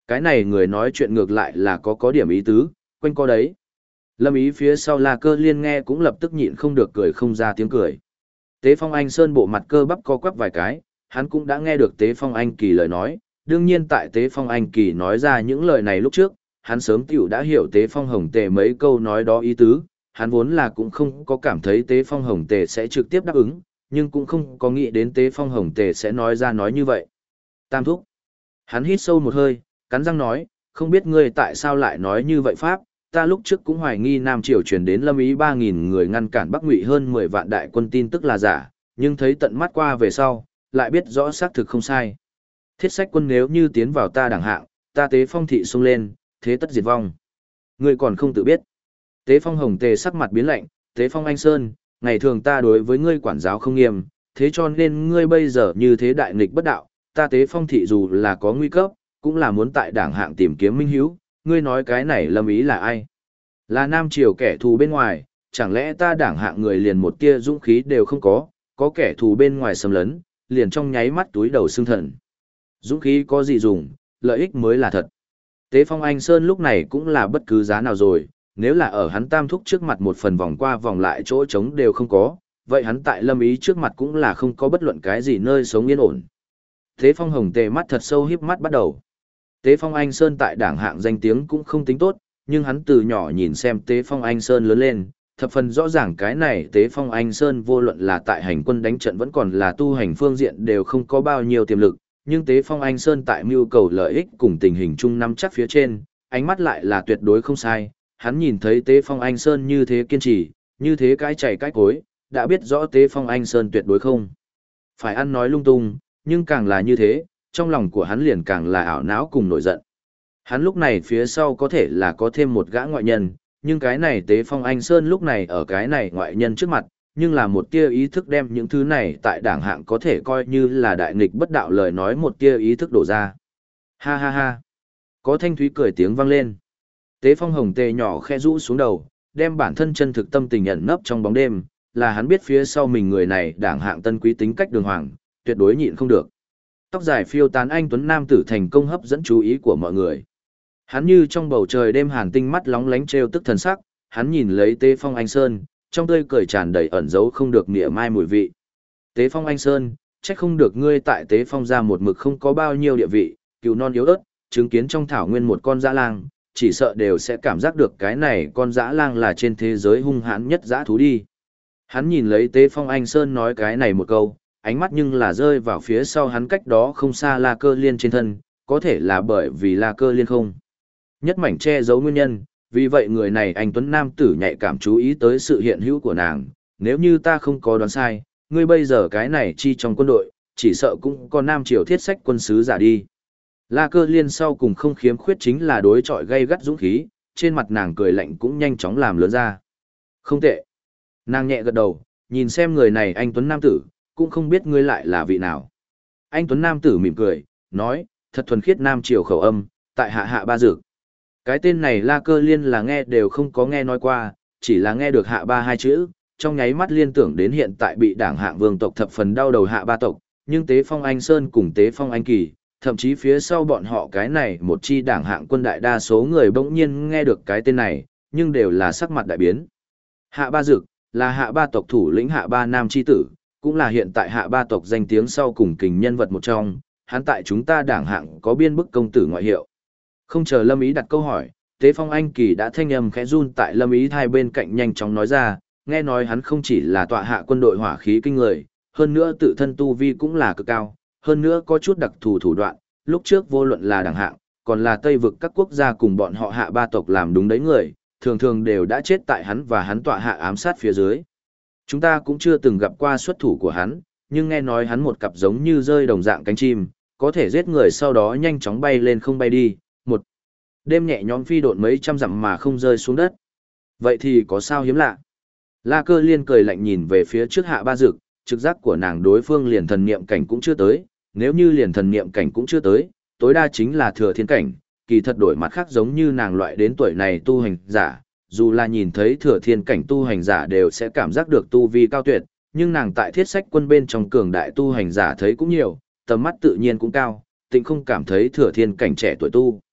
Cái này người nói chuyện ngược lại là có điểm ý tứ, quanh co đấy. Lâm Ý phía sau La Cơ Liên nghe cũng lập tức nhịn không được cười không ra tiếng cười. Tế Phong Anh Sơn bộ mặt cơ bắp co quắp vài cái, hắn cũng đã nghe được Tế Phong Anh Kỳ lời nói, đương nhiên tại Tế Phong Anh Kỳ nói ra những lời này lúc trước, hắn sớm tiểu đã hiểu Tế Phong Hồng Tề mấy câu nói đó ý tứ, hắn vốn là cũng không có cảm thấy Tế Phong Hồng Tề sẽ trực tiếp đáp ứng, nhưng cũng không có nghĩ đến Tế Phong Hồng Tề sẽ nói ra nói như vậy. Tam thúc. Hắn hít sâu một hơi, cắn răng nói, không biết ngươi tại sao lại nói như vậy pháp, ta lúc trước cũng hoài nghi Nam Triều truyền đến Lâm Ý 3.000 người ngăn cản Bắc Ngụy hơn 10 vạn đại quân tin tức là giả, nhưng thấy tận mắt qua về sau, lại biết rõ xác thực không sai. Thiết sách quân nếu như tiến vào ta đẳng hạng, ta Tế Phong thị xông lên, thế tất diệt vong. Ngươi còn không tự biết. Tế Phong Hồng Tề sắc mặt biến lạnh, Tế Phong Anh Sơn, ngày thường ta đối với ngươi quản giáo không nghiêm, thế cho nên ngươi bây giờ như thế đại nghịch bất đạo, ta Tế Phong thị dù là có nguy cấp, cũng là muốn tại đảng hạng tìm kiếm minh hiếu, ngươi nói cái này Lâm Ý là ai? Là Nam Triều kẻ thù bên ngoài, chẳng lẽ ta đảng hạng người liền một tia dũng khí đều không có kẻ thù bên ngoài xâm lấn, liền trong nháy mắt túi đầu xương thần. Dũng khí có gì dùng, lợi ích mới là thật. Tế Phong Anh Sơn lúc này cũng là bất cứ giá nào rồi, nếu là ở hắn tam thúc trước mặt một phần vòng qua vòng lại chỗ trống đều không có, vậy hắn tại Lâm Ý trước mặt cũng là không có bất luận cái gì nơi sống yên ổn. Tế Phong Hồng Tề mắt thật sâu híp mắt bắt đầu. Tế Phong Anh Sơn tại đảng hạng danh tiếng cũng không tính tốt, nhưng hắn từ nhỏ nhìn xem Tế Phong Anh Sơn lớn lên, thập phần rõ ràng cái này Tế Phong Anh Sơn vô luận là tại hành quân đánh trận vẫn còn là tu hành phương diện đều không có bao nhiêu tiềm lực, nhưng Tế Phong Anh Sơn tại mưu cầu lợi ích cùng tình hình chung nắm chắc phía trên, ánh mắt lại là tuyệt đối không sai, hắn nhìn thấy Tế Phong Anh Sơn như thế kiên trì, như thế cái chảy cái cối, đã biết rõ Tế Phong Anh Sơn tuyệt đối không phải ăn nói lung tung, nhưng càng là như thế, trong lòng của hắn liền càng là ảo não cùng nổi giận. Hắn lúc này phía sau có thể là có thêm một gã ngoại nhân, nhưng cái này Tế Phong Anh Sơn lúc này ở cái này ngoại nhân trước mặt, nhưng là một tia ý thức đem những thứ này tại đảng hạng có thể coi như là đại nghịch bất đạo lời nói một tia ý thức đổ ra. Ha ha ha. Có thanh thúy cười tiếng vang lên. Tế Phong Hồng Tề nhỏ khe rũ xuống đầu, đem bản thân chân thực tâm tình ẩn nấp trong bóng đêm, là hắn biết phía sau mình người này đảng hạng tân quý tính cách đường hoàng, tuyệt đối nhịn không được. Tóc dài phiêu tán anh tuấn nam tử thành công hấp dẫn chú ý của mọi người. Hắn như trong bầu trời đêm hàn tinh mắt lóng lánh trêu tức thần sắc, hắn nhìn lấy Tế Phong Anh Sơn, trong tươi cười tràn đầy ẩn giấu không được nghĩa mai mùi vị. Tế Phong Anh Sơn, trách không được ngươi tại Tế Phong ra một mực không có bao nhiêu địa vị, cừu non yếu ớt, chứng kiến trong thảo nguyên một con dã lang, chỉ sợ đều sẽ cảm giác được cái này con dã lang là trên thế giới hung hãn nhất dã thú đi. Hắn nhìn lấy Tế Phong Anh Sơn nói cái này một câu, ánh mắt nhưng là rơi vào phía sau hắn cách đó không xa La Cơ Liên trên thân, có thể là bởi vì La Cơ Liên không nhất mảnh che giấu nguyên nhân, vì vậy người này anh tuấn nam tử nhạy cảm chú ý tới sự hiện hữu của nàng, nếu như ta không có đoán sai, ngươi bây giờ cái này chi trong quân đội, chỉ sợ cũng có Nam Triều thiết sách quân sứ giả đi. La Cơ Liên sau cùng không khiếm khuyết chính là đối chọi gay gắt dũng khí, trên mặt nàng cười lạnh cũng nhanh chóng làm lớn ra. Không tệ. Nàng nhẹ gật đầu, nhìn xem người này anh tuấn nam tử, cũng không biết ngươi lại là vị nào. Anh tuấn nam tử mỉm cười, nói, thật thuần khiết Nam Triều khẩu âm, tại hạ hạ ba dược. Cái tên này La Cơ Liên là nghe đều không có nghe nói qua, chỉ là nghe được hạ ba hai chữ, trong nháy mắt liên tưởng đến hiện tại bị đảng hạng vương tộc thập phần đau đầu hạ ba tộc, nhưng Tế Phong Anh Sơn cùng Tế Phong Anh Kỳ, thậm chí phía sau bọn họ cái này một chi đảng hạng quân đại đa số người bỗng nhiên nghe được cái tên này, nhưng đều là sắc mặt đại biến. Hạ ba dực, là hạ ba tộc thủ lĩnh hạ ba nam chi tử, cũng là hiện tại hạ ba tộc danh tiếng sau cùng kình nhân vật một trong, hắn tại chúng ta đảng hạng có biên bức công tử ngoại hiệu. Không chờ Lâm Ý đặt câu hỏi, Tế Phong Anh Kỳ đã thanh âm khẽ run tại Lâm Ý hai bên cạnh nhanh chóng nói ra, nghe nói hắn không chỉ là tọa hạ quân đội hỏa khí kinh người, hơn nữa tự thân tu vi cũng là cực cao, hơn nữa có chút đặc thù thủ đoạn, lúc trước vô luận là đảng hạng, còn là Tây vực các quốc gia cùng bọn họ hạ ba tộc làm đúng đấy người, thường thường đều đã chết tại hắn và hắn tọa hạ ám sát phía dưới. Chúng ta cũng chưa từng gặp qua xuất thủ của hắn, nhưng nghe nói hắn một cặp giống như rơi đồng dạng cánh chim, có thể giết người sau đó nhanh chóng bay lên không bay đi, một đêm nhẹ nhõm phi độn mấy trăm dặm mà không rơi xuống đất. Vậy thì có sao hiếm lạ? La Cơ Liên cười lạnh nhìn về phía trước hạ ba dực, trực giác của nàng đối phương liền thần niệm cảnh cũng chưa tới, nếu như liền thần niệm cảnh cũng chưa tới, tối đa chính là thừa thiên cảnh, kỳ thật đổi mặt khác giống như nàng loại đến tuổi này tu hành giả, dù là nhìn thấy thừa thiên cảnh tu hành giả đều sẽ cảm giác được tu vi cao tuyệt, nhưng nàng tại thiết sách quân bên trong cường đại tu hành giả thấy cũng nhiều, tầm mắt tự nhiên cũng cao, tịnh không cảm thấy thừa thiên cảnh trẻ tuổi tu.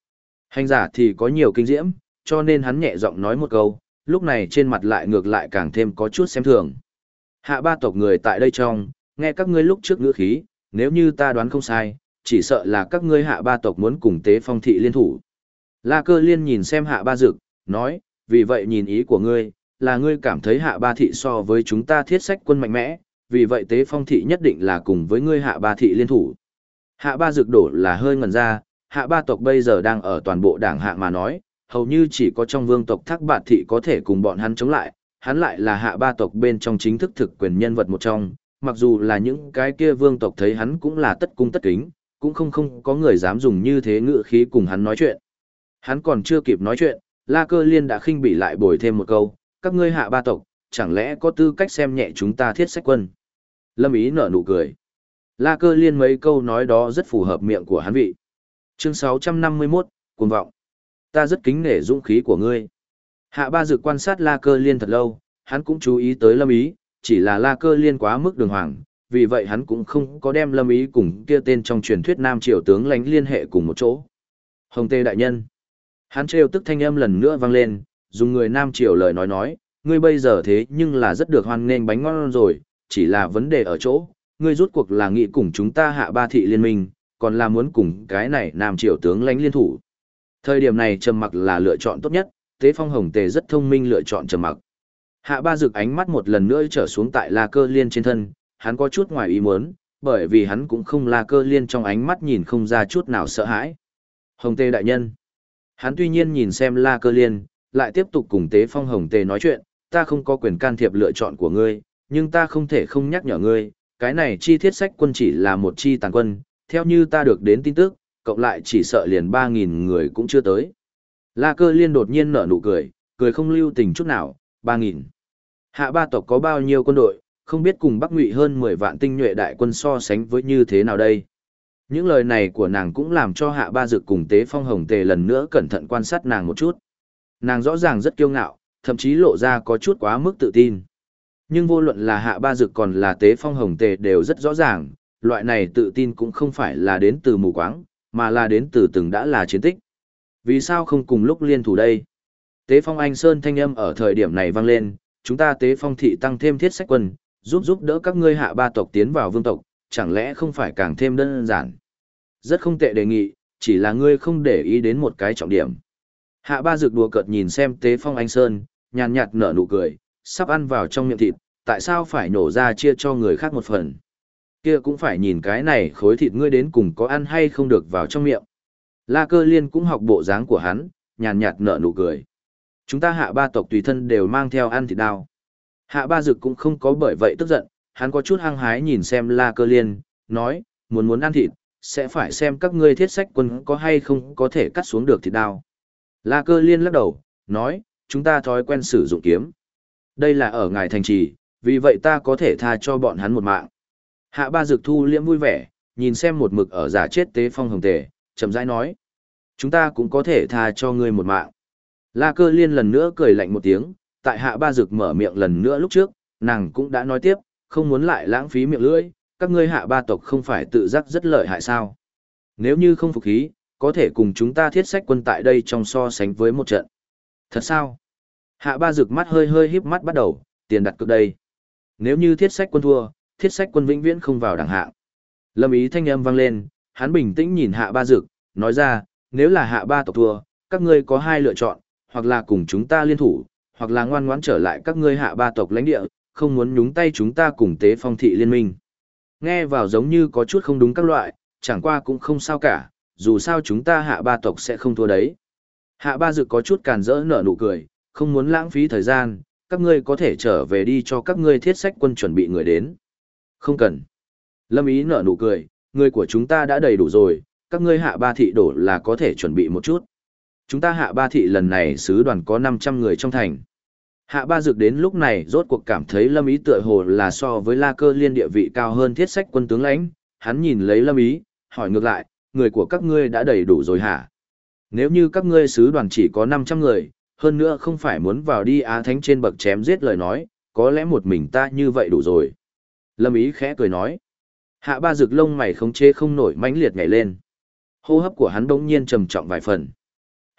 Hành giả thì có nhiều kinh diễm, cho nên hắn nhẹ giọng nói một câu, lúc này trên mặt lại ngược lại càng thêm có chút xem thường. Hạ ba tộc người tại đây trong, nghe các ngươi lúc trước ngữ khí, nếu như ta đoán không sai, chỉ sợ là các ngươi hạ ba tộc muốn cùng Tế Phong thị liên thủ. La Cơ Liên nhìn xem hạ ba dực, nói, vì vậy nhìn ý của ngươi, là ngươi cảm thấy hạ ba thị so với chúng ta thiết sách quân mạnh mẽ, vì vậy Tế Phong thị nhất định là cùng với ngươi hạ ba thị liên thủ. Hạ ba dực đổ là hơi ngẩn ra, hạ ba tộc bây giờ đang ở toàn bộ đảng hạ mà nói, hầu như chỉ có trong vương tộc Thác Bạt thị có thể cùng bọn hắn chống lại, hắn lại là hạ ba tộc bên trong chính thức thực quyền nhân vật một trong, mặc dù là những cái kia vương tộc thấy hắn cũng là tất cung tất kính, cũng không có người dám dùng như thế ngữ khí cùng hắn nói chuyện. Hắn còn chưa kịp nói chuyện, La Cơ Liên đã khinh bỉ lại bồi thêm một câu, các ngươi hạ ba tộc, chẳng lẽ có tư cách xem nhẹ chúng ta thiết sách quân. Lâm Ý nở nụ cười. La Cơ Liên mấy câu nói đó rất phù hợp miệng của hắn vị. Chương 651, cuồng vọng. Ta rất kính nể dũng khí của ngươi. Hạ ba dực quan sát La Cơ Liên thật lâu, hắn cũng chú ý tới Lâm Ý, chỉ là La Cơ Liên quá mức đường hoàng, vì vậy hắn cũng không có đem Lâm Ý cùng kia tên trong truyền thuyết Nam Triều tướng lãnh liên hệ cùng một chỗ. Hồng Tê đại nhân. Hắn trêu tức thanh âm lần nữa vang lên, dùng người Nam Triều lời nói, ngươi bây giờ thế nhưng là rất được hoan nghênh bánh ngon rồi, chỉ là vấn đề ở chỗ, ngươi rút cuộc là nghị cùng chúng ta hạ ba thị liên minh, còn là muốn cùng cái này Nam Triều tướng lãnh liên thủ. Thời điểm này trầm mặc là lựa chọn tốt nhất, Tế Phong Hồng Tề rất thông minh lựa chọn trầm mặc. Hạ ba dực ánh mắt một lần nữa trở xuống tại La Cơ Liên trên thân, hắn có chút ngoài ý muốn, bởi vì hắn cũng không La Cơ Liên trong ánh mắt nhìn không ra chút nào sợ hãi. Hồng Tề đại nhân. Hắn tuy nhiên nhìn xem La Cơ Liên, lại tiếp tục cùng Tế Phong Hồng Tề nói chuyện, ta không có quyền can thiệp lựa chọn của ngươi, nhưng ta không thể không nhắc nhở ngươi, cái này chi thiết sách quân chỉ là một chi tàn quân, theo như ta được đến tin tức, cộng lại chỉ sợ liền 3.000 người cũng chưa tới. La Cơ Liên đột nhiên nở nụ cười, cười không lưu tình chút nào, 3.000. Hạ ba tộc có bao nhiêu quân đội, không biết cùng Bắc Ngụy hơn 10 vạn tinh nhuệ đại quân so sánh với như thế nào đây. Những lời này của nàng cũng làm cho Hạ ba dực cùng Tế Phong Hồng Tề lần nữa cẩn thận quan sát nàng một chút. Nàng rõ ràng rất kiêu ngạo, thậm chí lộ ra có chút quá mức tự tin. Nhưng vô luận là Hạ ba dực còn là Tế Phong Hồng Tề đều rất rõ ràng, loại này tự tin cũng không phải là đến từ mù quáng, mà là đến từ từng đã là chiến tích. Vì sao không cùng lúc liên thủ đây? Tế Phong Anh Sơn thanh âm ở thời điểm này vang lên, chúng ta Tế Phong thị tăng thêm thiết sách quân, giúp đỡ các ngươi hạ ba tộc tiến vào vương tộc, chẳng lẽ không phải càng thêm đơn giản? Rất không tệ đề nghị, chỉ là ngươi không để ý đến một cái trọng điểm. Hạ ba dược đùa cợt nhìn xem Tế Phong Anh Sơn, nhàn nhạt nở nụ cười, sắp ăn vào trong miệng thịt, tại sao phải nổ ra chia cho người khác một phần? Kia cũng phải nhìn cái này khối thịt ngươi đến cùng có ăn hay không được vào trong miệng. La Cơ Liên cũng học bộ dáng của hắn, nhàn nhạt nở nụ cười. Chúng ta hạ ba tộc tùy thân đều mang theo ăn thịt đao. Hạ ba dực cũng không có bởi vậy tức giận, hắn có chút hăng hái nhìn xem La Cơ Liên, nói, muốn ăn thịt, sẽ phải xem các ngươi thiết sách quân có hay không có thể cắt xuống được thịt đao. La Cơ Liên lắc đầu, nói, chúng ta thói quen sử dụng kiếm. Đây là ở ngài thành trì, vì vậy ta có thể tha cho bọn hắn một mạng. Hạ ba dực thu liễm vui vẻ, nhìn xem một mực ở giả chết Tế Phong Hồng Tề, chậm rãi nói. Chúng ta cũng có thể tha cho ngươi một mạng. La Cơ Liên lần nữa cười lạnh một tiếng, tại hạ ba dực mở miệng lần nữa lúc trước, nàng cũng đã nói tiếp, không muốn lại lãng phí miệng lưỡi, các ngươi hạ ba tộc không phải tự giác rất lợi hại sao. Nếu như không phục khí, có thể cùng chúng ta thiết sách quân tại đây trong so sánh với một trận. Thật sao? Hạ ba dực mắt hơi híp mắt bắt đầu, tiền đặt cược đây. Nếu như thiết sách quân thua, thiết sách quân vĩnh viễn không vào đẳng hạng. Lâm Ý thanh âm vang lên, hắn bình tĩnh nhìn hạ ba dực, nói ra, nếu là hạ ba tộc thua, các ngươi có hai lựa chọn, hoặc là cùng chúng ta liên thủ, hoặc là ngoan ngoãn trở lại các ngươi hạ ba tộc lãnh địa, không muốn nhúng tay chúng ta cùng Tế Phong thị liên minh. Nghe vào giống như có chút không đúng các loại, chẳng qua cũng không sao cả, dù sao chúng ta hạ ba tộc sẽ không thua đấy. Hạ ba dực có chút càn rỡ nở nụ cười, không muốn lãng phí thời gian, các ngươi có thể trở về đi cho các ngươi thiết sách quân chuẩn bị người đến. Không cần. Lâm Ý nở nụ cười, người của chúng ta đã đầy đủ rồi, các ngươi hạ ba thị đổ là có thể chuẩn bị một chút. Chúng ta hạ ba thị lần này sứ đoàn có 500 người trong thành. Hạ ba dực đến lúc này rốt cuộc cảm thấy Lâm Ý tựa hồ là so với La Cơ Liên địa vị cao hơn thiết sách quân tướng lãnh, hắn nhìn lấy Lâm Ý, hỏi ngược lại, người của các ngươi đã đầy đủ rồi hả? Nếu như các ngươi sứ đoàn chỉ có 500 người, hơn nữa không phải muốn vào đi Á Thánh trên bậc chém giết lời nói, có lẽ một mình ta như vậy đủ rồi. Lâm Ý khẽ cười nói. Hạ ba dực lông mày khống chế không nổi mãnh liệt nhảy lên. Hô hấp của hắn đống nhiên trầm trọng vài phần.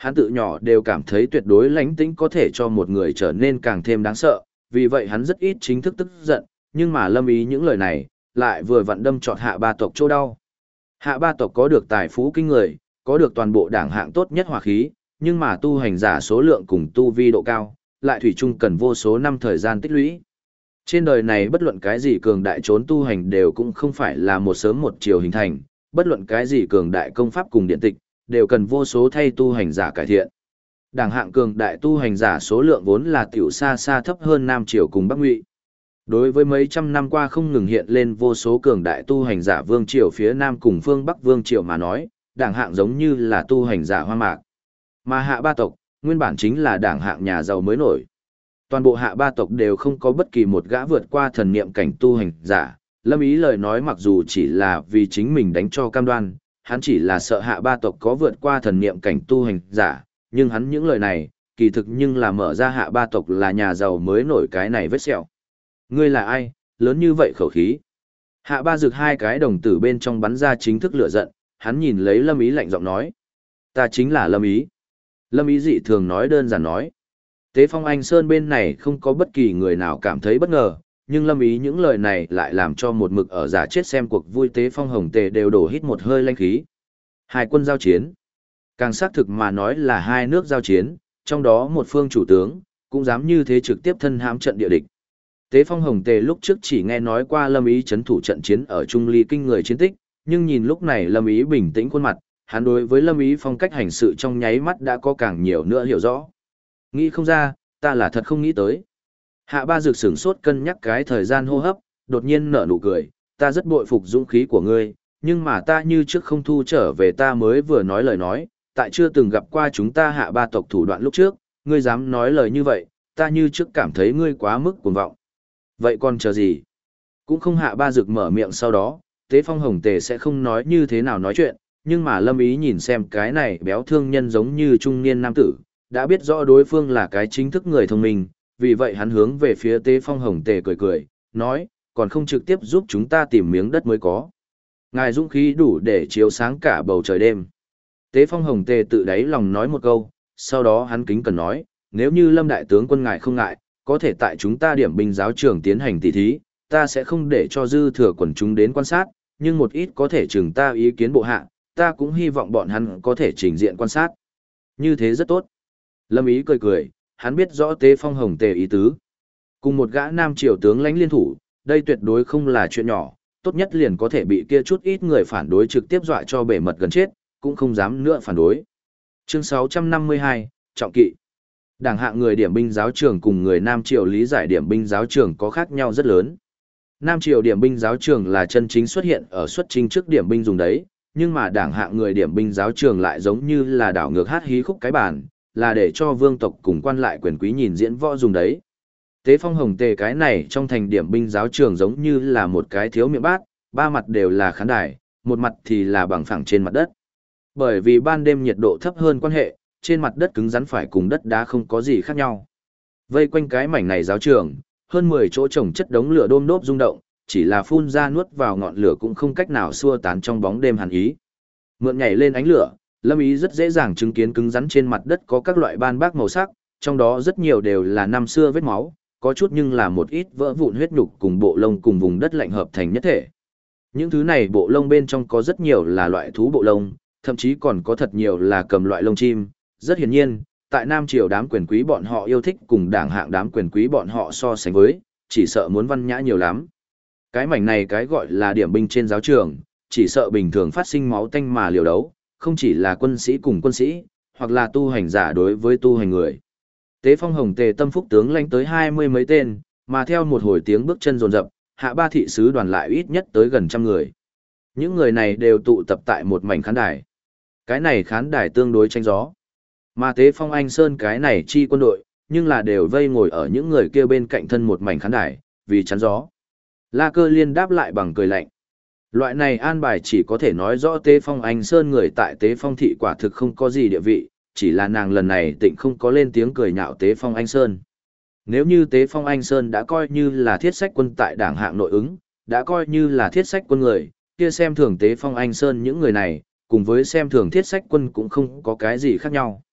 Hắn tự nhỏ đều cảm thấy tuyệt đối lãnh tĩnh có thể cho một người trở nên càng thêm đáng sợ, vì vậy hắn rất ít chính thức tức giận, nhưng mà Lâm Ý những lời này, lại vừa vặn đâm trọt Hạ ba tộc chỗ đau. Hạ ba tộc có được tài phú kinh người, có được toàn bộ đảng hạng tốt nhất hỏa khí, nhưng mà tu hành giả số lượng cùng tu vi độ cao, lại thủy chung cần vô số năm thời gian tích lũy. Trên đời này bất luận cái gì cường đại trốn tu hành đều cũng không phải là một sớm một chiều hình thành, bất luận cái gì cường đại công pháp cùng điện tịch, đều cần vô số thay tu hành giả cải thiện. Đảng hạng cường đại tu hành giả số lượng vốn là tiểu xa xa thấp hơn Nam Triều cùng Bắc Ngụy. Đối với mấy trăm năm qua không ngừng hiện lên vô số cường đại tu hành giả vương triều phía Nam cùng phương Bắc vương triều mà nói, đảng hạng giống như là tu hành giả hoa mạc. Mà Hạ ba tộc, nguyên bản chính là đảng hạng nhà giàu mới nổi. Toàn bộ Hạ ba tộc đều không có bất kỳ một gã vượt qua thần niệm cảnh tu hành giả. Lâm Ý lời nói mặc dù chỉ là vì chính mình đánh cho cam đoan, hắn chỉ là sợ Hạ ba tộc có vượt qua thần niệm cảnh tu hành giả, nhưng hắn những lời này, kỳ thực nhưng là mở ra Hạ ba tộc là nhà giàu mới nổi cái này vết sẹo. Ngươi là ai, lớn như vậy khẩu khí? Hạ ba rực hai cái đồng tử bên trong bắn ra chính thức lửa giận, hắn nhìn lấy Lâm Ý lạnh giọng nói. Ta chính là Lâm Ý. Lâm Ý dị thường nói đơn giản nói. Tế Phong Anh Sơn bên này không có bất kỳ người nào cảm thấy bất ngờ, nhưng Lâm Ý những lời này lại làm cho một mực ở giả chết xem cuộc vui Tế Phong Hồng Tề đều đổ hít một hơi lanh khí. Hai quân giao chiến. Càng xác thực mà nói là hai nước giao chiến, trong đó một phương chủ tướng, cũng dám như thế trực tiếp thân hãm trận địa địch. Tế Phong Hồng Tề lúc trước chỉ nghe nói qua Lâm Ý chấn thủ trận chiến ở Trung Ly kinh người chiến tích, nhưng nhìn lúc này Lâm Ý bình tĩnh khuôn mặt, hắn đối với Lâm Ý phong cách hành sự trong nháy mắt đã có càng nhiều nữa hiểu rõ. Nghĩ không ra, ta là thật không nghĩ tới. Hạ ba rực sửng sốt cân nhắc cái thời gian hô hấp, đột nhiên nở nụ cười, ta rất bội phục dũng khí của ngươi, nhưng mà ta như trước không thu trở về ta mới vừa nói lời nói, tại chưa từng gặp qua chúng ta Hạ ba tộc thủ đoạn lúc trước, ngươi dám nói lời như vậy, ta như trước cảm thấy ngươi quá mức cuồng vọng. Vậy còn chờ gì? Cũng không Hạ ba rực mở miệng sau đó, Tế Phong Hồng Tề sẽ không nói như thế nào nói chuyện, nhưng mà Lâm Ý nhìn xem cái này béo thương nhân giống như trung niên nam tử, đã biết rõ đối phương là cái chính thức người thông minh, vì vậy hắn hướng về phía Tế Phong Hồng Tề cười cười, nói, còn không trực tiếp giúp chúng ta tìm miếng đất mới có. Ngài dũng khí đủ để chiếu sáng cả bầu trời đêm. Tế Phong Hồng Tề tự đáy lòng nói một câu, sau đó hắn kính cần nói, nếu như Lâm Đại Tướng quân ngài không ngại, có thể tại chúng ta điểm binh giáo trường tiến hành tỷ thí, ta sẽ không để cho dư thừa quần chúng đến quan sát, nhưng một ít có thể chừng ta ý kiến bộ hạ, ta cũng hy vọng bọn hắn có thể trình diện quan sát. Như thế rất tốt. Lâm Ý cười cười, hắn biết rõ Tế Phong Hồng Tề ý tứ. Cùng một gã nam triều tướng lãnh liên thủ, đây tuyệt đối không là chuyện nhỏ, tốt nhất liền có thể bị kia chút ít người phản đối trực tiếp dọa cho bể mật gần chết, cũng không dám nữa phản đối. Chương 652, Trọng kỵ. Đảng hạng người điểm binh giáo trường cùng người Nam Triều lý giải điểm binh giáo trường có khác nhau rất lớn. Nam Triều điểm binh giáo trường là chân chính xuất hiện ở xuất trình trước điểm binh dùng đấy, nhưng mà đảng hạng người điểm binh giáo trường lại giống như là đảo ngược hát hí khúc cái bản, là để cho vương tộc cùng quan lại quyền quý nhìn diễn võ dùng đấy. Tế Phong Hồng Tề cái này trong thành điểm binh giáo trường giống như là một cái thiếu miệng bát, ba mặt đều là khán đài, một mặt thì là bằng phẳng trên mặt đất. Bởi vì ban đêm nhiệt độ thấp hơn quan hệ, trên mặt đất cứng rắn phải cùng đất đá không có gì khác nhau. Vây quanh cái mảnh này giáo trường, hơn 10 chỗ trồng chất đống lửa đôm đốp rung động, chỉ là phun ra nuốt vào ngọn lửa cũng không cách nào xua tán trong bóng đêm hàn ý. Mượn nhảy lên ánh lửa, Lâm Ý rất dễ dàng chứng kiến cứng rắn trên mặt đất có các loại ban bác màu sắc, trong đó rất nhiều đều là năm xưa vết máu, có chút nhưng là một ít vỡ vụn huyết nhục cùng bộ lông cùng vùng đất lạnh hợp thành nhất thể. Những thứ này bộ lông bên trong có rất nhiều là loại thú bộ lông, thậm chí còn có thật nhiều là cầm loại lông chim. Rất hiển nhiên, tại Nam Triều đám quyền quý bọn họ yêu thích cùng đảng hạng đám quyền quý bọn họ so sánh với, chỉ sợ muốn văn nhã nhiều lắm. Cái mảnh này cái gọi là điểm binh trên giáo trường, chỉ sợ bình thường phát sinh máu tanh mà liều đấu, không chỉ là quân sĩ cùng quân sĩ, hoặc là tu hành giả đối với tu hành người. Tế Phong Hồng Tề tâm phúc tướng lãnh tới 20 mấy tên, mà theo một hồi tiếng bước chân rồn rập, Hạ ba thị sứ đoàn lại ít nhất tới gần 100 người. Những người này đều tụ tập tại một mảnh khán đài. Cái này khán đài tương đối tranh gió. Mà Tế Phong Anh Sơn cái này chi quân đội, nhưng là đều vây ngồi ở những người kia bên cạnh thân một mảnh khán đài, vì chắn gió. La Cơ Liên đáp lại bằng cười lạnh. Loại này an bài chỉ có thể nói rõ Tế Phong Anh Sơn người tại Tế Phong thị quả thực không có gì địa vị, chỉ là nàng lần này tịnh không có lên tiếng cười nhạo Tế Phong Anh Sơn. Nếu như Tế Phong Anh Sơn đã coi như là thiết sách quân tại đảng hạng nội ứng, đã coi như là thiết sách quân người, kia xem thường Tế Phong Anh Sơn những người này, cùng với xem thường thiết sách quân cũng không có cái gì khác nhau.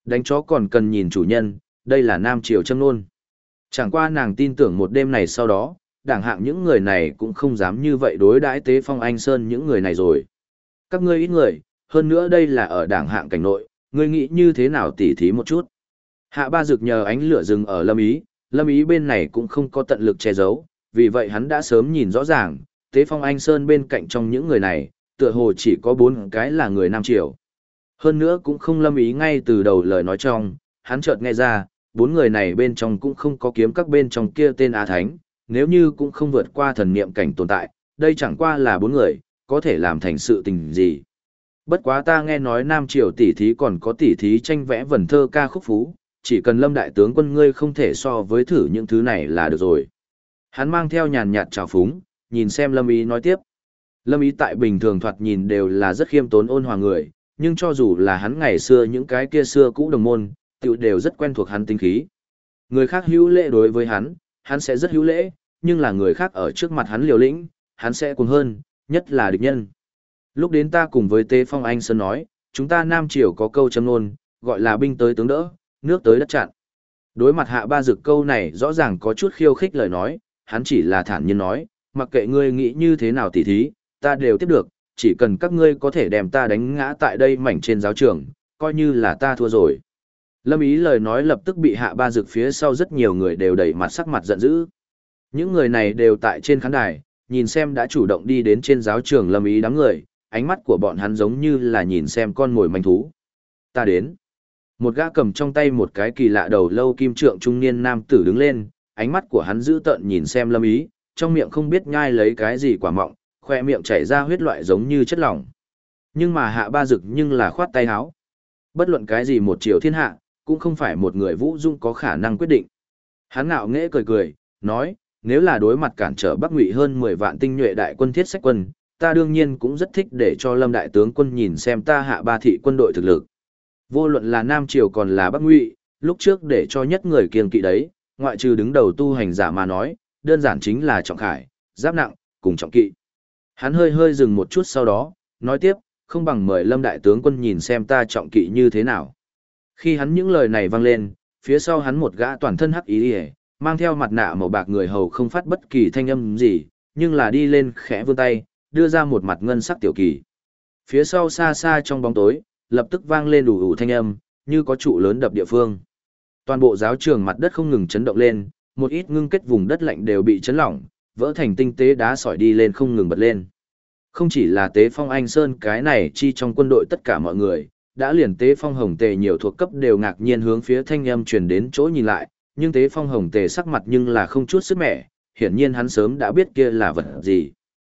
Đánh chó còn cần nhìn chủ nhân, đây là Nam Triều châm nôn. Chẳng qua nàng tin tưởng một đêm này sau đó, đảng hạng những người này cũng không dám như vậy đối đãi Tế Phong Anh Sơn những người này rồi. Các ngươi ít người, hơn nữa đây là ở đảng hạng cảnh nội, ngươi nghĩ như thế nào tỉ thí một chút. Hạ Ba Dực nhờ ánh lửa rừng ở Lâm Ý bên này cũng không có tận lực che giấu, vì vậy hắn đã sớm nhìn rõ ràng, Tế Phong Anh Sơn bên cạnh trong những người này, tựa hồ chỉ có 4 cái là người Nam Triều. Hơn nữa cũng không Lâm Ý ngay từ đầu lời nói trong, hắn chợt nghe ra, 4 người này bên trong cũng không có kiếm các bên trong kia tên Á Thánh, nếu như cũng không vượt qua thần niệm cảnh tồn tại, đây chẳng qua là 4 người, có thể làm thành sự tình gì. Bất quá ta nghe nói Nam Triều tỷ thí còn có tỷ thí tranh vẽ vần thơ ca khúc phú, chỉ cần Lâm đại tướng quân ngươi không thể so với thử những thứ này là được rồi. Hắn mang theo nhàn nhạt trào phúng, nhìn xem Lâm Ý nói tiếp. Lâm Ý tại bình thường thoạt nhìn đều là rất khiêm tốn ôn hòa người, nhưng cho dù là hắn ngày xưa những cái kia xưa cũ đồng môn, tiểu đều rất quen thuộc hắn tính khí. Người khác hữu lễ đối với hắn sẽ rất hữu lễ, nhưng là người khác ở trước mặt hắn liều lĩnh, hắn sẽ cuồng hơn, nhất là địch nhân. Lúc đến ta cùng với Tế Phong Anh Sơn nói, chúng ta Nam Triều có câu châm ngôn, gọi là binh tới tướng đỡ, nước tới đất chặn. Đối mặt Hạ Ba Dực câu này rõ ràng có chút khiêu khích lời nói, hắn chỉ là thản nhiên nói, mặc kệ ngươi nghĩ như thế nào tỉ thí, ta đều tiếp được, chỉ cần các ngươi có thể đem ta đánh ngã tại đây mảnh trên giáo trường, coi như là ta thua rồi. Lâm Ý lời nói lập tức bị Hạ Ba Dực phía sau rất nhiều người đều đẩy mặt sắc mặt giận dữ. Những người này đều tại trên khán đài, nhìn xem đã chủ động đi đến trên giáo trường Lâm Ý đám người, ánh mắt của bọn hắn giống như là nhìn xem con mồi manh thú. Ta đến. Một gã cầm trong tay một cái kỳ lạ đầu lâu kim trượng trung niên nam tử đứng lên, ánh mắt của hắn dữ tợn nhìn xem Lâm Ý, trong miệng không biết nhai lấy cái gì quả mọng, khoe miệng chảy ra huyết loại giống như chất lỏng. Nhưng mà Hạ Ba Dực nhưng là khoát tay áo. Bất luận cái gì một triều thiên hạ, cũng không phải một người vũ dung có khả năng quyết định. Hắn ngạo nghễ cười cười, nói, nếu là đối mặt cản trở Bắc Ngụy hơn 10 vạn tinh nhuệ đại quân thiết sách quân, ta đương nhiên cũng rất thích để cho Lâm đại tướng quân nhìn xem ta Hạ Ba thị quân đội thực lực. Vô luận là Nam Triều còn là Bắc Ngụy, lúc trước để cho nhất người kiêng kỵ đấy, ngoại trừ đứng đầu tu hành giả mà nói, đơn giản chính là trọng khải, giáp nặng, cùng trọng kỵ. Hắn hơi hơi dừng một chút sau đó, nói tiếp, không bằng mời Lâm đại tướng quân nhìn xem ta trọng kỵ như thế nào. Khi hắn những lời này vang lên, phía sau hắn một gã toàn thân hắc ý ỉa, mang theo mặt nạ màu bạc người hầu không phát bất kỳ thanh âm gì, nhưng là đi lên khẽ vươn tay, đưa ra một mặt ngân sắc tiểu kỳ. Phía sau xa xa trong bóng tối, lập tức vang lên đủ ủ thanh âm, như có trụ lớn đập địa phương. Toàn bộ giáo trường mặt đất không ngừng chấn động lên, một ít ngưng kết vùng đất lạnh đều bị chấn lỏng, vỡ thành tinh tế đá sỏi đi lên không ngừng bật lên. Không chỉ là Tế Phong Anh Sơn cái này chi trong quân đội tất cả mọi người, đã liền Tế Phong Hồng Tề nhiều thuộc cấp đều ngạc nhiên hướng phía thanh âm truyền đến chỗ nhìn lại, nhưng Tế Phong Hồng Tề sắc mặt nhưng là không chút sức mẻ, hiển nhiên hắn sớm đã biết kia là vật gì.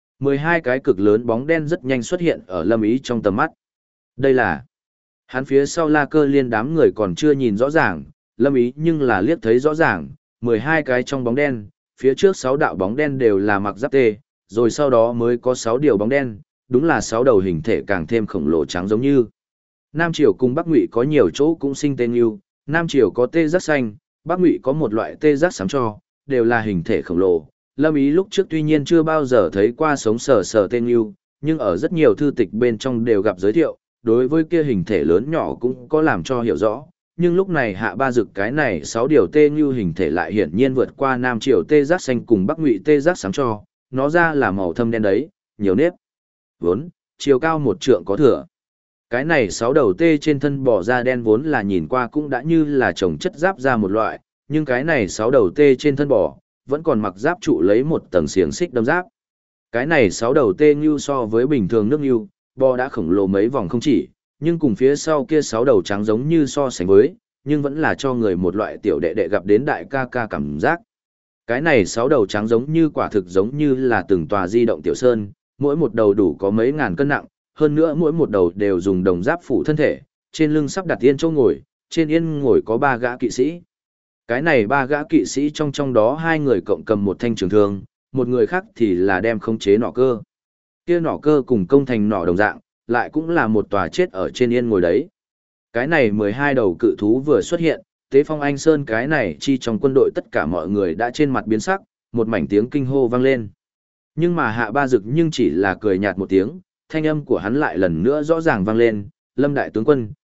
12 cái cực lớn bóng đen rất nhanh xuất hiện ở Lâm Ý trong tầm mắt. Đây là... Hắn phía sau La Cơ Liên đám người còn chưa nhìn rõ ràng, Lâm Ý nhưng là liếc thấy rõ ràng, 12 cái trong bóng đen, phía trước 6 đạo bóng đen đều là mặc giáp tê, rồi sau đó mới có 6 điều bóng đen, đúng là 6 đầu hình thể càng thêm khổng lồ trắng giống như. Nam Triều cùng Bắc Ngụy có nhiều chỗ cũng sinh tên như, Nam Triều có tê giác xanh, Bắc Ngụy có một loại tê giác xám cho, đều là hình thể khổng lồ. Lâm Ý lúc trước tuy nhiên chưa bao giờ thấy qua sống sờ sờ tên như, nhưng ở rất nhiều thư tịch bên trong đều gặp giới thiệu, đối với kia hình thể lớn nhỏ cũng có làm cho hiểu rõ. Nhưng lúc này Hạ Ba Dực cái này 6 điều tê như hình thể lại hiển nhiên vượt qua Nam Triều tê giác xanh cùng Bắc Ngụy tê giác xám cho, nó ra là màu thâm đen đấy, nhiều nếp, vốn, chiều cao 1 trượng có thừa. Cái này 6 đầu tê trên thân bò ra đen vốn là nhìn qua cũng đã như là chồng chất giáp ra một loại, nhưng cái này 6 đầu tê trên thân bò, vẫn còn mặc giáp trụ lấy một tầng xiềng xích đâm giáp. Cái này 6 đầu tê như so với bình thường nước như, bò đã khổng lồ mấy vòng không chỉ, nhưng cùng phía sau kia 6 đầu trắng giống như so sánh với, nhưng vẫn là cho người một loại tiểu đệ đệ gặp đến đại ca ca cảm giác. Cái này 6 đầu trắng giống như quả thực giống như là từng tòa di động tiểu sơn, mỗi một đầu đủ có mấy ngàn cân nặng, hơn nữa mỗi một đầu đều dùng đồng giáp phủ thân thể, trên lưng sắp đặt yên châu ngồi, trên yên ngồi có 3 gã kỵ sĩ. Cái này 3 gã kỵ sĩ trong đó 2 người cộng cầm một thanh trường thương, một người khác thì là đem khống chế nỏ cơ. Kia nỏ cơ cùng công thành nỏ đồng dạng, lại cũng là một tòa chết ở trên yên ngồi đấy. Cái này 12 đầu cự thú vừa xuất hiện, Tế Phong Anh Sơn cái này chi trong quân đội tất cả mọi người đã trên mặt biến sắc, một mảnh tiếng kinh hô vang lên. Nhưng mà Hạ Ba Dực nhưng chỉ là cười nhạt một tiếng, thanh âm của hắn lại lần nữa rõ ràng vang lên, Lâm đại tướng quân,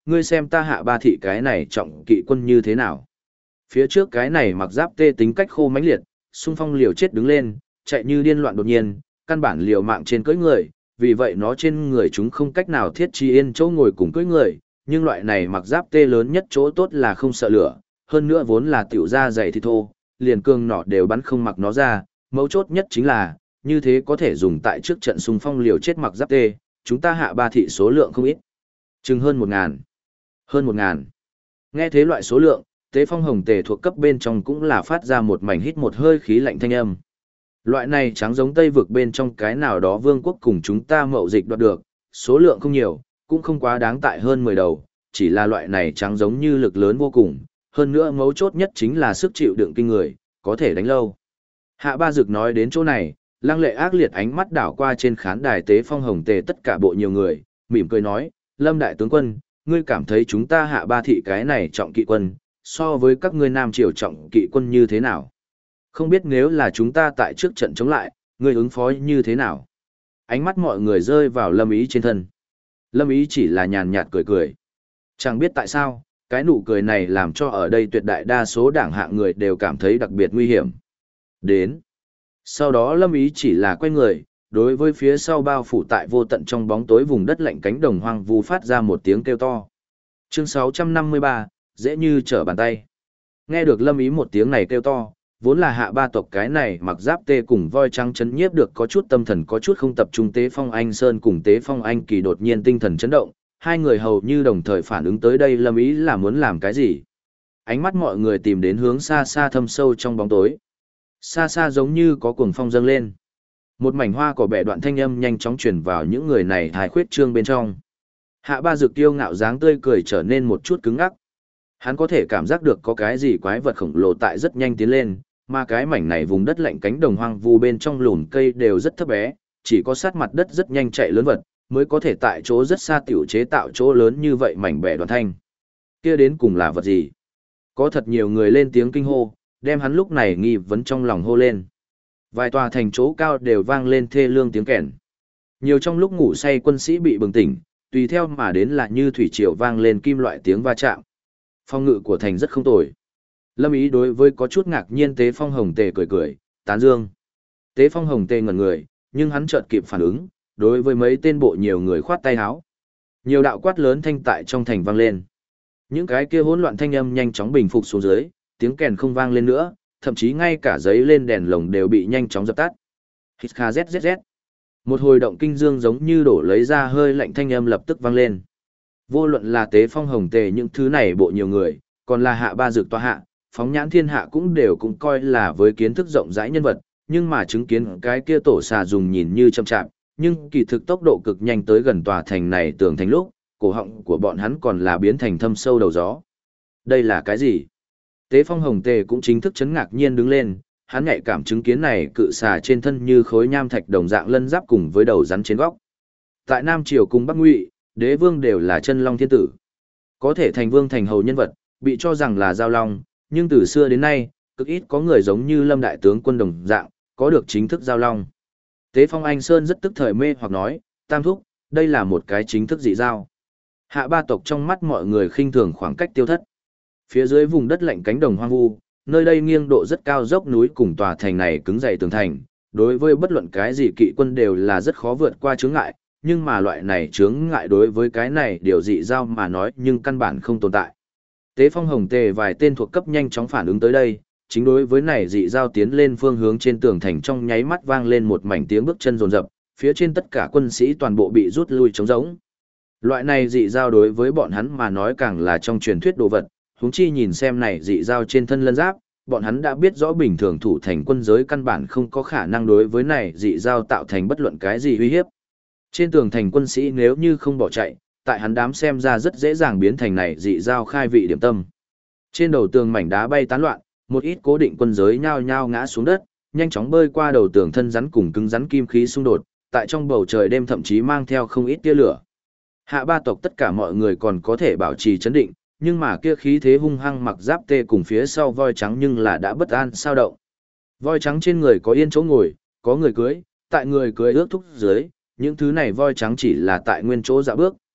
ngươi xem ta Hạ Ba thị cái này trọng kỵ quân như thế nào. Phía trước cái này mặc giáp tê tính cách khô mãnh liệt, xung phong liều chết đứng lên, chạy như điên loạn đột nhiên, căn bản liều mạng trên cưỡi người, vì vậy nó trên người chúng không cách nào thiết chi yên chỗ ngồi cùng cưỡi người, nhưng loại này mặc giáp tê lớn nhất chỗ tốt là không sợ lửa, hơn nữa vốn là tiểu da dày thịt thô, liền cương nỏ đều bắn không mặc nó ra, mấu chốt nhất chính là, như thế có thể dùng tại trước trận xung phong liều chết mặc giáp tê, chúng ta Hạ Ba thị số lượng không ít. Chừng hơn 1.000. Hơn 1.000. Nghe thế loại số lượng, Tế Phong Hồng Tề thuộc cấp bên trong cũng là phát ra một mảnh hít một hơi khí lạnh thanh âm. Loại này trắng giống Tây vực bên trong cái nào đó vương quốc cùng chúng ta mậu dịch đoạt được, số lượng không nhiều, cũng không quá đáng tại hơn 10 đầu, chỉ là loại này trắng giống như lực lớn vô cùng, hơn nữa mấu chốt nhất chính là sức chịu đựng kinh người, có thể đánh lâu. Hạ Ba Dực nói đến chỗ này, lăng lệ ác liệt ánh mắt đảo qua trên khán đài Tế Phong Hồng Tề tất cả bộ nhiều người, mỉm cười nói, Lâm Đại Tướng Quân, ngươi cảm thấy chúng ta Hạ Ba thị cái này trọng kỵ quân, so với các ngươi Nam Triều trọng kỵ quân như thế nào? Không biết nếu là chúng ta tại trước trận chống lại, ngươi ứng phó như thế nào? Ánh mắt mọi người rơi vào Lâm Ý trên thân. Lâm Ý chỉ là nhàn nhạt cười cười. Chẳng biết tại sao, cái nụ cười này làm cho ở đây tuyệt đại đa số đảng hạng người đều cảm thấy đặc biệt nguy hiểm. Đến. Sau đó Lâm Ý chỉ là quay người, đối với phía sau bao phủ tại vô tận trong bóng tối vùng đất lạnh cánh đồng hoang vu phát ra một tiếng kêu to. Chương 653, dễ như trở bàn tay. Nghe được Lâm Ý một tiếng này kêu to, vốn là Hạ Ba tộc cái này mặc giáp tê cùng voi trắng chấn nhiếp được có chút tâm thần có chút không tập trung. Tế Phong Anh Sơn cùng Tế Phong Anh Kỳ đột nhiên tinh thần chấn động, hai người hầu như đồng thời phản ứng tới đây Lâm Ý là muốn làm cái gì. Ánh mắt mọi người tìm đến hướng xa xa thâm sâu trong bóng tối. Xa xa giống như có cuồng phong dâng lên. Một mảnh hoa cỏ bẻ đoạn thanh âm nhanh chóng truyền vào những người này hài khuyết trương bên trong. Hạ Ba Dực kiêu ngạo dáng tươi cười trở nên một chút cứng ngắc. Hắn có thể cảm giác được có cái gì quái vật khổng lồ tại rất nhanh tiến lên, mà cái mảnh này vùng đất lạnh cánh đồng hoang vu bên trong lùn cây đều rất thấp bé, chỉ có sát mặt đất rất nhanh chạy lớn vật, mới có thể tại chỗ rất xa tiểu chế tạo chỗ lớn như vậy mảnh bẻ đoạn thanh. Kia đến cùng là vật gì? Có thật nhiều người lên tiếng kinh hô, đem hắn lúc này nghi vấn trong lòng hô lên. Vài tòa thành chỗ cao đều vang lên thê lương tiếng kèn. Nhiều trong lúc ngủ say quân sĩ bị bừng tỉnh, tùy theo mà đến là như thủy triều vang lên kim loại tiếng va chạm. Phong ngự của thành rất không tồi. Lâm Ý đối với có chút ngạc nhiên Tế Phong Hồng Tề cười cười, tán dương. Tế Phong Hồng Tề ngẩn người, nhưng hắn chợt kịp phản ứng, đối với mấy tên bộ nhiều người khoát tay áo. Nhiều đạo quát lớn thanh tại trong thành vang lên. Những cái kia hỗn loạn thanh âm nhanh chóng bình phục xuống dưới, tiếng kèn không vang lên nữa, thậm chí ngay cả giấy lên đèn lồng đều bị nhanh chóng dập tắt. Hít kha zzz. Một hồi động kinh dương giống như đổ lấy ra hơi lạnh thanh âm lập tức vang lên. Vô luận là Tế Phong Hồng Tề những thứ này bộ nhiều người, còn là Hạ Ba Dực tọa hạ, phóng nhãn thiên hạ cũng đều cũng coi là với kiến thức rộng rãi nhân vật, nhưng mà chứng kiến cái kia tổ xà dùng nhìn như chậm chạp, nhưng kỳ thực tốc độ cực nhanh tới gần tòa thành này tường thành lúc, cổ họng của bọn hắn còn là biến thành thâm sâu đầu gió. Đây là cái gì? Tế Phong Hồng Tề cũng chính thức chấn ngạc nhiên đứng lên, hắn nhạy cảm chứng kiến này cự xà trên thân như khối nham thạch đồng dạng lân giáp cùng với đầu rắn trên góc. Tại Nam Triều cùng Bắc Ngụy, đế vương đều là chân long thiên tử. Có thể thành vương thành hầu nhân vật, bị cho rằng là giao long, nhưng từ xưa đến nay, cực ít có người giống như Lâm Đại Tướng Quân đồng dạng, có được chính thức giao long. Tế Phong Anh Sơn rất tức thời mê hoặc nói, Tam Thúc, đây là một cái chính thức dị giao. Hạ Ba tộc trong mắt mọi người khinh thường khoảng cách tiêu thất. Phía dưới vùng đất lạnh cánh đồng hoang vu, nơi đây nghiêng độ rất cao dốc núi cùng tòa thành này cứng dày tường thành, đối với bất luận cái gì kỵ quân đều là rất khó vượt qua chướng ngại, nhưng mà loại này chướng ngại đối với cái này điều dị giao mà nói nhưng căn bản không tồn tại. Tế Phong Hồng Tề vài tên thuộc cấp nhanh chóng phản ứng tới đây, chính đối với này dị giao tiến lên phương hướng trên tường thành trong nháy mắt vang lên một mảnh tiếng bước chân rồn rập, phía trên tất cả quân sĩ toàn bộ bị rút lui trống rỗng. Loại này dị giao đối với bọn hắn mà nói càng là trong truyền thuyết đồ vật, huống chi nhìn xem này dị giao trên thân lân giáp, bọn hắn đã biết rõ bình thường thủ thành quân giới căn bản không có khả năng đối với này dị giao tạo thành bất luận cái gì uy hiếp. Trên tường thành quân sĩ nếu như không bỏ chạy, tại hắn đám xem ra rất dễ dàng biến thành này dị giao khai vị điểm tâm. Trên đầu tường mảnh đá bay tán loạn, một ít cố định quân giới nhao nhao ngã xuống đất, nhanh chóng bơi qua đầu tường thân rắn cùng cứng rắn kim khí xung đột, tại trong bầu trời đêm thậm chí mang theo không ít tia lửa. Hạ Ba tộc tất cả mọi người còn có thể bảo trì trấn định, nhưng mà kia khí thế hung hăng mặc giáp tê cùng phía sau voi trắng nhưng là đã bất an sao động. Voi trắng trên người có yên chỗ ngồi, có người cưới, tại người cưới ước thúc dưới, những thứ này voi trắng chỉ là tại nguyên chỗ dạo bước,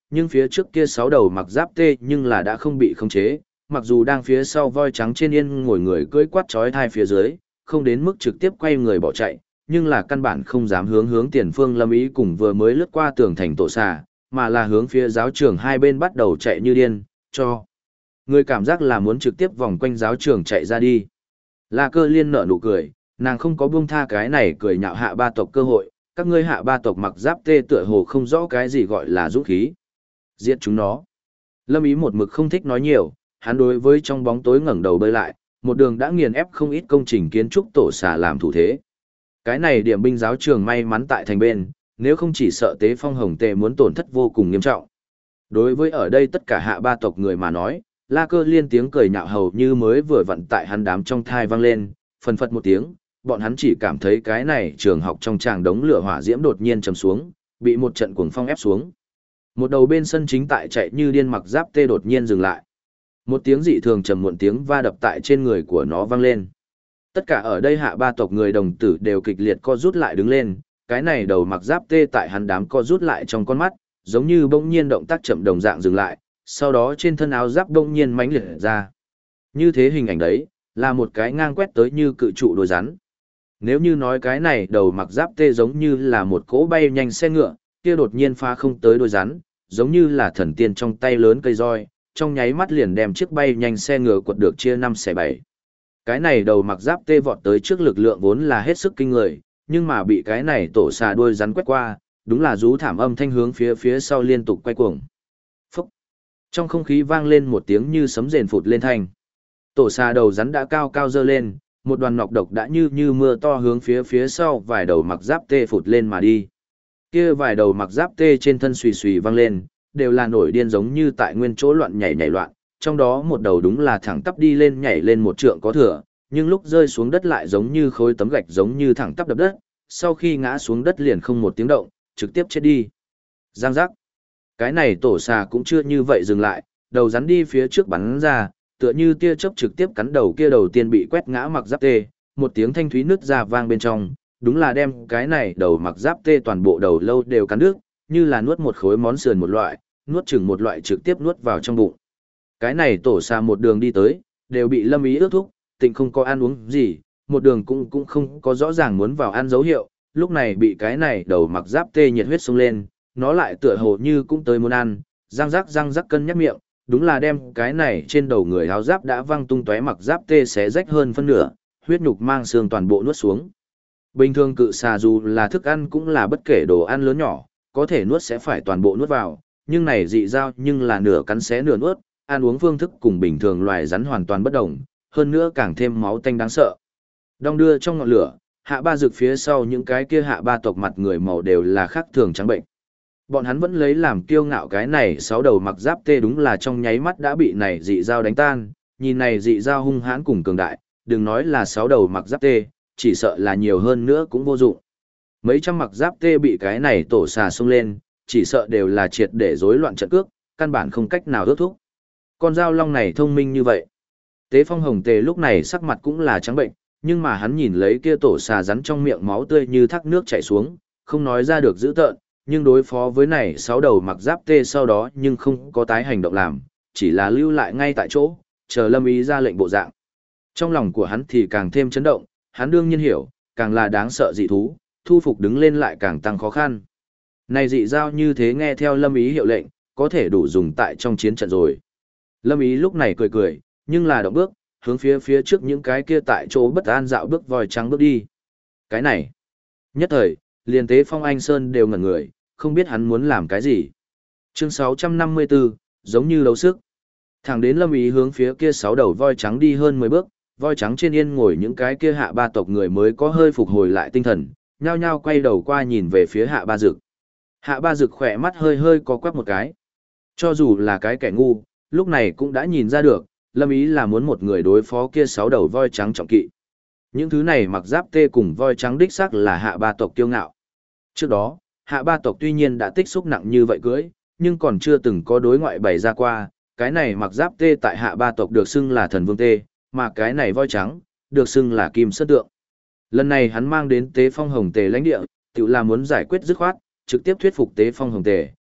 nhưng phía trước kia 6 đầu mặc giáp tê nhưng là đã không bị khống chế, mặc dù đang phía sau voi trắng trên yên ngồi người cưỡi quát chói thai phía dưới, không đến mức trực tiếp quay người bỏ chạy, nhưng là căn bản không dám hướng tiền phương Lâm Ý cùng vừa mới lướt qua tường thành tổ xà, mà là hướng phía giáo trường hai bên bắt đầu chạy như điên, cho người cảm giác là muốn trực tiếp vòng quanh giáo trường chạy ra đi. La Cơ Liên nở nụ cười, nàng không có buông tha cái này cười nhạo hạ ba tộc cơ hội, các ngươi hạ ba tộc mặc giáp tê tựa hồ không rõ cái gì gọi là dũng khí. Giết chúng nó. Lâm Ý một mực không thích nói nhiều, hắn đối với trong bóng tối ngẩng đầu bơi lại, một đường đã nghiền ép không ít công trình kiến trúc tổ xà làm thủ thế. Cái này điểm binh giáo trường may mắn tại thành bên, nếu không chỉ sợ Tế Phong Hồng Tề muốn tổn thất vô cùng nghiêm trọng. Đối với ở đây tất cả hạ ba tộc người mà nói, La Cơ Liên tiếng cười nhạo hầu như mới vừa vặn tại hắn đám trong thai vang lên, phần phật một tiếng, bọn hắn chỉ cảm thấy cái này trường học trong tràng đống lửa hỏa diễm đột nhiên trầm xuống, bị một trận cuồng phong ép xuống. Một đầu bên sân chính tại chạy như điên mặc giáp tê đột nhiên dừng lại. Một tiếng dị thường trầm muộn tiếng va đập tại trên người của nó vang lên. Tất cả ở đây hạ ba tộc người đồng tử đều kịch liệt co rút lại đứng lên, cái này đầu mặc giáp tê tại hắn đám co rút lại trong con mắt, giống như bỗng nhiên động tác chậm đồng dạng dừng lại, sau đó trên thân áo giáp bỗng nhiên mãnh liệt ra. Như thế hình ảnh đấy, là một cái ngang quét tới như cự trụ đôi rắn. Nếu như nói cái này đầu mặc giáp tê giống như là một cỗ bay nhanh xe ngựa, kia đột nhiên phá không tới đôi rắn, giống như là thần tiên trong tay lớn cây roi, trong nháy mắt liền đem chiếc bay nhanh xe ngựa quật được chia 5 xẻ 7. Cái này đầu mặc giáp tê vọt tới trước lực lượng vốn là hết sức kinh người, nhưng mà bị cái này tổ xà đuôi rắn quét qua, đúng là rú thảm âm thanh hướng phía sau liên tục quay cuồng. Phúc! Trong không khí vang lên một tiếng như sấm rền phụt lên thanh. Tổ xà đầu rắn đã cao cao dơ lên, một đoàn nọc độc đã như mưa to hướng phía sau vài đầu mặc giáp tê phụt lên mà đi. Kia vài đầu mặc giáp tê trên thân xùy xùy vang lên, đều là nổi điên giống như tại nguyên chỗ loạn nhảy loạn, trong đó một đầu đúng là thẳng tắp đi lên nhảy lên một trượng có thừa, nhưng lúc rơi xuống đất lại giống như khối tấm gạch giống như thẳng tắp đập đất, sau khi ngã xuống đất liền không một tiếng động, trực tiếp chết đi. Giang giác. Cái này tổ xà cũng chưa như vậy dừng lại, đầu rắn đi phía trước bắn ra, tựa như tia chớp trực tiếp cắn đầu kia đầu tiên bị quét ngã mặc giáp tê, một tiếng thanh thúy nứt ra vang bên trong, đúng là đem cái này đầu mặc giáp tê toàn bộ đầu lâu đều cắn đứt, như là nuốt một khối món sườn một loại, nuốt chừng một loại trực tiếp nuốt vào trong bụng. Cái này tổ xà một đường đi tới, đều bị Lâm Ý ước thúc, tịnh không có ăn uống gì, một đường cũng không có rõ ràng muốn vào ăn dấu hiệu, lúc này bị cái này đầu mặc giáp tê nhiệt huyết xông lên, nó lại tựa hồ như cũng tới muốn ăn, răng rắc cân nhắc miệng, đúng là đem cái này trên đầu người áo giáp đã văng tung tóe mặc giáp tê xé rách hơn phân nửa, huyết nhục mang xương toàn bộ nuốt xuống. Bình thường cự xà dù là thức ăn cũng là bất kể đồ ăn lớn nhỏ, có thể nuốt sẽ phải toàn bộ nuốt vào, nhưng này dị dao nhưng là nửa cắn xé nửa nuốt, ăn uống phương thức cùng bình thường loài rắn hoàn toàn bất đồng, hơn nữa càng thêm máu tanh đáng sợ. Đong đưa trong ngọn lửa, hạ ba rực phía sau những cái kia hạ ba tộc mặt người màu đều là khác thường trắng bệnh. Bọn hắn vẫn lấy làm kiêu ngạo cái này 6 đầu mặc giáp tê đúng là trong nháy mắt đã bị này dị dao đánh tan, nhìn này dị dao hung hãn cùng cường đại, đừng nói là 6 đầu mặc giáp tê, chỉ sợ là nhiều hơn nữa cũng vô dụng. Mấy trăm mặc giáp tê bị cái này tổ xà xông lên, chỉ sợ đều là triệt để rối loạn trận cước, căn bản không cách nào ước thúc. Con dao long này thông minh như vậy. Tế Phong Hồng Tề lúc này sắc mặt cũng là trắng bệnh, nhưng mà hắn nhìn lấy kia tổ xà rắn trong miệng máu tươi như thác nước chảy xuống, không nói ra được dữ tợn, nhưng đối phó với này 6 đầu mặc giáp tê sau đó nhưng không có tái hành động làm, chỉ là lưu lại ngay tại chỗ, chờ Lâm Ý ra lệnh bộ dạng. Trong lòng của hắn thì càng thêm chấn động, hắn đương nhiên hiểu, càng là đáng sợ dị thú, thu phục đứng lên lại càng tăng khó khăn. Này dị giao như thế nghe theo Lâm Ý hiệu lệnh, có thể đủ dùng tại trong chiến trận rồi. Lâm Ý lúc này cười cười, nhưng là động bước, hướng phía trước những cái kia tại chỗ bất an dạo bước voi trắng bước đi. Cái này, nhất thời, liền Tế Phong Anh Sơn đều ngẩn người, không biết hắn muốn làm cái gì. Chương 654, giống như đấu sức. Thẳng đến Lâm Ý hướng phía kia 6 đầu voi trắng đi hơn 10 bước, voi trắng trên yên ngồi những cái kia hạ ba tộc người mới có hơi phục hồi lại tinh thần, nhao nhao quay đầu qua nhìn về phía hạ ba dực. Hạ ba dực khỏe mắt hơi hơi có quắc một cái. Cho dù là cái kẻ ngu, lúc này cũng đã nhìn ra được, Lâm Ý là muốn một người đối phó kia 6 đầu voi trắng trọng kỵ. Những thứ này mặc giáp tê cùng voi trắng đích xác là hạ ba tộc kiêu ngạo. Trước đó, hạ ba tộc tuy nhiên đã tích xúc nặng như vậy cưới, nhưng còn chưa từng có đối ngoại bày ra qua, cái này mặc giáp tê tại hạ ba tộc được xưng là thần vương tê, mà cái này voi trắng, được xưng là kim sơn tượng. Lần này hắn mang đến Tế Phong Hồng Tề lãnh địa, tự là muốn giải quyết dứt khoát, trực tiếp thuyết phục Tế Phong Hồng Tề,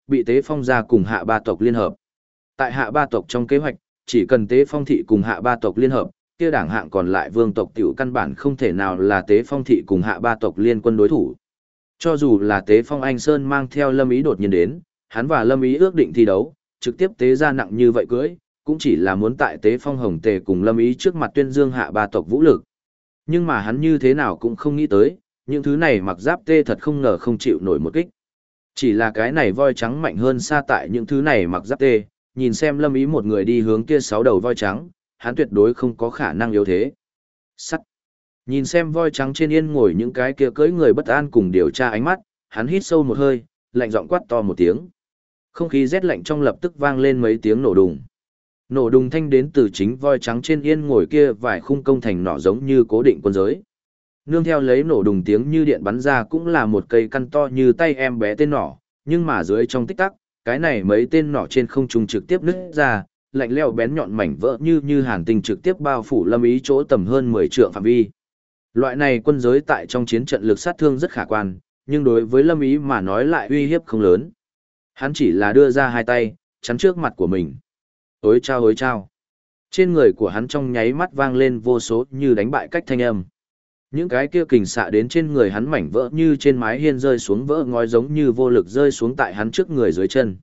bị Tế Phong gia cùng Hạ ba tộc liên hợp. Tại Hạ ba tộc trong kế hoạch, chỉ cần Tế Phong thị cùng Hạ ba tộc liên hợp, kia đảng hạng còn lại vương tộc tiểu căn bản không thể nào là Tế Phong thị cùng Hạ ba tộc liên quân đối thủ. Cho dù là Tế Phong Anh Sơn mang theo Lâm Ý đột nhiên đến, hắn và Lâm Ý ước định thi đấu, trực tiếp tế ra nặng như vậy cưới, cũng chỉ là muốn tại Tế Phong Hồng Tề cùng Lâm Ý trước mặt tuyên dương Hạ ba tộc vũ lực. Nhưng mà hắn như thế nào cũng không nghĩ tới, những thứ này mặc giáp tê thật không ngờ không chịu nổi một kích. Chỉ là cái này voi trắng mạnh hơn xa tại những thứ này mặc giáp tê, nhìn xem Lâm Ý một người đi hướng kia 6 đầu voi trắng, hắn tuyệt đối không có khả năng yếu thế. Sắt. Nhìn xem voi trắng trên yên ngồi những cái kia cưỡi người bất an cùng điều tra ánh mắt, hắn hít sâu một hơi, lạnh giọng quát to một tiếng. Không khí rét lạnh trong lập tức vang lên mấy tiếng nổ đùng. Nổ đùng thanh đến từ chính voi trắng trên yên ngồi kia vài khung công thành nỏ giống như cố định quân giới. Nương theo lấy nổ đùng tiếng như điện bắn ra cũng là một cây căn to như tay em bé tên nỏ, nhưng mà dưới trong tích tắc, cái này mấy tên nỏ trên không trung trực tiếp nứt ra, lạnh lẽo bén nhọn mảnh vỡ như hàn tinh trực tiếp bao phủ Lâm Ý chỗ tầm hơn 10 trượng phạm vi. Loại này quân giới tại trong chiến trận lực sát thương rất khả quan, nhưng đối với Lâm Ý mà nói lại uy hiếp không lớn. Hắn chỉ là đưa ra hai tay, chắn trước mặt của mình. Ối chao ối chao. Trên người của hắn trong nháy mắt vang lên vô số như đánh bại cách thanh âm. Những cái kia kình xạ đến trên người hắn mảnh vỡ như trên mái hiên rơi xuống vỡ ngói giống như vô lực rơi xuống tại hắn trước người dưới chân.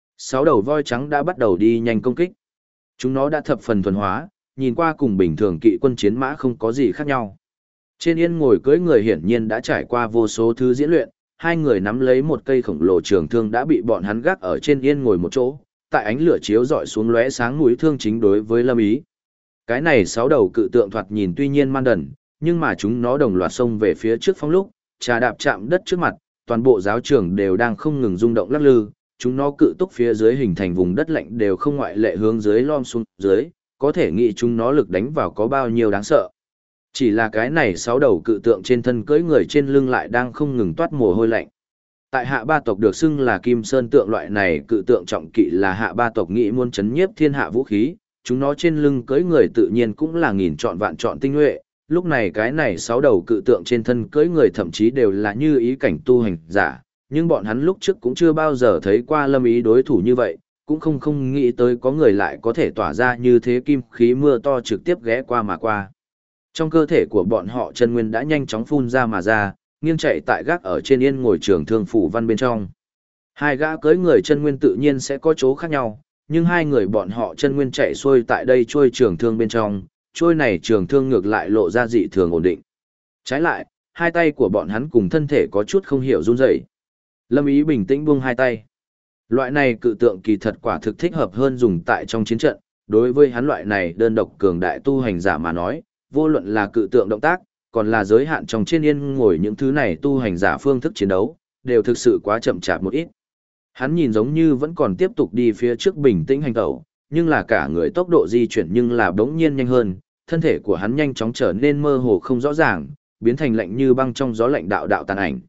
6 đầu voi trắng đã bắt đầu đi nhanh công kích. Chúng nó đã thập phần thuần hóa, nhìn qua cùng bình thường kỵ quân chiến mã không có gì khác nhau. Trên yên ngồi cưỡi người hiển nhiên đã trải qua vô số thứ diễn luyện, hai người nắm lấy một cây khổng lồ trường thương đã bị bọn hắn gác ở trên yên ngồi một chỗ, tại ánh lửa chiếu rọi xuống lóe sáng mũi thương chính đối với Lâm Ý. Cái này 6 đầu cự tượng thoạt nhìn tuy nhiên man đần, nhưng mà chúng nó đồng loạt xông về phía trước phong lúc, trà đạp chạm đất trước mặt, toàn bộ giáo trường đều đang không ngừng rung động lắc lư, chúng nó cự túc phía dưới hình thành vùng đất lạnh đều không ngoại lệ hướng dưới lom xuống dưới, có thể nghĩ chúng nó lực đánh vào có bao nhiêu đáng sợ. Chỉ là cái này 6 đầu cự tượng trên thân cưỡi người trên lưng lại đang không ngừng toát mồ hôi lạnh. Tại Hạ ba tộc được xưng là Kim Sơn tượng loại này cự tượng trọng kỵ là Hạ ba tộc nghĩ muốn chấn nhiếp thiên hạ vũ khí, chúng nó trên lưng cưỡi người tự nhiên cũng là nghìn chọn vạn chọn tinh nhuệ. Lúc này cái này 6 đầu cự tượng trên thân cưỡi người thậm chí đều là như ý cảnh tu hành giả, nhưng bọn hắn lúc trước cũng chưa bao giờ thấy qua Lâm Ý đối thủ như vậy, cũng không nghĩ tới có người lại có thể tỏa ra như thế kim khí mưa to trực tiếp ghé qua mà qua. Trong cơ thể của bọn họ chân nguyên đã nhanh chóng phun ra mà ra, nghiêng chạy tại gác ở trên yên ngồi trường thương phủ văn bên trong. Hai gã cưỡi người chân nguyên tự nhiên sẽ có chỗ khác nhau, nhưng hai người bọn họ chân nguyên chạy xuôi tại đây trôi trường thương bên trong, trôi này trường thương ngược lại lộ ra dị thường ổn định. Trái lại, hai tay của bọn hắn cùng thân thể có chút không hiểu run rẩy. Lâm Ý bình tĩnh buông hai tay. Loại này cự tượng kỳ thật quả thực thích hợp hơn dùng tại trong chiến trận, đối với hắn loại này đơn độc cường đại tu hành giả mà nói, vô luận là cự tượng động tác, còn là giới hạn trong trên yên ngồi những thứ này tu hành giả phương thức chiến đấu, đều thực sự quá chậm chạp một ít. Hắn nhìn giống như vẫn còn tiếp tục đi phía trước bình tĩnh hành tẩu, nhưng là cả người tốc độ di chuyển nhưng là bỗng nhiên nhanh hơn, thân thể của hắn nhanh chóng trở nên mơ hồ không rõ ràng, biến thành lạnh như băng trong gió lạnh đạo đạo tàn ảnh.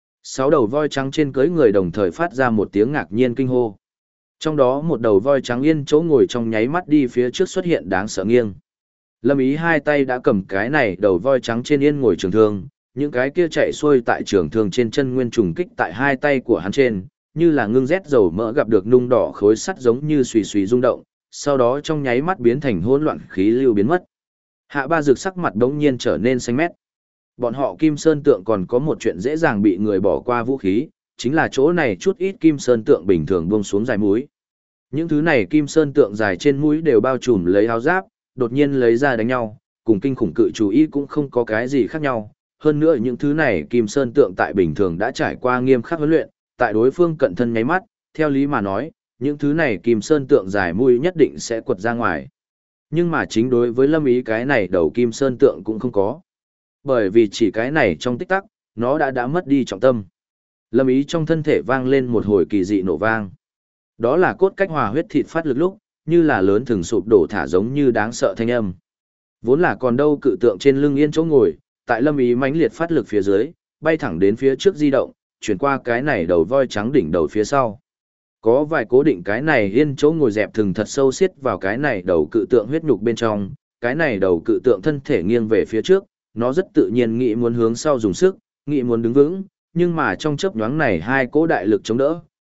6 đầu voi trắng trên cưỡi người đồng thời phát ra một tiếng ngạc nhiên kinh hô. Trong đó một đầu voi trắng yên chỗ ngồi trong nháy mắt đi phía trước xuất hiện đáng sợ nghiêng. Lâm Ý hai tay đã cầm cái này đầu voi trắng trên yên ngồi trường thương, những cái kia chạy xuôi tại trường thương trên chân nguyên trùng kích tại hai tay của hắn trên, như là ngưng rét dầu mỡ gặp được nung đỏ khối sắt giống như xùy xùy rung động, sau đó trong nháy mắt biến thành hỗn loạn khí lưu biến mất. Hạ Ba Dực sắc mặt đống nhiên trở nên xanh mét. Bọn họ Kim Sơn tượng còn có một chuyện dễ dàng bị người bỏ qua vũ khí, chính là chỗ này chút ít Kim Sơn tượng bình thường buông xuống dài mũi. Những thứ này Kim Sơn tượng dài trên mũi đều bao trùm lấy áo giáp, đột nhiên lấy ra đánh nhau, cùng kinh khủng cự chú ý cũng không có cái gì khác nhau. Hơn nữa những thứ này Kim Sơn tượng tại bình thường đã trải qua nghiêm khắc huấn luyện, tại đối phương cận thân nháy mắt, theo lý mà nói, những thứ này Kim Sơn tượng dài mũi nhất định sẽ quật ra ngoài. Nhưng mà chính đối với Lâm Ý cái này đầu Kim Sơn tượng cũng không có. Bởi vì chỉ cái này trong tích tắc, nó đã mất đi trọng tâm. Lâm Ý trong thân thể vang lên một hồi kỳ dị nổ vang. Đó là cốt cách hòa huyết thịt phát lực lúc, như là lớn thừng sụp đổ thả giống như đáng sợ thanh âm. Vốn là còn đâu cự tượng trên lưng yên chỗ ngồi, tại Lâm Ý mãnh liệt phát lực phía dưới, bay thẳng đến phía trước di động, chuyển qua cái này đầu voi trắng đỉnh đầu phía sau. Có vài cố định cái này yên chỗ ngồi dẹp thừng thật sâu xiết vào cái này đầu cự tượng huyết nhục bên trong, cái này đầu cự tượng thân thể nghiêng về phía trước, nó rất tự nhiên nghĩ muốn hướng sau dùng sức, nghĩ muốn đứng vững, nhưng mà trong chớp nhoáng này hai cỗ đại lực chống đỡ,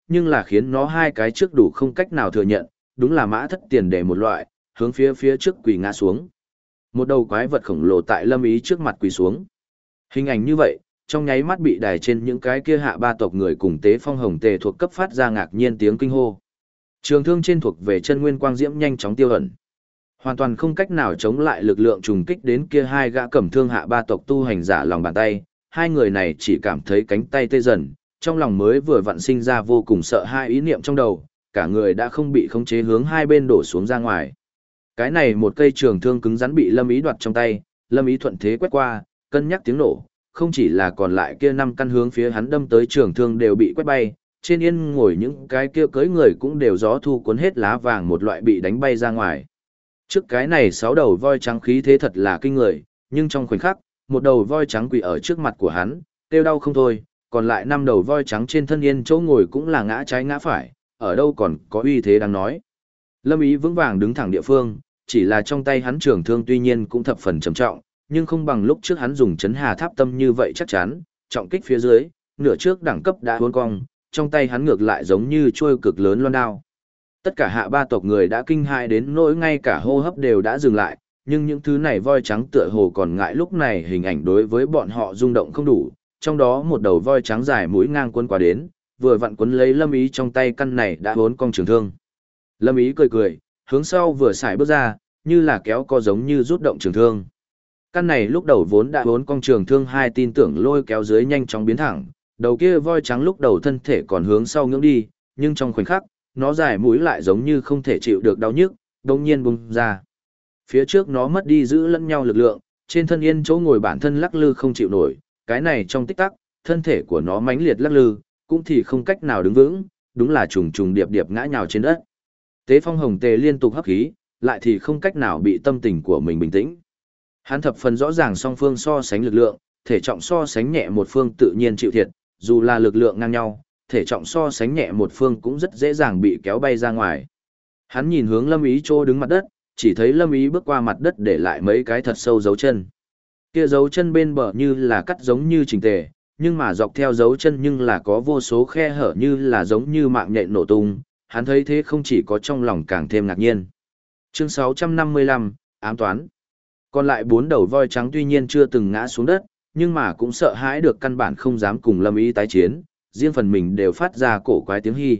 nhưng là khiến nó hai cái trước đủ không cách nào thừa nhận, đúng là mã thất tiền để một loại, hướng phía trước quỳ ngã xuống. Một đầu quái vật khổng lồ tại Lâm Ý trước mặt quỳ xuống. Hình ảnh như vậy, trong nháy mắt bị đài trên những cái kia hạ ba tộc người cùng Tế Phong Hồng Tề thuộc cấp phát ra ngạc nhiên tiếng kinh hô. Trường thương trên thuộc về chân nguyên quang diễm nhanh chóng tiêu ẩn. Hoàn toàn không cách nào chống lại lực lượng trùng kích đến kia hai gã cầm thương hạ ba tộc tu hành giả lòng bàn tay, hai người này chỉ cảm thấy cánh tay tê dần, trong lòng mới vừa vặn sinh ra vô cùng sợ hai ý niệm trong đầu, cả người đã không bị khống chế hướng hai bên đổ xuống ra ngoài. Cái này một cây trường thương cứng rắn bị Lâm Ý đoạt trong tay, Lâm Ý thuận thế quét qua, cân nhắc tiếng nổ, không chỉ là còn lại kia 5 căn hướng phía hắn đâm tới trường thương đều bị quét bay, trên yên ngồi những cái kia cưỡi người cũng đều gió thu cuốn hết lá vàng một loại bị đánh bay ra ngoài. Trước cái này 6 đầu voi trắng khí thế thật là kinh người, nhưng trong khoảnh khắc, một đầu voi trắng quỳ ở trước mặt của hắn, kêu đau không thôi, còn lại 5 đầu voi trắng trên thân yên chỗ ngồi cũng là ngã trái ngã phải, ở đâu còn có uy thế đang nói. Lâm Ý vững vàng đứng thẳng địa phương, chỉ là trong tay hắn trường thương tuy nhiên cũng thập phần trầm trọng, nhưng không bằng lúc trước hắn dùng chấn hà tháp tâm như vậy chắc chắn, trọng kích phía dưới, nửa trước đẳng cấp đã uốn cong, trong tay hắn ngược lại giống như trôi cực lớn loan đao. Tất cả hạ ba tộc người đã kinh hãi đến nỗi ngay cả hô hấp đều đã dừng lại, nhưng những thứ này voi trắng tựa hồ còn ngại lúc này hình ảnh đối với bọn họ rung động không đủ, trong đó một đầu voi trắng dài mũi ngang quấn qua đến, vừa vặn quấn lấy Lâm Ý trong tay căn này đã uốn cong trường thương. Lâm Ý cười cười, hướng sau vừa xài bước ra, như là kéo co giống như rút động trường thương. Căn này lúc đầu vốn đã uốn cong trường thương hai tin tưởng lôi kéo dưới nhanh chóng biến thẳng, đầu kia voi trắng lúc đầu thân thể còn hướng sau ngưỡng đi, nhưng trong khoảnh khắc, nó dài mũi lại giống như không thể chịu được đau nhức, đột nhiên bung ra. Phía trước nó mất đi giữ lẫn nhau lực lượng, trên thân yên chỗ ngồi bản thân lắc lư không chịu nổi, cái này trong tích tắc, thân thể của nó mãnh liệt lắc lư, cũng thì không cách nào đứng vững, đúng là trùng trùng điệp điệp ngã nhào trên đất. Tế Phong Hồng Tề liên tục hấp khí, lại thì không cách nào bị tâm tình của mình bình tĩnh. Hắn thập phần rõ ràng song phương so sánh lực lượng, thể trọng so sánh nhẹ một phương tự nhiên chịu thiệt, dù là lực lượng ngang nhau, thể trọng so sánh nhẹ một phương cũng rất dễ dàng bị kéo bay ra ngoài. Hắn nhìn hướng Lâm Ý chỗ đứng mặt đất, chỉ thấy Lâm Ý bước qua mặt đất để lại mấy cái thật sâu dấu chân. Kia dấu chân bên bờ như là cắt giống như chỉnh tề, nhưng mà dọc theo dấu chân nhưng là có vô số khe hở như là giống như mạng nhện nổ tung, hắn thấy thế không chỉ có trong lòng càng thêm ngạc nhiên. Chương 655, ám toán. Còn lại 4 đầu voi trắng tuy nhiên chưa từng ngã xuống đất, nhưng mà cũng sợ hãi được căn bản không dám cùng Lâm Ý tái chiến, riêng phần mình đều phát ra cổ quái tiếng hy.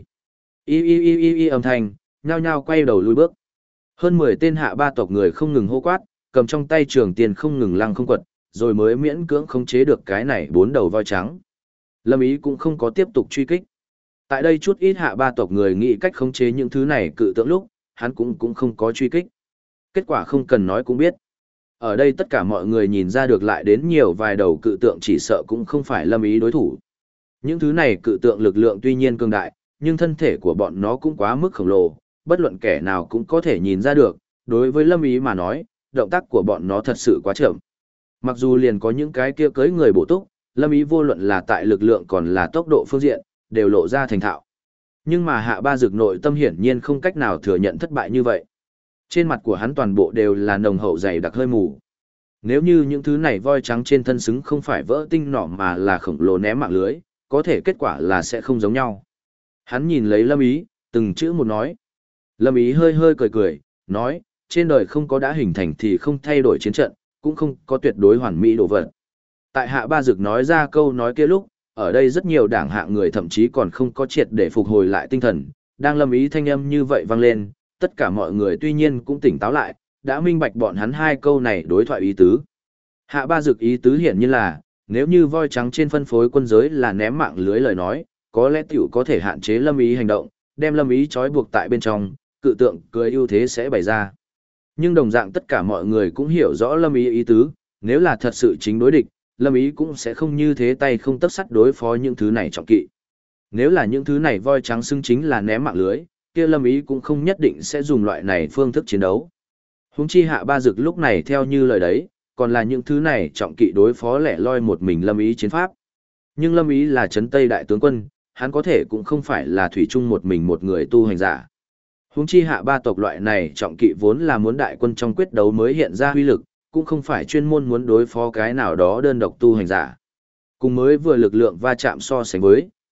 Y âm thanh, nhao nhao quay đầu lùi bước. Hơn 10 tên hạ ba tộc người không ngừng hô quát, cầm trong tay trường tiền không ngừng lăng không quật, rồi mới miễn cưỡng khống chế được cái này 4 đầu voi trắng. Lâm Ý cũng không có tiếp tục truy kích. Tại đây chút ít hạ ba tộc người nghĩ cách khống chế những thứ này cự tượng lúc, hắn cũng không có truy kích. Kết quả không cần nói cũng biết. Ở đây tất cả mọi người nhìn ra được lại đến nhiều vài đầu cự tượng chỉ sợ cũng không phải Lâm Ý đối thủ. Những thứ này cự tượng lực lượng tuy nhiên cường đại, nhưng thân thể của bọn nó cũng quá mức khổng lồ, bất luận kẻ nào cũng có thể nhìn ra được, đối với Lâm Ý mà nói, động tác của bọn nó thật sự quá chậm. Mặc dù liền có những cái kia cưới người bổ túc, Lâm Ý vô luận là tại lực lượng còn là tốc độ phương diện, đều lộ ra thành thạo. Nhưng mà hạ ba dược nội tâm hiển nhiên không cách nào thừa nhận thất bại như vậy. Trên mặt của hắn toàn bộ đều là nồng hậu dày đặc hơi mù. Nếu như những thứ này voi trắng trên thân xứng không phải vỡ tinh nỏ mà là khổng lồ ném mạng lưới, có thể kết quả là sẽ không giống nhau. Hắn nhìn lấy Lâm Ý, từng chữ một nói. Lâm Ý hơi hơi cười cười, nói, trên đời không có đã hình thành thì không thay đổi chiến trận, cũng không có tuyệt đối hoàn mỹ đồ vật. Tại hạ ba dực nói ra câu nói kia lúc, ở đây rất nhiều đảng hạng người thậm chí còn không có triệt để phục hồi lại tinh thần, đang Lâm Ý thanh âm như vậy vang lên, tất cả mọi người tuy nhiên cũng tỉnh táo lại, đã minh bạch bọn hắn hai câu này đối thoại ý tứ. Hạ ba dực ý tứ hiển nhiên là, nếu như voi trắng trên phân phối quân giới là ném mạng lưới lời nói, có lẽ tiểu có thể hạn chế Lâm Ý hành động, đem Lâm Ý trói buộc tại bên trong, cự tượng cười ưu thế sẽ bày ra. Nhưng đồng dạng tất cả mọi người cũng hiểu rõ Lâm Ý ý tứ, nếu là thật sự chính đối địch, Lâm Ý cũng sẽ không như thế tay không tấc sắt đối phó những thứ này trọng kỵ. Nếu là những thứ này voi trắng xưng chính là ném mạng lưới, kia Lâm Ý cũng không nhất định sẽ dùng loại này phương thức chiến đấu. Huống chi hạ ba dực lúc này theo như lời đấy, còn là những thứ này trọng kỵ đối phó lẻ loi một mình Lâm Ý chiến pháp. Nhưng Lâm Ý là trấn Tây đại tướng quân, hắn có thể cũng không phải là thủy chung một mình một người tu hành giả. Huống chi hạ ba tộc loại này trọng kỵ vốn là muốn đại quân trong quyết đấu mới hiện ra huy lực, cũng không phải chuyên môn muốn đối phó cái nào đó đơn độc tu hành giả. Cùng mới vừa lực lượng va chạm so sánh với,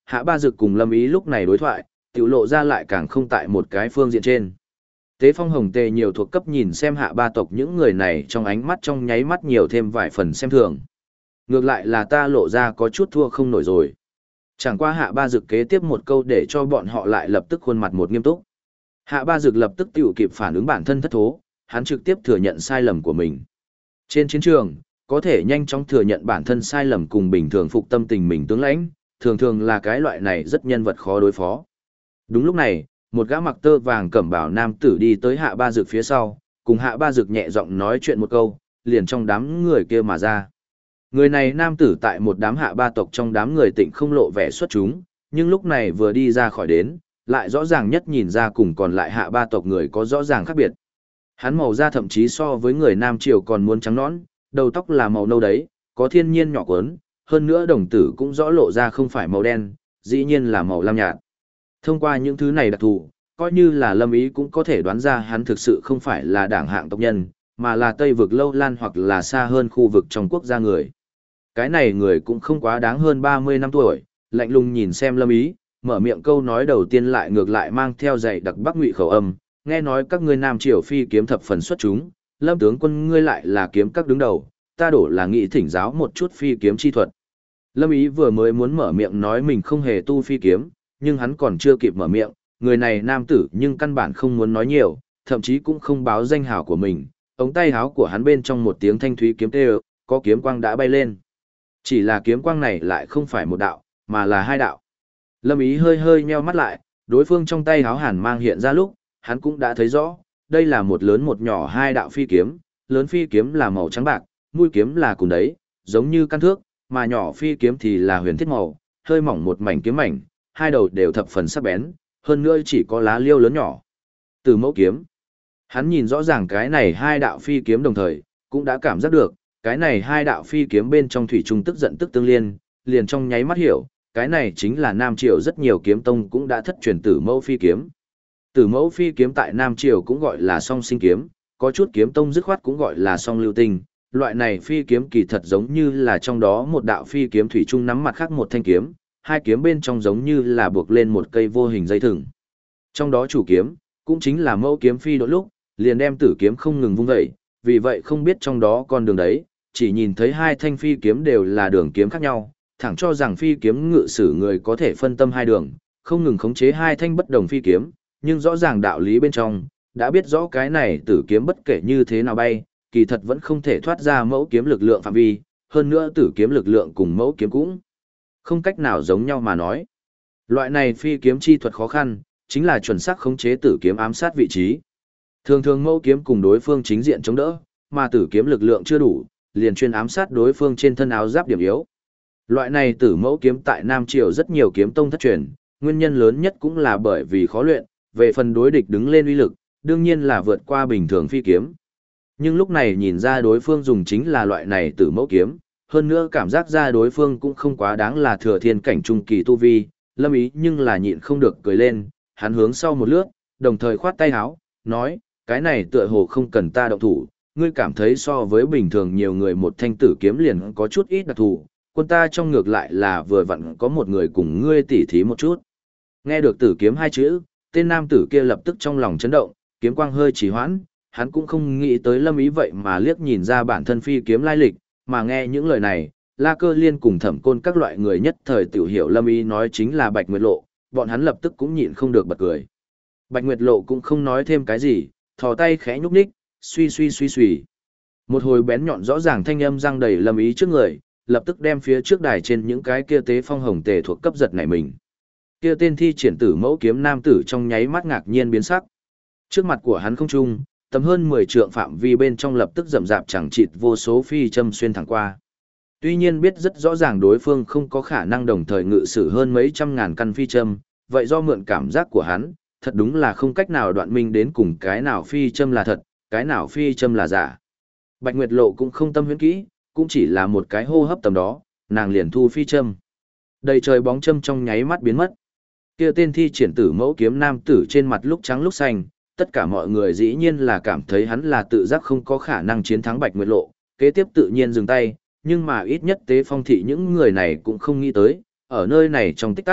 Hạ Ba Dực cùng Lâm Ý lúc này đối thoại, tiểu lộ ra lại càng không tại một cái phương diện trên. Tế Phong Hồng Tề nhiều thuộc cấp nhìn xem Hạ Ba tộc những người này trong ánh mắt trong nháy mắt nhiều thêm vài phần xem thường. Ngược lại là ta lộ ra có chút thua không nổi rồi. Chẳng qua Hạ Ba Dực kế tiếp một câu để cho bọn họ lại lập tức khuôn mặt một nghiêm túc. Hạ Ba Dực lập tức tiểu kịp phản ứng bản thân thất thố, hắn trực tiếp thừa nhận sai lầm của mình. Trên chiến trường, có thể nhanh chóng thừa nhận bản thân sai lầm cùng bình thường phục tâm tình mình tướng lãnh, thường thường là cái loại này rất nhân vật khó đối phó. Đúng lúc này, một gã mặc tơ vàng cẩm bào nam tử đi tới Hạ Ba Dực phía sau, cùng Hạ Ba Dực nhẹ giọng nói chuyện một câu, liền trong đám người kia mà ra. Người này nam tử tại một đám Hạ Ba tộc trong đám người tịnh không lộ vẻ xuất chúng, nhưng lúc này vừa đi ra khỏi đến, lại rõ ràng nhất nhìn ra cùng còn lại Hạ Ba tộc người có rõ ràng khác biệt. Hắn màu da thậm chí so với người Nam Triều còn muốn trắng nõn, đầu tóc là màu nâu đấy, có thiên nhiên nhỏ quấn, hơn nữa đồng tử cũng rõ lộ ra không phải màu đen, dĩ nhiên là màu lam nhạt. Thông qua những thứ này đặc thù, coi như là Lâm Ý cũng có thể đoán ra hắn thực sự không phải là đảng hạng tộc nhân, mà là Tây vực Lâu Lan hoặc là xa hơn khu vực trong quốc gia người. Cái này người cũng không quá đáng hơn 30 năm tuổi, lạnh lùng nhìn xem Lâm Ý, mở miệng câu nói đầu tiên lại ngược lại mang theo dạy đặc Bắc Ngụy khẩu âm, nghe nói các ngươi Nam Triều phi kiếm thập phần xuất chúng, Lâm tướng quân ngươi lại là kiếm các đứng đầu, ta đổ là nghị thỉnh giáo một chút phi kiếm chi thuật. Lâm Ý vừa mới muốn mở miệng nói mình không hề tu phi kiếm, nhưng hắn còn chưa kịp mở miệng, người này nam tử nhưng căn bản không muốn nói nhiều, thậm chí cũng không báo danh hào của mình, ống tay háo của hắn bên trong một tiếng thanh thúy kiếm tê, có kiếm quang đã bay lên. Chỉ là kiếm quang này lại không phải một đạo, mà là hai đạo. Lâm Ý hơi hơi nheo mắt lại, đối phương trong tay háo hàn mang hiện ra lúc, hắn cũng đã thấy rõ, đây là một lớn một nhỏ hai đạo phi kiếm, lớn phi kiếm là màu trắng bạc, mũi kiếm là cùng đấy, giống như căn thước, mà nhỏ phi kiếm thì là huyền thiết màu, hơi mỏng một mảnh kiếm mảnh, hai đầu đều thập phần sắc bén, hơn nữa chỉ có lá liêu lớn nhỏ. Từ mẫu kiếm, hắn nhìn rõ ràng cái này hai đạo phi kiếm đồng thời, cũng đã cảm giác được, cái này hai đạo phi kiếm bên trong thủy trung tức giận tức tương liên, liền trong nháy mắt hiểu, cái này chính là Nam Triều rất nhiều kiếm tông cũng đã thất truyền tử mẫu phi kiếm. Tử mẫu phi kiếm tại Nam Triều cũng gọi là song sinh kiếm, có chút kiếm tông dứt khoát cũng gọi là song lưu tinh. Loại này phi kiếm kỳ thật giống như là trong đó một đạo phi kiếm thủy chung nắm mặt khác một thanh kiếm, hai kiếm bên trong giống như là buộc lên một cây vô hình dây thừng. Trong đó chủ kiếm, cũng chính là mẫu kiếm phi đột lúc, liền đem tử kiếm không ngừng vung dậy, vì vậy không biết trong đó con đường đấy, chỉ nhìn thấy hai thanh phi kiếm đều là đường kiếm khác nhau, thẳng cho rằng phi kiếm ngự sử người có thể phân tâm hai đường, không ngừng khống chế hai thanh bất đồng phi kiếm, nhưng rõ ràng đạo lý bên trong, đã biết rõ cái này tử kiếm bất kể như thế nào bay, kỳ thật vẫn không thể thoát ra mẫu kiếm lực lượng phạm vi, hơn nữa tử kiếm lực lượng cùng mẫu kiếm cũng không cách nào giống nhau mà nói. Loại này phi kiếm chi thuật khó khăn, chính là chuẩn xác khống chế tử kiếm ám sát vị trí. Thường thường mẫu kiếm cùng đối phương chính diện chống đỡ, mà tử kiếm lực lượng chưa đủ, liền chuyên ám sát đối phương trên thân áo giáp điểm yếu. Loại này tử mẫu kiếm tại Nam Triều rất nhiều kiếm tông thất truyền, nguyên nhân lớn nhất cũng là bởi vì khó luyện, về phần đối địch đứng lên uy lực, đương nhiên là vượt qua bình thường phi kiếm. Nhưng lúc này nhìn ra đối phương dùng chính là loại này tử mẫu kiếm, hơn nữa cảm giác ra đối phương cũng không quá đáng là thừa thiên cảnh trung kỳ tu vi, Lâm Ý nhưng là nhịn không được cười lên, hắn hướng sau một lướt, đồng thời khoát tay áo, nói, cái này tựa hồ không cần ta động thủ, ngươi cảm thấy so với bình thường nhiều người một thanh tử kiếm liền có chút ít đặc thù, quân ta trong ngược lại là vừa vặn có một người cùng ngươi tỉ thí một chút. Nghe được tử kiếm hai chữ, tên nam tử kia lập tức trong lòng chấn động, kiếm quang hơi trì hoãn, hắn cũng không nghĩ tới Lâm Ý vậy mà liếc nhìn ra bản thân phi kiếm lai lịch, mà nghe những lời này, La Cơ Liên cùng Thẩm Côn các loại người nhất thời tiểu hiểu Lâm Ý nói chính là Bạch Nguyệt Lộ, bọn hắn lập tức cũng nhịn không được bật cười. Bạch Nguyệt Lộ cũng không nói thêm cái gì, thò tay khẽ nhúc nhích, suy suy suy suy. Một hồi bén nhọn rõ ràng thanh âm răng đầy Lâm Ý trước người, lập tức đem phía trước đài trên những cái kia tế phong hồng tề thuộc cấp giật nảy mình. Kia tên thi triển tử mẫu kiếm nam tử trong nháy mắt ngạc nhiên biến sắc. Trước mặt của hắn không trung, tầm hơn 10 trượng phạm vi bên trong lập tức rậm rạp chẳng chịt vô số phi châm xuyên thẳng qua. Tuy nhiên biết rất rõ ràng đối phương không có khả năng đồng thời ngự sử hơn mấy trăm ngàn căn phi châm, vậy do mượn cảm giác của hắn, thật đúng là không cách nào đoạn minh đến cùng cái nào phi châm là thật, cái nào phi châm là giả. Bạch Nguyệt Lộ cũng không tâm huyễn kỹ, cũng chỉ là một cái hô hấp tầm đó, nàng liền thu phi châm. Đầy trời bóng châm trong nháy mắt biến mất. Kia tên thi triển tử mẫu kiếm nam tử trên mặt lúc trắng lúc xanh, tất cả mọi người dĩ nhiên là cảm thấy hắn là tự giác không có khả năng chiến thắng Bạch Nguyệt Lộ, kế tiếp tự nhiên dừng tay, nhưng mà ít nhất tế phong thị những người này cũng không nghĩ tới, ở nơi này trong tích tắc,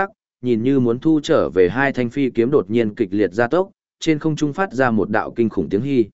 nhìn như muốn thu trở về hai thanh phi kiếm đột nhiên kịch liệt gia tốc, trên không trung phát ra một đạo kinh khủng tiếng hy.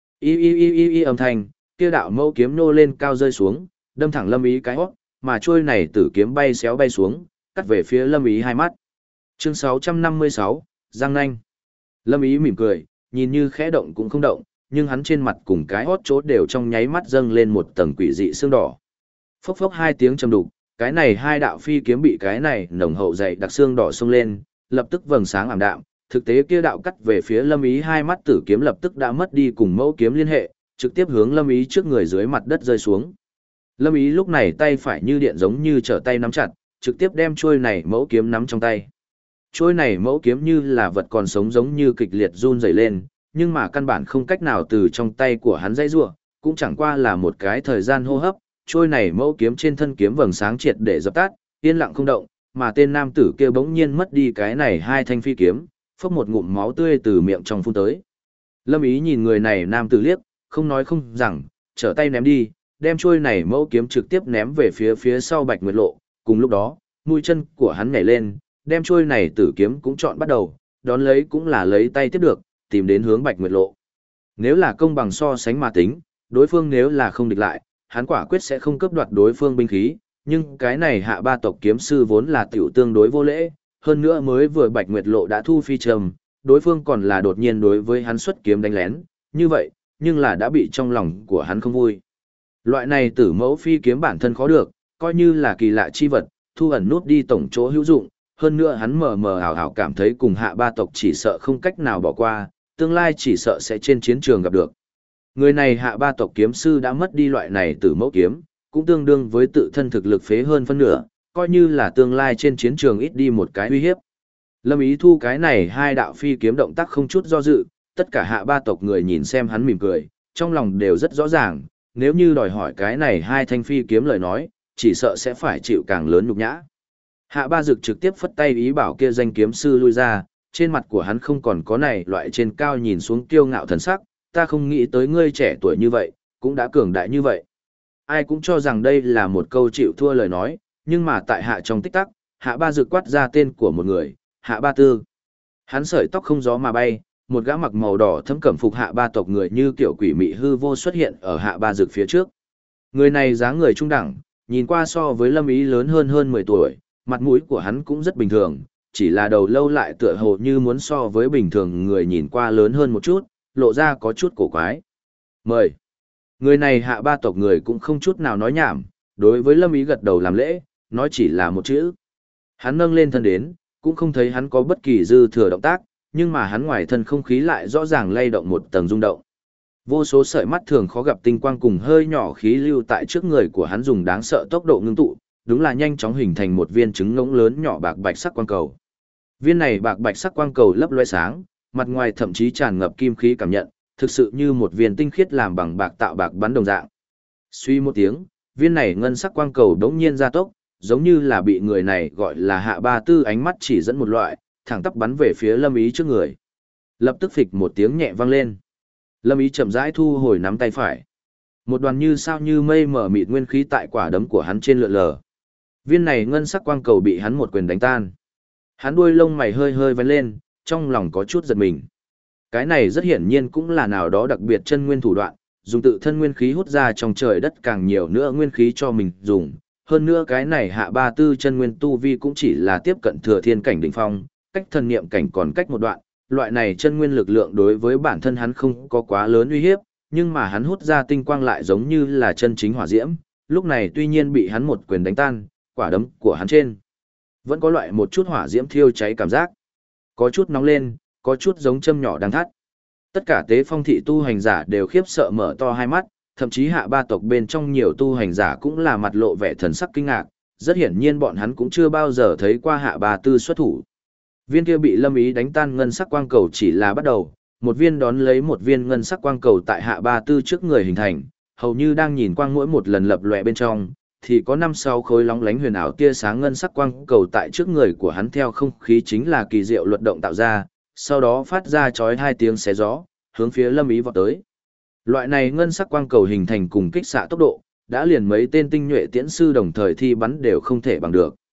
Y âm thanh, kia đạo mâu kiếm nô lên cao rơi xuống, đâm thẳng Lâm Ý cái hót, mà trôi này tử kiếm bay xéo bay xuống, cắt về phía Lâm Ý hai mắt. Chương 656, Giang Nanh. Lâm Ý mỉm cười, nhìn như khẽ động cũng không động, nhưng hắn trên mặt cùng cái hót chốt đều trong nháy mắt dâng lên một tầng quỷ dị xương đỏ. Phốc phốc hai tiếng trầm đục, cái này hai đạo phi kiếm bị cái này nồng hậu dày đặc xương đỏ xông lên, lập tức vầng sáng ảm đạm, thực tế kia đạo cắt về phía Lâm Ý hai mắt tử kiếm lập tức đã mất đi cùng mẫu kiếm liên hệ, trực tiếp hướng Lâm Ý trước người dưới mặt đất rơi xuống. Lâm Ý lúc này tay phải như điện giống như trở tay nắm chặt, trực tiếp đem chuôi này mẫu kiếm nắm trong tay. Chuôi này mẫu kiếm như là vật còn sống giống như kịch liệt run rẩy lên, nhưng mà căn bản không cách nào từ trong tay của hắn dãy rủa, cũng chẳng qua là một cái thời gian hô hấp, chuôi này mẫu kiếm trên thân kiếm vầng sáng triệt để dập tắt, yên lặng không động, mà tên nam tử kia bỗng nhiên mất đi cái này hai thanh phi kiếm, phốc một ngụm máu tươi từ miệng trong phun tới. Lâm Ý nhìn người này nam tử liếc, không nói không rằng, trở tay ném đi, đem chuôi này mẫu kiếm trực tiếp ném về phía sau Bạch Nguyệt Lộ, cùng lúc đó, mũi chân của hắn nhảy lên, đem chuôi này tử kiếm cũng chọn bắt đầu, đón lấy cũng là lấy tay tiếp được, tìm đến hướng Bạch Nguyệt Lộ. Nếu là công bằng so sánh mà tính, đối phương nếu là không địch lại, hắn quả quyết sẽ không cướp đoạt đối phương binh khí, nhưng cái này hạ ba tộc kiếm sư vốn là tiểu tương đối vô lễ, hơn nữa mới vừa Bạch Nguyệt Lộ đã thu phi trầm, đối phương còn là đột nhiên đối với hắn xuất kiếm đánh lén, như vậy, nhưng là đã bị trong lòng của hắn không vui. Loại này tử mẫu phi kiếm bản thân khó được, coi như là kỳ lạ chi vật, thu ẩn nút đi tổng chỗ hữu dụng, hơn nữa hắn mờ mờ ảo ảo cảm thấy cùng hạ ba tộc chỉ sợ không cách nào bỏ qua, tương lai chỉ sợ sẽ trên chiến trường gặp được. Người này hạ ba tộc kiếm sư đã mất đi loại này tử mẫu kiếm, cũng tương đương với tự thân thực lực phế hơn phân nửa, coi như là tương lai trên chiến trường ít đi một cái uy hiếp. Lâm Ý thu cái này hai đạo phi kiếm động tác không chút do dự, tất cả hạ ba tộc người nhìn xem hắn mỉm cười, trong lòng đều rất rõ ràng, nếu như đòi hỏi cái này hai thanh phi kiếm lời nói, chỉ sợ sẽ phải chịu càng lớn nhục nhã. Hạ ba dực trực tiếp phất tay ý bảo kia danh kiếm sư lui ra, trên mặt của hắn không còn có này loại trên cao nhìn xuống kiêu ngạo thần sắc, ta không nghĩ tới ngươi trẻ tuổi như vậy, cũng đã cường đại như vậy. Ai cũng cho rằng đây là một câu chịu thua lời nói, nhưng mà tại hạ trong tích tắc, hạ ba dực quát ra tên của một người, hạ ba tư. Hắn sợi tóc không gió mà bay, một gã mặc màu đỏ thấm cẩm phục hạ ba tộc người như kiểu quỷ mị hư vô xuất hiện ở hạ ba dực phía trước. Người này dáng người trung đẳng, nhìn qua so với Lâm Ý lớn hơn 10 tuổi, mặt mũi của hắn cũng rất bình thường, chỉ là đầu lâu lại tựa hồ như muốn so với bình thường người nhìn qua lớn hơn một chút, lộ ra có chút cổ quái. Mời. Người này hạ ba tộc người cũng không chút nào nói nhảm, đối với Lâm Ý gật đầu làm lễ, nói chỉ là một chữ. Hắn nâng lên thân đến, cũng không thấy hắn có bất kỳ dư thừa động tác, nhưng mà hắn ngoài thân không khí lại rõ ràng lay động một tầng rung động. Vô số sợi mắt thường khó gặp tinh quang cùng hơi nhỏ khí lưu tại trước người của hắn dùng đáng sợ tốc độ ngưng tụ, đúng là nhanh chóng hình thành một viên trứng ngỗng lớn nhỏ bạc bạch sắc quang cầu. Viên này bạc bạch sắc quang cầu lấp loé sáng, mặt ngoài thậm chí tràn ngập kim khí cảm nhận, thực sự như một viên tinh khiết làm bằng bạc tạo bạc bắn đồng dạng. Suy một tiếng, viên này ngân sắc quang cầu đống nhiên gia tốc, giống như là bị người này gọi là hạ ba tư ánh mắt chỉ dẫn một loại, thẳng tắp bắn về phía Lâm Ý trước người. Lập tức phịch một tiếng nhẹ vang lên. Lâm Ý chậm rãi thu hồi nắm tay phải. Một đoàn như sao như mây mở mịt nguyên khí tại quả đấm của hắn trên lượn lờ. Viên này ngân sắc quang cầu bị hắn một quyền đánh tan. Hắn đuôi lông mày hơi hơi vén lên, trong lòng có chút giật mình. Cái này rất hiển nhiên cũng là nào đó đặc biệt chân nguyên thủ đoạn, dùng tự thân nguyên khí hút ra trong trời đất càng nhiều nữa nguyên khí cho mình dùng. Hơn nữa cái này hạ ba tư chân nguyên tu vi cũng chỉ là tiếp cận thừa thiên cảnh đỉnh phong, cách thần niệm cảnh còn cách một đoạn. Loại này chân nguyên lực lượng đối với bản thân hắn không có quá lớn uy hiếp, nhưng mà hắn hút ra tinh quang lại giống như là chân chính hỏa diễm, lúc này tuy nhiên bị hắn một quyền đánh tan, quả đấm của hắn trên vẫn có loại một chút hỏa diễm thiêu cháy cảm giác. Có chút nóng lên, có chút giống châm nhỏ đang thắt. Tất cả tế phong thị tu hành giả đều khiếp sợ mở to hai mắt, thậm chí hạ ba tộc bên trong nhiều tu hành giả cũng là mặt lộ vẻ thần sắc kinh ngạc, rất hiển nhiên bọn hắn cũng chưa bao giờ thấy qua hạ ba tư xuất thủ. Viên kia bị Lâm Ý đánh tan ngân sắc quang cầu chỉ là bắt đầu, một viên đón lấy một viên ngân sắc quang cầu tại hạ ba tư trước người hình thành, hầu như đang nhìn quang mỗi một lần lập lòe bên trong, thì có 5-6 khối lóng lánh huyền ảo tia sáng ngân sắc quang cầu tại trước người của hắn theo không khí chính là kỳ diệu luật động tạo ra, sau đó phát ra chói hai tiếng xé gió, hướng phía Lâm Ý vọt tới. Loại này ngân sắc quang cầu hình thành cùng kích xạ tốc độ, đã liền mấy tên tinh nhuệ tiễn sư đồng thời thi bắn đều không thể bằng được.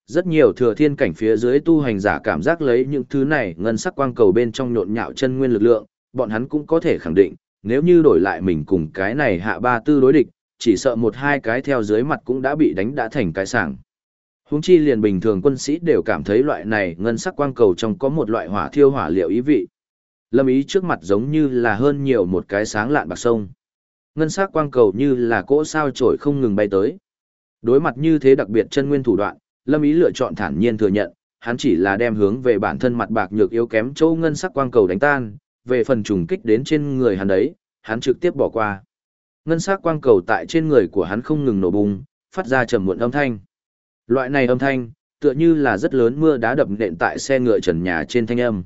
Rất nhiều thừa thiên cảnh phía dưới tu hành giả cảm giác lấy những thứ này ngân sắc quang cầu bên trong nhộn nhạo chân nguyên lực lượng, bọn hắn cũng có thể khẳng định, nếu như đổi lại mình cùng cái này hạ ba tư đối địch, chỉ sợ một hai cái theo dưới mặt cũng đã bị đánh đã thành cái sảng. Huống chi liền bình thường quân sĩ đều cảm thấy loại này ngân sắc quang cầu trong có một loại hỏa thiêu hỏa liệu ý vị. Lâm Ý trước mặt giống như là hơn nhiều một cái sáng lạn bạc sông. Ngân sắc quang cầu như là cỗ sao chổi không ngừng bay tới. Đối mặt như thế đặc biệt chân nguyên thủ đoạn, Lâm Ý lựa chọn thản nhiên thừa nhận, hắn chỉ là đem hướng về bản thân mặt bạc nhược yếu kém châu ngân sắc quang cầu đánh tan, về phần trùng kích đến trên người hắn đấy, hắn trực tiếp bỏ qua. Ngân sắc quang cầu tại trên người của hắn không ngừng nổ bùng, phát ra trầm muộn âm thanh. Loại này âm thanh, tựa như là rất lớn mưa đá đập nện tại xe ngựa trần nhà trên thanh âm.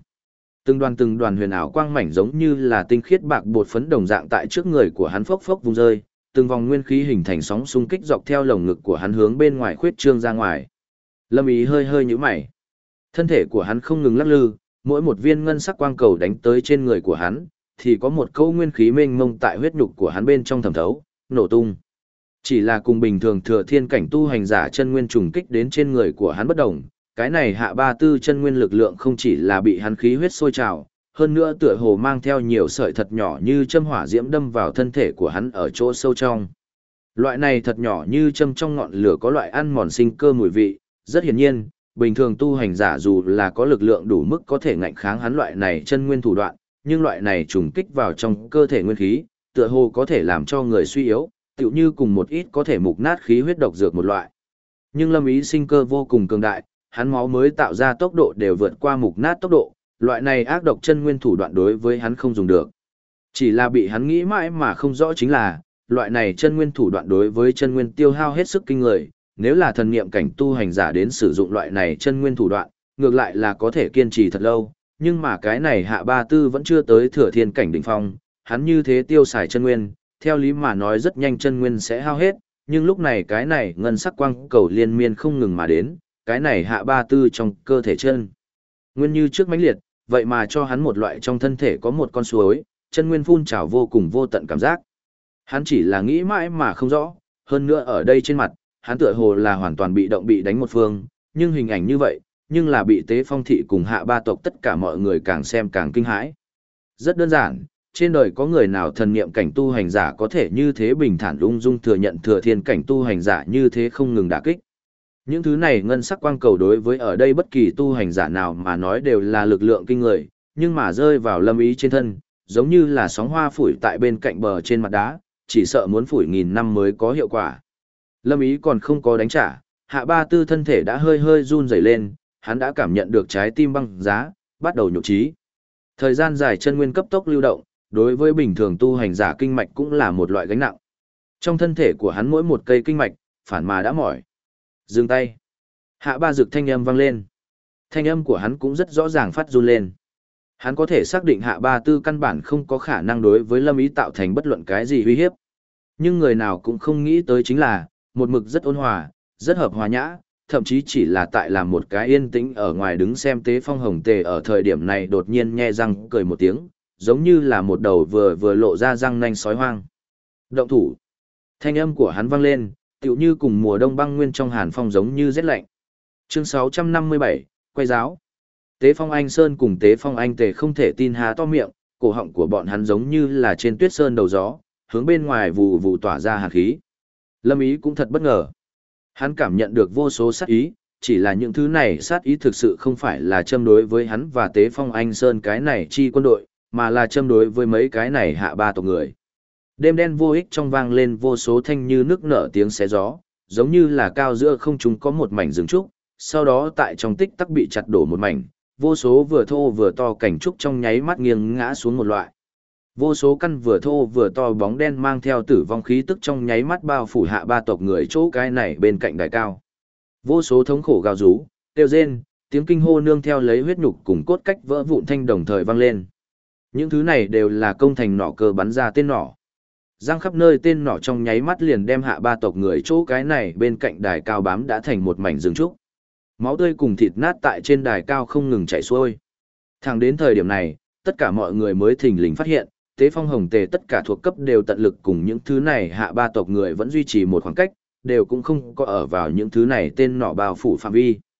Từng đoàn huyền ảo quang mảnh giống như là tinh khiết bạc bột phấn đồng dạng tại trước người của hắn phốc phốc vung rơi, từng vòng nguyên khí hình thành sóng xung kích dọc theo lồng ngực của hắn hướng bên ngoài khuyết trương ra ngoài. Lâm Ý hơi hơi nhíu mày. Thân thể của hắn không ngừng lắc lư, mỗi một viên ngân sắc quang cầu đánh tới trên người của hắn, thì có một câu nguyên khí mênh mông tại huyết nhục của hắn bên trong thẩm thấu, nổ tung. Chỉ là cùng bình thường thừa thiên cảnh tu hành giả chân nguyên trùng kích đến trên người của hắn bất đồng, cái này hạ ba tư chân nguyên lực lượng không chỉ là bị hắn khí huyết sôi trào, hơn nữa tựa hồ mang theo nhiều sợi thật nhỏ như châm hỏa diễm đâm vào thân thể của hắn ở chỗ sâu trong. Loại này thật nhỏ như châm trong ngọn lửa có loại ăn mòn sinh cơ mùi vị, rất hiển nhiên, bình thường tu hành giả dù là có lực lượng đủ mức có thể ngạnh kháng hắn loại này chân nguyên thủ đoạn, nhưng loại này trùng kích vào trong cơ thể nguyên khí, tựa hồ có thể làm cho người suy yếu, tựu như cùng một ít có thể mục nát khí huyết độc dược một loại. Nhưng Lâm Ý sinh cơ vô cùng cường đại, hắn máu mới tạo ra tốc độ đều vượt qua mục nát tốc độ, loại này ác độc chân nguyên thủ đoạn đối với hắn không dùng được. Chỉ là bị hắn nghĩ mãi mà không rõ chính là, loại này chân nguyên thủ đoạn đối với chân nguyên tiêu hao hết sức kinh người, nếu là thần niệm cảnh tu hành giả đến sử dụng loại này chân nguyên thủ đoạn, ngược lại là có thể kiên trì thật lâu, nhưng mà cái này hạ ba tư vẫn chưa tới thừa thiên cảnh đỉnh phong, hắn như thế tiêu xài chân nguyên, theo lý mà nói rất nhanh chân nguyên sẽ hao hết, nhưng lúc này cái này ngân sắc quang cầu liên miên không ngừng mà đến, cái này hạ ba tư trong cơ thể chân. Nguyên như trước mãnh liệt, vậy mà cho hắn một loại trong thân thể có một con suối, chân nguyên phun trào vô cùng vô tận cảm giác. Hắn chỉ là nghĩ mãi mà không rõ, hơn nữa ở đây trên mặt, hắn tựa hồ là hoàn toàn bị động bị đánh một phương, nhưng hình ảnh như vậy, nhưng là bị Tế Phong thị cùng hạ ba tộc tất cả mọi người càng xem càng kinh hãi. Rất đơn giản, trên đời có người nào thần niệm cảnh tu hành giả có thể như thế bình thản ung dung thừa nhận thừa thiên cảnh tu hành giả như thế không ngừng đả kích. Những thứ này ngân sắc quang cầu đối với ở đây bất kỳ tu hành giả nào mà nói đều là lực lượng kinh người, nhưng mà rơi vào Lâm Ý trên thân, giống như là sóng hoa phủi tại bên cạnh bờ trên mặt đá, chỉ sợ muốn phủi nghìn năm mới có hiệu quả. Lâm Ý còn không có đánh trả, hạ ba tư thân thể đã hơi hơi run rẩy lên, hắn đã cảm nhận được trái tim băng giá, bắt đầu nhục trí. Thời gian dài chân nguyên cấp tốc lưu động, đối với bình thường tu hành giả kinh mạch cũng là một loại gánh nặng. Trong thân thể của hắn mỗi một cây kinh mạch, phản mà đã mỏi. Dừng tay. Hạ ba dực thanh âm vang lên. Thanh âm của hắn cũng rất rõ ràng phát run lên. Hắn có thể xác định hạ ba tư căn bản không có khả năng đối với Lâm Ý tạo thành bất luận cái gì uy hiếp. Nhưng người nào cũng không nghĩ tới chính là, một mực rất ôn hòa, rất hợp hòa nhã, thậm chí chỉ là tại làm một cái yên tĩnh ở ngoài đứng xem Tế Phong Hồng Tề ở thời điểm này đột nhiên nhe răng cười một tiếng, giống như là một đầu vừa lộ ra răng nanh sói hoang. Động thủ. Thanh âm của hắn vang lên, tựu như cùng mùa đông băng nguyên trong hàn phong giống như rét lạnh. Chương 657, quay giáo. Tế Phong Anh Sơn cùng Tế Phong Anh Tề không thể tin há to miệng, cổ họng của bọn hắn giống như là trên tuyết sơn đầu gió, hướng bên ngoài vù vù tỏa ra hàn khí. Lâm Ý cũng thật bất ngờ. Hắn cảm nhận được vô số sát ý, chỉ là những thứ này sát ý thực sự không phải là châm đối với hắn và Tế Phong Anh Sơn cái này chi quân đội, mà là châm đối với mấy cái này hạ ba tộc người. Đêm đen vô ích trong vang lên vô số thanh như nước nở tiếng xé gió, giống như là cao giữa không trung có một mảnh rừng trúc, sau đó tại trong tích tắc bị chặt đổ một mảnh, vô số vừa thô vừa to cảnh trúc trong nháy mắt nghiêng ngã xuống một loại. Vô số căn vừa thô vừa to bóng đen mang theo tử vong khí tức trong nháy mắt bao phủ hạ ba tộc người chỗ cái này bên cạnh đài cao. Vô số thống khổ gào rú, kêu rên, tiếng kinh hô nương theo lấy huyết nhục cùng cốt cách vỡ vụn thanh đồng thời vang lên. Những thứ này đều là công thành nỏ cơ bắn ra tên nỏ. Giang khắp nơi tên nỏ trong nháy mắt liền đem hạ ba tộc người chỗ cái này bên cạnh đài cao bám đã thành một mảnh rừng trúc. Máu tươi cùng thịt nát tại trên đài cao không ngừng chảy xuôi. Thẳng đến thời điểm này, tất cả mọi người mới thình lình phát hiện, Tế Phong Hồng Tề tất cả thuộc cấp đều tận lực cùng những thứ này hạ ba tộc người vẫn duy trì một khoảng cách, đều cũng không có ở vào những thứ này tên nỏ bao phủ phạm vi.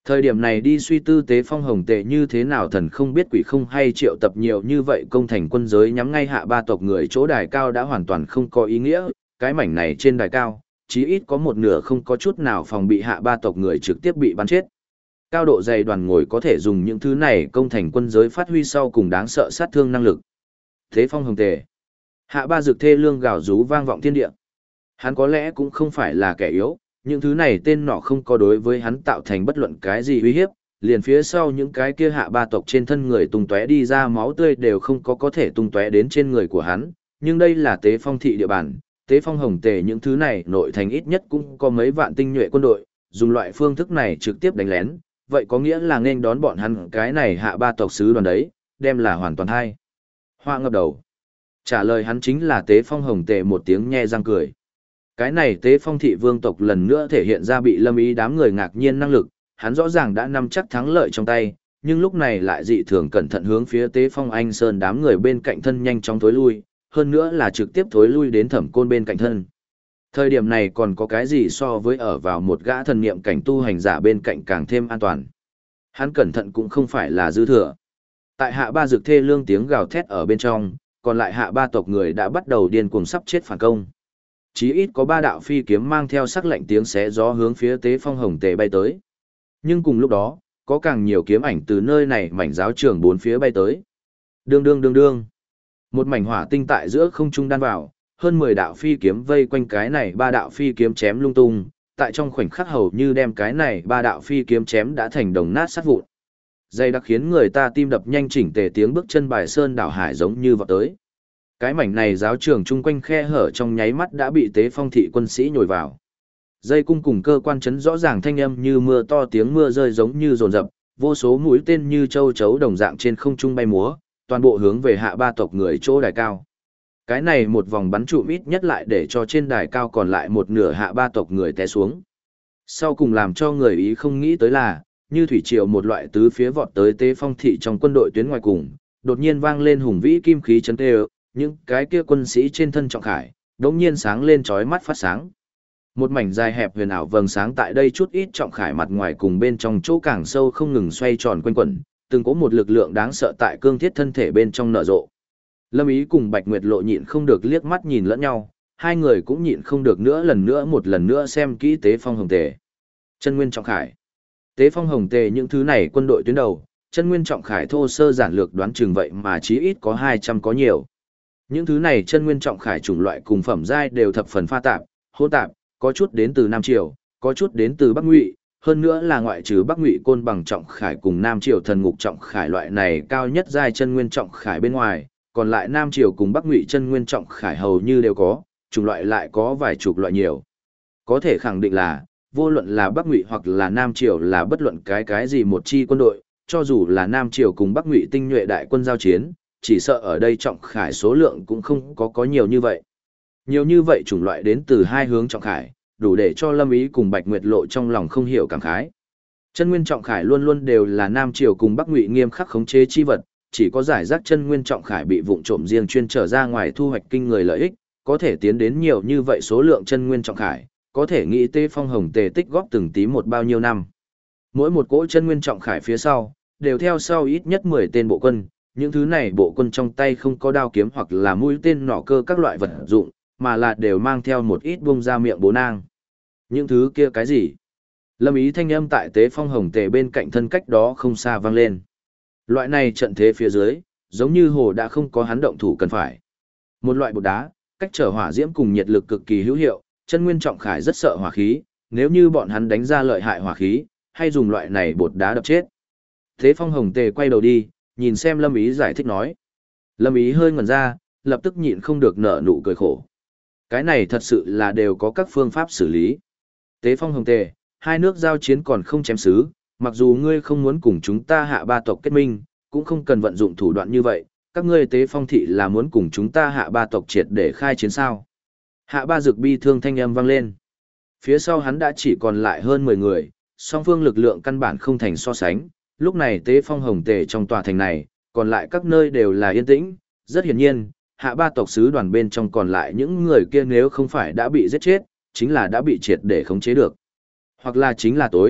Thời điểm này đi suy tư Tế Phong Hồng Tề như thế nào thần không biết quỷ không hay triệu tập nhiều như vậy công thành quân giới nhắm ngay hạ ba tộc người chỗ đài cao đã hoàn toàn không có ý nghĩa, cái mảnh này trên đài cao, chí ít có một nửa không có chút nào phòng bị hạ ba tộc người trực tiếp bị bắn chết. Cao độ dày đoàn ngồi có thể dùng những thứ này công thành quân giới phát huy sau cùng đáng sợ sát thương năng lực. Tế Phong Hồng Tề. Hạ ba dực thê lương gào rú vang vọng thiên địa. Hắn có lẽ cũng không phải là kẻ yếu, những thứ này tên nọ không có đối với hắn tạo thành bất luận cái gì uy hiếp, liền phía sau những cái kia hạ ba tộc trên thân người tung tóe đi ra máu tươi đều không có thể tung tóe đến trên người của hắn, nhưng đây là Tế Phong thị địa bàn, Tế Phong Hồng Tề những thứ này nội thành ít nhất cũng có mấy vạn tinh nhuệ quân đội, dùng loại phương thức này trực tiếp đánh lén, vậy có nghĩa là nên đón bọn hắn cái này hạ ba tộc sứ đoàn đấy, đem là hoàn toàn hay. Hoa ngập đầu. Trả lời hắn chính là Tế Phong Hồng Tề một tiếng nhe răng cười. Cái này Tế Phong thị vương tộc lần nữa thể hiện ra bị Lâm Ý đám người ngạc nhiên năng lực, hắn rõ ràng đã nắm chắc thắng lợi trong tay, nhưng lúc này lại dị thường cẩn thận hướng phía Tế Phong Anh Sơn đám người bên cạnh thân nhanh chóng thối lui, hơn nữa là trực tiếp thối lui đến Thẩm Côn bên cạnh thân. Thời điểm này còn có cái gì so với ở vào một gã thần niệm cảnh tu hành giả bên cạnh càng thêm an toàn. Hắn cẩn thận cũng không phải là dư thừa. Tại hạ ba dực thê lương tiếng gào thét ở bên trong, còn lại hạ ba tộc người đã bắt đầu điên cuồng sắp chết phản công. Chí ít có 3 đạo phi kiếm mang theo sắc lạnh tiếng xé gió hướng phía Tế Phong Hồng Tề bay tới. Nhưng cùng lúc đó, có càng nhiều kiếm ảnh từ nơi này mảnh giáo trường bốn phía bay tới. Đương đương đương đương. Một mảnh hỏa tinh tại giữa không trung đan vào, hơn 10 đạo phi kiếm vây quanh cái này 3 đạo phi kiếm chém lung tung, tại trong khoảnh khắc hầu như đem cái này 3 đạo phi kiếm chém đã thành đồng nát sát vụn. Dây đặc khiến người ta tim đập nhanh chỉnh tề tiếng bước chân bài sơn đảo hải giống như vọt tới. Cái mảnh này giáo trường chung quanh khe hở trong nháy mắt đã bị Tế Phong thị quân sĩ nhồi vào. Dây cung cùng cơ quan chấn rõ ràng thanh âm như mưa to tiếng mưa rơi giống như dồn dập, vô số mũi tên như châu chấu đồng dạng trên không trung bay múa, toàn bộ hướng về hạ ba tộc người chỗ đài cao. Cái này một vòng bắn trụm ít nhất lại để cho trên đài cao còn lại một nửa hạ ba tộc người té xuống. Sau cùng làm cho người ý không nghĩ tới là, như thủy triều một loại tứ phía vọt tới Tế Phong thị trong quân đội tuyến ngoài cùng, đột nhiên vang lên hùng vĩ kim khí chấn tê, những cái kia quân sĩ trên thân trọng khải, đống nhiên sáng lên chói mắt phát sáng. Một mảnh dài hẹp huyền ảo vầng sáng tại đây chút ít trọng khải mặt ngoài cùng bên trong chỗ càng sâu không ngừng xoay tròn quanh quẩn, từng có một lực lượng đáng sợ tại cương thiết thân thể bên trong nở rộ. Lâm Ý cùng Bạch Nguyệt Lộ nhịn không được liếc mắt nhìn lẫn nhau, hai người cũng nhịn không được một lần nữa xem kỹ Tế Phong Hồng Tề. Chân nguyên trọng khải. Tế Phong Hồng Tề những thứ này quân đội tuyến đầu, chân nguyên trọng khải thô sơ giản lược đoán chừng vậy mà chí ít có 200 có nhiều. Những thứ này chân nguyên trọng khải chủng loại cùng phẩm giai đều thập phần pha tạp, hỗn tạp, có chút đến từ Nam Triều, có chút đến từ Bắc Ngụy, hơn nữa là ngoại trừ Bắc Ngụy côn bằng trọng khải cùng Nam Triều thần ngục trọng khải loại này cao nhất giai chân nguyên trọng khải bên ngoài, còn lại Nam Triều cùng Bắc Ngụy chân nguyên trọng khải hầu như đều có, chủng loại lại có vài chục loại nhiều. Có thể khẳng định là, vô luận là Bắc Ngụy hoặc là Nam Triều là bất luận cái gì một chi quân đội, cho dù là Nam Triều cùng Bắc Ngụy tinh nhuệ đại quân giao chiến, chỉ sợ ở đây trọng khải số lượng cũng không có nhiều như vậy. Nhiều như vậy chủng loại đến từ hai hướng trọng khải, đủ để cho Lâm Ý cùng Bạch Nguyệt Lộ trong lòng không hiểu cảm khái. Chân nguyên trọng khải luôn luôn đều là Nam Triều cùng Bắc Ngụy nghiêm khắc khống chế chi vật, chỉ có giải rác chân nguyên trọng khải bị vụng trộm riêng chuyên trở ra ngoài thu hoạch kinh người lợi ích, có thể tiến đến nhiều như vậy số lượng chân nguyên trọng khải, có thể nghĩ Tế Phong Hồng Tề tích góp từng tí một bao nhiêu năm. Mỗi một cỗ chân nguyên trọng khải phía sau, đều theo sau ít nhất 10 tên bộ quân, những thứ này bộ quân trong tay không có đao kiếm hoặc là mũi tên nỏ cơ các loại vật dụng, mà là đều mang theo một ít bung ra miệng bố nang. Những thứ kia cái gì? Lâm Ý thanh âm tại Tế Phong Hồng Tề bên cạnh thân cách đó không xa vang lên. Loại này trận thế phía dưới, giống như hồ đã không có hắn động thủ cần phải. Một loại bột đá, cách trở hỏa diễm cùng nhiệt lực cực kỳ hữu hiệu, chân nguyên trọng khải rất sợ hỏa khí, nếu như bọn hắn đánh ra lợi hại hỏa khí, hay dùng loại này bột đá đập chết. Tế Phong Hồng Tề quay đầu đi, nhìn xem Lâm Ý giải thích nói. Lâm Ý hơi ngẩn ra, lập tức nhịn không được nở nụ cười khổ. Cái này thật sự là đều có các phương pháp xử lý. Tế Phong Hồng Tề, hai nước giao chiến còn không chém xứ, mặc dù ngươi không muốn cùng chúng ta hạ ba tộc kết minh, cũng không cần vận dụng thủ đoạn như vậy, các ngươi Tế Phong thị là muốn cùng chúng ta hạ ba tộc triệt để khai chiến sao. Hạ ba dực bi thương thanh âm vang lên. Phía sau hắn đã chỉ còn lại hơn 10 người, song phương lực lượng căn bản không thành so sánh, lúc này Tế Phong Hồng Tề trong tòa thành này, còn lại các nơi đều là yên tĩnh, rất hiển nhiên, hạ ba tộc sứ đoàn bên trong còn lại những người kia nếu không phải đã bị giết chết, chính là đã bị triệt để khống chế được. Hoặc là chính là tối,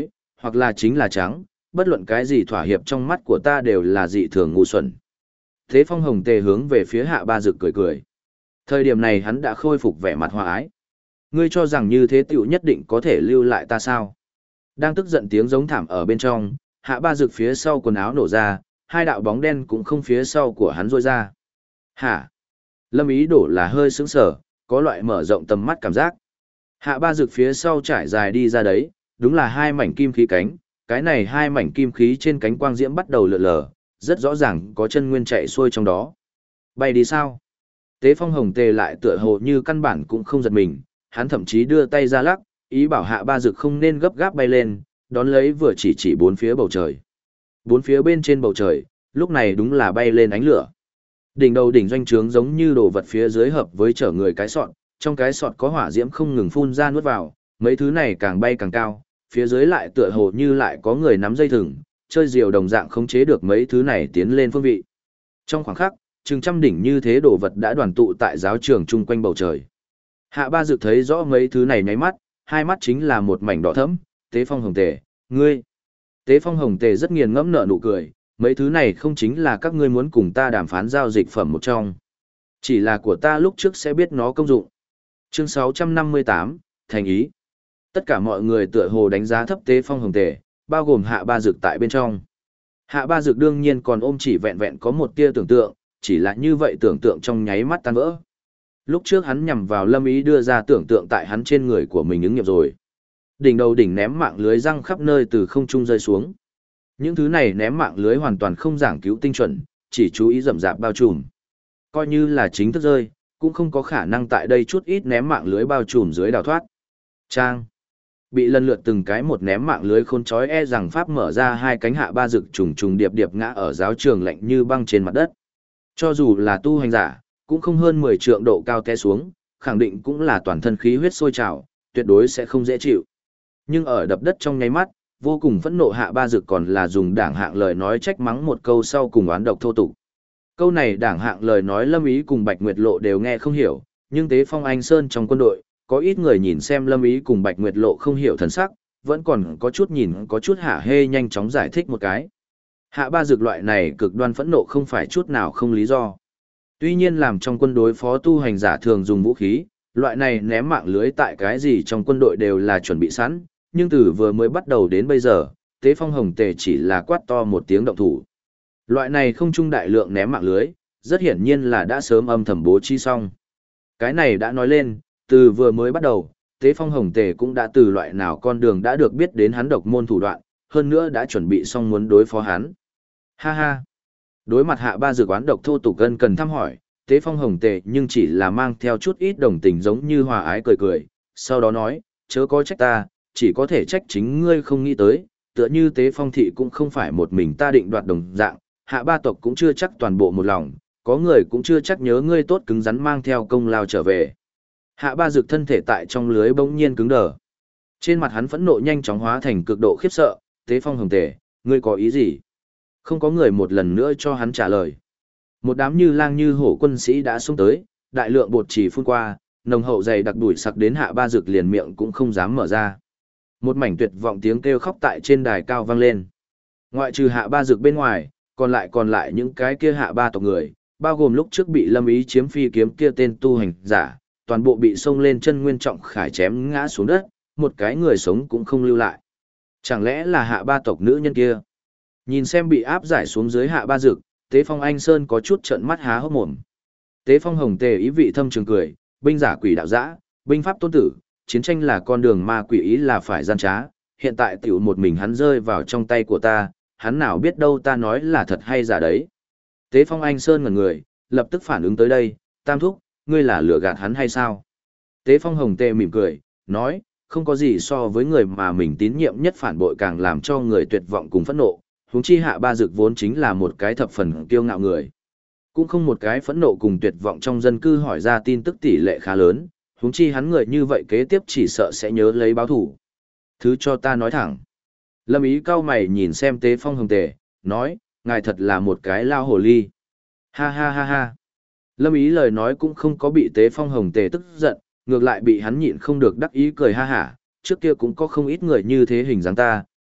hoặc là chính là trắng, bất luận cái gì thỏa hiệp trong mắt của ta đều là dị thường ngu xuẩn. Thế Phong Hồng Tề hướng về phía Hạ Ba Dực cười cười. Thời điểm này hắn đã khôi phục vẻ mặt hòa ái. Ngươi cho rằng như thế tiểu nhất định có thể lưu lại ta sao? Đang tức giận tiếng giống thảm ở bên trong, Hạ Ba Dực phía sau quần áo nổ ra, hai đạo bóng đen cũng không phía sau của hắn rôi ra. Hả? Lâm Ý Đổ là hơi sững sờ, có loại mở rộng tầm mắt cảm giác. Hạ Ba Dực phía sau trải dài đi ra đấy, đúng là hai mảnh kim khí cánh, cái này hai mảnh kim khí trên cánh quang diễm bắt đầu lượn lờ, rất rõ ràng có chân nguyên chạy xuôi trong đó. Bay đi sao? Tế Phong Hồng Tề lại tựa hồ như căn bản cũng không giật mình, hắn thậm chí đưa tay ra lắc, ý bảo Hạ Ba Dực không nên gấp gáp bay lên, đón lấy vừa chỉ bốn phía bầu trời. Bốn phía bên trên bầu trời, lúc này đúng là bay lên ánh lửa. Đỉnh đầu đỉnh doanh trướng giống như đồ vật phía dưới hợp với chở người cái sọt, trong cái sọt có hỏa diễm không ngừng phun ra nuốt vào, mấy thứ này càng bay càng cao, phía dưới lại tựa hồ như lại có người nắm dây thừng, chơi diều đồng dạng khống chế được mấy thứ này tiến lên phương vị. Trong khoảng khắc, chừng trăm đỉnh như thế đồ vật đã đoàn tụ tại giáo trường chung quanh bầu trời. Hạ Ba Dực thấy rõ mấy thứ này nháy mắt, hai mắt chính là một mảnh đỏ thẫm. Tế Phong Hồng Tề, ngươi. Tế Phong Hồng Tề rất nghiền ngẫm nở nụ cười, mấy thứ này không chính là các ngươi muốn cùng ta đàm phán giao dịch phẩm một trong. Chỉ là của ta lúc trước sẽ biết nó công dụng. Chương 658, thành ý. Tất cả mọi người tựa hồ đánh giá thấp Tế Phong Hồng Tề, bao gồm Hạ Ba Dực tại bên trong. Hạ Ba Dực đương nhiên còn ôm chỉ vẹn vẹn có một tia tưởng tượng, chỉ là như vậy tưởng tượng trong nháy mắt tan vỡ. Lúc trước hắn nhằm vào Lâm Ý đưa ra tưởng tượng tại hắn trên người của mình ứng nghiệm rồi. Đỉnh đầu đỉnh ném mạng lưới răng khắp nơi từ không trung rơi xuống. Những thứ này ném mạng lưới hoàn toàn không giảng cứu tinh chuẩn, chỉ chú ý rậm rạp bao trùm. Coi như là chính thức rơi, cũng không có khả năng tại đây chút ít ném mạng lưới bao trùm dưới đào thoát. Trang. Bị lần lượt từng cái một ném mạng lưới khôn chói e rằng pháp mở ra hai cánh Hạ Ba Dực trùng trùng điệp điệp ngã ở giáo trường lạnh như băng trên mặt đất. Cho dù là tu hành giả, cũng không hơn 10 trượng độ cao té xuống, khẳng định cũng là toàn thân khí huyết sôi trào, tuyệt đối sẽ không dễ chịu. Nhưng ở đập đất trong nháy mắt, vô cùng phẫn nộ Hạ Ba Dực còn là dùng đảng hạng lời nói trách mắng một câu sau cùng oán độc thô tục. Câu này đảng hạng lời nói Lâm Ý cùng Bạch Nguyệt Lộ đều nghe không hiểu, nhưng Tế Phong Anh Sơn trong quân đội, có ít người nhìn xem Lâm Ý cùng Bạch Nguyệt Lộ không hiểu thần sắc, vẫn còn có chút nhìn có chút hả hê nhanh chóng giải thích một cái. Hạ Ba Dực loại này cực đoan phẫn nộ không phải chút nào không lý do. Tuy nhiên làm trong quân đối phó tu hành giả thường dùng vũ khí, loại này ném mạng lưới tại cái gì trong quân đội đều là chuẩn bị sẵn, nhưng từ vừa mới bắt đầu đến bây giờ, Tế Phong Hồng Tề chỉ là quát to một tiếng động thủ. Loại này không trung đại lượng ném mạng lưới, rất hiển nhiên là đã sớm âm thầm bố trí xong. Cái này đã nói lên, từ vừa mới bắt đầu, Tế Phong Hồng Tề cũng đã từ loại nào con đường đã được biết đến hắn độc môn thủ đoạn, hơn nữa đã chuẩn bị xong muốn đối phó hắn. Ha ha! Đối mặt Hạ Ba Dực oán độc thô tục ân cần thăm hỏi, Tế Phong Hồng Tề nhưng chỉ là mang theo chút ít đồng tình giống như hòa ái cười cười, sau đó nói, chớ có trách ta, chỉ có thể trách chính ngươi không nghĩ tới, tựa như Tế Phong thị cũng không phải một mình ta định đoạt đồng dạng, Hạ Ba tộc cũng chưa chắc toàn bộ một lòng, có người cũng chưa chắc nhớ ngươi tốt cứng rắn mang theo công lao trở về. Hạ Ba Dực thân thể tại trong lưới bỗng nhiên cứng đờ. Trên mặt hắn phẫn nộ nhanh chóng hóa thành cực độ khiếp sợ, Tế Phong Hồng Tề, ngươi có ý gì? Không có người một lần nữa cho hắn trả lời. Một đám như lang như hổ quân sĩ đã xông tới, đại lượng bột chỉ phun qua, nồng hậu dày đặc đuổi sặc đến Hạ Ba Dực liền miệng cũng không dám mở ra. Một mảnh tuyệt vọng tiếng kêu khóc tại trên đài cao vang lên. Ngoại trừ Hạ Ba Dực bên ngoài, còn lại những cái kia Hạ Ba tộc người, bao gồm lúc trước bị Lâm Ý chiếm phi kiếm kia tên tu hành giả, toàn bộ bị xông lên chân nguyên trọng khải chém ngã xuống đất, một cái người sống cũng không lưu lại. Chẳng lẽ là Hạ Ba tộc nữ nhân kia? Nhìn xem bị áp giải xuống dưới Hạ Ba Dực, Tế Phong Anh Sơn có chút trợn mắt há hốc mồm. Tế Phong Hồng Tề ý vị thâm trường cười, binh giả quỷ đạo dã, binh pháp tôn tử, chiến tranh là con đường ma quỷ ý là phải gian trá, hiện tại tiểu một mình hắn rơi vào trong tay của ta, hắn nào biết đâu ta nói là thật hay giả đấy. Tế Phong Anh Sơn ngẩn người, lập tức phản ứng tới đây, Tam Thúc, ngươi là lừa gạt hắn hay sao? Tế Phong Hồng Tề mỉm cười, nói, không có gì so với người mà mình tín nhiệm nhất phản bội càng làm cho người tuyệt vọng cùng phẫn nộ, huống chi Hạ Ba Dực vốn chính là một cái thập phần kiêu ngạo người. Cũng không một cái phẫn nộ cùng tuyệt vọng trong dân cư hỏi ra tin tức tỷ lệ khá lớn, huống chi hắn người như vậy kế tiếp chỉ sợ sẽ nhớ lấy báo thủ. Thứ cho ta nói thẳng. Lâm Ý cau mày nhìn xem Tế Phong Hồng Tề, nói, ngài thật là một cái lao hồ ly. Ha ha ha ha. Lâm Ý lời nói cũng không có bị Tế Phong Hồng Tề tức giận, ngược lại bị hắn nhịn không được đắc ý cười ha hả, trước kia cũng có không ít người như thế hình dáng ta,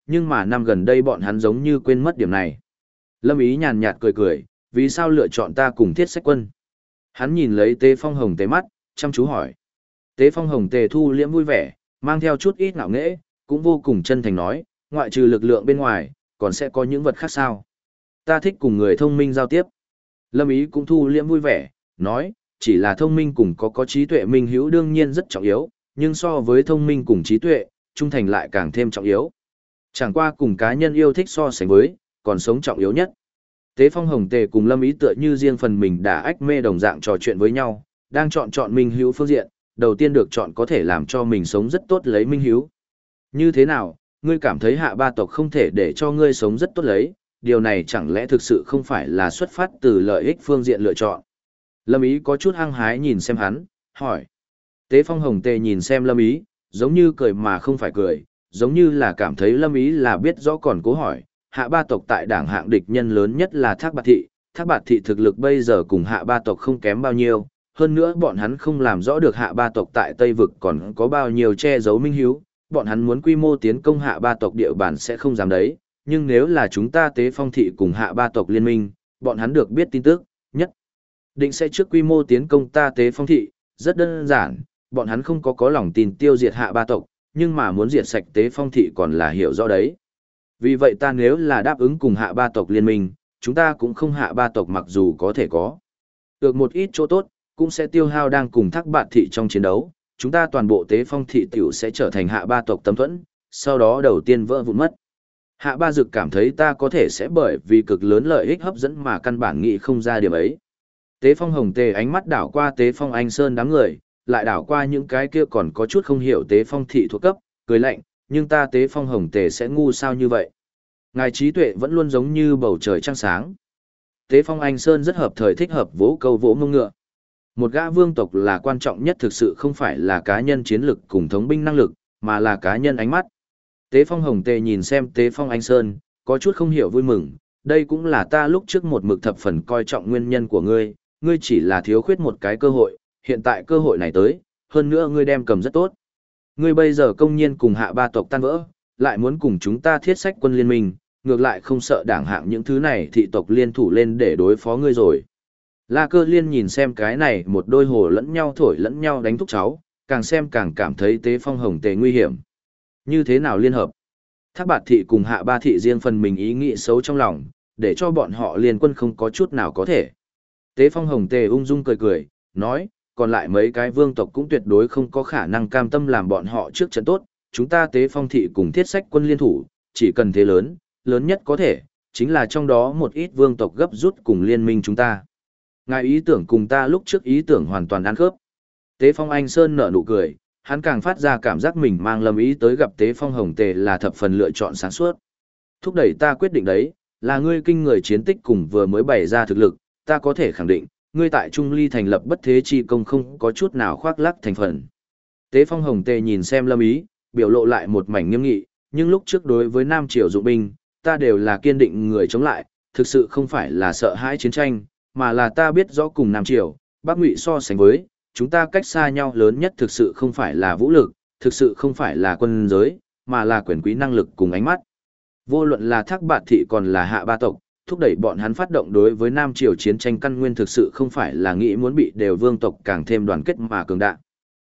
nhưng mà năm gần đây bọn hắn giống như quên mất điểm này. Lâm Ý nhàn nhạt cười cười, vì sao lựa chọn ta cùng Thiết Sách Quân? Hắn nhìn lấy Tế Phong Hồng Tề mắt, chăm chú hỏi. Tế Phong Hồng Tề thu liễm vui vẻ, mang theo chút ít ngạo nghễ, cũng vô cùng chân thành nói, ngoại trừ lực lượng bên ngoài, còn sẽ có những vật khác sao? Ta thích cùng người thông minh giao tiếp. Lâm Ý cũng thu liễm vui vẻ, nói, chỉ là thông minh cùng có trí tuệ minh hữu đương nhiên rất trọng yếu, nhưng so với thông minh cùng trí tuệ, trung thành lại càng thêm trọng yếu. Chẳng qua cùng cá nhân yêu thích so sánh với, còn sống trọng yếu nhất. Tế Phong Hồng Tề cùng Lâm Ý tựa như riêng phần mình đã ách mê đồng dạng trò chuyện với nhau, đang chọn minh hữu phương diện, đầu tiên được chọn có thể làm cho mình sống rất tốt lấy minh hữu. Như thế nào, ngươi cảm thấy Hạ ba tộc không thể để cho ngươi sống rất tốt lấy, điều này chẳng lẽ thực sự không phải là xuất phát từ lợi ích phương diện lựa chọn? Lâm Ý có chút hăng hái nhìn xem hắn, hỏi. Tế Phong Hồng Tề nhìn xem Lâm Ý, giống như cười mà không phải cười, giống như là cảm thấy Lâm Ý là biết rõ còn cố hỏi. Hạ ba tộc tại đảng hạng địch nhân lớn nhất là Thác Bạt Thị, Thác Bạt Thị thực lực bây giờ cùng Hạ ba tộc không kém bao nhiêu, hơn nữa bọn hắn không làm rõ được Hạ ba tộc tại Tây Vực còn có bao nhiêu che giấu minh hiếu, bọn hắn muốn quy mô tiến công Hạ ba tộc địa bàn sẽ không dám đấy, nhưng nếu là chúng ta Tế Phong Thị cùng Hạ ba tộc liên minh, bọn hắn được biết tin tức, nhất định sẽ trước quy mô tiến công ta Tế Phong Thị, rất đơn giản, bọn hắn không có lòng tin tiêu diệt Hạ ba tộc, nhưng mà muốn diệt sạch Tế Phong Thị còn là hiểu rõ đấy. Vì vậy ta nếu là đáp ứng cùng Hạ ba tộc liên minh, chúng ta cũng không Hạ ba tộc mặc dù có thể có được một ít chỗ tốt, cũng sẽ tiêu hao đang cùng Thác Bạt Thị trong chiến đấu, chúng ta toàn bộ Tế Phong Thị tiểu sẽ trở thành Hạ ba tộc tấm thuẫn, sau đó đầu tiên vỡ vụn mất. Hạ ba dực cảm thấy ta có thể sẽ bởi vì cực lớn lợi ích hấp dẫn mà căn bản nghĩ không ra điểm ấy. Tế Phong Hồng Tề ánh mắt đảo qua Tế Phong Anh Sơn đám người, lại đảo qua những cái kia còn có chút không hiểu Tế Phong Thị thuộc cấp, cười lạnh, nhưng ta Tế Phong Hồng Tề sẽ ngu sao như vậy? Ngài trí tuệ vẫn luôn giống như bầu trời trăng sáng. Tế Phong Anh Sơn rất hợp thời thích hợp vỗ câu vỗ mông ngựa. Một gã vương tộc là quan trọng nhất thực sự không phải là cá nhân chiến lực cùng thống binh năng lực, mà là cá nhân ánh mắt. Tế Phong Hồng Tề nhìn xem Tế Phong Anh Sơn, có chút không hiểu vui mừng, đây cũng là ta lúc trước một mực thập phần coi trọng nguyên nhân của ngươi, ngươi chỉ là thiếu khuyết một cái cơ hội, hiện tại cơ hội này tới, hơn nữa ngươi đem cầm rất tốt. Ngươi bây giờ công nhiên cùng Hạ ba tộc tan vỡ, lại muốn cùng chúng ta Thiết Sách Quân liên minh, ngược lại không sợ đảng hạng những thứ này thị tộc liên thủ lên để đối phó ngươi rồi. La Cơ Liên nhìn xem cái này một đôi hồ lẫn nhau thổi lẫn nhau đánh thúc cháu, càng xem càng cảm thấy Tế Phong Hồng Tề nguy hiểm. Như thế nào liên hợp? Thác Bạt Thị cùng Hạ ba thị riêng phần mình ý nghĩ xấu trong lòng, để cho bọn họ liên quân không có chút nào có thể. Tế Phong Hồng Tề ung dung cười cười, nói, còn lại mấy cái vương tộc cũng tuyệt đối không có khả năng cam tâm làm bọn họ trước trận tốt, chúng ta Tế Phong Thị cùng Thiết Sách Quân liên thủ, chỉ cần thế lớn, lớn nhất có thể, chính là trong đó một ít vương tộc gấp rút cùng liên minh chúng ta. Ngài ý tưởng cùng ta lúc trước ý tưởng hoàn toàn ăn khớp. Tế Phong Anh Sơn nở nụ cười, hắn càng phát ra cảm giác mình mang Lâm Ý tới gặp Tế Phong Hồng Tề là thập phần lựa chọn sáng suốt. Thúc đẩy ta quyết định đấy, là ngươi kinh người chiến tích cùng vừa mới bày ra thực lực, ta có thể khẳng định, ngươi tại Trung Ly thành lập bất thế chi công không có chút nào khoác lác thành phần. Tế Phong Hồng Tề nhìn xem Lâm Ý, biểu lộ lại một mảnh nghiêm nghị, nhưng lúc trước đối với Nam Triều dụng binh, ta đều là kiên định người chống lại, thực sự không phải là sợ hãi chiến tranh, mà là ta biết rõ cùng Nam Triều, Bắc Ngụy so sánh với, chúng ta cách xa nhau lớn nhất thực sự không phải là vũ lực, thực sự không phải là quân giới, mà là quyền quý năng lực cùng ánh mắt. Vô luận là Thác Bạt Thị còn là Hạ ba tộc, thúc đẩy bọn hắn phát động đối với Nam Triều chiến tranh căn nguyên thực sự không phải là nghĩ muốn bị đều vương tộc càng thêm đoàn kết mà cường đại,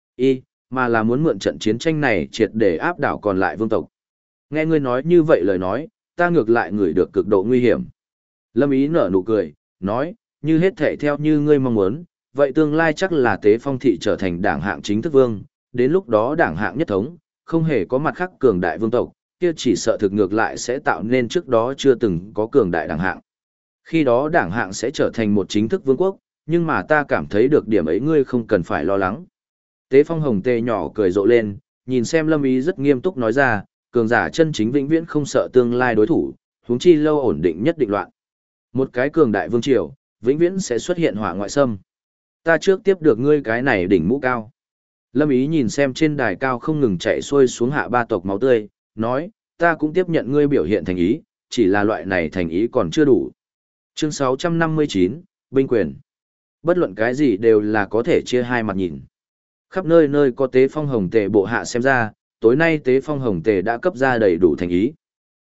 mà là muốn mượn trận chiến tranh này triệt để áp đảo còn lại vương tộc. Nghe ngươi nói như vậy lời nói, ta ngược lại ngửi được cực độ nguy hiểm. Lâm Ý nở nụ cười, nói, như hết thể theo như ngươi mong muốn, vậy tương lai chắc là Tế Phong Thị trở thành đảng hạng chính thức vương, đến lúc đó đảng hạng nhất thống, không hề có mặt khác cường đại vương tộc, kia chỉ sợ thực ngược lại sẽ tạo nên trước đó chưa từng có cường đại đảng hạng. Khi đó đảng hạng sẽ trở thành một chính thức vương quốc, nhưng mà ta cảm thấy được điểm ấy ngươi không cần phải lo lắng. Tế Phong Hồng Tề nhỏ cười rộ lên, nhìn xem Lâm Ý rất nghiêm túc nói ra, cường giả chân chính vĩnh viễn không sợ tương lai đối thủ, huống chi lâu ổn định nhất định loạn. Một cái cường đại vương triều, vĩnh viễn sẽ xuất hiện hỏa ngoại xâm. Ta trước tiếp được ngươi cái này đỉnh mũ cao. Lâm Ý nhìn xem trên đài cao không ngừng chạy xuôi xuống Hạ ba tộc máu tươi, nói, ta cũng tiếp nhận ngươi biểu hiện thành ý, chỉ là loại này thành ý còn chưa đủ. Chương 659, Binh quyền. Bất luận cái gì đều là có thể chia hai mặt nhìn. Khắp nơi nơi có Tế Phong Hồng Tề bộ hạ xem ra, tối nay Tế Phong Hồng Tề đã cấp ra đầy đủ thành ý.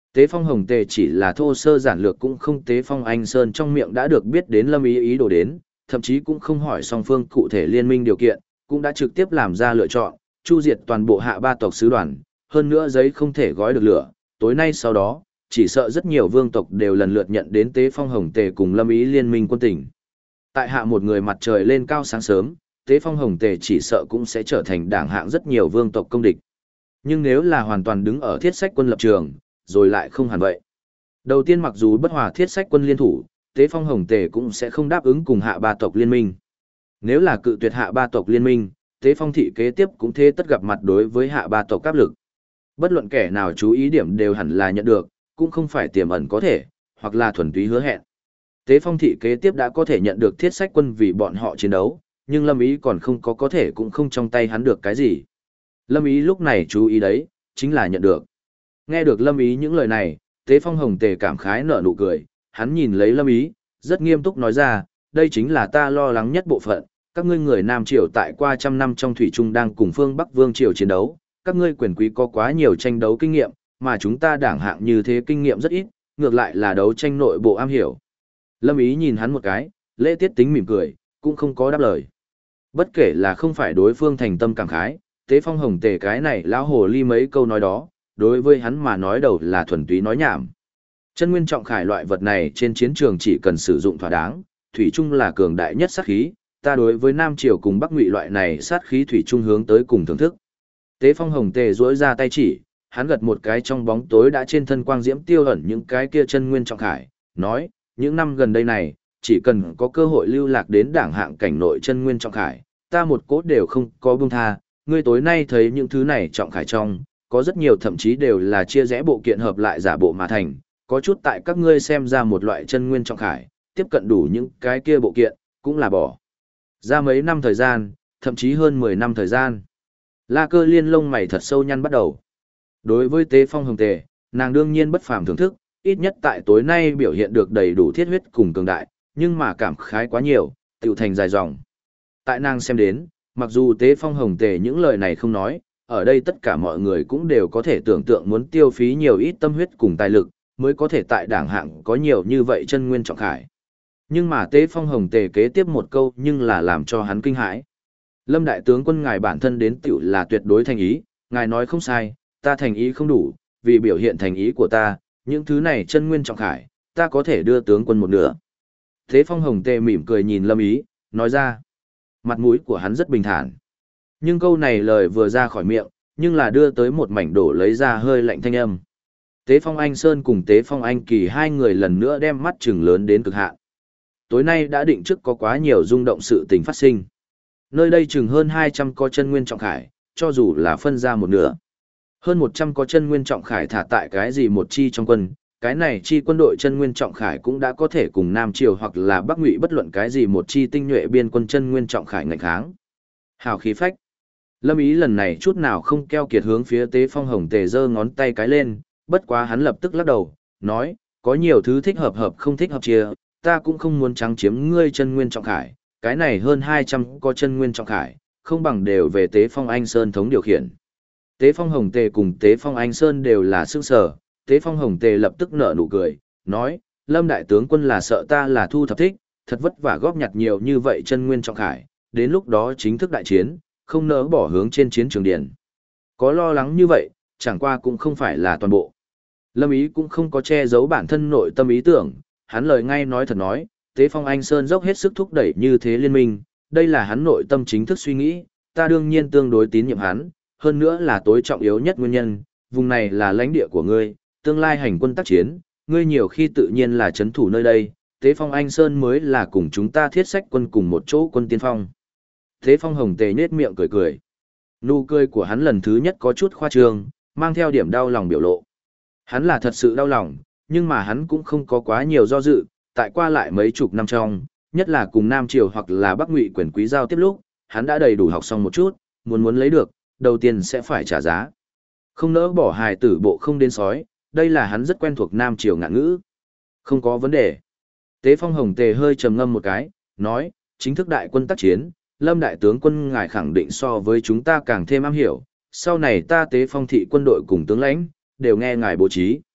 Tế Phong Hồng Tề chỉ là thô sơ giản lược cũng không Tế Phong Anh Sơn trong miệng đã được biết đến Lâm Ý ý đồ đến, thậm chí cũng không hỏi song phương cụ thể liên minh điều kiện, cũng đã trực tiếp làm ra lựa chọn, chu diệt toàn bộ hạ ba tộc sứ đoàn, hơn nữa giấy không thể gói được lửa, tối nay sau đó, chỉ sợ rất nhiều vương tộc đều lần lượt nhận đến Tế Phong Hồng Tề cùng Lâm Ý liên minh quân tình. Tại hạ một người mặt trời lên cao sáng sớm, Tế Phong Hồng Tề chỉ sợ cũng sẽ trở thành đảng hạng rất nhiều vương tộc công địch. Nhưng nếu là hoàn toàn đứng ở thiết sách quân lập trường, rồi lại không hẳn vậy. Đầu tiên mặc dù bất hòa thiết sách quân liên thủ, Tế Phong Hồng Tề cũng sẽ không đáp ứng cùng hạ ba tộc liên minh. Nếu là cự tuyệt hạ ba tộc liên minh, Tế Phong thị kế tiếp cũng thế tất gặp mặt đối với hạ ba tộc áp lực. Bất luận kẻ nào chú ý điểm đều hẳn là nhận được, cũng không phải tiềm ẩn có thể, hoặc là thuần túy hứa hẹn. Tế Phong thị kế tiếp đã có thể nhận được thiết sách quân vì bọn họ chiến đấu, nhưng Lâm Ý còn không có thể cũng không trong tay hắn được cái gì. Lâm Ý lúc này chú ý đấy, chính là nhận được. Nghe được Lâm Ý những lời này, Tế Phong Hồng Tề cảm khái nở nụ cười, hắn nhìn lấy Lâm Ý, rất nghiêm túc nói ra, đây chính là ta lo lắng nhất bộ phận, các ngươi người Nam Triều tại qua trăm năm trong Thủy Trung đang cùng phương Bắc Vương Triều chiến đấu, các ngươi quyền quý có quá nhiều tranh đấu kinh nghiệm, mà chúng ta đảng hạng như thế kinh nghiệm rất ít, ngược lại là đấu tranh nội bộ am hiểu. Lâm Ý nhìn hắn một cái, lễ tiết tính mỉm cười, cũng không có đáp lời. Bất kể là không phải đối phương thành tâm cảm khái, Tế Phong Hồng Tề cái này lão hồ ly mấy câu nói đó, đối với hắn mà nói đầu là thuần túy nói nhảm. Chân nguyên trọng khải loại vật này trên chiến trường chỉ cần sử dụng thỏa đáng, thủy chung là cường đại nhất sát khí, ta đối với Nam Triều cùng Bắc Ngụy loại này sát khí thủy chung hướng tới cùng thưởng thức. Tế Phong Hồng Tề duỗi ra tay chỉ, hắn gật một cái trong bóng tối đã trên thân quang diễm tiêu ẩn những cái kia chân nguyên trọng khải, nói, những năm gần đây này, chỉ cần có cơ hội lưu lạc đến đảng hạng cảnh nội chân nguyên trọng khải, ta một cốt đều không có buông tha, ngươi tối nay thấy những thứ này trọng khải trong, có rất nhiều thậm chí đều là chia rẽ bộ kiện hợp lại giả bộ mà thành, có chút tại các ngươi xem ra một loại chân nguyên trọng khải, tiếp cận đủ những cái kia bộ kiện, cũng là bỏ ra mấy năm thời gian, thậm chí hơn 10 năm thời gian. La Cơ Liên lông mày thật sâu nhăn bắt đầu. Đối với Tế Phong Hồng Tề, nàng đương nhiên bất phàm thưởng thức, ít nhất tại tối nay biểu hiện được đầy đủ thiết huyết cùng cường đại, nhưng mà cảm khái quá nhiều, tiểu thành dài dòng. Tại nàng xem đến, mặc dù Tế Phong Hồng Tề những lời này không nói, ở đây tất cả mọi người cũng đều có thể tưởng tượng muốn tiêu phí nhiều ít tâm huyết cùng tài lực, mới có thể tại đảng hạng có nhiều như vậy chân nguyên trọng khải. Nhưng mà Tế Phong Hồng Tề kế tiếp một câu nhưng là làm cho hắn kinh hãi. Lâm đại tướng quân ngài bản thân đến tiểu là tuyệt đối thành ý, ngài nói không sai, ta thành ý không đủ, vì biểu hiện thành ý của ta, những thứ này chân nguyên trọng khải, ta có thể đưa tướng quân một nửa. Tế Phong Hồng Tề mỉm cười nhìn Lâm Ý, nói ra. Mặt mũi của hắn rất bình thản. Nhưng câu này lời vừa ra khỏi miệng, nhưng là đưa tới một mảnh đổ lấy ra hơi lạnh thanh âm. Tế Phong Anh Sơn cùng Tế Phong Anh Kỳ hai người lần nữa đem mắt chừng lớn đến cực hạn. Tối nay đã định trước có quá nhiều rung động sự tình phát sinh. Nơi đây chừng hơn 200 có chân nguyên trọng khải, cho dù là phân ra một nửa. Hơn 100 có chân nguyên trọng khải thả tại cái gì một chi trong quân, cái này chi quân đội chân nguyên trọng khải cũng đã có thể cùng Nam Triều hoặc là Bắc Ngụy bất luận cái gì một chi tinh nhuệ biên quân chân nguyên trọng khải ngành kháng. Hào khí phách. Lâm Ý lần này chút nào không keo kiệt hướng phía Tế Phong Hồng Tề giơ ngón tay cái lên, bất quá hắn lập tức lắc đầu, nói, có nhiều thứ thích hợp không thích hợp chia, ta cũng không muốn trắng chiếm ngươi chân nguyên trọng khải, cái này hơn 200 có chân nguyên trọng khải, không bằng đều về Tế Phong Anh Sơn thống điều khiển. Tế Phong Hồng Tề cùng Tế Phong Anh Sơn đều là sức sở, Tế Phong Hồng Tề lập tức nở nụ cười, nói, Lâm đại tướng quân là sợ ta là thu thập thích, thật vất vả góp nhặt nhiều như vậy chân nguyên trọng khải, đến lúc đó chính thức đại chiến, không nỡ bỏ hướng trên chiến trường điện. Có lo lắng như vậy, chẳng qua cũng không phải là toàn bộ. Lâm Ý cũng không có che giấu bản thân nội tâm ý tưởng, hắn lời ngay nói thật nói, Tế Phong Anh Sơn dốc hết sức thúc đẩy như thế liên minh, đây là hắn nội tâm chính thức suy nghĩ, ta đương nhiên tương đối tín nhiệm hắn, hơn nữa là tối trọng yếu nhất nguyên nhân, vùng này là lãnh địa của ngươi, tương lai hành quân tác chiến, ngươi nhiều khi tự nhiên là chấn thủ nơi đây, Tế Phong Anh Sơn mới là cùng chúng ta thiết sách quân cùng một chỗ quân tiên phong. Tế Phong Hồng Tề nhếch miệng cười cười. Nụ cười của hắn lần thứ nhất có chút khoa trương, mang theo điểm đau lòng biểu lộ. Hắn là thật sự đau lòng, nhưng mà hắn cũng không có quá nhiều do dự, tại qua lại mấy chục năm trong, nhất là cùng Nam Triều hoặc là Bắc Ngụy quyền quý giao tiếp lúc, hắn đã đầy đủ học xong một chút, muốn lấy được, đầu tiên sẽ phải trả giá. Không nỡ bỏ hài tử bộ không đến sói, đây là hắn rất quen thuộc Nam Triều ngạn ngữ. Không có vấn đề. Tế Phong Hồng Tề hơi trầm ngâm một cái, nói, chính thức đại quân tác chiến, Lâm đại tướng quân ngài khẳng định so với chúng ta càng thêm am hiểu, sau này ta Tế Phong thị quân đội cùng tướng lãnh, đều nghe ngài bố trí.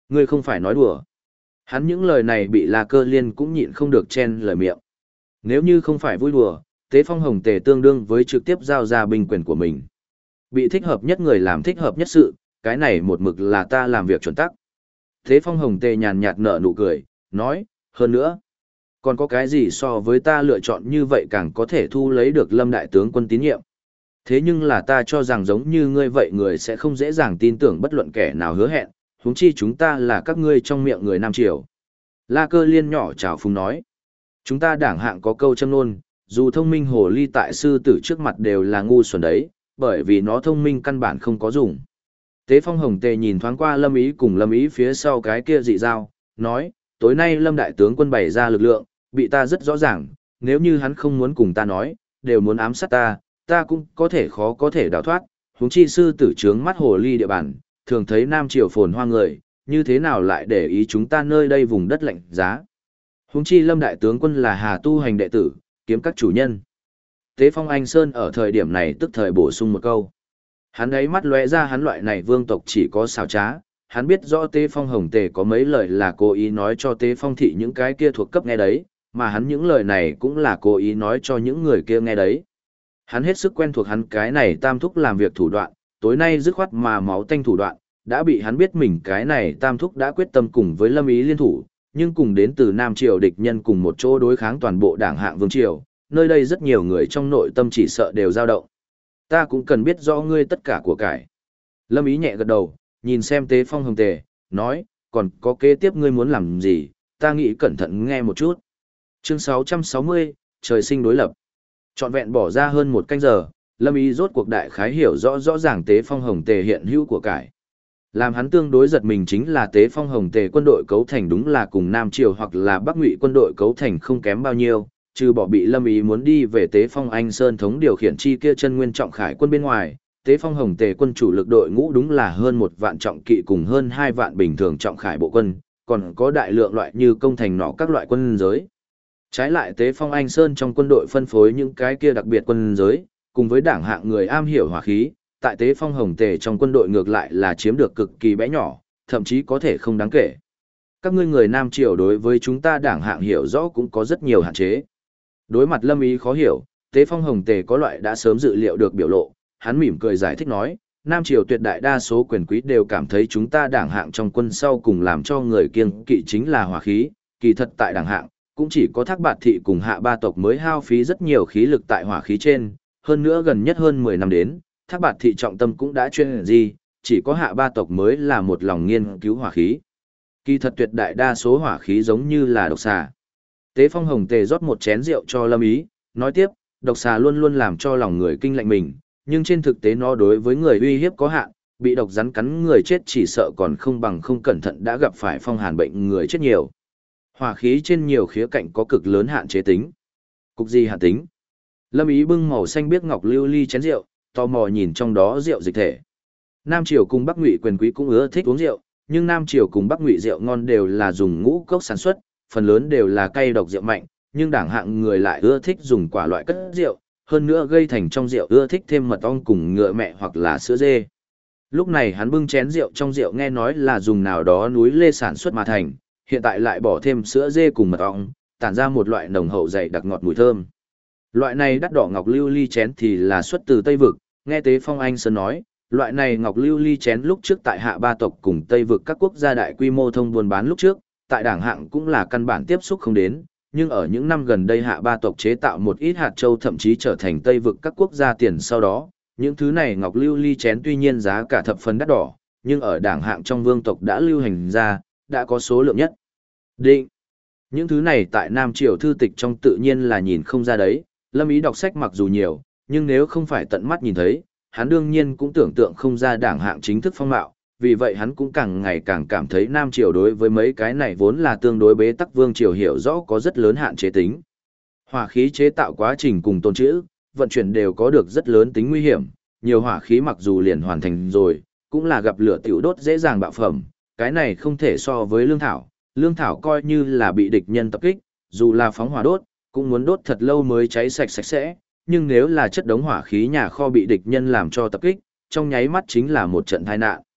Ngươi không phải nói đùa. Hắn những lời này bị La Cơ Liên cũng nhịn không được chen lời miệng. Nếu như không phải vui đùa, Tế Phong Hồng Tề tương đương với trực tiếp giao ra binh quyền của mình. Bị thích hợp nhất người làm thích hợp nhất sự, cái này một mực là ta làm việc chuẩn tắc. Tế Phong Hồng Tề nhàn nhạt nở nụ cười, nói, hơn nữa, còn có cái gì so với ta lựa chọn như vậy càng có thể thu lấy được Lâm đại tướng quân tín nhiệm. Thế nhưng là ta cho rằng giống như ngươi vậy người sẽ không dễ dàng tin tưởng bất luận kẻ nào hứa hẹn, huống chi chúng ta là các ngươi trong miệng người Nam Triều. La Cơ Liên nhỏ chào phúng nói, chúng ta đảng hạng có câu châm ngôn, dù thông minh hồ ly tại sư tử trước mặt đều là ngu xuẩn đấy, bởi vì nó thông minh căn bản không có dùng. Tế Phong Hồng Tề nhìn thoáng qua Lâm Ý cùng Lâm Ý phía sau cái kia dị dao, nói, tối nay Lâm đại tướng quân bày ra lực lượng, bị ta rất rõ ràng, nếu như hắn không muốn cùng ta nói, đều muốn ám sát ta, ta cũng có thể khó có thể đào thoát, huống chi sư tử trướng mắt hồ ly địa bàn, thường thấy Nam Triều phồn hoa người, như thế nào lại để ý chúng ta nơi đây vùng đất lạnh giá. Huống chi Lâm đại tướng quân là Hà tu hành đệ tử, kiếm các chủ nhân. Tế Phong Anh Sơn ở thời điểm này tức thời bổ sung một câu. Hắn ấy mắt lóe ra hắn loại này vương tộc chỉ có xảo trá, hắn biết rõ Tế Phong Hồng Tề có mấy lời là cố ý nói cho Tế Phong thị những cái kia thuộc cấp nghe đấy, mà hắn những lời này cũng là cố ý nói cho những người kia nghe đấy. Hắn hết sức quen thuộc hắn cái này tam thúc làm việc thủ đoạn, tối nay dứt khoát mà máu tanh thủ đoạn, đã bị hắn biết mình cái này tam thúc đã quyết tâm cùng với Lâm Ý liên thủ, nhưng cùng đến từ Nam Triều địch nhân cùng một chỗ đối kháng toàn bộ đảng hạng vương triều, nơi đây rất nhiều người trong nội tâm chỉ sợ đều dao động. Ta cũng cần biết rõ ngươi tất cả của cải. Lâm Ý nhẹ gật đầu, nhìn xem Tế Phong Hồng Tề, nói, còn có kế tiếp ngươi muốn làm gì, ta nghĩ cẩn thận nghe một chút. Chương 660, trời sinh đối lập. Trọn vẹn bỏ ra hơn một canh giờ, Lâm Ý rốt cuộc đại khái hiểu rõ ràng Tế Phong Hồng Tề hiện hữu của cải. Làm hắn tương đối giật mình chính là Tế Phong Hồng Tề quân đội cấu thành đúng là cùng Nam Triều hoặc là Bắc Ngụy quân đội cấu thành không kém bao nhiêu, trừ bỏ bị Lâm Ý muốn đi về Tế Phong Anh Sơn thống điều khiển chi kia chân nguyên trọng khải quân bên ngoài, Tế Phong Hồng Tề quân chủ lực đội ngũ đúng là hơn 1 vạn trọng kỵ cùng hơn 2 vạn bình thường trọng khải bộ quân, còn có đại lượng loại như công thành nỏ các loại quân giới. Trái lại Tế Phong Anh Sơn trong quân đội phân phối những cái kia đặc biệt quân giới, cùng với đảng hạng người am hiểu hỏa khí, tại Tế Phong Hồng Tề trong quân đội ngược lại là chiếm được cực kỳ bé nhỏ, thậm chí có thể không đáng kể. Các ngươi người Nam Triều đối với chúng ta đảng hạng hiểu rõ cũng có rất nhiều hạn chế. Đối mặt Lâm Ý khó hiểu, Tế Phong Hồng Tề có loại đã sớm dự liệu được biểu lộ, hắn mỉm cười giải thích nói, Nam Triều tuyệt đại đa số quyền quý đều cảm thấy chúng ta đảng hạng trong quân sau cùng làm cho người kiêng kỵ chính là hỏa khí, kỳ thật tại đảng hạng, cũng chỉ có Thác Bạt Thị cùng Hạ Ba tộc mới hao phí rất nhiều khí lực tại hỏa khí trên, hơn nữa gần nhất hơn 10 năm đến, Thác Bạt Thị trọng tâm cũng đã chuyên gì, chỉ có Hạ Ba tộc mới là một lòng nghiên cứu hỏa khí. Kỳ thật tuyệt đại đa số hỏa khí giống như là độc xà. Tế Phong Hồng Tề rót một chén rượu cho Lâm Ý, nói tiếp, độc xà luôn luôn làm cho lòng người kinh lạnh mình, nhưng trên thực tế nó đối với người uy hiếp có hạn, bị độc rắn cắn người chết chỉ sợ còn không bằng không cẩn thận đã gặp phải phong hàn bệnh người chết nhiều. Hỏa khí trên nhiều khía cạnh có cực lớn hạn chế tính. Cục gì hạn tính? Lâm Ý bưng màu xanh biếc ngọc lưu ly chén rượu, tò mò nhìn trong đó rượu dịch thể. Nam Triều cùng Bắc Ngụy quyền quý cũng ưa thích uống rượu, nhưng Nam Triều cùng Bắc Ngụy rượu ngon đều là dùng ngũ cốc sản xuất, phần lớn đều là cay độc rượu mạnh, nhưng đảng hạng người lại ưa thích dùng quả loại cất rượu, hơn nữa gây thành trong rượu ưa thích thêm mật ong cùng ngựa mẹ hoặc là sữa dê. Lúc này hắn bưng chén rượu trong rượu nghe nói là dùng nào đó núi lê sản xuất mà thành, hiện tại lại bỏ thêm sữa dê cùng mật ong, tản ra một loại nồng hậu dày đặc ngọt mùi thơm. Loại này đắt đỏ ngọc lưu ly chén thì là xuất từ Tây Vực, nghe Tế Phong Anh Sơn nói, loại này ngọc lưu ly chén lúc trước tại Hạ Ba tộc cùng Tây Vực các quốc gia đại quy mô thông buôn bán lúc trước, tại đảng hạng cũng là căn bản tiếp xúc không đến, nhưng ở những năm gần đây Hạ Ba tộc chế tạo một ít hạt châu thậm chí trở thành Tây Vực các quốc gia tiền sau đó, những thứ này ngọc lưu ly chén tuy nhiên giá cả thập phần đắt đỏ, nhưng ở đảng hạng trong vương tộc đã lưu hành ra, đã có số lượng nhất định. Những thứ này tại Nam Triều thư tịch trong tự nhiên là nhìn không ra đấy, Lâm Ý đọc sách mặc dù nhiều, nhưng nếu không phải tận mắt nhìn thấy, hắn đương nhiên cũng tưởng tượng không ra đảng hạng chính thức phong mạo, vì vậy hắn cũng càng ngày càng cảm thấy Nam Triều đối với mấy cái này vốn là tương đối bế tắc vương triều hiểu rõ có rất lớn hạn chế tính. Hỏa khí chế tạo quá trình cùng tồn trữ, vận chuyển đều có được rất lớn tính nguy hiểm, nhiều hỏa khí mặc dù liền hoàn thành rồi, cũng là gặp lửa tiểu đốt dễ dàng bạo phẩm, cái này không thể so với lương thảo coi như là bị địch nhân tập kích, dù là phóng hỏa đốt, cũng muốn đốt thật lâu mới cháy sạch sạch sẽ, nhưng nếu là chất đống hỏa khí nhà kho bị địch nhân làm cho tập kích, trong nháy mắt chính là một trận tai nạn.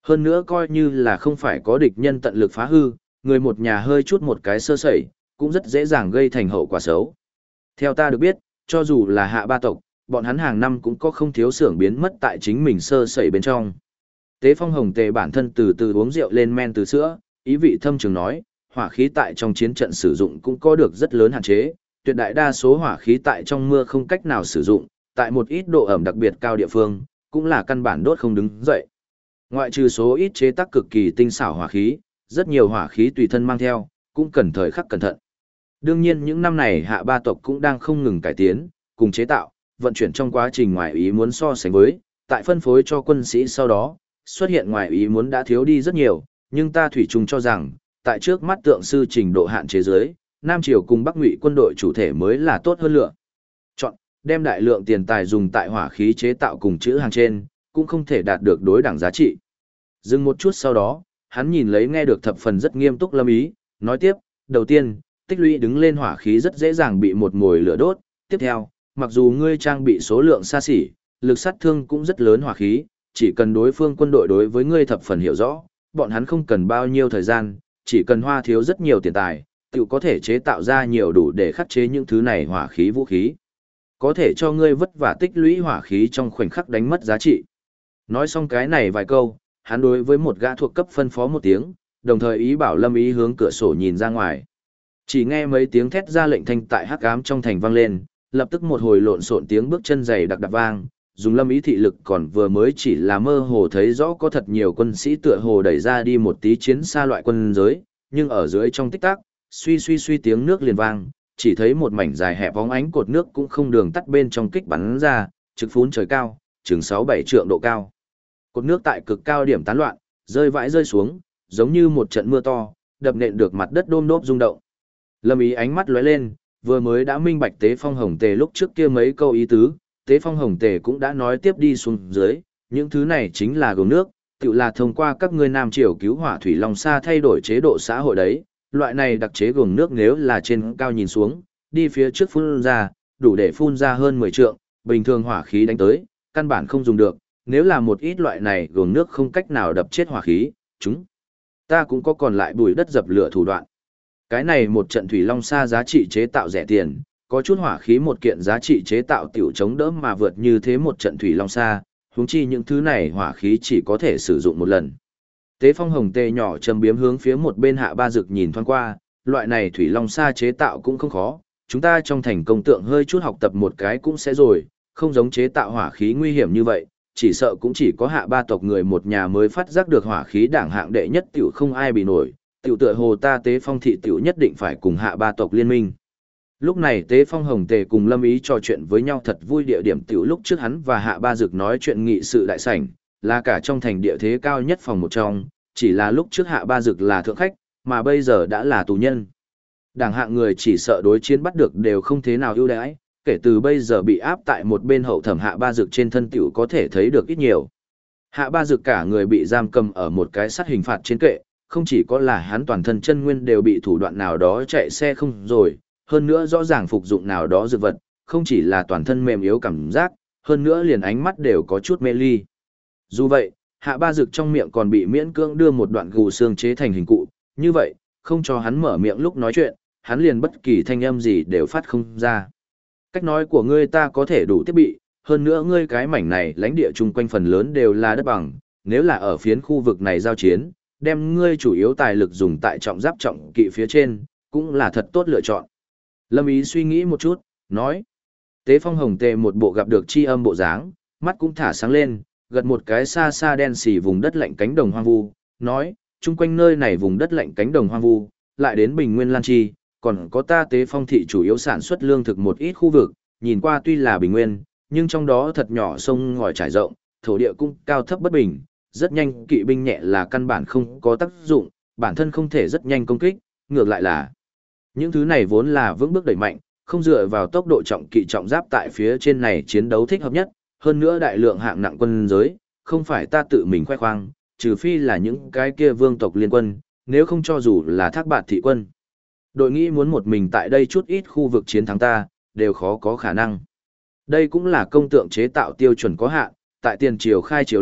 Hơn nữa coi như là không phải có địch nhân tận lực phá hư, người một nhà hơi chút một cái sơ sẩy, cũng rất dễ dàng gây thành hậu quả xấu. Theo ta được biết, cho dù là hạ ba tộc, bọn hắn hàng năm cũng có không thiếu xưởng biến mất tại chính mình sơ sẩy bên trong. Tế Phong Hồng Tề bản thân từ từ uống rượu lên men từ sữa, ý vị thâm trường nói, hỏa khí tại trong chiến trận sử dụng cũng có được rất lớn hạn chế, tuyệt đại đa số hỏa khí tại trong mưa không cách nào sử dụng, tại một ít độ ẩm đặc biệt cao địa phương, cũng là căn bản đốt không đứng dậy. Ngoại trừ số ít chế tác cực kỳ tinh xảo hỏa khí, rất nhiều hỏa khí tùy thân mang theo, cũng cần thời khắc cẩn thận. Đương nhiên những năm này hạ ba tộc cũng đang không ngừng cải tiến, cùng chế tạo, vận chuyển trong quá trình ngoài ý muốn so sánh với, tại phân phối cho quân sĩ sau đó, xuất hiện ngoài ý muốn đã thiếu đi rất nhiều, nhưng ta thủy chung cho rằng, tại trước mắt tượng sư trình độ hạn chế giới, Nam Triều cùng Bắc Ngụy quân đội chủ thể mới là tốt hơn lựa. Chọn, đem đại lượng tiền tài dùng tại hỏa khí chế tạo cùng chữ hàng trên, cũng không thể đạt được đối đẳng giá trị. Dừng một chút sau đó, hắn nhìn lấy nghe được thập phần rất nghiêm túc Lâm Ý, nói tiếp, đầu tiên, tích lũy đứng lên hỏa khí rất dễ dàng bị một mồi lửa đốt, tiếp theo, mặc dù ngươi trang bị số lượng xa xỉ, lực sát thương cũng rất lớn hỏa khí, chỉ cần đối phương quân đội đối với ngươi thập phần hiểu rõ, bọn hắn không cần bao nhiêu thời gian, chỉ cần hoa thiếu rất nhiều tiền tài, tự có thể chế tạo ra nhiều đủ để khắc chế những thứ này hỏa khí vũ khí. Có thể cho ngươi vất vả tích lũy hỏa khí trong khoảnh khắc đánh mất giá trị. Nói xong cái này vài câu, hắn đối với một gã thuộc cấp phân phó một tiếng, đồng thời ý bảo Lâm Ý hướng cửa sổ nhìn ra ngoài. Chỉ nghe mấy tiếng thét ra lệnh thanh tại hắc ám trong thành vang lên, lập tức một hồi lộn xộn tiếng bước chân giày đặc đặc vang, dùng Lâm Ý thị lực còn vừa mới chỉ là mơ hồ thấy rõ có thật nhiều quân sĩ tựa hồ đẩy ra đi một tí chiến xa loại quân giới, nhưng ở dưới trong tích tắc, suy suy suy tiếng nước liền vang, chỉ thấy một mảnh dài hẹp bóng ánh cột nước cũng không đường tắt bên trong kích bắn ra, trực phún trời cao, chừng 6-7 trượng độ cao. Cột nước tại cực cao điểm tán loạn, rơi vãi rơi xuống, giống như một trận mưa to, đập nện được mặt đất đôm đốp rung động. Lâm Ý ánh mắt lóe lên, vừa mới đã minh bạch Tế Phong Hồng Tề lúc trước kia mấy câu ý tứ, Tế Phong Hồng Tề cũng đã nói tiếp đi xuống dưới, những thứ này chính là gồm nước, tự là thông qua các ngươi Nam Triều cứu hỏa thủy long xa thay đổi chế độ xã hội đấy, loại này đặc chế gồm nước nếu là trên cao nhìn xuống, đi phía trước phun ra, đủ để phun ra hơn 10 trượng, bình thường hỏa khí đánh tới, căn bản không dùng được, nếu là một ít loại này gồm nước không cách nào đập chết hỏa khí, chúng ta cũng có còn lại bùi đất dập lửa thủ đoạn. Cái này một trận thủy long xa giá trị chế tạo rẻ tiền, có chút hỏa khí một kiện giá trị chế tạo tiểu chống đỡ mà vượt như thế một trận thủy long xa, huống chi những thứ này hỏa khí chỉ có thể sử dụng một lần. Tế Phong Hồng Tề nhỏ châm biếm hướng phía một bên Hạ Ba Dực nhìn thoáng qua, loại này thủy long xa chế tạo cũng không khó, chúng ta trong thành công tượng hơi chút học tập một cái cũng sẽ rồi, không giống chế tạo hỏa khí nguy hiểm như vậy, chỉ sợ cũng chỉ có Hạ Ba tộc người một nhà mới phát giác được hỏa khí đảng hạng đệ nhất tiểu không ai bị nổi, tiểu tựa hồ ta Tế Phong thị tiểu nhất định phải cùng Hạ Ba tộc liên minh. Lúc này Tế Phong Hồng Tề cùng Lâm Ý trò chuyện với nhau thật vui, địa điểm tiểu lúc trước hắn và Hạ Ba Dực nói chuyện nghị sự đại sảnh, là cả trong thành địa thế cao nhất phòng một trong, chỉ là lúc trước Hạ Ba Dực là thượng khách, mà bây giờ đã là tù nhân. Đảng hạng người chỉ sợ đối chiến bắt được đều không thế nào ưu đãi, kể từ bây giờ bị áp tại một bên hậu thẩm Hạ Ba Dực trên thân tiểu có thể thấy được ít nhiều. Hạ Ba Dực cả người bị giam cầm ở một cái sắt hình phạt trên kệ, không chỉ có là hắn toàn thân chân nguyên đều bị thủ đoạn nào đó chạy xe không rồi, hơn nữa rõ ràng phục dụng nào đó dược vật, không chỉ là toàn thân mềm yếu cảm giác, hơn nữa liền ánh mắt đều có chút mê ly. Dù vậy, Hạ Ba Dực trong miệng còn bị miễn cưỡng đưa một đoạn gù xương chế thành hình cụ, như vậy, không cho hắn mở miệng lúc nói chuyện, hắn liền bất kỳ thanh âm gì đều phát không ra. Cách nói của ngươi ta có thể đủ thiết bị, hơn nữa ngươi cái mảnh này lãnh địa chung quanh phần lớn đều là đất bằng, nếu là ở phiến khu vực này giao chiến, đem ngươi chủ yếu tài lực dùng tại trọng giáp trọng kỵ phía trên, cũng là thật tốt lựa chọn. Lâm Ý suy nghĩ một chút, nói. Tế Phong Hồng Tề một bộ gặp được chi âm bộ dáng, mắt cũng thả sáng lên, gật một cái xa xa đen xì vùng đất lạnh cánh đồng hoang vu, nói, chung quanh nơi này vùng đất lạnh cánh đồng hoang vu, lại đến Bình Nguyên Lan Chi, còn có ta Tế Phong thị chủ yếu sản xuất lương thực một ít khu vực, nhìn qua tuy là bình nguyên, nhưng trong đó thật nhỏ sông ngòi trải rộng, thổ địa cũng cao thấp bất bình, rất nhanh kỵ binh nhẹ là căn bản không có tác dụng, bản thân không thể rất nhanh công kích, ngược lại là những thứ này vốn là vững bước đẩy mạnh, không dựa vào tốc độ trọng kỵ trọng giáp tại phía trên này chiến đấu thích hợp nhất, hơn nữa đại lượng hạng nặng quân giới, không phải ta tự mình khoe khoang, trừ phi là những cái kia vương tộc liên quân, nếu không cho dù là Thác Bạt thị quân. Đội nghĩ muốn một mình tại đây chút ít khu vực chiến thắng ta, đều khó có khả năng. Đây cũng là công tượng chế tạo tiêu chuẩn có hạn, tại tiền triều khai triều lúc,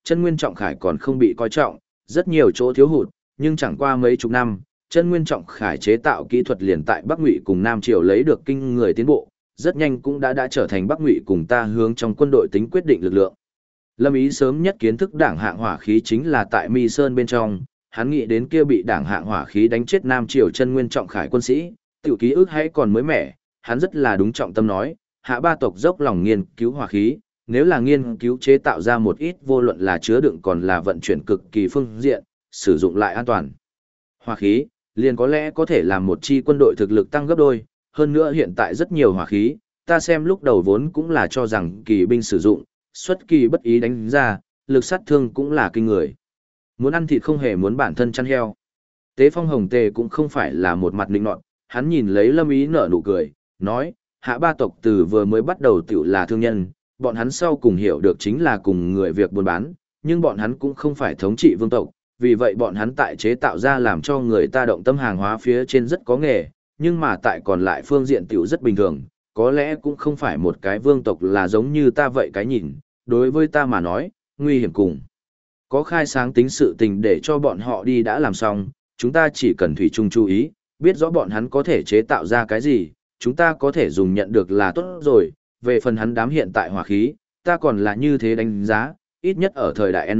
chân nguyên trọng khải còn không bị coi trọng, rất nhiều chỗ thiếu hụt, nhưng chẳng qua mấy chục năm, chân nguyên trọng khải chế tạo kỹ thuật liền tại Bắc Ngụy cùng Nam Triều lấy được kinh người tiến bộ, rất nhanh cũng đã trở thành Bắc Ngụy cùng ta hướng trong quân đội tính quyết định lực lượng. Lâm Ý sớm nhất kiến thức đảng hạng hỏa khí chính là tại Mi Sơn bên trong, hắn nghĩ đến kia bị đảng hạng hỏa khí đánh chết Nam Triều chân nguyên trọng khải quân sĩ, tiểu ký ức hãy còn mới mẻ, hắn rất là đúng trọng tâm nói, Hạ ba tộc dốc lòng nghiên cứu hỏa khí, nếu là nghiên cứu chế tạo ra một ít vô luận là chứa đựng còn là vận chuyển cực kỳ phương diện, sử dụng lại an toàn. Hỏa khí, liền có lẽ có thể làm một chi quân đội thực lực tăng gấp đôi, hơn nữa hiện tại rất nhiều hỏa khí, ta xem lúc đầu vốn cũng là cho rằng kỳ binh sử dụng, xuất kỳ bất ý đánh ra, lực sát thương cũng là kinh người. Muốn ăn thịt không hề muốn bản thân chăn heo. Tế Phong Hồng Tề cũng không phải là một mặt nịnh nọt, hắn nhìn lấy Lâm Ý nở nụ cười, nói, Hạ ba tộc từ vừa mới bắt đầu tiểu là thương nhân, bọn hắn sau cùng hiểu được chính là cùng người việc buôn bán, nhưng bọn hắn cũng không phải thống trị vương tộc, vì vậy bọn hắn tại chế tạo ra làm cho người ta động tâm hàng hóa phía trên rất có nghề, nhưng mà tại còn lại phương diện tiểu rất bình thường, có lẽ cũng không phải một cái vương tộc là giống như ta vậy cái nhìn, đối với ta mà nói, nguy hiểm cùng. Có khai sáng tính sự tình để cho bọn họ đi đã làm xong, chúng ta chỉ cần thủy chung chú ý, biết rõ bọn hắn có thể chế tạo ra cái gì, chúng ta có thể dùng nhận được là tốt rồi, về phần hắn đám hiện tại hỏa khí, ta còn là như thế đánh giá, ít nhất ở thời đại N.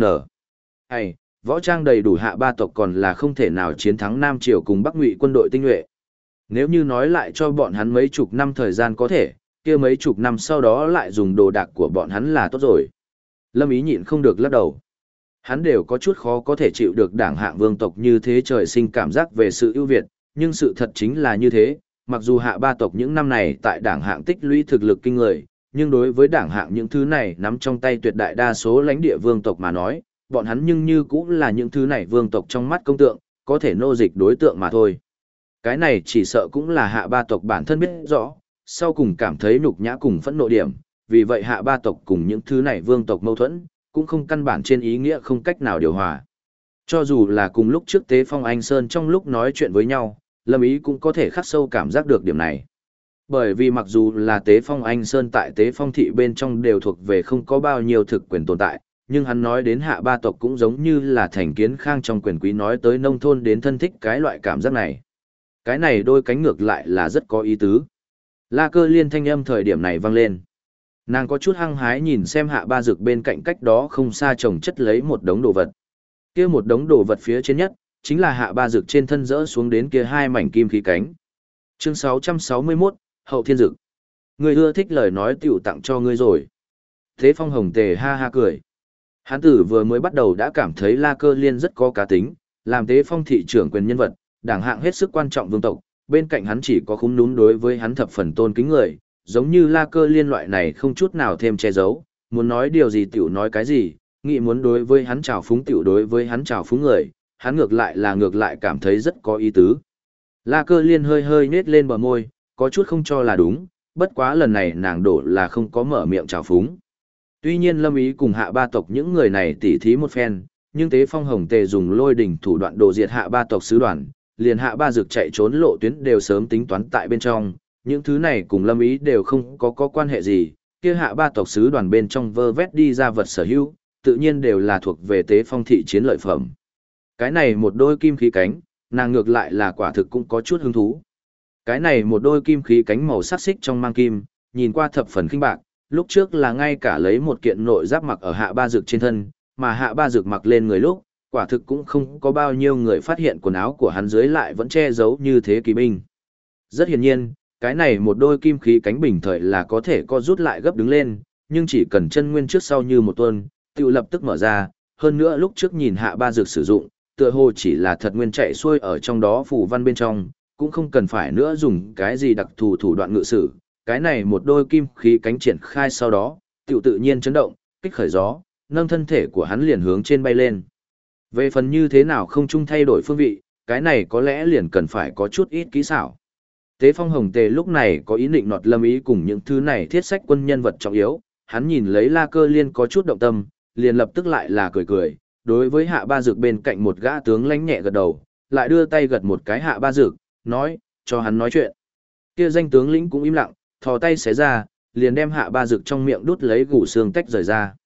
Hay, võ trang đầy đủ Hạ ba tộc còn là không thể nào chiến thắng Nam Triều cùng Bắc Ngụy quân đội tinh nhuệ. Nếu như nói lại cho bọn hắn mấy chục năm thời gian có thể, kia mấy chục năm sau đó lại dùng đồ đạc của bọn hắn là tốt rồi. Lâm Ý nhịn không được lắc đầu. Hắn đều có chút khó có thể chịu được đảng hạng vương tộc như thế trời sinh cảm giác về sự ưu việt, nhưng sự thật chính là như thế, mặc dù Hạ ba tộc những năm này tại đảng hạng tích lũy thực lực kinh người, nhưng đối với đảng hạng những thứ này nắm trong tay tuyệt đại đa số lãnh địa vương tộc mà nói, bọn hắn nhưng như cũng là những thứ này vương tộc trong mắt công tượng, có thể nô dịch đối tượng mà thôi. Cái này chỉ sợ cũng là Hạ ba tộc bản thân biết rõ, sau cùng cảm thấy nhục nhã cùng phẫn nộ điểm, vì vậy Hạ ba tộc cùng những thứ này vương tộc mâu thuẫn, cũng không căn bản trên ý nghĩa không cách nào điều hòa. Cho dù là cùng lúc trước Tế Phong Anh Sơn trong lúc nói chuyện với nhau, Lâm Ý cũng có thể khắc sâu cảm giác được điểm này. Bởi vì mặc dù là Tế Phong Anh Sơn tại Tế Phong thị bên trong đều thuộc về không có bao nhiêu thực quyền tồn tại, nhưng hắn nói đến Hạ ba tộc cũng giống như là thành kiến khang trong quyền quý nói tới nông thôn đến thân thích cái loại cảm giác này. Cái này đôi cánh ngược lại là rất có ý tứ. La Cơ Liên thanh âm thời điểm này vang lên. Nàng có chút hăng hái nhìn xem Hạ ba dực bên cạnh cách đó không xa chồng chất lấy một đống đồ vật. Kia một đống đồ vật phía trên nhất, chính là Hạ ba dực trên thân rỡ xuống đến kia hai mảnh kim khí cánh. Chương 661, Hậu Thiên Dực. Người ưa thích lời nói tiểu tặng cho ngươi rồi. Thế Phong Hồng Tề ha ha cười. Hán tử vừa mới bắt đầu đã cảm thấy La Cơ Liên rất có cá tính, làm Tế Phong thị trưởng quyền nhân vật, đảng hạng hết sức quan trọng vương tộc, bên cạnh hắn chỉ có khúm núm đối với hắn thập phần tôn kính người, giống như La Cơ Liên loại này không chút nào thêm che giấu, muốn nói điều gì tiểu nói cái gì, nghĩ muốn đối với hắn trào phúng tiểu đối với hắn trào phúng người, hắn ngược lại cảm thấy rất có ý tứ. La Cơ Liên hơi hơi nết lên bờ môi, có chút không cho là đúng, bất quá lần này nàng đổ là không có mở miệng trào phúng. Tuy nhiên Lâm Ý cùng Hạ ba tộc những người này tỉ thí một phen, nhưng Tế Phong Hồng Tề dùng lôi đỉnh thủ đoạn đồ diệt Hạ ba tộc sứ đoàn, liền Hạ ba dực chạy trốn lộ tuyến đều sớm tính toán tại bên trong, những thứ này cùng Lâm Ý đều không có quan hệ gì, kia Hạ ba tộc sứ đoàn bên trong vơ vét đi ra vật sở hữu, tự nhiên đều là thuộc về Tế Phong thị chiến lợi phẩm. Cái này một đôi kim khí cánh, nàng ngược lại là quả thực cũng có chút hứng thú. Cái này một đôi kim khí cánh màu sắc xích trong mang kim, nhìn qua thập phần khinh bạc, lúc trước là ngay cả lấy một kiện nội giáp mặc ở Hạ ba dực trên thân, mà Hạ ba dực mặc lên người lúc, quả thực cũng không có bao nhiêu người phát hiện quần áo của hắn dưới lại vẫn che giấu như thế kỳ binh. Rất hiển nhiên, cái này một đôi kim khí cánh bình thời là có thể co rút lại gấp đứng lên, nhưng chỉ cần chân nguyên trước sau như một tuần, tự lập tức mở ra, hơn nữa lúc trước nhìn Hạ ba dực sử dụng, tựa hồ chỉ là thật nguyên chạy xuôi ở trong đó phù văn bên trong, cũng không cần phải nữa dùng cái gì đặc thù thủ đoạn ngự sử. Cái này một đôi kim khí cánh triển khai sau đó, tự nhiên chấn động, kích khởi gió, nâng thân thể của hắn liền hướng trên bay lên. Về phần như thế nào không chung thay đổi phương vị, cái này có lẽ liền cần phải có chút ít kỹ xảo. Tế Phong Hồng Tề lúc này có ý định nọt Lâm Ý cùng những thứ này thiết sách quân nhân vật trọng yếu, hắn nhìn lấy La Cơ Liên có chút động tâm, liền lập tức lại là cười cười, đối với Hạ ba dực bên cạnh một gã tướng lãnh nhẹ gật đầu, lại đưa tay gật một cái Hạ ba dực, nói, cho hắn nói chuyện. Kia danh tướng lĩnh cũng im lặng, thò tay xé ra, liền đem Hạ ba dực trong miệng đút lấy gủ xương tách rời ra.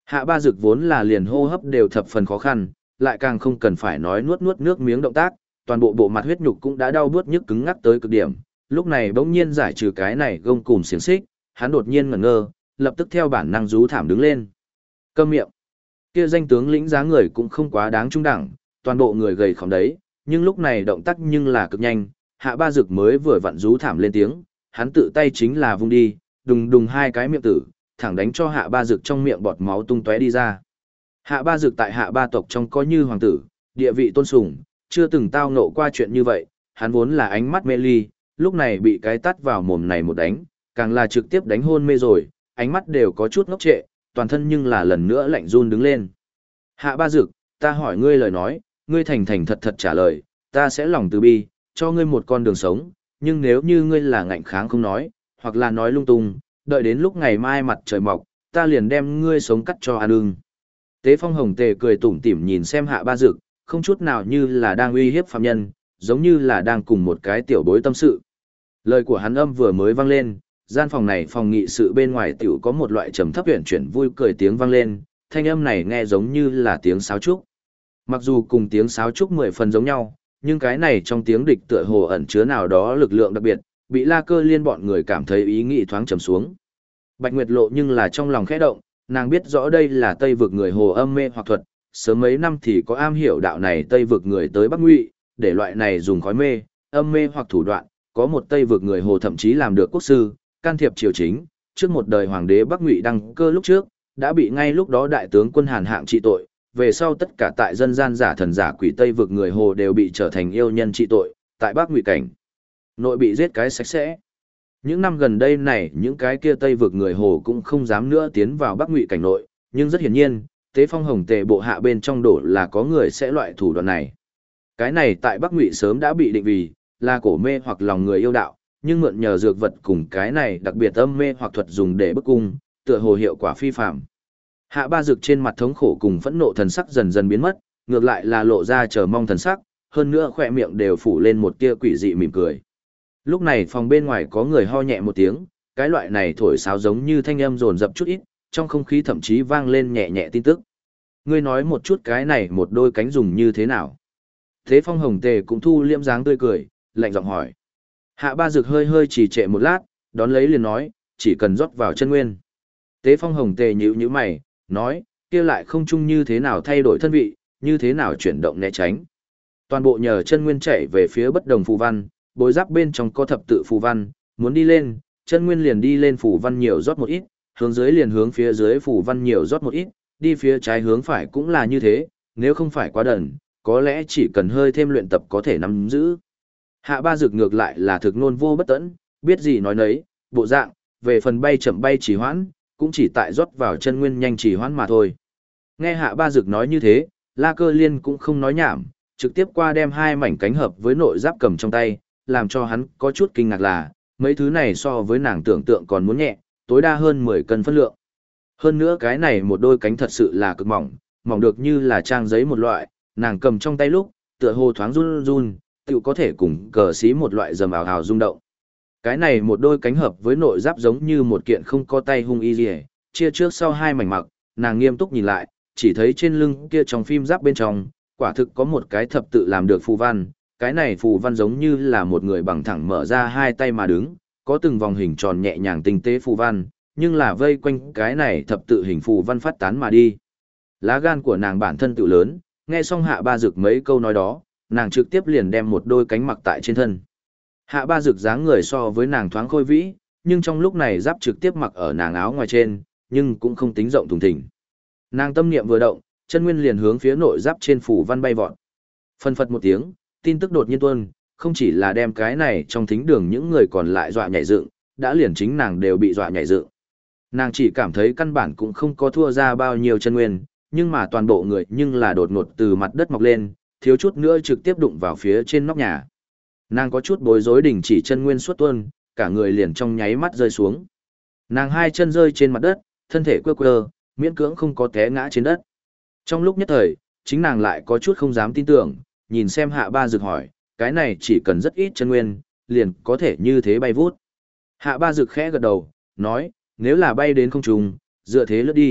Hạ Ba Dực vốn là liền hô hấp đều thập phần khó khăn, lại càng không cần phải nói nuốt nuốt nước miếng động tác, toàn bộ bộ mặt huyết nhục cũng đã đau buốt nhức cứng ngắc tới cực điểm. Lúc này bỗng nhiên giải trừ cái này gông cùm xiềng xích, hắn đột nhiên ngẩn ngơ, lập tức theo bản năng rú thảm đứng lên. Câm miệng. Kia danh tướng lĩnh giá người cũng không quá đáng trung đẳng, toàn bộ người gầy khom đấy, nhưng lúc này động tác nhưng là cực nhanh, Hạ Ba Dực mới vừa vặn rú thảm lên tiếng, hắn tự tay chính là vung đi, đùng đùng hai cái miệng tử, thẳng đánh cho Hạ Ba Dực trong miệng bọt máu tung tóe đi ra. Hạ Ba Dực tại Hạ Ba tộc trong coi như hoàng tử, địa vị tôn sùng, chưa từng tao ngộ qua chuyện như vậy, hắn vốn là ánh mắt mê ly, lúc này bị cái tát vào mồm này một đánh, càng là trực tiếp đánh hôn mê rồi, ánh mắt đều có chút ngốc trệ, toàn thân nhưng là lần nữa lạnh run đứng lên. Hạ Ba Dực, ta hỏi ngươi lời nói, ngươi thành thành thật thật trả lời, ta sẽ lòng từ bi, cho ngươi một con đường sống, nhưng nếu như ngươi là ngạnh kháng không nói, hoặc là nói lung tung, đợi đến lúc ngày mai mặt trời mọc, ta liền đem ngươi sống cắt cho ăn ưng. Tế Phong Hồng Tề cười tủm tỉm nhìn xem Hạ Ba Dực, không chút nào như là đang uy hiếp phạm nhân, giống như là đang cùng một cái tiểu bối tâm sự. Lời của hắn âm vừa mới vang lên, gian phòng này phòng nghị sự bên ngoài tiểu có một loại trầm thấp huyền chuyển vui cười tiếng vang lên, thanh âm này nghe giống như là tiếng sáo trúc. Mặc dù cùng tiếng sáo trúc 10 phần giống nhau, nhưng cái này trong tiếng địch tựa hồ ẩn chứa nào đó lực lượng đặc biệt, bị La Cơ Liên bọn người cảm thấy ý nghĩ thoáng trầm xuống. Bạch Nguyệt Lộ nhưng là trong lòng khẽ động, nàng biết rõ đây là Tây vực người hồ âm mê hoặc thuật, sớm mấy năm thì có am hiểu đạo này Tây vực người tới Bắc Ngụy, để loại này dùng khói mê, âm mê hoặc thủ đoạn, có một Tây vực người hồ thậm chí làm được quốc sư, can thiệp triều chính, trước một đời hoàng đế Bắc Ngụy đăng cơ lúc trước, đã bị ngay lúc đó đại tướng quân Hàn Hạng trị tội, về sau tất cả tại dân gian giả thần giả quỷ Tây vực người hồ đều bị trở thành yêu nhân trị tội, tại Bắc Ngụy cảnh nội bị giết cái sạch sẽ. Những năm gần đây này, những cái kia Tây vực người hồ cũng không dám nữa tiến vào Bắc Ngụy cảnh nội, nhưng rất hiển nhiên, Tế Phong Hồng Tề bộ hạ bên trong đổ là có người sẽ loại thủ đoạn này. Cái này tại Bắc Ngụy sớm đã bị định vì là cổ mê hoặc lòng người yêu đạo, nhưng mượn nhờ dược vật cùng cái này đặc biệt âm mê hoặc thuật dùng để bức cung, tựa hồ hiệu quả phi phàm. Hạ Ba Dực trên mặt thống khổ cùng phẫn nộ thần sắc dần dần biến mất, ngược lại là lộ ra chờ mong thần sắc, hơn nữa khỏe miệng đều phủ lên một tia quỷ dị mỉm cười. Lúc này phòng bên ngoài có người ho nhẹ một tiếng, cái loại này thổi sáo giống như thanh âm rồn rập chút ít, trong không khí thậm chí vang lên nhẹ nhẹ tin tức. Ngươi nói một chút cái này một đôi cánh dùng như thế nào? Thế Phong Hồng Tề cũng thu liễm dáng tươi cười, lạnh giọng hỏi. Hạ Ba Dực hơi hơi trì trệ một lát, đón lấy liền nói, chỉ cần rót vào chân nguyên. Tế Phong Hồng Tề nhíu nhíu mày, nói, kia lại không chung như thế nào thay đổi thân vị, như thế nào chuyển động né tránh. Toàn bộ nhờ chân nguyên chạy về phía bất đồng phù văn, bối giáp bên trong có thập tự phù văn, muốn đi lên, chân nguyên liền đi lên phù văn nhiều rót một ít, hướng dưới liền hướng phía dưới phù văn nhiều rót một ít, đi phía trái hướng phải cũng là như thế, nếu không phải quá đần, có lẽ chỉ cần hơi thêm luyện tập có thể nắm giữ. Hạ Ba Dực ngược lại là thực nôn vô bất tẫn, biết gì nói nấy, bộ dạng, về phần bay chậm bay trì hoãn, cũng chỉ tại rót vào chân nguyên nhanh trì hoãn mà thôi. Nghe Hạ Ba Dực nói như thế, La Cơ Liên cũng không nói nhảm, trực tiếp qua đem hai mảnh cánh hợp với nội giáp cầm trong tay, làm cho hắn có chút kinh ngạc là, mấy thứ này so với nàng tưởng tượng còn muốn nhẹ, tối đa hơn 10 cân phân lượng. Hơn nữa cái này một đôi cánh thật sự là cực mỏng, mỏng được như là trang giấy một loại, nàng cầm trong tay lúc, tựa hồ thoáng run run, tự có thể cùng cờ xí một loại rầm ào ào rung động. Cái này một đôi cánh hợp với nội giáp giống như một kiện không có tay hung y gì, chia trước sau hai mảnh mặc, nàng nghiêm túc nhìn lại, chỉ thấy trên lưng kia trong phim giáp bên trong, quả thực có một cái thập tự làm được phù văn, cái này phù văn giống như là một người bằng thẳng mở ra hai tay mà đứng, có từng vòng hình tròn nhẹ nhàng tinh tế phù văn, nhưng là vây quanh cái này thập tự hình phù văn phát tán mà đi. Lá gan của nàng bản thân tự lớn, nghe xong Hạ Ba Dực mấy câu nói đó, nàng trực tiếp liền đem một đôi cánh mặc tại trên thân. Hạ Ba Dực dáng người so với nàng thoáng khôi vĩ, nhưng trong lúc này giáp trực tiếp mặc ở nàng áo ngoài trên, nhưng cũng không tính rộng thùng thình. Nàng tâm niệm vừa động, chân nguyên liền hướng phía nội giáp trên phủ văn bay vọt. Phân phật một tiếng, tin tức đột nhiên tuôn, không chỉ là đem cái này trong thính đường những người còn lại dọa nhảy dựng, đã liền chính nàng đều bị dọa nhảy dựng. Nàng chỉ cảm thấy căn bản cũng không có thua ra bao nhiêu chân nguyên, nhưng mà toàn bộ người nhưng là đột ngột từ mặt đất mọc lên, thiếu chút nữa trực tiếp đụng vào phía trên nóc nhà. Nàng có chút bối rối đình chỉ chân nguyên xuất tuôn, cả người liền trong nháy mắt rơi xuống. Nàng hai chân rơi trên mặt đất, thân thể quơ quơ, miễn cưỡng không có té ngã trên đất. Trong lúc nhất thời, chính nàng lại có chút không dám tin tưởng, nhìn xem Hạ Ba Dực hỏi, cái này chỉ cần rất ít chân nguyên, liền có thể như thế bay vút. Hạ Ba Dực khẽ gật đầu, nói, nếu là bay đến không trung, dựa thế lướt đi,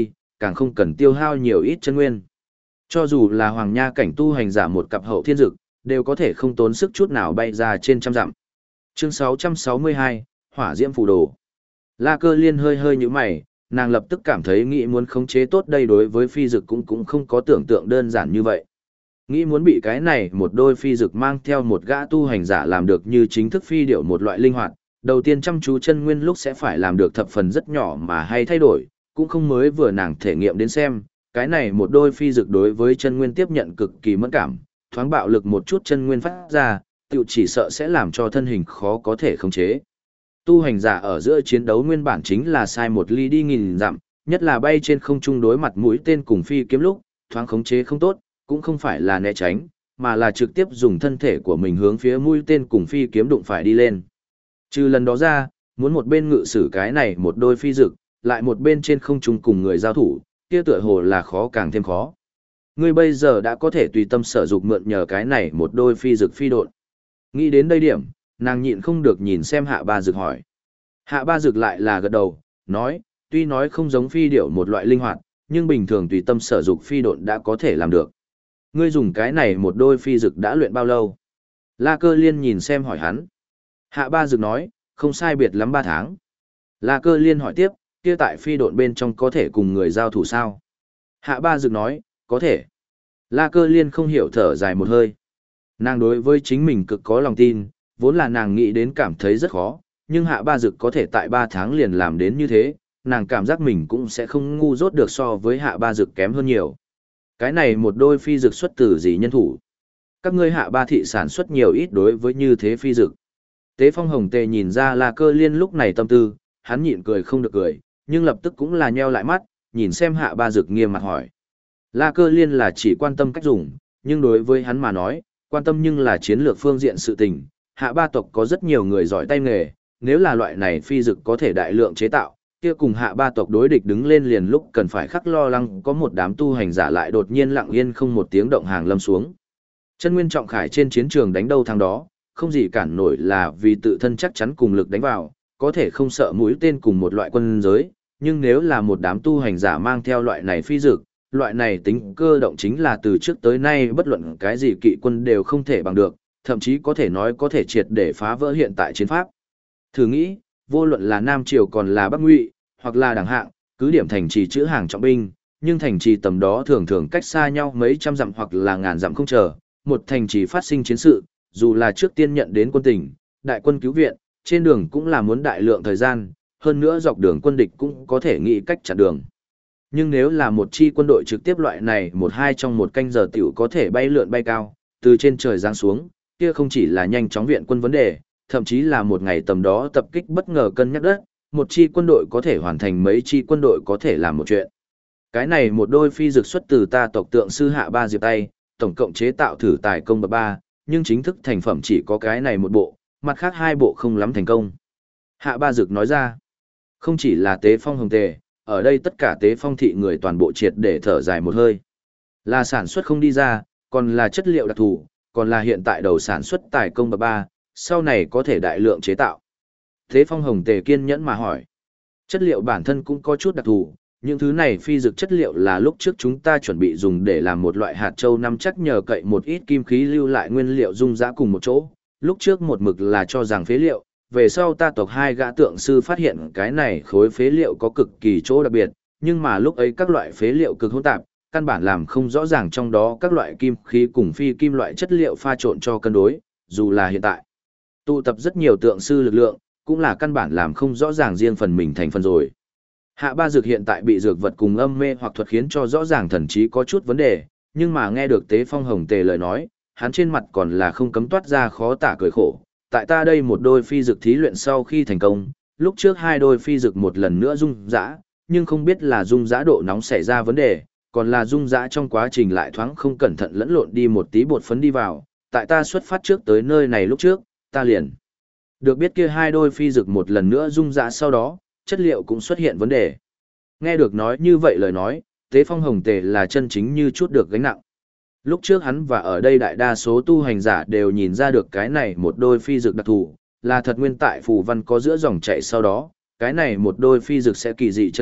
càng không cần tiêu hao nhiều ít chân nguyên. Cho dù là hoàng nha cảnh tu hành giả một cặp hậu thiên dực, đều có thể không tốn sức chút nào bay ra trên trăm dặm. Chương 662, Hỏa Diễm Phù Đồ. La Cơ Liên hơi hơi nhíu mày, nàng lập tức cảm thấy nghĩ muốn khống chế tốt đây đối với phi dực cũng không có tưởng tượng đơn giản như vậy. Nghĩ muốn bị cái này một đôi phi dực mang theo một gã tu hành giả làm được như chính thức phi điệu một loại linh hoạt, đầu tiên chăm chú chân nguyên lúc sẽ phải làm được thập phần rất nhỏ mà hay thay đổi, cũng không mới vừa nàng thể nghiệm đến xem, cái này một đôi phi dực đối với chân nguyên tiếp nhận cực kỳ mẫn cảm, thoáng bạo lực một chút chân nguyên phát ra, tiểu chỉ sợ sẽ làm cho thân hình khó có thể khống chế. Tu hành giả ở giữa chiến đấu nguyên bản chính là sai một ly đi nghìn dặm, nhất là bay trên không trung đối mặt mũi tên cùng phi kiếm lúc, thoáng khống chế không tốt, cũng không phải là né tránh, mà là trực tiếp dùng thân thể của mình hướng phía mũi tên cùng phi kiếm đụng phải đi lên. Trừ lần đó ra, muốn một bên ngự sử cái này một đôi phi dực, lại một bên trên không trung cùng người giao thủ, kia tựa hồ là khó càng thêm khó. Ngươi bây giờ đã có thể tùy tâm sở dục mượn nhờ cái này một đôi phi dực phi độn. Nghĩ đến đây điểm, nàng nhịn không được nhìn xem Hạ Ba Dực hỏi. Hạ Ba Dực lại là gật đầu, nói, tuy nói không giống phi điểu một loại linh hoạt, nhưng bình thường tùy tâm sở dục phi độn đã có thể làm được. Ngươi dùng cái này một đôi phi dực đã luyện bao lâu? La Cơ Liên nhìn xem hỏi hắn. Hạ Ba Dực nói, không sai biệt lắm 3 tháng. La Cơ Liên hỏi tiếp, kia tại phi độn bên trong có thể cùng người giao thủ sao? Hạ Ba Dực nói, có thể. La Cơ Liên không hiểu thở dài một hơi. Nàng đối với chính mình cực có lòng tin, vốn là nàng nghĩ đến cảm thấy rất khó, nhưng Hạ Ba Dực có thể tại 3 tháng liền làm đến như thế, nàng cảm giác mình cũng sẽ không ngu dốt được so với Hạ Ba Dực kém hơn nhiều. Cái này một đôi phi dực xuất từ gì nhân thủ? Các ngươi Hạ Ba thị sản xuất nhiều ít đối với như thế phi dực. Tế Phong Hồng Tề nhìn ra La Cơ Liên lúc này tâm tư, hắn nhịn cười không được cười, nhưng lập tức cũng là nheo lại mắt, nhìn xem Hạ Ba Dực nghiêm mặt hỏi. La Cơ Liên là chỉ quan tâm cách dùng, nhưng đối với hắn mà nói, quan tâm nhưng là chiến lược phương diện sự tình. Hạ Ba tộc có rất nhiều người giỏi tay nghề, nếu là loại này phi dực có thể đại lượng chế tạo, kia cùng Hạ Ba tộc đối địch đứng lên liền lúc cần phải khắc lo lắng có một đám tu hành giả lại đột nhiên lặng yên không một tiếng động hàng lâm xuống. Chân nguyên trọng khải trên chiến trường đánh đâu thắng đó, không gì cản nổi là vì tự thân chắc chắn cùng lực đánh vào, có thể không sợ mũi tên cùng một loại quân giới, nhưng nếu là một đám tu hành giả mang theo loại này phi dực, loại này tính cơ động chính là từ trước tới nay bất luận cái gì kỵ quân đều không thể bằng được, thậm chí có thể nói có thể triệt để phá vỡ hiện tại chiến pháp. Thử nghĩ, vô luận là Nam Triều còn là Bắc Ngụy, hoặc là đẳng hạng, cứ điểm thành trì chữ hàng trọng binh, nhưng thành trì tầm đó thường thường cách xa nhau mấy trăm dặm hoặc là ngàn dặm không chờ, một thành trì phát sinh chiến sự, dù là trước tiên nhận đến quân tỉnh, đại quân cứu viện, trên đường cũng là muốn đại lượng thời gian, hơn nữa dọc đường quân địch cũng có thể nghĩ cách chặn đường. Nhưng nếu là một chi quân đội trực tiếp loại này một hai trong một canh giờ tiểu có thể bay lượn bay cao, từ trên trời giáng xuống, kia không chỉ là nhanh chóng viện quân vấn đề, thậm chí là một ngày tầm đó tập kích bất ngờ cân nhắc đất, một chi quân đội có thể hoàn thành mấy chi quân đội có thể làm một chuyện. Cái này một đôi phi dực xuất từ ta tộc tượng sư Hạ Ba Diệp tay, tổng cộng chế tạo thử tài công bậc 3, nhưng chính thức thành phẩm chỉ có cái này một bộ, mặt khác 2 bộ không lắm thành công. Hạ Ba Dực nói ra, không chỉ là Tế Phong Hồng Tề, ở đây tất cả Tế Phong thị người toàn bộ triệt để thở dài một hơi. Là sản xuất không đi ra, còn là chất liệu đặc thù, còn là hiện tại đầu sản xuất tài công bậc 3, sau này có thể đại lượng chế tạo. Tế Phong Hồng Tề kiên nhẫn mà hỏi, chất liệu bản thân cũng có chút đặc thù, những thứ này phi dược chất liệu là lúc trước chúng ta chuẩn bị dùng để làm một loại hạt châu năm chắc nhờ cậy một ít kim khí lưu lại nguyên liệu dung dã cùng một chỗ. Lúc trước một mực là cho rằng phế liệu, về sau ta tộc 2 gã tượng sư phát hiện cái này khối phế liệu có cực kỳ chỗ đặc biệt, nhưng mà lúc ấy các loại phế liệu cực hỗn tạp, căn bản làm không rõ ràng trong đó các loại kim khí cùng phi kim loại chất liệu pha trộn cho cân đối, dù là hiện tại. Tụ tập rất nhiều tượng sư lực lượng, cũng là căn bản làm không rõ ràng riêng phần mình thành phần rồi. Hạ Ba Dực hiện tại bị dược vật cùng âm mê hoặc thuật khiến cho rõ ràng thần trí có chút vấn đề, nhưng mà nghe được Tế Phong Hồng Tề lời nói, hắn trên mặt còn là không cấm toát ra khó tả cười khổ. Tại ta đây một đôi phi dực thí luyện sau khi thành công, lúc trước 2 đôi phi dực một lần nữa rung dã, nhưng không biết là rung dã độ nóng xảy ra vấn đề, còn là rung dã trong quá trình lại thoáng không cẩn thận lẫn lộn đi một tí bột phấn đi vào. Tại ta xuất phát trước tới nơi này lúc trước, ta liền được biết kia 2 đôi phi dực một lần nữa rung dã sau đó, chất liệu cũng xuất hiện vấn đề. Nghe được nói như vậy lời nói, Tế Phong Hồng Tề là chân chính như chút được gánh nặng. Lúc trước hắn và ở đây đại đa số tu hành giả đều nhìn ra được cái này một đôi phi dực đặc thù, là thật nguyên tại phù văn có giữa dòng chảy sau đó, cái này một đôi phi dực sẽ kỳ dị chấn động,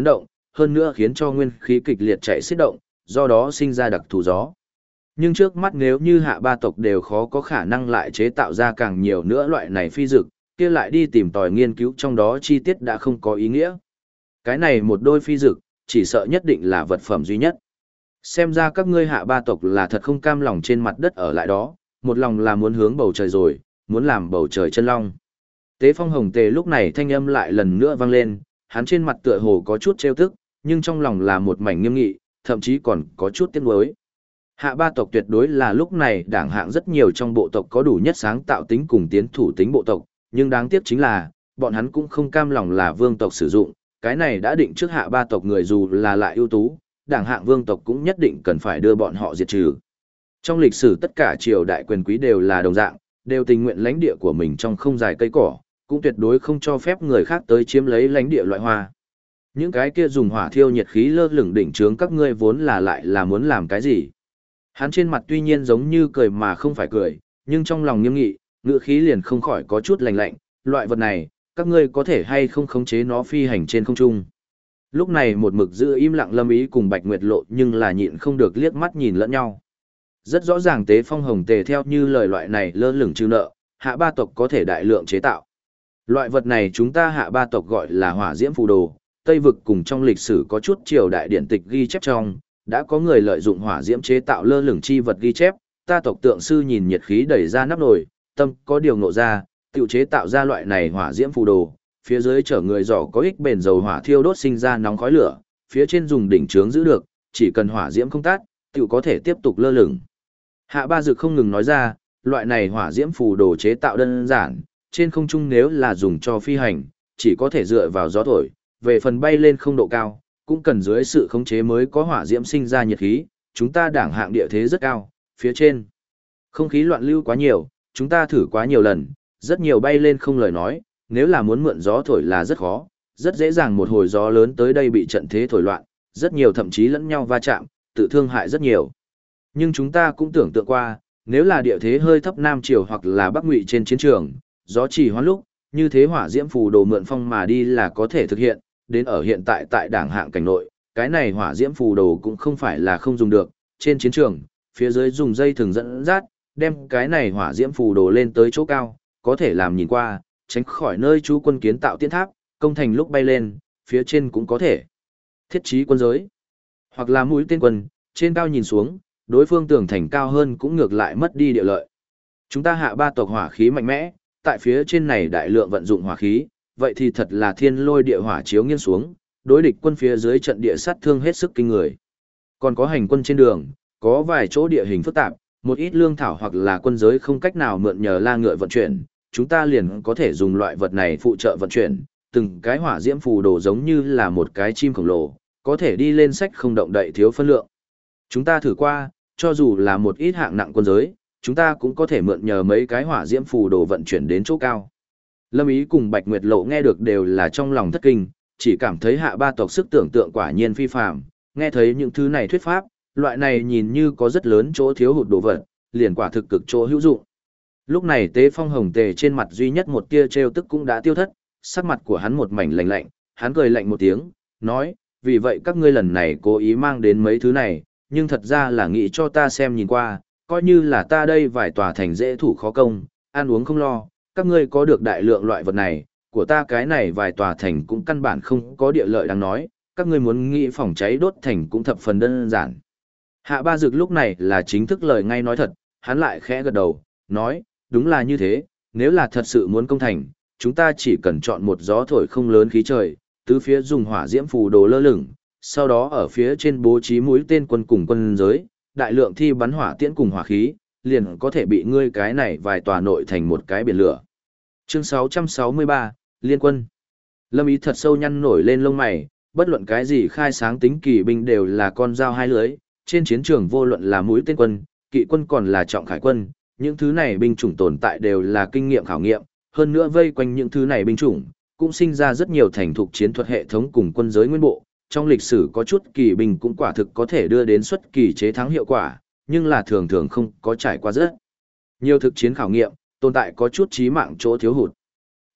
hơn nữa khiến cho nguyên khí kịch liệt chạy xiết động, do đó sinh ra đặc thù gió. Nhưng trước mắt nếu như hạ ba tộc đều khó có khả năng lại chế tạo ra càng nhiều nữa loại này phi dực, kia lại đi tìm tòi nghiên cứu trong đó chi tiết đã không có ý nghĩa. Cái này một đôi phi dực, chỉ sợ nhất định là vật phẩm duy nhất. Xem ra các ngươi hạ ba tộc là thật không cam lòng trên mặt đất ở lại đó, một lòng là muốn hướng bầu trời rồi, muốn làm bầu trời chân long. Tế Phong Hồng Tề lúc này thanh âm lại lần nữa vang lên, hắn trên mặt tựa hồ có chút trêu tức, nhưng trong lòng là một mảnh nghiêm nghị, thậm chí còn có chút tiếc nuối. Hạ ba tộc tuyệt đối là lúc này đảng hạng rất nhiều trong bộ tộc có đủ nhất sáng tạo tính cùng tiến thủ tính bộ tộc, nhưng đáng tiếc chính là, bọn hắn cũng không cam lòng là vương tộc sử dụng, cái này đã định trước hạ ba tộc người dù là lại ưu tú, đảng hạng vương tộc cũng nhất định cần phải đưa bọn họ diệt trừ. Trong lịch sử tất cả triều đại quyền quý đều là đồng dạng, đều tình nguyện lãnh địa của mình trong không dài cây cỏ, cũng tuyệt đối không cho phép người khác tới chiếm lấy lãnh địa loại hoa. Những cái kia dùng hỏa thiêu nhiệt khí lơ lửng đỉnh trướng các ngươi vốn là lại là muốn làm cái gì? Hắn trên mặt tuy nhiên giống như cười mà không phải cười, nhưng trong lòng nghiêm nghị, ngữ khí liền không khỏi có chút lạnh lạnh, loại vật này, các ngươi có thể hay không khống chế nó phi hành trên không trung. Lúc này một mực giữ im lặng Lâm Ý cùng Bạch Nguyệt Lộ nhưng là nhịn không được liếc mắt nhìn lẫn nhau. Rất rõ ràng Tế Phong Hồng Tề theo như lời loại này lơ lửng trừ nợ, hạ ba tộc có thể đại lượng chế tạo. Loại vật này chúng ta hạ ba tộc gọi là hỏa diễm phù đồ, Tây vực cùng trong lịch sử có chút triều đại điển tịch ghi chép trong, đã có người lợi dụng hỏa diễm chế tạo lơ lửng chi vật ghi chép, ta tộc tượng sư nhìn nhiệt khí đẩy ra nắp nồi, tâm có điều ngộ ra, tự chế tạo ra loại này hỏa diễm phù đồ, phía dưới chở người giỏ có ích bền dầu hỏa thiêu đốt sinh ra nóng khói lửa, phía trên dùng đỉnh trướng giữ được, chỉ cần hỏa diễm không tắt, tự có thể tiếp tục lơ lửng. Hạ Ba Dực không ngừng nói ra, loại này hỏa diễm phù đồ chế tạo đơn giản, trên không trung nếu là dùng cho phi hành, chỉ có thể dựa vào gió thổi, về phần bay lên không độ cao, cũng cần dưới sự khống chế mới có hỏa diễm sinh ra nhiệt khí, chúng ta đảng hạng địa thế rất cao, phía trên không khí loạn lưu quá nhiều, chúng ta thử quá nhiều lần, rất nhiều bay lên không lời nói, nếu là muốn mượn gió thổi là rất khó, rất dễ dàng một hồi gió lớn tới đây bị trận thế thổi loạn, rất nhiều thậm chí lẫn nhau va chạm, tự thương hại rất nhiều. Nhưng chúng ta cũng tưởng tượng qua, nếu là địa thế hơi thấp Nam Triều hoặc là Bắc Ngụy trên chiến trường, gió chỉ hoán lúc, như thế hỏa diễm phù đồ mượn phong mà đi là có thể thực hiện, đến ở hiện tại tại đảng hạng cảnh nội, cái này hỏa diễm phù đồ cũng không phải là không dùng được, trên chiến trường, phía dưới dùng dây thừng dẫn dắt, đem cái này hỏa diễm phù đồ lên tới chỗ cao, có thể làm nhìn qua, tránh khỏi nơi chú quân kiến tạo tiến tháp, công thành lúc bay lên, phía trên cũng có thể thiết trí quân giới, hoặc là mũi tên quân, trên cao nhìn xuống, đối phương tường thành cao hơn cũng ngược lại mất đi địa lợi. Chúng ta hạ ba tộc hỏa khí mạnh mẽ, tại phía trên này đại lượng vận dụng hỏa khí, vậy thì thật là thiên lôi địa hỏa chiếu nghiêng xuống, đối địch quân phía dưới trận địa sát thương hết sức kinh người. Còn có hành quân trên đường, có vài chỗ địa hình phức tạp, một ít lương thảo hoặc là quân giới không cách nào mượn nhờ la ngựa vận chuyển, chúng ta liền có thể dùng loại vật này phụ trợ vận chuyển, từng cái hỏa diễm phù đồ giống như là một cái chim khổng lồ, có thể đi lên sách không động đậy thiếu phân lượng. Chúng ta thử qua, cho dù là một ít hạng nặng quân giới, chúng ta cũng có thể mượn nhờ mấy cái hỏa diễm phù đồ vận chuyển đến chỗ cao. Lâm Ý cùng Bạch Nguyệt Lộ nghe được đều là trong lòng thất kinh, chỉ cảm thấy hạ ba tộc sức tưởng tượng quả nhiên phi phàm, nghe thấy những thứ này thuyết pháp, loại này nhìn như có rất lớn chỗ thiếu hụt đồ vật, liền quả thực cực chỗ hữu dụng. Lúc này Tế Phong Hồng Tề trên mặt duy nhất một tia trêu tức cũng đã tiêu thất, sắc mặt của hắn một mảnh lạnh lạnh, hắn cười lạnh một tiếng, nói, vì vậy các ngươi lần này cố ý mang đến mấy thứ này, nhưng thật ra là nghĩ cho ta xem nhìn qua, coi như là ta đây vài tòa thành dễ thủ khó công, ăn uống không lo, các ngươi có được đại lượng loại vật này, của ta cái này vài tòa thành cũng căn bản không có địa lợi đáng nói, các ngươi muốn nghĩ phòng cháy đốt thành cũng thập phần đơn giản. Hạ Ba Dực lúc này là chính thức lời ngay nói thật, hắn lại khẽ gật đầu, nói, đúng là như thế, nếu là thật sự muốn công thành, chúng ta chỉ cần chọn một gió thổi không lớn khí trời, tứ phía dùng hỏa diễm phù đồ lơ lửng, sau đó ở phía trên bố trí mũi tên quân cùng quân giới, đại lượng thi bắn hỏa tiễn cùng hỏa khí, liền có thể bị ngươi cái này vài tòa nội thành một cái biển lửa. Chương 663, Liên quân. Lâm Ý thật sâu nhăn nổi lên lông mày, bất luận cái gì khai sáng tính kỳ binh đều là con dao hai lưới, trên chiến trường vô luận là mũi tên quân, kỵ quân còn là trọng khải quân, những thứ này binh chủng tồn tại đều là kinh nghiệm khảo nghiệm, hơn nữa vây quanh những thứ này binh chủng, cũng sinh ra rất nhiều thành thục chiến thuật hệ thống cùng quân giới nguyên bộ. Trong lịch sử có chút kỳ binh cũng quả thực có thể đưa đến xuất kỳ chế thắng hiệu quả, nhưng là thường thường không có trải qua rất nhiều thực chiến khảo nghiệm, tồn tại có chút chí mạng chỗ thiếu hụt.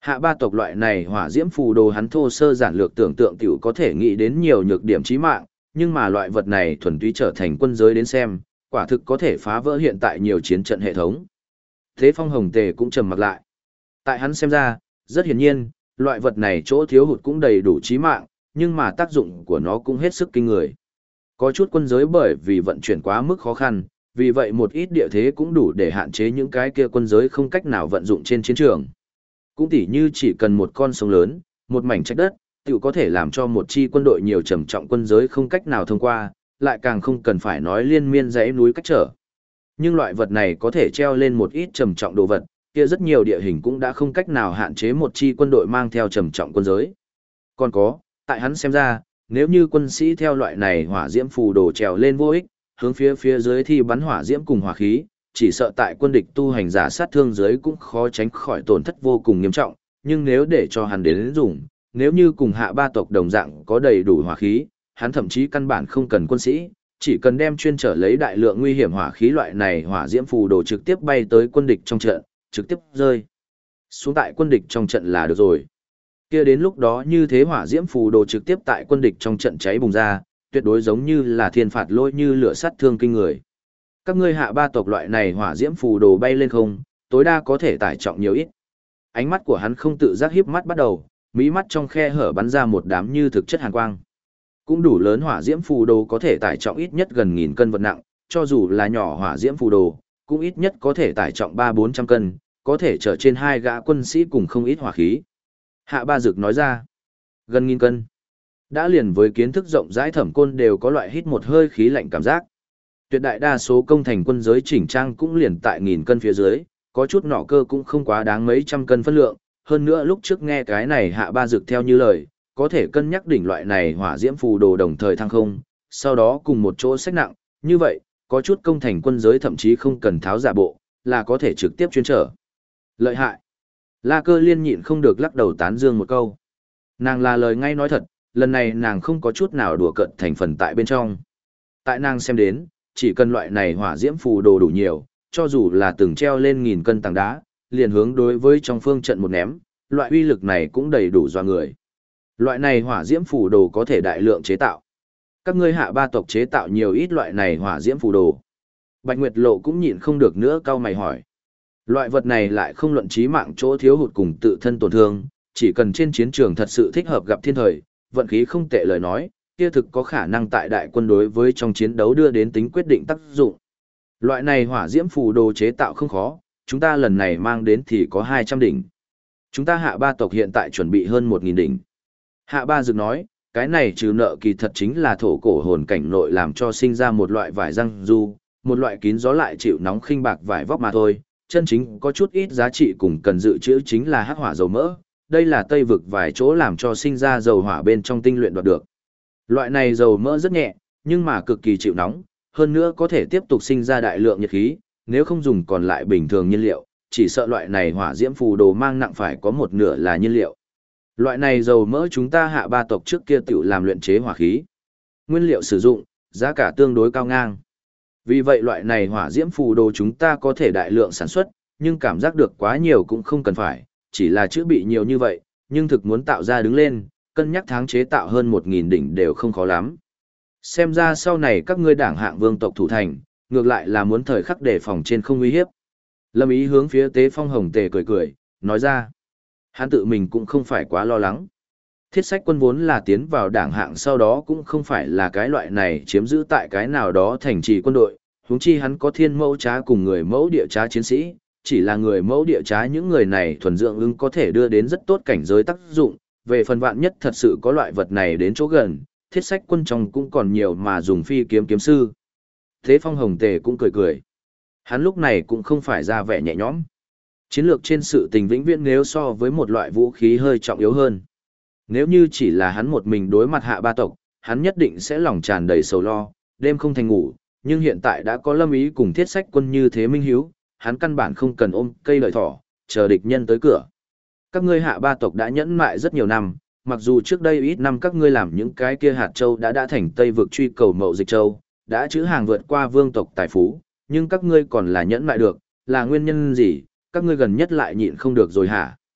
Hạ ba tộc loại này hỏa diễm phù đồ hắn thô sơ giản lược tưởng tượng tiểu có thể nghĩ đến nhiều nhược điểm chí mạng, nhưng mà loại vật này thuần túy trở thành quân giới đến xem, quả thực có thể phá vỡ hiện tại nhiều chiến trận hệ thống. Thế Phong Hồng Tề cũng trầm mặc lại. Tại hắn xem ra, rất hiển nhiên, loại vật này chỗ thiếu hụt cũng đầy đủ chí mạng, nhưng mà tác dụng của nó cũng hết sức kinh người. Có chút quân giới bởi vì vận chuyển quá mức khó khăn, vì vậy một ít địa thế cũng đủ để hạn chế những cái kia quân giới không cách nào vận dụng trên chiến trường. Cũng tỉ như chỉ cần một con sông lớn, một mảnh trách đất, tiểu có thể làm cho một chi quân đội nhiều trầm trọng quân giới không cách nào thông qua, lại càng không cần phải nói liên miên dãy núi cách trở. Nhưng loại vật này có thể treo lên một ít trầm trọng đồ vật, kia rất nhiều địa hình cũng đã không cách nào hạn chế một chi quân đội mang theo trầm trọng quân giới. Còn có, tại hắn xem ra, nếu như quân sĩ theo loại này hỏa diễm phù đồ trèo lên vô ích, hướng phía dưới thì bắn hỏa diễm cùng hỏa khí, chỉ sợ tại quân địch tu hành giả sát thương giới cũng khó tránh khỏi tổn thất vô cùng nghiêm trọng, nhưng nếu để cho hắn đến dùng, nếu như cùng hạ ba tộc đồng dạng có đầy đủ hỏa khí, hắn thậm chí căn bản không cần quân sĩ, chỉ cần đem chuyên trở lấy đại lượng nguy hiểm hỏa khí loại này hỏa diễm phù đồ trực tiếp bay tới quân địch trong trận, trực tiếp rơi xuống tại quân địch trong trận là được rồi. Kia đến lúc đó như thế hỏa diễm phù đồ trực tiếp tại quân địch trong trận cháy bùng ra, tuyệt đối giống như là thiên phạt lôi như lửa sát thương kinh người. Các ngươi hạ ba tộc loại này hỏa diễm phù đồ bay lên không, tối đa có thể tải trọng nhiều ít. Ánh mắt của hắn không tự giác híp mắt bắt đầu, mí mắt trong khe hở bắn ra một đám như thực chất hàn quang. Cũng đủ lớn hỏa diễm phù đồ có thể tải trọng ít nhất gần 1000 cân vật nặng, cho dù là nhỏ hỏa diễm phù đồ, cũng ít nhất có thể tải trọng 300-400 cân, có thể chở trên 2 gã quân sĩ cùng không ít hỏa khí. Hạ Ba Dực nói ra, gần 1000 cân. Đã liền với kiến thức rộng rãi Thẩm Côn đều có loại hít một hơi khí lạnh cảm giác. Tuyệt đại đa số công thành quân giới chỉnh trang cũng liền tại 1000 cân phía dưới, có chút nọ cơ cũng không quá đáng mấy trăm cân phân lượng, hơn nữa lúc trước nghe cái này Hạ Ba Dực theo như lời, có thể cân nhắc đỉnh loại này hỏa diễm phù đồ đồng thời thăng không, sau đó cùng một chỗ xách nặng, như vậy, có chút công thành quân giới thậm chí không cần tháo giả bộ, là có thể trực tiếp chuyên trở. Lợi hại. La Cơ Liên nhịn không được lắc đầu tán dương một câu. Nàng là lời ngay nói thật, lần này nàng không có chút nào đùa cợt thành phần tại bên trong. Tại nàng xem đến, chỉ cần loại này hỏa diễm phù đồ đủ nhiều, cho dù là từng treo lên 1000 cân tảng đá, liền hướng đối với trong phương trận một ném, loại uy lực này cũng đầy đủ dọa người. Loại này hỏa diễm phù đồ có thể đại lượng chế tạo. Các ngươi hạ ba tộc chế tạo nhiều ít loại này hỏa diễm phù đồ. Bạch Nguyệt Lộ cũng nhịn không được nữa cau mày hỏi. Loại vật này lại không luận chí mạng chỗ thiếu hụt cùng tự thân tổn thương, chỉ cần trên chiến trường thật sự thích hợp gặp thiên thời, vận khí không tệ lời nói, kia thực có khả năng tại đại quân đối với trong chiến đấu đưa đến tính quyết định tác dụng. Loại này hỏa diễm phù đồ chế tạo không khó, chúng ta lần này mang đến thì có 200 đỉnh. Chúng ta hạ ba tộc hiện tại chuẩn bị hơn 1000 đỉnh. Hạ Ba Dực nói, cái này trừ nợ kỳ thật chính là thổ cổ hồn cảnh nội làm cho sinh ra một loại vải răng du, một loại kín gió lại chịu nóng khinh bạc vải vóc mà thôi, chân chính có chút ít giá trị cùng cần dự trữ chính là hắc hỏa dầu mỡ, đây là Tây vực vài chỗ làm cho sinh ra dầu hỏa bên trong tinh luyện đoạt được. Loại này dầu mỡ rất nhẹ, nhưng mà cực kỳ chịu nóng, hơn nữa có thể tiếp tục sinh ra đại lượng nhiệt khí, nếu không dùng còn lại bình thường nhiên liệu, chỉ sợ loại này hỏa diễm phù đồ mang nặng phải có một nửa là nhiên liệu. Loại này dầu mỡ chúng ta hạ ba tộc trước kia tự làm luyện chế hỏa khí. Nguyên liệu sử dụng, giá cả tương đối cao ngang. Vì vậy loại này hỏa diễm phù đồ chúng ta có thể đại lượng sản xuất, nhưng cảm giác được quá nhiều cũng không cần phải, chỉ là chữ bị nhiều như vậy, nhưng thực muốn tạo ra đứng lên, cân nhắc tháng chế tạo hơn 1000 đỉnh đều không khó lắm. Xem ra sau này các ngươi đảng hạng vương tộc thủ thành, ngược lại là muốn thời khắc đề phòng trên không uy hiếp. Lâm Ý hướng phía Tế Phong Hồng Tề cười cười, nói ra. Hắn tự mình cũng không phải quá lo lắng. Thiết sách quân vốn là tiến vào đảng hạng sau đó cũng không phải là cái loại này chiếm giữ tại cái nào đó thành trì quân đội, huống chi hắn có thiên mẫu trá cùng người mẫu địa trá chiến sĩ, chỉ là người mẫu địa trá những người này thuần dưỡng ứng có thể đưa đến rất tốt cảnh giới tác dụng, về phần vạn nhất thật sự có loại vật này đến chỗ gần, thiết sách quân trong cũng còn nhiều mà dùng phi kiếm kiếm sư. Thế Phong Hồng Tề cũng cười cười. Hắn lúc này cũng không phải ra vẻ nhẹ nhõm. Chiến lược trên sự tình vĩnh viễn nếu so với một loại vũ khí hơi trọng yếu hơn. Nếu như chỉ là hắn một mình đối mặt hạ ba tộc, hắn nhất định sẽ lòng tràn đầy sầu lo, đêm không thành ngủ, nhưng hiện tại đã có Lâm Ý cùng thiết sách quân như thế minh hiếu, hắn căn bản không cần ôm cây lợi thỏ, chờ địch nhân tới cửa. Các ngươi hạ ba tộc đã nhẫn mại rất nhiều năm, mặc dù trước đây ít năm các ngươi làm những cái kia hạt châu đã thành Tây vực truy cầu mậu dịch châu, đã chữ hàng vượt qua vương tộc tài phú, nhưng các ngươi còn là nhẫn mại được, là nguyên nhân gì, các ngươi gần nhất lại nhịn không được rồi hả?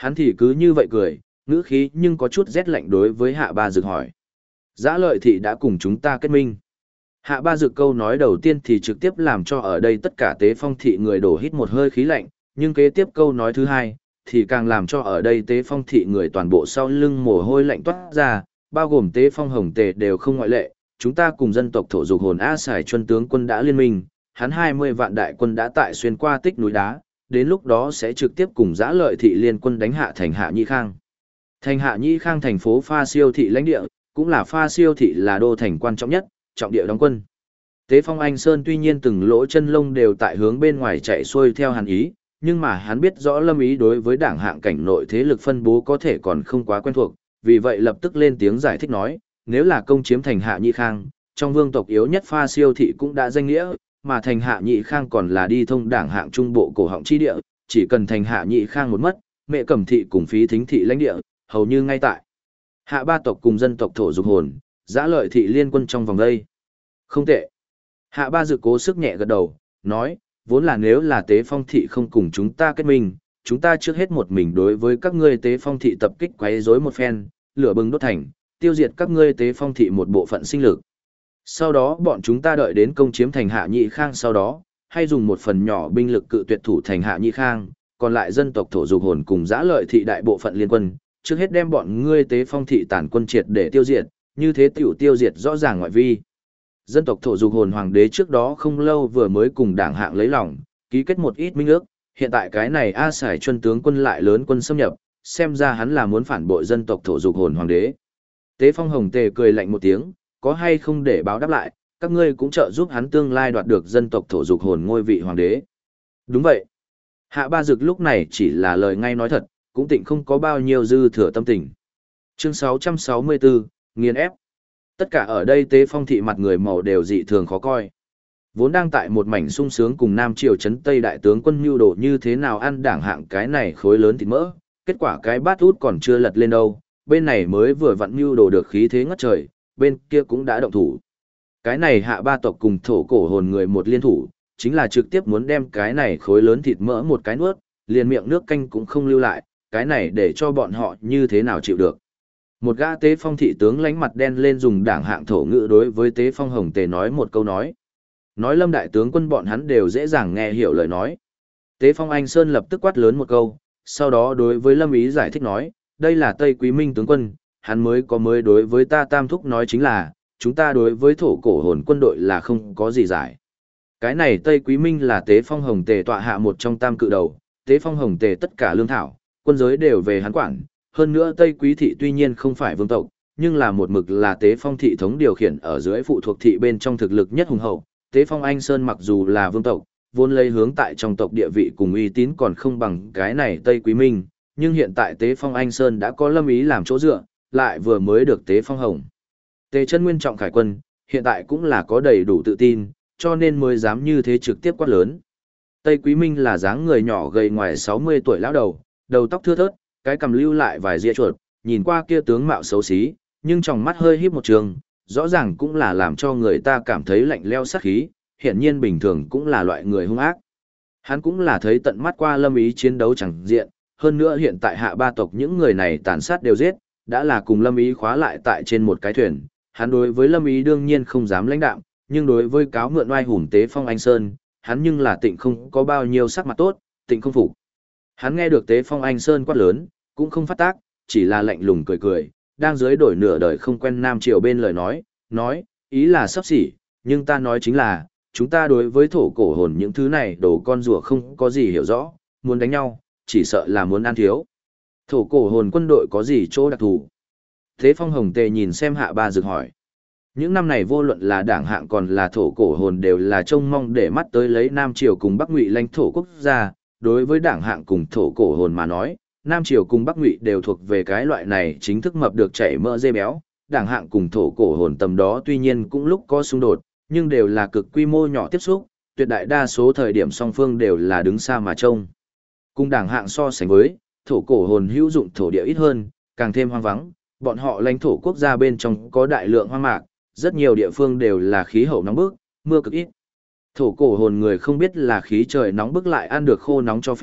Hắn thì cứ như vậy cười, ngữ khí nhưng có chút rét lạnh đối với Hạ Ba Dực hỏi. Dã Lợi Thị đã cùng chúng ta kết minh. Hạ Ba Dực câu nói đầu tiên thì trực tiếp làm cho ở đây tất cả Tế Phong Thị người đổ hít một hơi khí lạnh, nhưng kế tiếp câu nói thứ hai, thì càng làm cho ở đây Tế Phong Thị người toàn bộ sau lưng mồ hôi lạnh toát ra, bao gồm Tế Phong Hồng Tề đều không ngoại lệ. Chúng ta cùng dân tộc thổ dục hồn A Sải Chuân tướng quân đã liên minh, hắn 20 vạn đại quân đã tại xuyên qua tích núi đá, đến lúc đó sẽ trực tiếp cùng Dã Lợi Thị liên quân đánh hạ thành Hạ Nhĩ Khang. Thành Hạ Nhĩ Khang thành phố Pha Siêu Thị lãnh địa, cũng là Pha Siêu Thị là đô thành quan trọng nhất, trọng địa đóng quân. Tế Phong Anh Sơn tuy nhiên từng lỗ chân lông đều tại hướng bên ngoài chạy xuôi theo hàn ý, nhưng mà hắn biết rõ Lâm Ý đối với đảng hạng cảnh nội thế lực phân bố có thể còn không quá quen thuộc, vì vậy lập tức lên tiếng giải thích nói, nếu là công chiếm thành Hạ Nhĩ Khang, trong vương tộc yếu nhất Pha Siêu Thị cũng đã danh nghĩa, mà thành Hạ Nhĩ Khang còn là đi thông đảng hạng trung bộ cổ họng chi địa, chỉ cần thành Hạ Nhĩ Khang một mất, Mẹ Cẩm Thị cùng Phí Thính Thị lãnh địa, hầu như ngay tại. Hạ ba tộc cùng dân tộc thổ dục hồn, Dã Lợi Thị liên quân trong vòng đây. Không tệ. Hạ Ba Dực cố sức nhẹ gật đầu, nói, vốn là nếu là Tế Phong Thị không cùng chúng ta kết minh, chúng ta trước hết một mình đối với các ngươi Tế Phong Thị tập kích quấy rối một phen, lửa bừng đốt thành, tiêu diệt các ngươi Tế Phong Thị một bộ phận sinh lực. Sau đó bọn chúng ta đợi đến công chiếm thành Hạ Nhĩ Khang sau đó, hay dùng một phần nhỏ binh lực cự tuyệt thủ thành Hạ Nhĩ Khang, còn lại dân tộc thổ dục hồn cùng Dã Lợi Thị đại bộ phận liên quân, trước hết đem bọn ngươi Tế Phong Thị tản quân triệt để tiêu diệt, như thế tiểu tiêu diệt rõ ràng ngoại vi. Dân tộc thổ dục hồn hoàng đế trước đó không lâu vừa mới cùng đảng hạng lấy lòng, ký kết một ít minh ước, hiện tại cái này A Sải Chuân tướng quân lại lớn quân xâm nhập, xem ra hắn là muốn phản bội dân tộc thổ dục hồn hoàng đế. Tế Phong Hồng Tề cười lạnh một tiếng, có hay không để báo đáp lại, các ngươi cũng trợ giúp hắn tương lai đoạt được dân tộc thổ dục hồn ngôi vị hoàng đế. Đúng vậy. Hạ Ba Dực lúc này chỉ là lời ngay nói thật, cũng tịnh không có bao nhiêu dư thừa tâm tình. Chương 664, nghiền ép. Tất cả ở đây Tế Phong Thị mặt người màu đều dị thường khó coi. Vốn đang tại một mảnh sung sướng cùng Nam Triều trấn Tây đại tướng quân mưu đồ như thế nào ăn đảng hạng cái này khối lớn thịt mỡ, kết quả cái bát út còn chưa lật lên đâu, bên này mới vừa vặn mưu đồ được khí thế ngất trời, bên kia cũng đã động thủ. Cái này Hạ ba tộc cùng thổ cổ hồn người một liên thủ, chính là trực tiếp muốn đem cái này khối lớn thịt mỡ một cái nuốt, liền miệng nước canh cũng không lưu lại, cái này để cho bọn họ như thế nào chịu được. Một gã Tế Phong Thị tướng lánh mặt đen lên dùng đảng hạng thổ ngữ đối với Tế Phong Hồng Tề nói một câu nói. Nói Lâm đại tướng quân bọn hắn đều dễ dàng nghe hiểu lời nói. Tế Phong Anh Sơn lập tức quát lớn một câu, sau đó đối với Lâm Ý giải thích nói, đây là Tây Quý Minh tướng quân, hắn mới đối với ta Tam Thúc nói chính là, chúng ta đối với thổ cổ hồn quân đội là không có gì giải. Cái này Tây Quý Minh là Tế Phong Hồng Tề tọa hạ một trong tam cự đầu, Tế Phong Hồng Tề tất cả lương thảo, quân giới đều về hắn quản. Hơn nữa Tây Quý Thị tuy nhiên không phải vương tộc, nhưng là một mực là Tế Phong Thị thống điều khiển ở dưới phụ thuộc thị bên trong thực lực nhất hùng hậu. Tế Phong Anh Sơn mặc dù là vương tộc, vốn lấy hướng tại trong tộc địa vị cùng uy tín còn không bằng cái này Tây Quý Minh, nhưng hiện tại Tế Phong Anh Sơn đã có Lâm Ý làm chỗ dựa, lại vừa mới được Tế Phong Hồng Tề chân nguyên trọng khải quân, hiện tại cũng là có đầy đủ tự tin, cho nên mới dám như thế trực tiếp quát lớn. Tây Quý Minh là dáng người nhỏ gầy ngoài 60 tuổi lão đầu, đầu tóc thưa thớt, cái cằm lưu lại vài ria chuột, nhìn qua kia tướng mạo xấu xí, nhưng trong mắt hơi híp một trường, rõ ràng cũng là làm cho người ta cảm thấy lạnh lẽo sát khí, hiển nhiên bình thường cũng là loại người hung ác. Hắn cũng là thấy tận mắt qua Lâm Ý chiến đấu chẳng diện, hơn nữa hiện tại Hạ ba tộc những người này tàn sát đều giết, đã là cùng Lâm Ý khóa lại tại trên một cái thuyền. Hắn đối với Lâm Ý đương nhiên không dám lãnh đạm, nhưng đối với cáo mượn oai hùng Tế Phong Anh Sơn, hắn nhưng là tịnh không có bao nhiêu sắc mặt tốt, tịnh không phục. Hắn nghe được Tế Phong Anh Sơn quát lớn, cũng không phát tác, chỉ là lạnh lùng cười cười, đang dưới đổi nửa đời không quen Nam Triều bên lời nói, ý là sắp xỉ, nhưng ta nói chính là, chúng ta đối với thổ cổ hồn những thứ này đồ con rùa không có gì hiểu rõ, muốn đánh nhau, chỉ sợ là muốn ăn thiếu. Thổ cổ hồn quân đội có gì chỗ đặc thù? Tế Phong Hồng Tề nhìn xem Hạ Ba Dực hỏi. Những năm này vô luận là đảng hạng còn là thổ cổ hồn đều là trông mong để mắt tới lấy Nam Triều cùng Bắc Ngụy lãnh thổ quốc gia, đối với đảng hạng cùng thổ cổ hồn mà nói, Nam Triều cùng Bắc Ngụy đều thuộc về cái loại này chính thức mập được chảy mỡ dê béo, đảng hạng cùng thổ cổ hồn tầm đó tuy nhiên cũng lúc có xung đột, nhưng đều là cực quy mô nhỏ tiếp xúc, tuyệt đại đa số thời điểm song phương đều là đứng xa mà trông. Cùng đảng hạng so sánh với, thổ cổ hồn hữu dụng thổ địa ít hơn, càng thêm hoang vắng, bọn họ lãnh thổ quốc gia bên trong có đại lượng hoang mạc, rất nhiều địa phương đều là khí hậu nóng bức, mưa cực ít. Thổ cổ hồn người không biết là khí trời nóng bức lại ăn được khô nóng cho phép,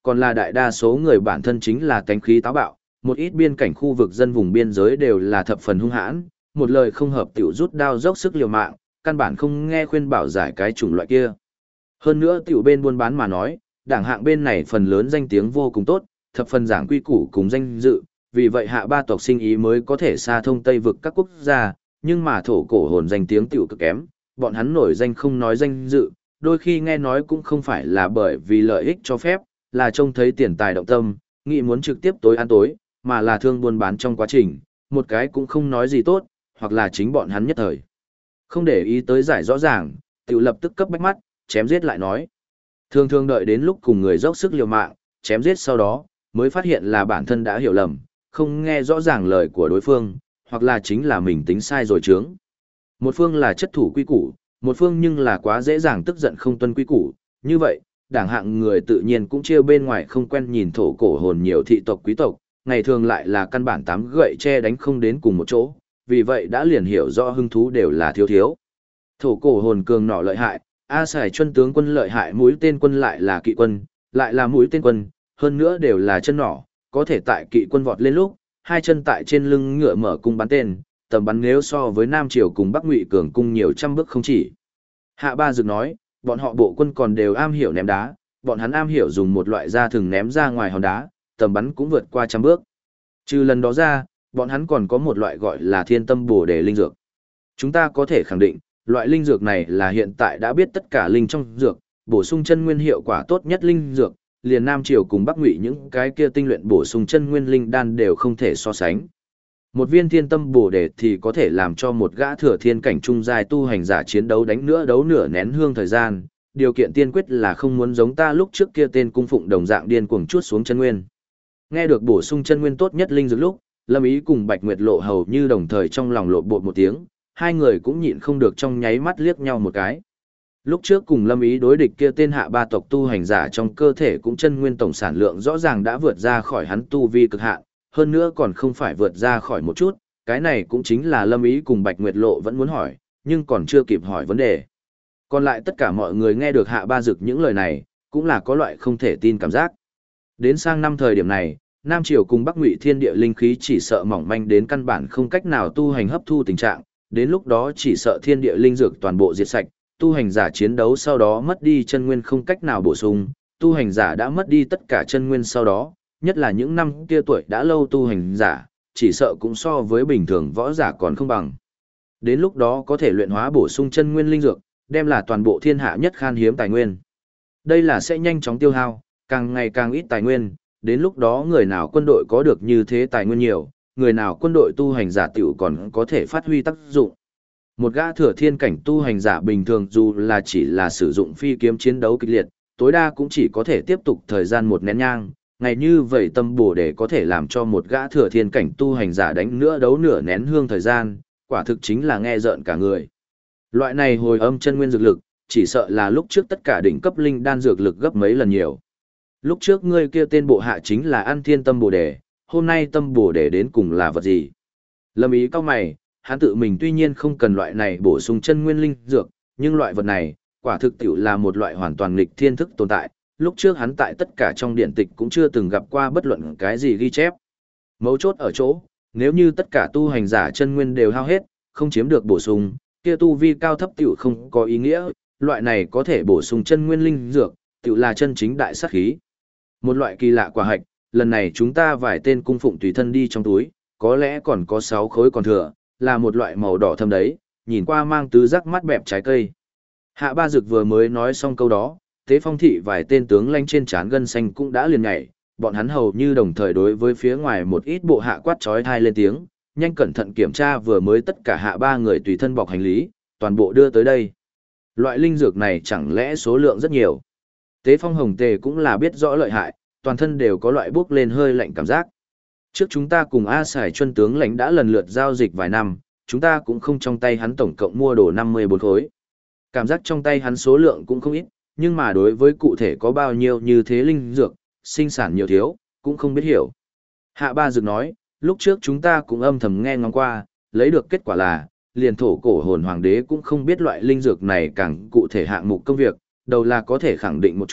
còn là đại đa số người bản thân chính là tánh khí táo bạo, một ít biên cảnh khu vực dân vùng biên giới đều là thập phần hung hãn, một lời không hợp tiểu rút đao dốc sức liều mạng, căn bản không nghe khuyên bảo giải cái chủng loại kia. Hơn nữa tiểu bên buôn bán mà nói, đảng hạng bên này phần lớn danh tiếng vô cùng tốt, thập phần giảng quy củ cùng danh dự, vì vậy hạ ba tộc sinh ý mới có thể xa thông Tây vực các quốc gia, nhưng mà thổ cổ hồn danh tiếng tiểu cực kém, bọn hắn nổi danh không nói danh dự, đôi khi nghe nói cũng không phải là bởi vì lợi ích cho phép, là trông thấy tiền tài động tâm, nghĩ muốn trực tiếp tối ăn tối, mà là thương buôn bán trong quá trình, một cái cũng không nói gì tốt, hoặc là chính bọn hắn nhất thời. Không để ý tới giải rõ ràng, tiểu lập tức cấp bách mắt, chém giết lại nói. Thường thường đợi đến lúc cùng người dốc sức liều mạng, chém giết sau đó, mới phát hiện là bản thân đã hiểu lầm, không nghe rõ ràng lời của đối phương, hoặc là chính là mình tính sai rồi chướng. Một phương là chất thủ quy củ, một phương nhưng là quá dễ dàng tức giận không tuân quy củ, như vậy, đảng hạng người tự nhiên cũng chia bên ngoài không quen nhìn thổ cổ hồn nhiều thị tộc quý tộc, ngày thường lại là căn bản tám gậy che đánh không đến cùng một chỗ, vì vậy đã liền hiểu rõ hứng thú đều là thiếu thiếu. Thổ cổ hồn cường nọ lợi hại, A Sải Chuân tướng quân lợi hại, mũi tên quân lại là kỵ quân, lại là mũi tên quân, hơn nữa đều là chân nỏ, có thể tại kỵ quân vọt lên lúc, hai chân tại trên lưng ngựa mở cung bắn tên, tầm bắn nếu so với Nam Triều cùng Bắc Ngụy cường cung nhiều trăm bước không chỉ. Hạ Ba Dực nói, bọn họ bộ quân còn đều am hiểu ném đá, bọn hắn am hiểu dùng một loại da thừng ném ra ngoài hòn đá, tầm bắn cũng vượt qua trăm bước. Trừ lần đó ra, bọn hắn còn có một loại gọi là thiên tâm bổ đề linh dược. Chúng ta có thể khẳng định, loại linh dược này là hiện tại đã biết tất cả linh trong dược, bổ sung chân nguyên hiệu quả tốt nhất linh dược, liền Nam Triều cùng Bắc Ngụy những cái kia tinh luyện bổ sung chân nguyên linh đan đều không thể so sánh. Một viên thiên tâm bổ đề thì có thể làm cho một gã thừa thiên cảnh trung giai tu hành giả chiến đấu đánh nữa đấu nửa nén hương thời gian, điều kiện tiên quyết là không muốn giống ta lúc trước kia tên cung phụng đồng dạng điên cuồng chuốt xuống chân nguyên. Nghe được bổ sung chân nguyên tốt nhất linh dược lúc, Lâm Ý cùng Bạch Nguyệt Lộ hầu như đồng thời trong lòng lộ bột một tiếng, hai người cũng nhịn không được trong nháy mắt liếc nhau một cái. Lúc trước cùng Lâm Ý đối địch kia tên hạ ba tộc tu hành giả trong cơ thể cũng chân nguyên tổng sản lượng rõ ràng đã vượt ra khỏi hắn tu vi cực hạn, hơn nữa còn không phải vượt ra khỏi một chút, cái này cũng chính là Lâm Ý cùng Bạch Nguyệt Lộ vẫn muốn hỏi, nhưng còn chưa kịp hỏi vấn đề. Còn lại tất cả mọi người nghe được Hạ Ba Dực những lời này, cũng là có loại không thể tin cảm giác. Đến sang năm thời điểm này, Nam Triều cùng Bắc Ngụy thiên địa linh khí chỉ sợ mỏng manh đến căn bản không cách nào tu hành hấp thu tình trạng, đến lúc đó chỉ sợ thiên địa linh dược toàn bộ diệt sạch, tu hành giả chiến đấu sau đó mất đi chân nguyên không cách nào bổ sung, tu hành giả đã mất đi tất cả chân nguyên sau đó, nhất là những năm kia tuổi đã lâu tu hành giả, chỉ sợ cũng so với bình thường võ giả còn không bằng. Đến lúc đó có thể luyện hóa bổ sung chân nguyên linh dược, đem là toàn bộ thiên hạ nhất khan hiếm tài nguyên. Đây là sẽ nhanh chóng tiêu hao, càng ngày càng ít tài nguyên, đến lúc đó người nào quân đội có được như thế tài nguyên nhiều, người nào quân đội tu hành giả tiểu còn có thể phát huy tác dụng. Một gã thừa thiên cảnh tu hành giả bình thường dù là chỉ là sử dụng phi kiếm chiến đấu kịch liệt, tối đa cũng chỉ có thể tiếp tục thời gian một nén nhang, ngày như vậy tâm bổ để có thể làm cho một gã thừa thiên cảnh tu hành giả đánh nữa đấu nửa nén hương thời gian, quả thực chính là nghe rợn cả người. Loại này hồi âm chân nguyên dược lực, chỉ sợ là lúc trước tất cả đỉnh cấp linh đan dược lực gấp mấy lần nhiều. Lúc trước ngươi kia tên bộ hạ chính là An Thiên Tâm Bồ Đề, hôm nay Tâm Bồ Đề đến cùng là vật gì? Lâm Ý cao mày, hắn tự mình tuy nhiên không cần loại này bổ sung chân nguyên linh dược, nhưng loại vật này, quả thực tiểu là một loại hoàn toàn nghịch thiên thức tồn tại, lúc trước hắn tại tất cả trong điện tịch cũng chưa từng gặp qua bất luận cái gì ghi chép. Mấu chốt ở chỗ, nếu như tất cả tu hành giả chân nguyên đều hao hết, không chiếm được bổ sung, kia tu vi cao thấp tiểu không có ý nghĩa, loại này có thể bổ sung chân nguyên linh dược, tiểu là chân chính đại sát khí. Một loại kỳ lạ quả hạch, lần này chúng ta vài tên cung phụng tùy thân đi trong túi, có lẽ còn có 6 khối còn thừa, là một loại màu đỏ thâm đấy, nhìn qua mang tứ giác mắt bẹp trái cây. Hạ Ba Dực vừa mới nói xong câu đó, Tế Phong thị vài tên tướng lãnh trên trán gân xanh cũng đã liền nhảy, bọn hắn hầu như đồng thời đối với phía ngoài một ít bộ hạ quát chói tai lên tiếng, nhanh cẩn thận kiểm tra vừa mới tất cả hạ ba người tùy thân bọc hành lý, toàn bộ đưa tới đây. Loại linh dược này chẳng lẽ số lượng rất nhiều. Tế Phong Hồng Tề cũng là biết rõ lợi hại, toàn thân đều có loại bước lên hơi lạnh cảm giác. Trước chúng ta cùng A Sải Chuân tướng lãnh đã lần lượt giao dịch vài năm, chúng ta cũng không trong tay hắn tổng cộng mua đồ 54 khối. Cảm giác trong tay hắn số lượng cũng không ít, nhưng mà đối với cụ thể có bao nhiêu như thế linh dược, sinh sản nhiều thiếu, cũng không biết hiểu. Hạ Ba Dực nói, lúc trước chúng ta cũng âm thầm nghe ngóng qua, lấy được kết quả là, liền thổ cổ hồn hoàng đế cũng không biết loại linh dược này càng cụ thể hạng mục công việc, đầu là có thể khẳng định một chút,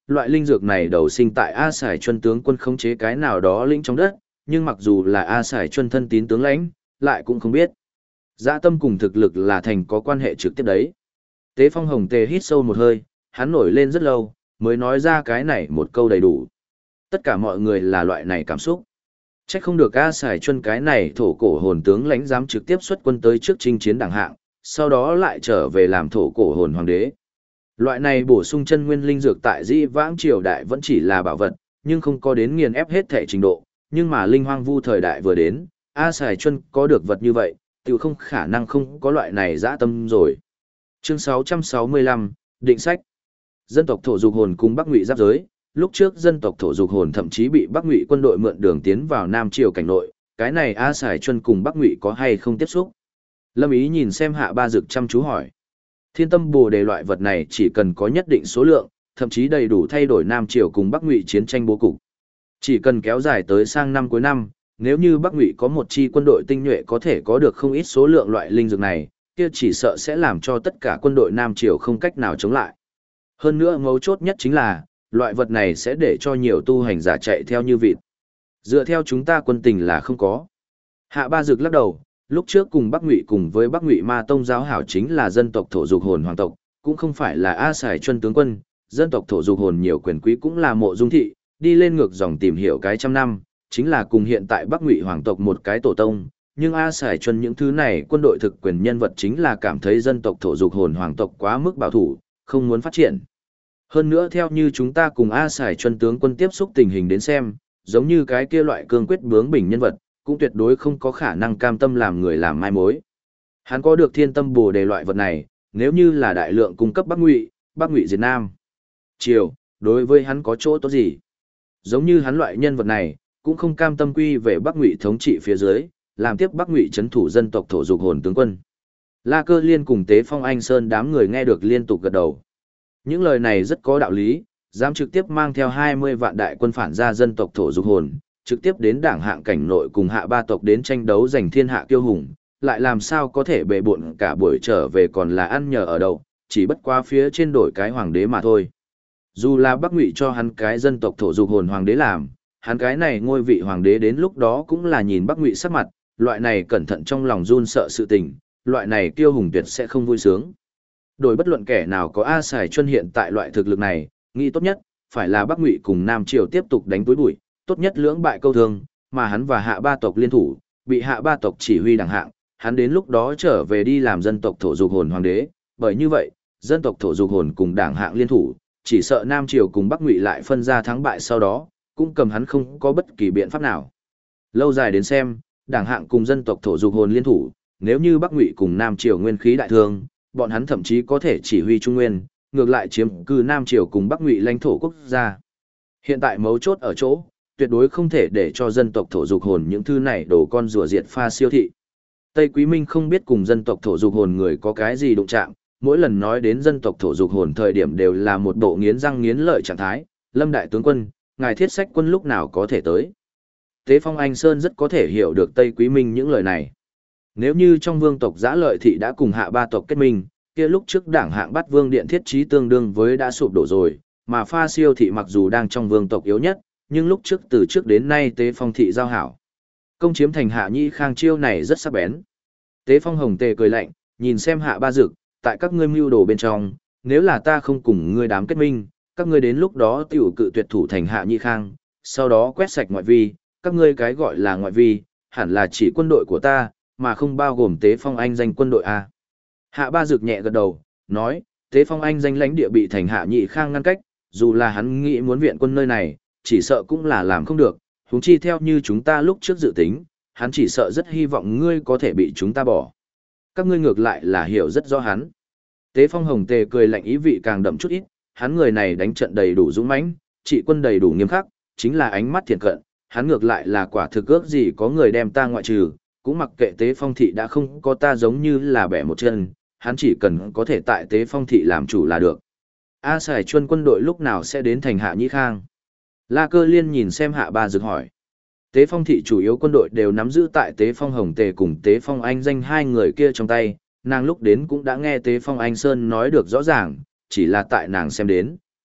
loại linh dược này đầu sinh tại A Sải Chuân tướng quân khống chế cái nào đó lĩnh trong đất, nhưng mặc dù là A Sải Chuân thân tín tướng lãnh, lại cũng không biết. Dã tâm cùng thực lực là thành có quan hệ trực tiếp đấy. Tế Phong Hồng Tề hít sâu một hơi, hắn nổi lên rất lâu, mới nói ra cái này một câu đầy đủ. Tất cả mọi người là loại này cảm xúc. Chắc không được A Sải Chuân cái này thổ cổ hồn tướng lãnh dám trực tiếp xuất quân tới trước chinh chiến đẳng hạng, sau đó lại trở về làm thổ cổ hồn hoàng đế. Loại này bổ sung chân nguyên linh dược tại Dĩ Vãng triều đại vẫn chỉ là bảo vật, nhưng không có đến nghiền ép hết thể trình độ, nhưng mà linh hoang vu thời đại vừa đến, A Sải Chuân có được vật như vậy, tự không khả năng không có loại này dã tâm rồi. Chương 665, định sách. Dân tộc thổ dục hồn cùng Bắc Ngụy giáp giới, lúc trước dân tộc thổ dục hồn thậm chí bị Bắc Ngụy quân đội mượn đường tiến vào Nam triều cảnh nội, cái này A Sải Chuân cùng Bắc Ngụy có hay không tiếp xúc? Lâm Ý nhìn xem Hạ Ba Dực chăm chú hỏi. Thiên tâm bồ đề loại vật này chỉ cần có nhất định số lượng, thậm chí đầy đủ thay đổi Nam triều cùng Bắc Ngụy chiến tranh bố cục. Chỉ cần kéo dài tới sang năm cuối năm, nếu như Bắc Ngụy có một chi quân đội tinh nhuệ có thể có được không ít số lượng loại linh dược này, kia chỉ sợ sẽ làm cho tất cả quân đội Nam triều không cách nào chống lại. Hơn nữa mấu chốt nhất chính là, loại vật này sẽ để cho nhiều tu hành giả chạy theo như vịt. Dựa theo chúng ta quân tình là không có. Hạ Ba Dực lắc đầu, lúc trước cùng Bắc Ngụy cùng với Bắc Ngụy Ma Tông giáo hảo chính là dân tộc thổ dục hồn hoàng tộc, cũng không phải là A Sải Chuân tướng quân, dân tộc thổ dục hồn nhiều quyền quý cũng là Mộ Dung thị, đi lên ngược dòng tìm hiểu cái trăm năm, chính là cùng hiện tại Bắc Ngụy hoàng tộc một cái tổ tông, nhưng A Sải Chuân những thứ này quân đội thực quyền nhân vật chính là cảm thấy dân tộc thổ dục hồn hoàng tộc quá mức bảo thủ, không muốn phát triển. Hơn nữa theo như chúng ta cùng A Sải Chuân tướng quân tiếp xúc tình hình đến xem, giống như cái kia loại cương quyết bướng bỉnh nhân vật, cũng tuyệt đối không có khả năng cam tâm làm người làm mai mối. Hắn có được thiên tâm bồ đề loại vật này, nếu như là đại lượng cung cấp Bắc Ngụy diệt Nam triều, đối với hắn có chỗ tốt gì? Giống như hắn loại nhân vật này, cũng không cam tâm quy về Bắc Ngụy thống trị phía dưới, làm tiếp Bắc Ngụy trấn thủ dân tộc thổ dục hồn tướng quân. La Cơ Liên cùng Tế Phong Anh Sơn đám người nghe được liên tục gật đầu. Những lời này rất có đạo lý, dám trực tiếp mang theo 20 vạn đại quân phản ra dân tộc thổ dục hồn, trực tiếp đến đảng hạng cảnh nội cùng Hạ Ba tộc đến tranh đấu giành thiên hạ kiêu hùng, lại làm sao có thể bệ bộn cả buổi trở về còn là ăn nhờ ở đậu, chỉ bất qua phía trên đổi cái hoàng đế mà thôi. Dù là Bắc Ngụy cho hắn cái dân tộc thổ dục hồn hoàng đế làm, hắn cái này ngôi vị hoàng đế đến lúc đó cũng là nhìn Bắc Ngụy sắc mặt, loại này cẩn thận trong lòng run sợ sự tình, loại này kiêu hùng tuyệt sẽ không vui sướng. Đổi bất luận kẻ nào có A Sải Chuân hiện tại loại thực lực này, nghĩ tốt nhất, phải là Bắc Ngụy cùng Nam Triều tiếp tục đánh túi bụi, tốt nhất lưỡng bại câu thương, mà hắn và Hạ Ba tộc liên thủ, bị Hạ Ba tộc chỉ huy đẳng hạng, hắn đến lúc đó trở về đi làm dân tộc thổ dục hồn hoàng đế, bởi như vậy, dân tộc thổ dục hồn cùng đảng hạng liên thủ, chỉ sợ Nam Triều cùng Bắc Ngụy lại phân ra thắng bại sau đó, cũng cầm hắn không có bất kỳ biện pháp nào. Lâu dài đến xem, đảng hạng cùng dân tộc thổ dục hồn liên thủ, nếu như Bắc Ngụy cùng Nam Triều nguyên khí đại thương, bọn hắn thậm chí có thể chỉ huy Trung Nguyên, ngược lại chiếm cư Nam Triều cùng Bắc Ngụy lãnh thổ quốc gia. Hiện tại mấu chốt ở chỗ, tuyệt đối không thể để cho dân tộc thổ dục hồn những thứ này đổ con rùa diệt pha siêu thị. Tây Quý Minh không biết cùng dân tộc thổ dục hồn người có cái gì đụng chạm, mỗi lần nói đến dân tộc thổ dục hồn thời điểm đều là một bộ nghiến răng nghiến lợi trạng thái. Lâm đại tướng quân, ngài thiết sách quân lúc nào có thể tới? Tế Phong Anh Sơn rất có thể hiểu được Tây Quý Minh những lời này. Nếu như trong vương tộc Giã Lợi thị đã cùng Hạ Ba tộc kết minh, kia lúc trước đảng hạng Bát Vương điện thiết trí tương đương với đã sụp đổ rồi, mà pha siêu thị mặc dù đang trong vương tộc yếu nhất, nhưng lúc trước từ trước đến nay Tế Phong thị giao hảo. Công chiếm thành Hạ Nhĩ Khang chiêu này rất sắc bén. Tế Phong Hồng Tề cười lạnh, nhìn xem Hạ Ba Dực, tại các ngươi mưu đồ bên trong, nếu là ta không cùng ngươi đám kết minh, các ngươi đến lúc đó tiểu cự tuyệt thủ thành Hạ Nhĩ Khang, sau đó quét sạch ngoại vi, các ngươi cái gọi là ngoại vi, hẳn là chỉ quân đội của ta, mà không bao gồm Tế Phong Anh danh quân đội A. Hạ Ba Dực nhẹ gật đầu, nói, Tế Phong Anh danh lãnh địa bị thành Hạ Nhĩ Khang ngăn cách, dù là hắn nghĩ muốn viện quân nơi này, chỉ sợ cũng là làm không được, huống chi theo như chúng ta lúc trước dự tính, hắn chỉ sợ rất hy vọng ngươi có thể bị chúng ta bỏ. Các ngươi ngược lại là hiểu rất rõ hắn. Tế Phong Hồng Tề cười lạnh ý vị càng đậm chút ít, hắn người này đánh trận đầy đủ dũng mãnh, trị quân đầy đủ nghiêm khắc, chính là ánh mắt thiện cận, hắn ngược lại là quả thực ước gì có người đem ta ngoại trừ, cũng mặc kệ Tế Phong thị đã không có ta giống như là bẻ một chân, hắn chỉ cần có thể tại Tế Phong thị làm chủ là được. A Sải Chuân quân đội lúc nào sẽ đến thành Hạ Nhĩ Khang? La Cơ Liên nhìn xem Hạ Ba Dực hỏi. Tế Phong thị chủ yếu quân đội đều nắm giữ tại Tế Phong Hồng Tề cùng Tế Phong Anh danh hai người kia trong tay, nàng lúc đến cũng đã nghe Tế Phong Anh Sơn nói được rõ ràng, chỉ là tại nàng xem đến,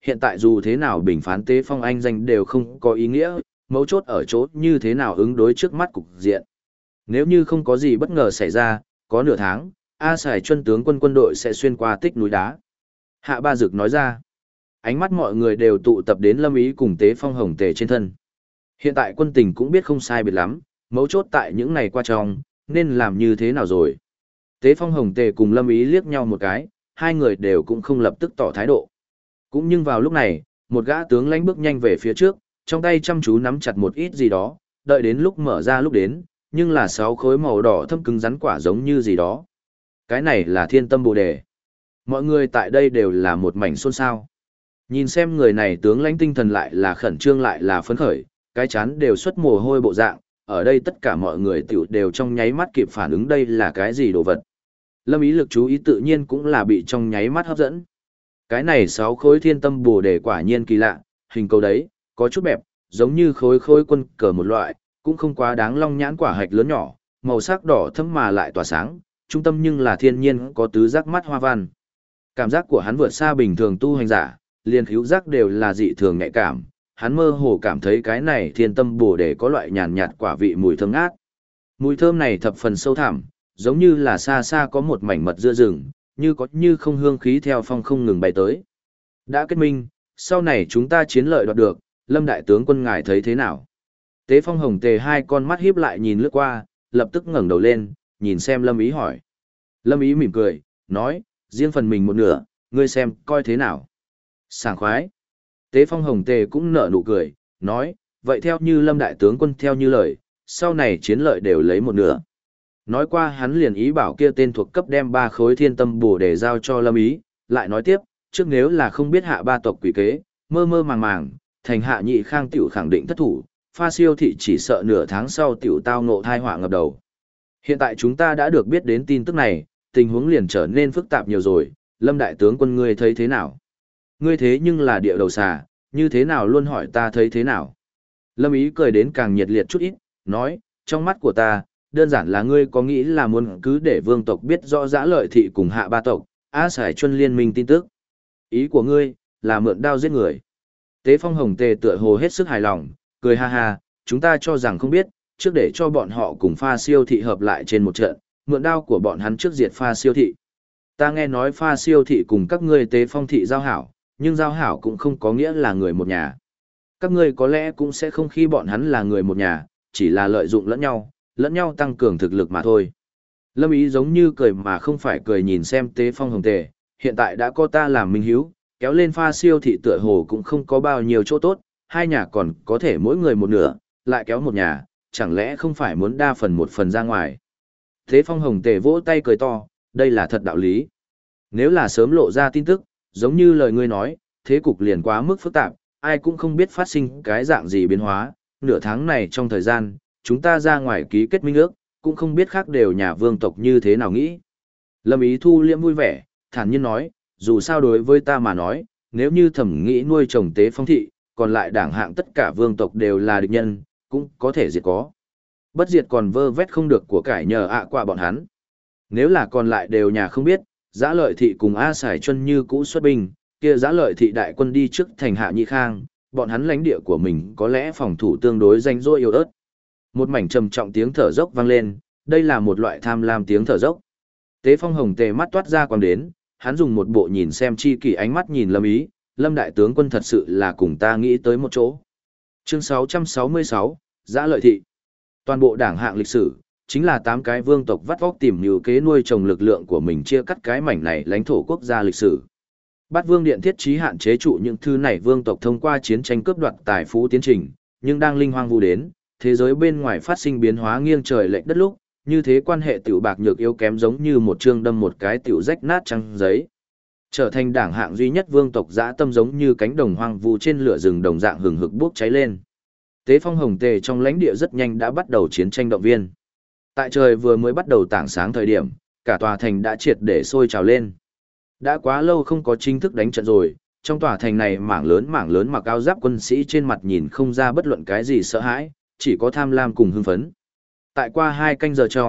hiện tại dù thế nào bình phán Tế Phong anh danh đều không có ý nghĩa, mấu chốt ở chỗ như thế nào ứng đối trước mắt cục diện. Nếu như không có gì bất ngờ xảy ra, có nửa tháng, A Sải Chuân tướng quân quân đội sẽ xuyên qua tích núi đá. Hạ Ba Dực nói ra, ánh mắt mọi người đều tụ tập đến Lâm Ý cùng Tế Phong Hồng Tề trên thân. Hiện tại quân tình cũng biết không sai biệt lắm, mấu chốt tại những ngày qua trong, nên làm như thế nào rồi. Tế Phong Hồng Tề cùng Lâm Ý liếc nhau một cái, hai người đều cũng không lập tức tỏ thái độ. Cũng nhưng vào lúc này, một gã tướng lãnh bước nhanh về phía trước, trong tay chăm chú nắm chặt một ít gì đó, đợi đến lúc mở ra lúc đến, nhưng là 6 khối màu đỏ thâm cứng rắn quả giống như gì đó. Cái này là Thiên Tâm Bồ Đề. Mọi người tại đây đều là một mảnh xôn xao. Nhìn xem người này tướng lãnh tinh thần lại là khẩn trương lại là phấn khởi, cái chán đều xuất mồ hôi bộ dạng, ở đây tất cả mọi người tiểu đều trong nháy mắt kịp phản ứng đây là cái gì đồ vật. Lâm Ý lực chú ý tự nhiên cũng là bị trong nháy mắt hấp dẫn. Cái này 6 khối Thiên Tâm Bồ Đề quả nhiên kỳ lạ, hình cầu đấy, có chút bẹp, giống như khối quân cờ một loại, cũng không quá đáng long nhãn quả hạch lớn nhỏ, màu sắc đỏ thẫm mà lại tỏa sáng, trung tâm nhưng là thiên nhiên có tứ giác mắt hoa văn. Cảm giác của hắn vượt xa bình thường tu hành giả, liền khứu giác đều là dị thường nhạy cảm, hắn mơ hồ cảm thấy cái này Thiên Tâm Bồ Đề có loại nhàn nhạt quả vị mùi thơm ngát. Mùi thơm này thập phần sâu thẳm, giống như là xa xa có một mảnh mật dưa rừng, như có như không hương khí theo phong không ngừng bay tới. Đã kết minh, sau này chúng ta chiến lợi đoạt được, Lâm đại tướng quân ngài thấy thế nào? Tế Phong Hồng Tề hai con mắt híp lại nhìn lướt qua, lập tức ngẩng đầu lên, nhìn xem Lâm Ý hỏi. Lâm Ý mỉm cười, nói, riêng phần mình một nửa, ngươi xem, coi thế nào? Sảng khoái. Tế Phong Hồng Tề cũng nở nụ cười, nói, vậy theo như Lâm đại tướng quân theo như lời, sau này chiến lợi đều lấy một nửa. Nói qua hắn liền ý bảo kia tên thuộc cấp đem 3 khối Thiên Tâm Bồ Đề giao cho Lâm Ý, lại nói tiếp, trước nếu là không biết Hạ Ba tộc quỷ kế, mơ mơ màng màng, thành Hạ Nhị Khang tiểu khẳng định thất thủ, Pha Siêu thị chỉ sợ nửa tháng sau tiểu tao ngộ thai họa ngập đầu. Hiện tại chúng ta đã được biết đến tin tức này, tình huống liền trở nên phức tạp nhiều rồi, Lâm đại tướng quân ngươi thấy thế nào? Ngươi thế nhưng là địa đầu xà, như thế nào luôn hỏi ta thấy thế nào? Lâm Ý cười đến càng nhiệt liệt chút ít, nói, trong mắt của ta, đơn giản là ngươi có nghĩ là muốn cứ để vương tộc biết rõ Dã Lợi thị cùng Hạ Ba tộc, A Sải Chuân liên minh tin tức. Ý của ngươi, là mượn đao giết người. Tế Phong Hồng Tề tựa hồ hết sức hài lòng, cười ha ha, chúng ta cho rằng không biết, trước để cho bọn họ cùng Pha Siêu thị hợp lại trên một trận, mượn đao của bọn hắn trước diệt Pha Siêu thị. Ta nghe nói Pha Siêu thị cùng các ngươi Tế Phong thị giao hảo, nhưng giao hảo cũng không có nghĩa là người một nhà. Các ngươi có lẽ cũng sẽ không khi bọn hắn là người một nhà, chỉ là lợi dụng lẫn nhau tăng cường thực lực mà thôi. Lâm Ý giống như cười mà không phải cười nhìn xem Tế Phong Hồng Tề, hiện tại đã có ta làm minh hiếu, kéo lên Pha Siêu thị tựa hồ cũng không có bao nhiêu chỗ tốt, hai nhà còn có thể mỗi người một nửa, lại kéo một nhà, chẳng lẽ không phải muốn đa phần một phần ra ngoài. Tế Phong Hồng Tề vỗ tay cười to, đây là thật đạo lý. Nếu là sớm lộ ra tin tức, giống như lời ngươi nói, thế cục liền quá mức phức tạp, ai cũng không biết phát sinh cái dạng gì biến hóa, nửa tháng này trong thời gian, chúng ta ra ngoài ký kết minh ước, cũng không biết khác đều nhà vương tộc như thế nào nghĩ. Lâm Ý thu liễm vui vẻ, thản nhiên nói, dù sao đối với ta mà nói, nếu như thẩm nghĩ nuôi chồng Tế Phong thị, còn lại đảng hạng tất cả vương tộc đều là địch nhân, cũng có thể diệt có. Bất diệt còn vơ vét không được của cải nhờ ạ qua bọn hắn. Nếu là còn lại đều nhà không biết, Dã Lợi thị cùng A Sải Chuân như cũ xuất binh, kia Dã Lợi thị đại quân đi trước thành Hạ Nhị Khang, bọn hắn lãnh địa của mình có lẽ phòng thủ tương đối danh dỗi yếu ớt. Một mảnh trầm trọng tiếng thở dốc vang lên, đây là một loại tham lam tiếng thở dốc. Tế Phong Hồng Tề mắt toát ra quang đến, hắn dùng một bộ nhìn xem chi kỷ ánh mắt nhìn Lâm Ý, Lâm đại tướng quân thật sự là cùng ta nghĩ tới một chỗ. Chương 666, Dã Lợi thị. Toàn bộ đảng hạng lịch sử, chính là 8 cái vương tộc vắt vóc tìm nhiều kế nuôi trồng lực lượng của mình chia cắt cái mảnh này lãnh thổ quốc gia lịch sử. Bát Vương Điện thiết trí hạn chế trụ những thứ này vương tộc thông qua chiến tranh cướp đoạt tài phú tiến trình, nhưng đang linh hoang vu đến, thế giới bên ngoài phát sinh biến hóa nghiêng trời lệch đất lúc, như thế quan hệ tiểu bạc nhược yếu kém giống như một chương đâm một cái tiểu rách nát trang giấy. Trở thành đảng hạng duy nhất vương tộc dã tâm giống như cánh đồng hoang vu trên lửa rừng đồng dạng hừng hực bốc cháy lên. Tế Phong Hồng Tề trong lãnh địa rất nhanh đã bắt đầu chiến tranh động viên. Tại trời vừa mới bắt đầu tảng sáng thời điểm, cả tòa thành đã triệt để sôi trào lên. Đã quá lâu không có chính thức đánh trận rồi, trong tòa thành này mảng lớn mặc áo giáp quân sĩ trên mặt nhìn không ra bất luận cái gì sợ hãi, chỉ có tham lam cùng hưng phấn. Tại qua 2 canh giờ trong,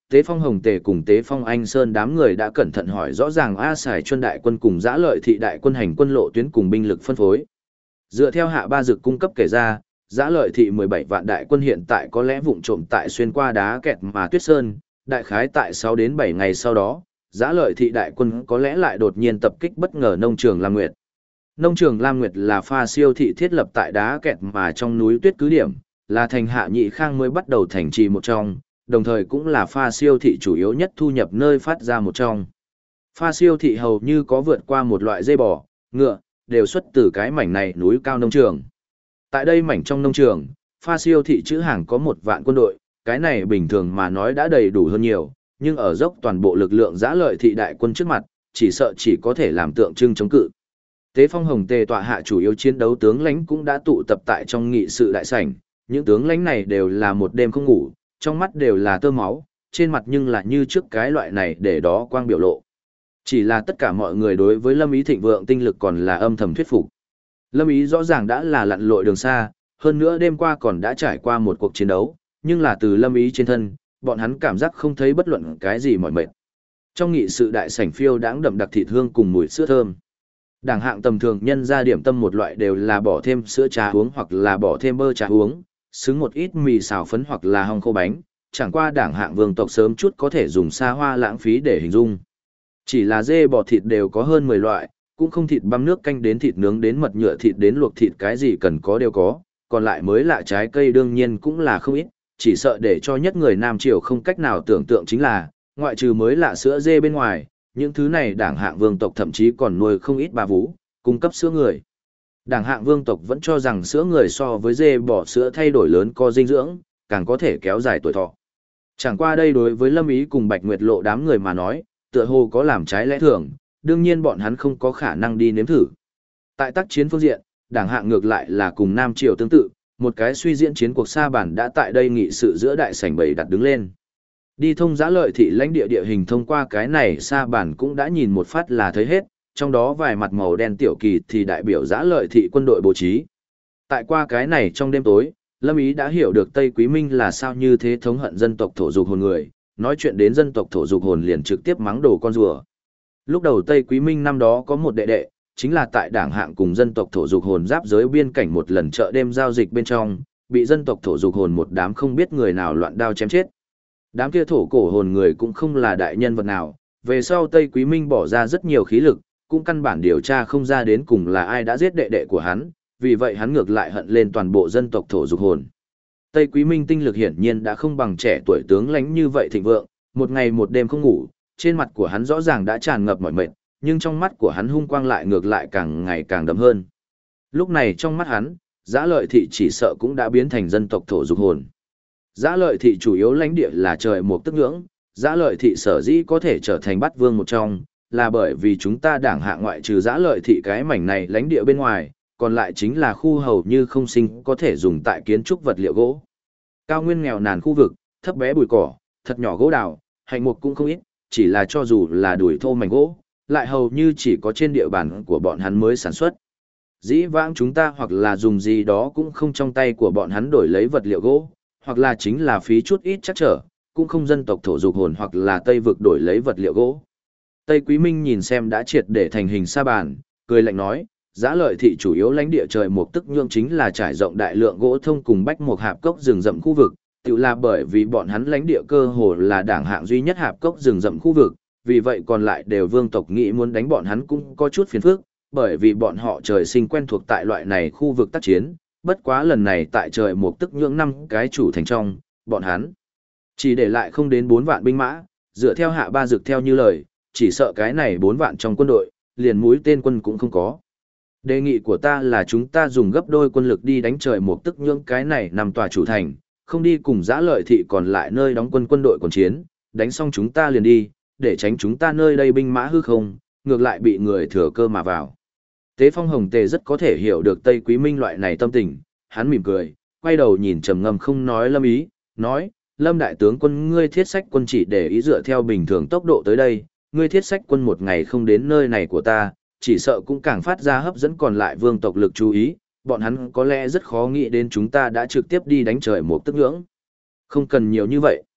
Tế Phong Hồng Tề cùng Tế Phong Anh Sơn đám người đã cẩn thận hỏi rõ ràng A Sải Chuân đại quân cùng Dã Lợi Thị đại quân hành quân lộ tuyến cùng binh lực phân phối. Dựa theo Hạ Ba Dực cung cấp kể ra, Dã Lợi Thị 17 vạn đại quân hiện tại có lẽ vụng trộm tại xuyên qua đá kẹt mà Tuyết Sơn, đại khái tại 6 đến 7 ngày sau đó, Dã Lợi Thị đại quân có lẽ lại đột nhiên tập kích bất ngờ nông trường Lam Nguyệt. Nông trường Lam Nguyệt là pha siêu thị thiết lập tại đá kẹt mà trong núi tuyết cứ điểm, là thành Hạ Nhị Khang mới bắt đầu thành trì một trong, đồng thời cũng là pha siêu thị chủ yếu nhất thu nhập nơi phát ra một trong. Pha siêu thị hầu như có vượt qua một loại dây bò, ngựa, đều xuất từ cái mảnh này núi cao nông trường. Tại đây mảnh trong nông trường, pha siêu thị trữ hàng có 1 vạn quân đội, cái này bình thường mà nói đã đầy đủ hơn nhiều, nhưng ở dốc toàn bộ lực lượng Dã Lợi Thị đại quân trước mặt, chỉ sợ chỉ có thể làm tượng trưng chống cự. Tế Phong Hồng Tề tọa hạ chủ yếu chiến đấu tướng lãnh cũng đã tụ tập tại trong nghị sự đại sảnh, những tướng lãnh này đều là một đêm không ngủ, trong mắt đều là tơ máu, trên mặt nhưng là như trước cái loại này để đó quang biểu lộ. Chỉ là tất cả mọi người đối với Lâm Ý thịnh vượng tinh lực còn là âm thầm thuyết phục. Lâm Ý rõ ràng đã là lặn lội đường xa, hơn nữa đêm qua còn đã trải qua một cuộc chiến đấu, nhưng là từ Lâm Ý trên thân, bọn hắn cảm giác không thấy bất luận cái gì mỏi mệt. Trong nghị sự đại sảnh phiêu đãng đậm đặc thịt hương cùng mùi sữa thơm. Đảng hạng tầm thường nhân ra điểm tâm một loại đều là bỏ thêm sữa trà uống hoặc là bỏ thêm bơ trà uống, xứng một ít mì xào phấn hoặc là hong khô bánh, chẳng qua đảng hạng vương tộc sớm chút có thể dùng xa hoa lãng phí để hình dung. Chỉ là dê bò thịt đều có hơn 10 loại, cũng không thịt băm nước canh đến thịt nướng đến mật nhựa thịt đến luộc thịt cái gì cần có đều có, còn lại mới lạ trái cây đương nhiên cũng là không ít, chỉ sợ để cho nhất người Nam Triều không cách nào tưởng tượng chính là, ngoại trừ mới lạ sữa dê bên ngoài, những thứ này đảng hạng vương tộc thậm chí còn nuôi không ít bà vú, cung cấp sữa người. Đảng hạng vương tộc vẫn cho rằng sữa người so với dê bò sữa thay đổi lớn có dinh dưỡng, càng có thể kéo dài tuổi thọ. Chẳng qua đây đối với Lâm Ý cùng Bạch Nguyệt Lộ đám người mà nói, tựa hồ có làm trái lẽ thường, đương nhiên bọn hắn không có khả năng đi nếm thử. Tại tác chiến phương diện, đảng hạng ngược lại là cùng Nam Triều tương tự, một cái suy diễn chiến cuộc sa bản đã tại đây nghị sự giữa đại sảnh bày đặt đứng lên. Đi thông Dã Lợi Thị lãnh địa địa hình thông qua cái này sa bản cũng đã nhìn một phát là thấy hết, trong đó vài mặt màu đen tiểu kỳ thì đại biểu Dã Lợi Thị quân đội bố trí. Tại qua cái này trong đêm tối, Lâm Ý đã hiểu được Tây Quý Minh là sao như thế thống hận dân tộc thổ dục hồn người, nói chuyện đến dân tộc thổ dục hồn liền trực tiếp mắng đồ con rùa. Lúc đầu Tây Quý Minh năm đó có một đệ đệ, chính là tại đảng hạng cùng dân tộc thổ dục hồn giáp giới biên cảnh một lần chợ đêm giao dịch bên trong, bị dân tộc thổ dục hồn một đám không biết người nào loạn đao chém chết. Đám kia thổ cổ hồn người cũng không là đại nhân vật nào, về sau Tây Quý Minh bỏ ra rất nhiều khí lực, cũng căn bản điều tra không ra đến cùng là ai đã giết đệ đệ của hắn, vì vậy hắn ngược lại hận lên toàn bộ dân tộc thổ dục hồn. Tây Quý Minh tinh lực hiển nhiên đã không bằng trẻ tuổi tướng lãnh như vậy thịnh vượng, một ngày một đêm không ngủ, trên mặt của hắn rõ ràng đã tràn ngập mỏi mệt, nhưng trong mắt của hắn hung quang lại ngược lại càng ngày càng đậm hơn. Lúc này trong mắt hắn, Dã Lợi Thị chỉ sợ cũng đã biến thành dân tộc thổ dục hồn. Dã Lợi Thị chủ yếu lãnh địa là trời một tức ngưỡng, Dã Lợi Thị sở dĩ có thể trở thành bát vương một trong, là bởi vì chúng ta đảng hạ ngoại trừ Dã Lợi Thị cái mảnh này lãnh địa bên ngoài, còn lại chính là khu hầu như không sinh có thể dùng tại kiến trúc vật liệu gỗ. Cao nguyên nghèo nàn khu vực, thấp bé bụi cỏ, thật nhỏ gỗ đào, hạnh mục cũng không ít, chỉ là cho dù là đùi thô mảnh gỗ, lại hầu như chỉ có trên địa bàn của bọn hắn mới sản xuất. Dĩ vãng chúng ta hoặc là dùng gì đó cũng không trong tay của bọn hắn đổi lấy vật liệu gỗ, hoặc là chính là phí chút ít chắc trở, cũng không dân tộc thổ dục hồn hoặc là Tây vực đổi lấy vật liệu gỗ. Tây Quý Minh nhìn xem đã triệt để thành hình sa bàn, cười lạnh nói, Dã Lợi Thị chủ yếu lãnh địa trời mục tức nhượng chính là trải rộng đại lượng gỗ thông cùng bách mục hạp cốc rừng rậm khu vực, tự là bởi vì bọn hắn lãnh địa cơ hồ là đảng hạng duy nhất hạp cốc rừng rậm khu vực, vì vậy còn lại đều vương tộc nghĩ muốn đánh bọn hắn cũng có chút phiền phức, bởi vì bọn họ trời sinh quen thuộc tại loại này khu vực tác chiến, bất quá lần này tại trời mục tức nhượng 5 cái chủ thành trong, bọn hắn chỉ để lại không đến 4 vạn binh mã, dựa theo Hạ Ba Dực theo như lời, chỉ sợ cái này 4 vạn trong quân đội, liền mũi tên quân cũng không có. Đề nghị của ta là chúng ta dùng gấp đôi quân lực đi đánh trời mục tức nhượng cái này nằm tòa chủ thành, không đi cùng Dã Lợi Thị còn lại nơi đóng quân đội còn chiến, đánh xong chúng ta liền đi, để tránh chúng ta nơi đây binh mã hư không, ngược lại bị người thừa cơ mà vào. Tế Phong Hồng Tề rất có thể hiểu được Tây Quý Minh loại này tâm tình, hắn mỉm cười, quay đầu nhìn trầm ngâm không nói Lâm Ý, nói, Lâm đại tướng quân ngươi thiết sách quân chỉ để ý dựa theo bình thường tốc độ tới đây, ngươi thiết sách quân một ngày không đến nơi này của ta, chỉ sợ cũng càng phát ra hấp dẫn còn lại vương tộc lực chú ý, bọn hắn có lẽ rất khó nghĩ đến chúng ta đã trực tiếp đi đánh trời một tức ngưỡng. Không cần nhiều như vậy.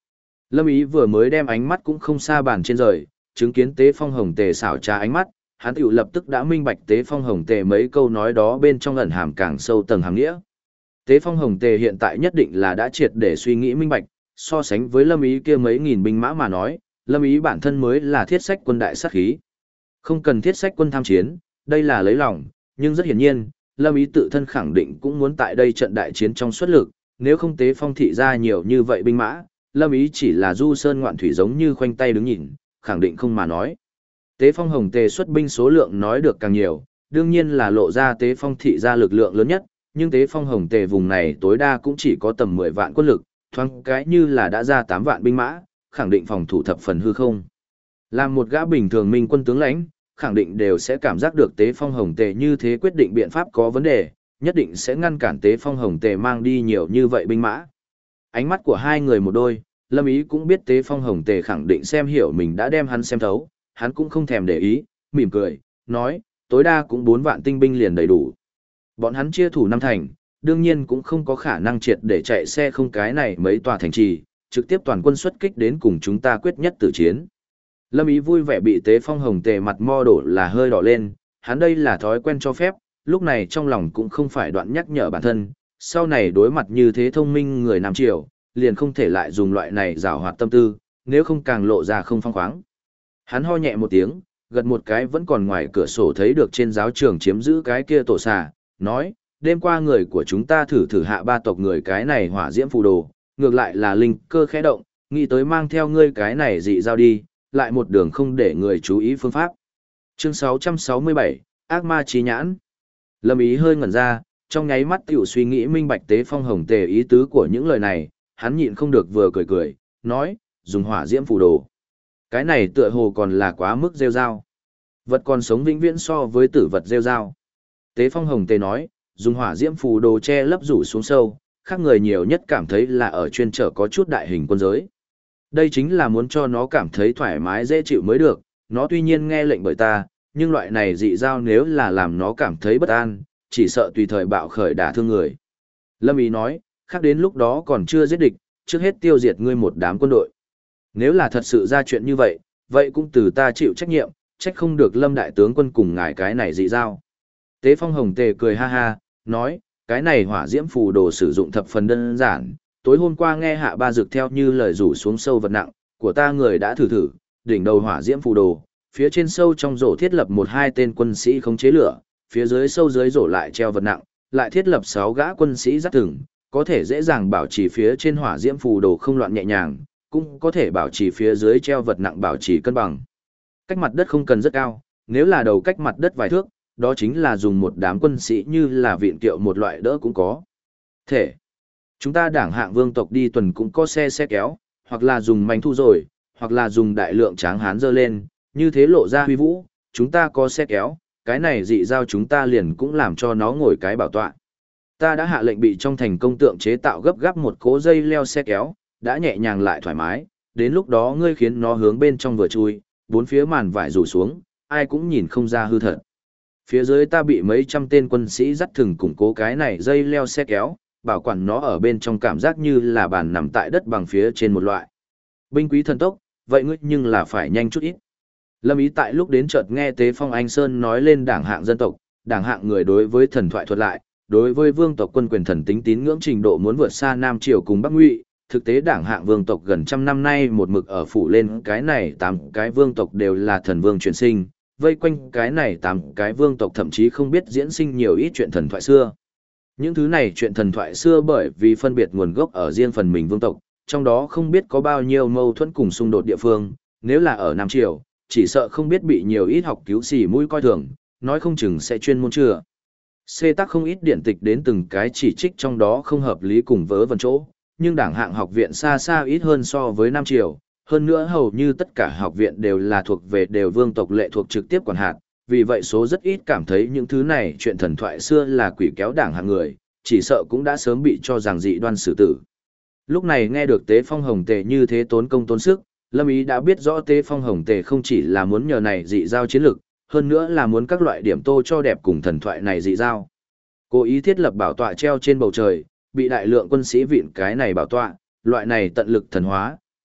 Lâm Ý vừa mới đem ánh mắt cũng không xa bàn trên rời, chứng kiến Tế Phong Hồng Tề xảo trá ánh mắt, hắn tiểu lập tức đã minh bạch Tế Phong Hồng Tề mấy câu nói đó bên trong ẩn hàm càng sâu tầng hàm nghĩa. Tế Phong Hồng Tề hiện tại nhất định là đã triệt để suy nghĩ minh bạch, so sánh với Lâm Ý kia mấy nghìn binh mã mà nói, Lâm Ý bản thân mới là thiết sách quân đại sát khí. Không cần thiết sách quân tham chiến, đây là lấy lòng, nhưng rất hiển nhiên, Lâm Ý tự thân khẳng định cũng muốn tại đây trận đại chiến trong xuất lực, nếu không Tế Phong thị ra nhiều như vậy binh mã, Lâm Ý chỉ là du sơn ngoạn thủy giống như khoanh tay đứng nhìn, khẳng định không mà nói. Tế Phong Hồng Tề xuất binh số lượng nói được càng nhiều, đương nhiên là lộ ra Tế Phong thị ra lực lượng lớn nhất, nhưng Tế Phong Hồng Tề vùng này tối đa cũng chỉ có tầm 10 vạn quân lực, thoáng cái như là đã ra 8 vạn binh mã, khẳng định phòng thủ thập phần hư không. Làm một gã bình thường minh quân tướng lãnh, khẳng định đều sẽ cảm giác được Tế Phong Hồng Tề như thế quyết định biện pháp có vấn đề, nhất định sẽ ngăn cản Tế Phong Hồng Tề mang đi nhiều như vậy binh mã. Ánh mắt của hai người một đôi, Lâm Ý cũng biết Tế Phong Hồng Tề khẳng định xem hiểu mình đã đem hắn xem thấu, hắn cũng không thèm để ý, mỉm cười, nói, tối đa cũng 4 vạn tinh binh liền đầy đủ. Bọn hắn chia thủ năm thành, đương nhiên cũng không có khả năng triệt để chạy xe không cái này mấy tòa thành trì, trực tiếp toàn quân xuất kích đến cùng chúng ta quyết nhất tử chiến. Lâm Ý vui vẻ bị Tế Phong Hồng Tề mặt mo đổ là hơi đỏ lên, hắn đây là thói quen cho phép, lúc này trong lòng cũng không phải đoạn nhắc nhở bản thân, sau này đối mặt như thế thông minh người Nam Triều, liền không thể lại dùng loại này giảo hoạt tâm tư, nếu không càng lộ ra không phong khoáng. Hắn ho nhẹ một tiếng, gật một cái vẫn còn ngoài cửa sổ thấy được trên giáo trường chiếm giữ cái kia tổ xà, nói, đêm qua người của chúng ta thử hạ ba tộc người cái này hỏa diễm phù đồ, ngược lại là linh cơ khẽ động, nghĩ tới mang theo ngươi cái này dị giao đi, lại một đường không để người chú ý phương pháp. Chương 667, Ác ma trí nhãn. Lâm Ý hơi ngẩn ra, trong nháy mắt tiểu suy nghĩ minh bạch Tế Phong Hồng Tề ý tứ của những lời này, hắn nhịn không được vừa cười cười, nói, dùng hỏa diễm phù đồ. Cái này tựa hồ còn là quá mức rêu rao. Vật còn sống vĩnh viễn so với tử vật rêu rao. Tế Phong Hồng Tề nói, dùng hỏa diễm phù đồ che lấp rủ xuống sâu, khác người nhiều nhất cảm thấy là ở chuyên trở có chút đại hình quân giới. Đây chính là muốn cho nó cảm thấy thoải mái dễ chịu mới được, nó tuy nhiên nghe lệnh bởi ta, nhưng loại này dị giao nếu là làm nó cảm thấy bất an, chỉ sợ tùy thời bạo khởi đả thương người. Lâm Ý nói, khác đến lúc đó còn chưa giết địch, trước hết tiêu diệt ngươi một đám quân đội. Nếu là thật sự ra chuyện như vậy, vậy cũng từ ta chịu trách nhiệm, trách không được Lâm đại tướng quân cùng ngài cái này dị giao. Tế Phong Hồng Tề cười ha ha, nói, cái này hỏa diễm phù đồ sử dụng thập phần đơn giản, tối hôm qua nghe Hạ Ba Dực theo như lời rủ xuống sâu vật nặng, của ta người đã thử, đỉnh đầu hỏa diễm phù đồ, phía trên sâu trong rổ thiết lập 1-2 tên quân sĩ khống chế lửa, phía dưới sâu dưới rổ lại treo vật nặng, lại thiết lập 6 gã quân sĩ dắt thừng, có thể dễ dàng bảo trì phía trên hỏa diễm phù đồ không loạn nhẹ nhàng, cũng có thể bảo trì phía dưới treo vật nặng bảo trì cân bằng. Cách mặt đất không cần rất cao, nếu là đầu cách mặt đất vài thước, đó chính là dùng một đám quân sĩ như là viện kiệu một loại đỡ cũng có. Thể, chúng ta đảng hạng vương tộc đi tuần cũng có xe kéo, hoặc là dùng manh thu rồi, hoặc là dùng đại lượng tráng hán dơ lên, như thế lộ ra huy vũ, chúng ta có xe kéo, cái này dị giao chúng ta liền cũng làm cho nó ngồi cái bảo tọa. Ta đã hạ lệnh bị trong thành công tượng chế tạo gấp gáp một cố dây leo xe kéo, đã nhẹ nhàng lại thoải mái, đến lúc đó ngươi khiến nó hướng bên trong vừa chui, bốn phía màn vải rủ xuống, ai cũng nhìn không ra hư thật. Phía dưới ta bị mấy trăm tên quân sĩ dắt thừng củng cố cái này dây leo xe kéo, bảo quản nó ở bên trong cảm giác như là bàn nằm tại đất bằng phía trên một loại. Binh quý thần tốc, vậy ngươi nhưng là phải nhanh chút ít. Lâm Ý tại lúc đến chợt nghe Tế Phong Anh Sơn nói lên đảng hạng dân tộc, đảng hạng người đối với thần thoại thuật lại, đối với vương tộc quân quyền thần tính tín ngưỡng trình độ muốn vượt xa Nam Triều cùng Bắc Ngụy. Thực tế đảng hạng vương tộc gần trăm năm nay một mực ở phủ lên cái này 8 cái vương tộc đều là thần vương chuyển sinh, vây quanh cái này 8 cái vương tộc thậm chí không biết diễn sinh nhiều ít chuyện thần thoại xưa. Những thứ này chuyện thần thoại xưa bởi vì phân biệt nguồn gốc ở riêng phần mình vương tộc, trong đó không biết có bao nhiêu mâu thuẫn cùng xung đột địa phương, nếu là ở Nam Triều, chỉ sợ không biết bị nhiều ít học cứu xỉ mũi coi thường, nói không chừng sẽ chuyên môn chữa. Xê tắc không ít điển tịch đến từng cái chỉ trích trong đó không hợp lý cùng vớ vẩn chỗ, nhưng đảng hạng học viện xa xa ít hơn so với Nam Triều, hơn nữa hầu như tất cả học viện đều là thuộc về đều vương tộc lệ thuộc trực tiếp quản hạt, vì vậy số rất ít cảm thấy những thứ này chuyện thần thoại xưa là quỷ kéo đảng hạng người, chỉ sợ cũng đã sớm bị cho rằng dị đoan xử tử. Lúc này nghe được Tế Phong Hồng Tề như thế tốn công tốn sức, Lâm Ý đã biết rõ Tế Phong Hồng Tề không chỉ là muốn nhờ này dị giao chiến lực, hơn nữa là muốn các loại điểm tô cho đẹp cùng thần thoại này dị giao. Cố ý thiết lập bảo tọa treo trên bầu trời, bị đại lượng quân sĩ vịn cái này bảo tọa, loại này tận lực thần hóa,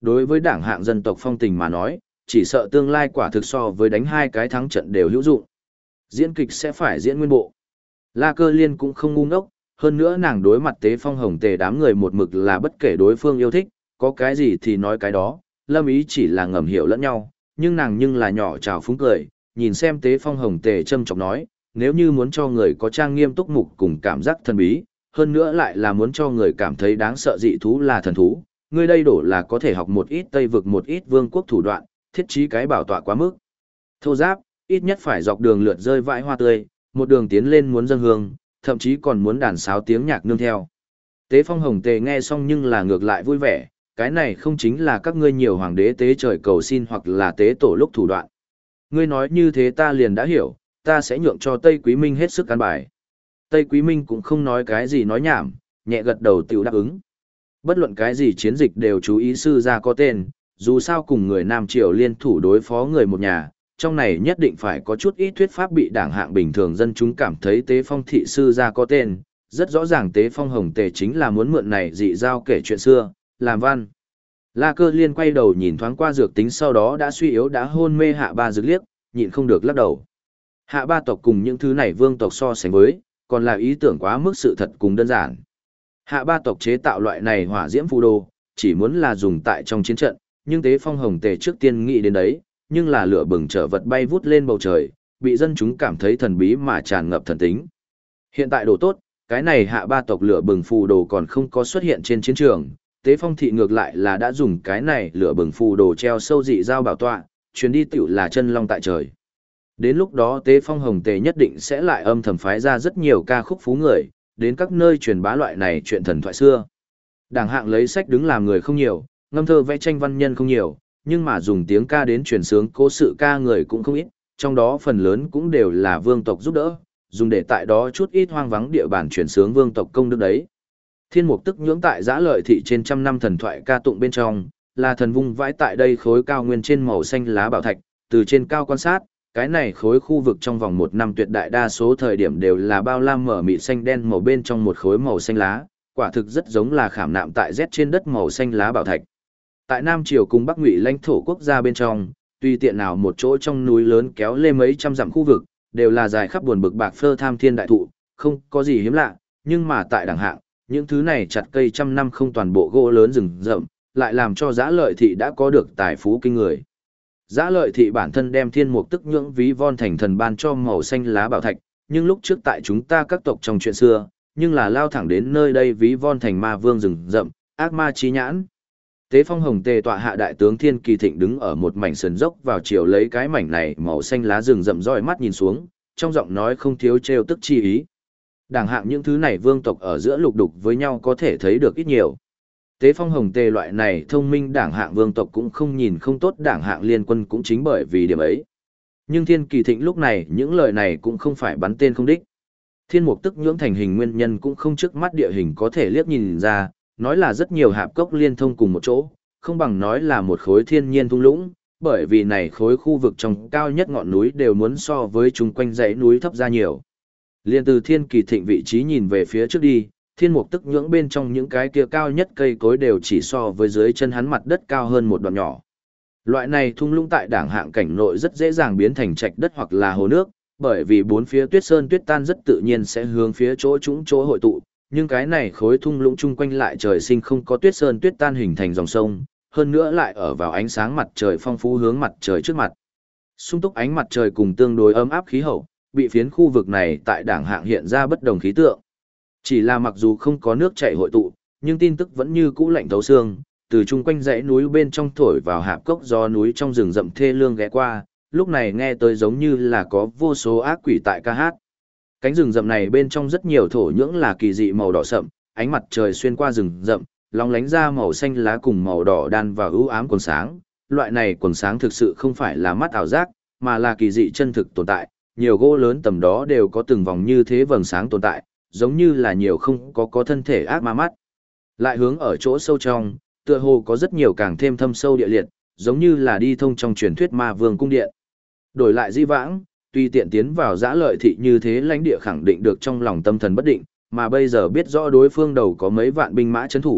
Đối với đảng hạng dân tộc phong tình mà nói, chỉ sợ tương lai quả thực so với đánh 2 cái thắng trận đều hữu dụng. Diễn kịch sẽ phải diễn nguyên bộ. La Cơ Liên cũng không ngu ngốc, hơn nữa nàng đối mặt Tế Phong Hồng Tề đám người một mực là bất kể đối phương yêu thích, có cái gì thì nói cái đó, Lâm Ý chỉ là ngầm hiểu lẫn nhau, nhưng nàng nhưng là nhỏ trào phúng cười, nhìn xem Tế Phong Hồng Tề châm chọc nói, nếu như muốn cho người có trang nghiêm túc mục cùng cảm giác thần bí, hơn nữa lại là muốn cho người cảm thấy đáng sợ dị thú là thần thú, ngươi đây đổ là có thể học một ít Tây vực một ít vương quốc thủ đoạn, thiết trí cái bảo tọa quá mức. Thô giáp, ít nhất phải dọc đường lượt rơi vãi hoa tươi, một đường tiến lên muốn dâng hương, thậm chí còn muốn đàn sáo tiếng nhạc nương theo. Tế Phong Hồng Tề nghe xong nhưng là ngược lại vui vẻ, cái này không chính là các ngươi nhiều hoàng đế tế trời cầu xin hoặc là tế tổ lúc thủ đoạn. Ngươi nói như thế ta liền đã hiểu, ta sẽ nhượng cho Tây Quý Minh hết sức căn bài. Tây Quý Minh cũng không nói cái gì nói nhảm, nhẹ gật đầu tiểu đáp ứng. Bất luận cái gì chiến dịch đều chú ý sư gia có tên, dù sao cùng người Nam Triều liên thủ đối phó người một nhà, trong này nhất định phải có chút ít thuyết pháp bị đảng hạng bình thường dân chúng cảm thấy Tế Phong thị sư gia có tên, rất rõ ràng Tế Phong Hồng Tề chính là muốn mượn này dị giao kể chuyện xưa, làm văn. La Cơ Liên quay đầu nhìn thoáng qua dược tính sau đó đã suy yếu đã hôn mê Hạ Ba Dược liếc, nhịn không được lắc đầu. Hạ Ba tộc cùng những thứ này vương tộc so sánh với, còn là ý tưởng quá mức sự thật cùng đơn giản. Hạ Ba tộc chế tạo loại này hỏa diễm phù đồ, chỉ muốn là dùng tại trong chiến trận, nhưng Tế Phong Hồng Tề trước tiên nghĩ đến đấy, nhưng là lửa bừng trở vật bay vút lên bầu trời, bị dân chúng cảm thấy thần bí mà tràn ngập thần tính. Hiện tại đồ tốt, cái này Hạ Ba tộc lửa bừng phù đồ còn không có xuất hiện trên chiến trường, Tế Phong thị ngược lại là đã dùng cái này lửa bừng phù đồ treo sâu dị giao bảo tọa, chuyến đi tiểu là chân long tại trời. Đến lúc đó Tế Phong Hồng Tề nhất định sẽ lại âm thầm phái ra rất nhiều ca khúc phú người, đến các nơi truyền bá loại này chuyện thần thoại xưa. Đảng hạng lấy sách đứng làm người không nhiều, ngâm thơ vẽ tranh văn nhân không nhiều, nhưng mà dùng tiếng ca đến truyền sướng cố sự ca người cũng không ít, trong đó phần lớn cũng đều là vương tộc giúp đỡ, dùng để tại đó chút ít hoang vắng địa bàn truyền sướng vương tộc công đức đấy. Thiên mục tức nhưỡng tại Giã Lợi thị trên trăm năm thần thoại ca tụng bên trong, là thần vung vãi tại đây khối cao nguyên trên màu xanh lá bảo thạch, từ trên cao quan sát, cái này khối khu vực trong vòng một năm tuyệt đại đa số thời điểm đều là bao lam mở mịt xanh đen màu bên trong một khối màu xanh lá, quả thực rất giống là khảm nạm tại rét trên đất màu xanh lá bảo thạch. Tại Nam Triều cùng Bắc Ngụy lãnh thổ quốc gia bên trong, tùy tiện nào một chỗ trong núi lớn kéo lê mấy trăm dặm khu vực, đều là dài khắp buồn bực bạc phơ tham thiên đại thụ, không có gì hiếm lạ, nhưng mà tại đẳng hạng, những thứ này chặt cây trăm năm không toàn bộ gỗ lớn rừng rậm, lại làm cho Giã Lợi thị đã có được tài phú kinh người. Giã Lợi thị bản thân đem thiên mục tức nhưỡng ví von thành thần ban cho màu xanh lá bảo thạch, nhưng lúc trước tại chúng ta các tộc trong chuyện xưa, nhưng là lao thẳng đến nơi đây ví von thành ma vương rừng rậm, ác ma chí nhãn. Tế Phong Hồng Tề tọa hạ đại tướng Thiên Kỳ Thịnh đứng ở một mảnh sườn dốc vào chiều lấy cái mảnh này màu xanh lá rừng rậm roi mắt nhìn xuống, trong giọng nói không thiếu trêu tức chi ý. Đảng hạng những thứ này vương tộc ở giữa lục đục với nhau có thể thấy được ít nhiều. Tế Phong Hồng Tề loại này thông minh đảng hạng vương tộc cũng không nhìn không tốt đảng hạng liên quân cũng chính bởi vì điểm ấy. Nhưng Thiên Kỳ Thịnh lúc này những lời này cũng không phải bắn tên không đích. Thiên mục tức nhưỡng thành hình nguyên nhân cũng không trước mắt địa hình có thể liếc nhìn ra, nói là rất nhiều hạp cốc liên thông cùng một chỗ, không bằng nói là một khối thiên nhiên thung lũng, bởi vì này khối khu vực trong cao nhất ngọn núi đều muốn so với chung quanh dãy núi thấp ra nhiều. Liên từ Thiên Kỳ Thịnh vị trí nhìn về phía trước đi, thiên mục tức nhưỡng bên trong những cái kia cao nhất cây cối đều chỉ so với dưới chân hắn mặt đất cao hơn một đoạn nhỏ. Loại này thung lũng tại đảng hạng cảnh nội rất dễ dàng biến thành trạch đất hoặc là hồ nước, bởi vì bốn phía tuyết sơn tuyết tan rất tự nhiên sẽ hướng phía chỗ trũng chỗ hội tụ, nhưng cái này khối thung lũng chung quanh lại trời sinh không có tuyết sơn tuyết tan hình thành dòng sông, hơn nữa lại ở vào ánh sáng mặt trời phong phú hướng mặt trời trước mặt. Sung túc ánh mặt trời cùng tương đối ấm áp khí hậu, bị phiến khu vực này tại đảng hạng hiện ra bất đồng khí tượng. Chỉ là mặc dù không có nước chảy hội tụ, nhưng tin tức vẫn như cũ lạnh thấu xương, từ chung quanh dãy núi bên trong thổi vào hạp cốc gió núi trong rừng rậm thê lương ghé qua, lúc này nghe tới giống như là có vô số ác quỷ tại ca hát. Cánh rừng rậm này bên trong rất nhiều thổ nhưỡng là kỳ dị màu đỏ sậm, ánh mặt trời xuyên qua rừng rậm, lóng lánh ra màu xanh lá cùng màu đỏ đan vào ưu ám quần sáng. Loại này quần sáng thực sự không phải là mắt ảo giác, mà là kỳ dị chân thực tồn tại. Nhiều gỗ lớn tầm đó đều có từng vòng như thế vầng sáng tồn tại, giống như là nhiều không có thân thể ác ma mắt. Lại hướng ở chỗ sâu trong, tựa hồ có rất nhiều càng thêm thâm sâu địa liệt, giống như là đi thông trong truyền thuyết ma vương cung điện. Đổi lại di vãng, tuy tiện tiến vào Giã Lợi thị như thế lãnh địa khẳng định được trong lòng tâm thần bất định, mà bây giờ biết rõ đối phương đầu có mấy vạn binh mã trấn thủ,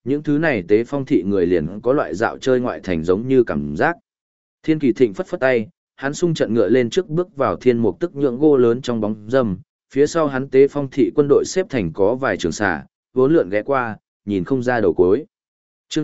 những thứ này Tế Phong thị người liền có loại dạo chơi ngoại thành giống như cảm giác. Thiên Kỳ Thịnh phất phất tay, hắn xung trận ngựa lên trước bước vào thiên mục tức nhượng gô lớn trong bóng râm, phía sau hắn Tế Phong thị quân đội xếp thành có vài trường xà, vốn lượn ghé qua, nhìn không ra đầu cuối. Chương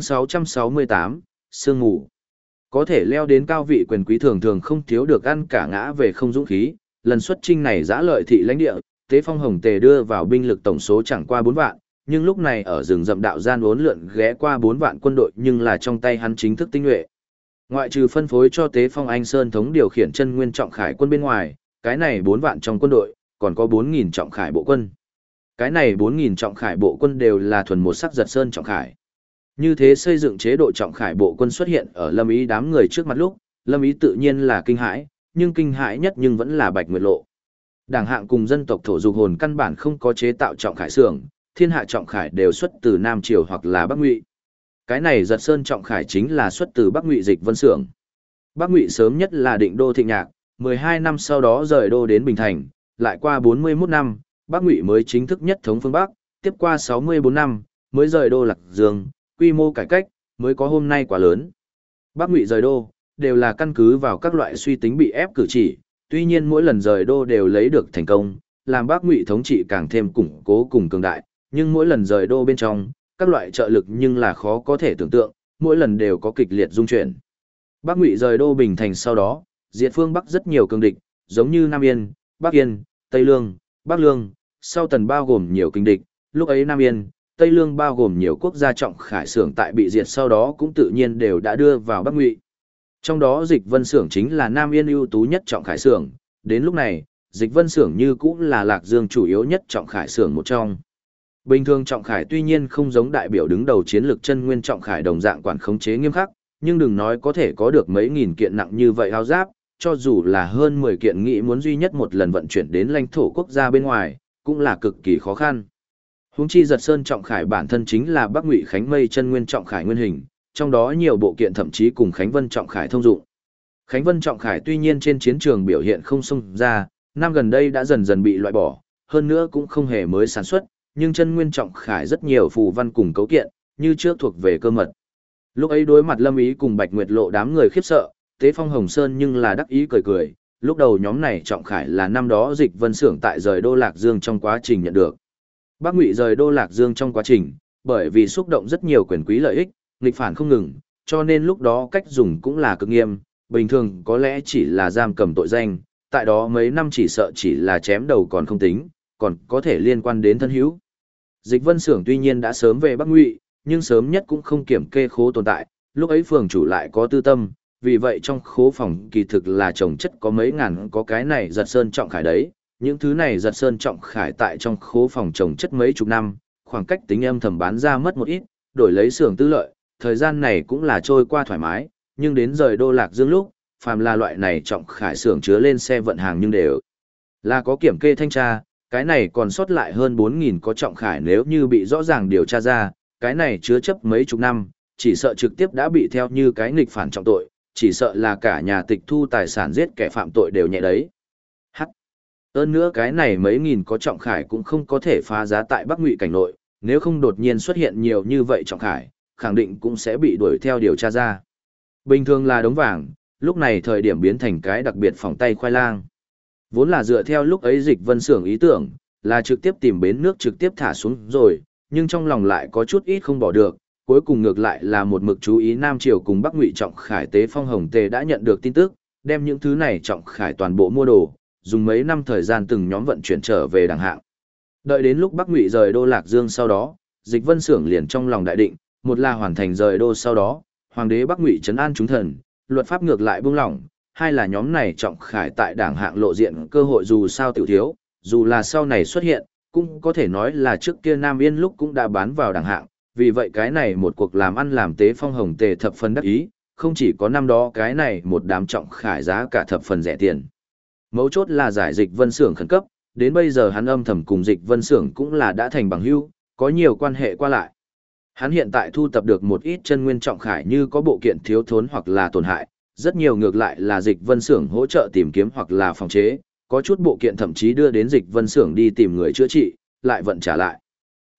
668, Sương ngủ. Có thể leo đến cao vị quyền quý thường thường không thiếu được ăn cả ngã về không dũng khí, lần xuất chinh này giã lợi thị lãnh địa, Tế Phong Hồng Tề đưa vào binh lực tổng số chẳng qua 4 vạn, nhưng lúc này ở rừng rậm đạo gian uốn lượn ghé qua 4 vạn quân đội nhưng là trong tay hắn chính thức tinh nhuệ. Ngoại trừ phân phối cho Tế Phong Anh Sơn thống điều khiển chân nguyên trọng khải quân bên ngoài, cái này 4 vạn trong quân đội, còn có 4.000 trọng khải bộ quân. Cái này 4.000 trọng khải bộ quân đều là thuần một sắc giật sơn trọng khải. Như thế xây dựng chế độ trọng khải bộ quân xuất hiện ở Lâm Ý đám người trước mặt lúc, Lâm Ý tự nhiên là kinh hãi, nhưng kinh hãi nhất nhưng vẫn là Bạch Nguyệt Lộ. Đảng hạng cùng dân tộc thổ dục hồn căn bản không có chế tạo trọng khải xưởng, thiên hạ trọng khải đều xuất từ Nam Triều hoặc là Bắc Ngụy. Cái này giật sơn trọng khải chính là xuất từ Bắc Ngụy Dịch Vân xưởng. Bắc Ngụy sớm nhất là định đô Thịnh Nhạc, 12 năm sau đó rời đô đến Bình Thành, lại qua 41 năm, Bắc Ngụy mới chính thức nhất thống phương Bắc, tiếp qua 64 năm, mới rời đô Lạc Dương, quy mô cải cách, mới có hôm nay quá lớn. Bắc Ngụy rời đô, đều là căn cứ vào các loại suy tính bị ép cử chỉ, tuy nhiên mỗi lần rời đô đều lấy được thành công, làm Bắc Ngụy thống trị càng thêm củng cố cùng cường đại, nhưng mỗi lần rời đô bên trong, các loại trợ lực nhưng là khó có thể tưởng tượng, mỗi lần đều có kịch liệt dung chuyển. Bắc Ngụy rời đô Bình Thành sau đó, diệt phương Bắc rất nhiều cường địch, giống như Nam Yên, Bắc Yên, Tây Lương, Bắc Lương, sau Tần bao gồm nhiều kinh địch, lúc ấy Nam Yên, Tây Lương bao gồm nhiều quốc gia trọng khải xưởng tại bị diệt sau đó cũng tự nhiên đều đã đưa vào Bắc Ngụy. Trong đó Dịch Vân xưởng chính là Nam Yên ưu tú nhất trọng khải xưởng, đến lúc này, Dịch Vân xưởng như cũng là Lạc Dương chủ yếu nhất trọng khải xưởng một trong. Bình thường trọng khải tuy nhiên không giống đại biểu đứng đầu chiến lược chân nguyên trọng khải đồng dạng quản khống chế nghiêm khắc, nhưng đừng nói có thể có được mấy nghìn kiện nặng như vậy áo giáp, cho dù là hơn 10 kiện nghĩ muốn duy nhất một lần vận chuyển đến lãnh thổ quốc gia bên ngoài, cũng là cực kỳ khó khăn. Huống chi giật sơn trọng khải bản thân chính là Bắc Ngụy Khánh Mây chân nguyên trọng khải nguyên hình, trong đó nhiều bộ kiện thậm chí cùng Khánh Vân trọng khải thông dụng. Khánh Vân trọng khải tuy nhiên trên chiến trường biểu hiện không xông ra, năm gần đây đã dần dần bị loại bỏ, hơn nữa cũng không hề mới sản xuất, nhưng chân nguyên trọng khải rất nhiều phù văn cùng cấu kiện, như trước thuộc về cơ mật. Lúc ấy đối mặt Lâm Ý cùng Bạch Nguyệt Lộ đám người khiếp sợ, Tế Phong Hồng Sơn nhưng là đắc ý cười cười, lúc đầu nhóm này trọng khải là năm đó Dịch Vân xưởng tại rời đô Lạc Dương trong quá trình nhận được. Bắc Ngụy rời đô Lạc Dương trong quá trình, bởi vì xúc động rất nhiều quyền quý lợi ích, nghịch phản không ngừng, cho nên lúc đó cách dùng cũng là cực nghiêm, bình thường có lẽ chỉ là giam cầm tội danh, tại đó mấy năm chỉ sợ chỉ là chém đầu còn không tính, còn có thể liên quan đến thân hữu. Dịch Vân xưởng tuy nhiên đã sớm về Bắc Ngụy, nhưng sớm nhất cũng không kiểm kê khố tồn tại, lúc ấy phường chủ lại có tư tâm, vì vậy trong khố phòng kỳ thực là trồng chất có mấy ngàn có cái này giật sơn trọng khải đấy, những thứ này giật sơn trọng khải tại trong khố phòng trồng chất mấy chục năm, khoảng cách tính âm thầm bán ra mất một ít, đổi lấy xưởng tư lợi, thời gian này cũng là trôi qua thoải mái, nhưng đến rời đô Lạc Dương lúc, phàm là loại này trọng khải xưởng chứa lên xe vận hàng nhưng đều là có kiểm kê thanh tra, cái này còn sót lại hơn 4.000 có trọng khải nếu như bị rõ ràng điều tra ra, cái này chứa chấp mấy chục năm, chỉ sợ trực tiếp đã bị theo như cái nghịch phản trọng tội, chỉ sợ là cả nhà tịch thu tài sản giết kẻ phạm tội đều nhẹ đấy. Hơn nữa cái này mấy nghìn có trọng khải cũng không có thể phá giá tại Bắc Ngụy cảnh nội, nếu không đột nhiên xuất hiện nhiều như vậy trọng khải, khẳng định cũng sẽ bị đuổi theo điều tra ra. Bình thường là đống vàng, lúc này thời điểm biến thành cái đặc biệt phòng tay khoai lang. Vốn là dựa theo lúc ấy Dịch Vân xưởng ý tưởng, là trực tiếp tìm bến nước trực tiếp thả xuống rồi, nhưng trong lòng lại có chút ít không bỏ được, cuối cùng ngược lại là một mực chú ý Nam Triều cùng Bắc Ngụy trọng khải Tế Phong Hồng Tề đã nhận được tin tức, đem những thứ này trọng khải toàn bộ mua đồ, dùng mấy năm thời gian từng nhóm vận chuyển trở về đẳng hạng. Đợi đến lúc Bắc Ngụy rời đô Lạc Dương sau đó, Dịch Vân xưởng liền trong lòng đại định, một là hoàn thành rời đô sau đó, hoàng đế Bắc Ngụy trấn an chúng thần, luật pháp ngược lại buông lỏng, hai là nhóm này trọng khải tại đảng hạng lộ diện cơ hội dù sao tiểu thiếu, dù là sau này xuất hiện, cũng có thể nói là trước kia Nam Yên lúc cũng đã bán vào đảng hạng, vì vậy cái này một cuộc làm ăn làm Tế Phong Hồng Tề thập phần đắc ý, không chỉ có năm đó cái này một đám trọng khải giá cả thập phần rẻ tiền. Mấu chốt là giải Dịch Vân xưởng khẩn cấp, đến bây giờ hắn âm thầm cùng Dịch Vân xưởng cũng là đã thành bằng hữu, có nhiều quan hệ qua lại. Hắn hiện tại thu tập được một ít chân nguyên trọng khải như có bộ kiện thiếu thốn hoặc là tổn hại, rất nhiều ngược lại là Dịch Vân xưởng hỗ trợ tìm kiếm hoặc là phòng chế, có chút bộ kiện thậm chí đưa đến Dịch Vân xưởng đi tìm người chữa trị, lại vận trả lại.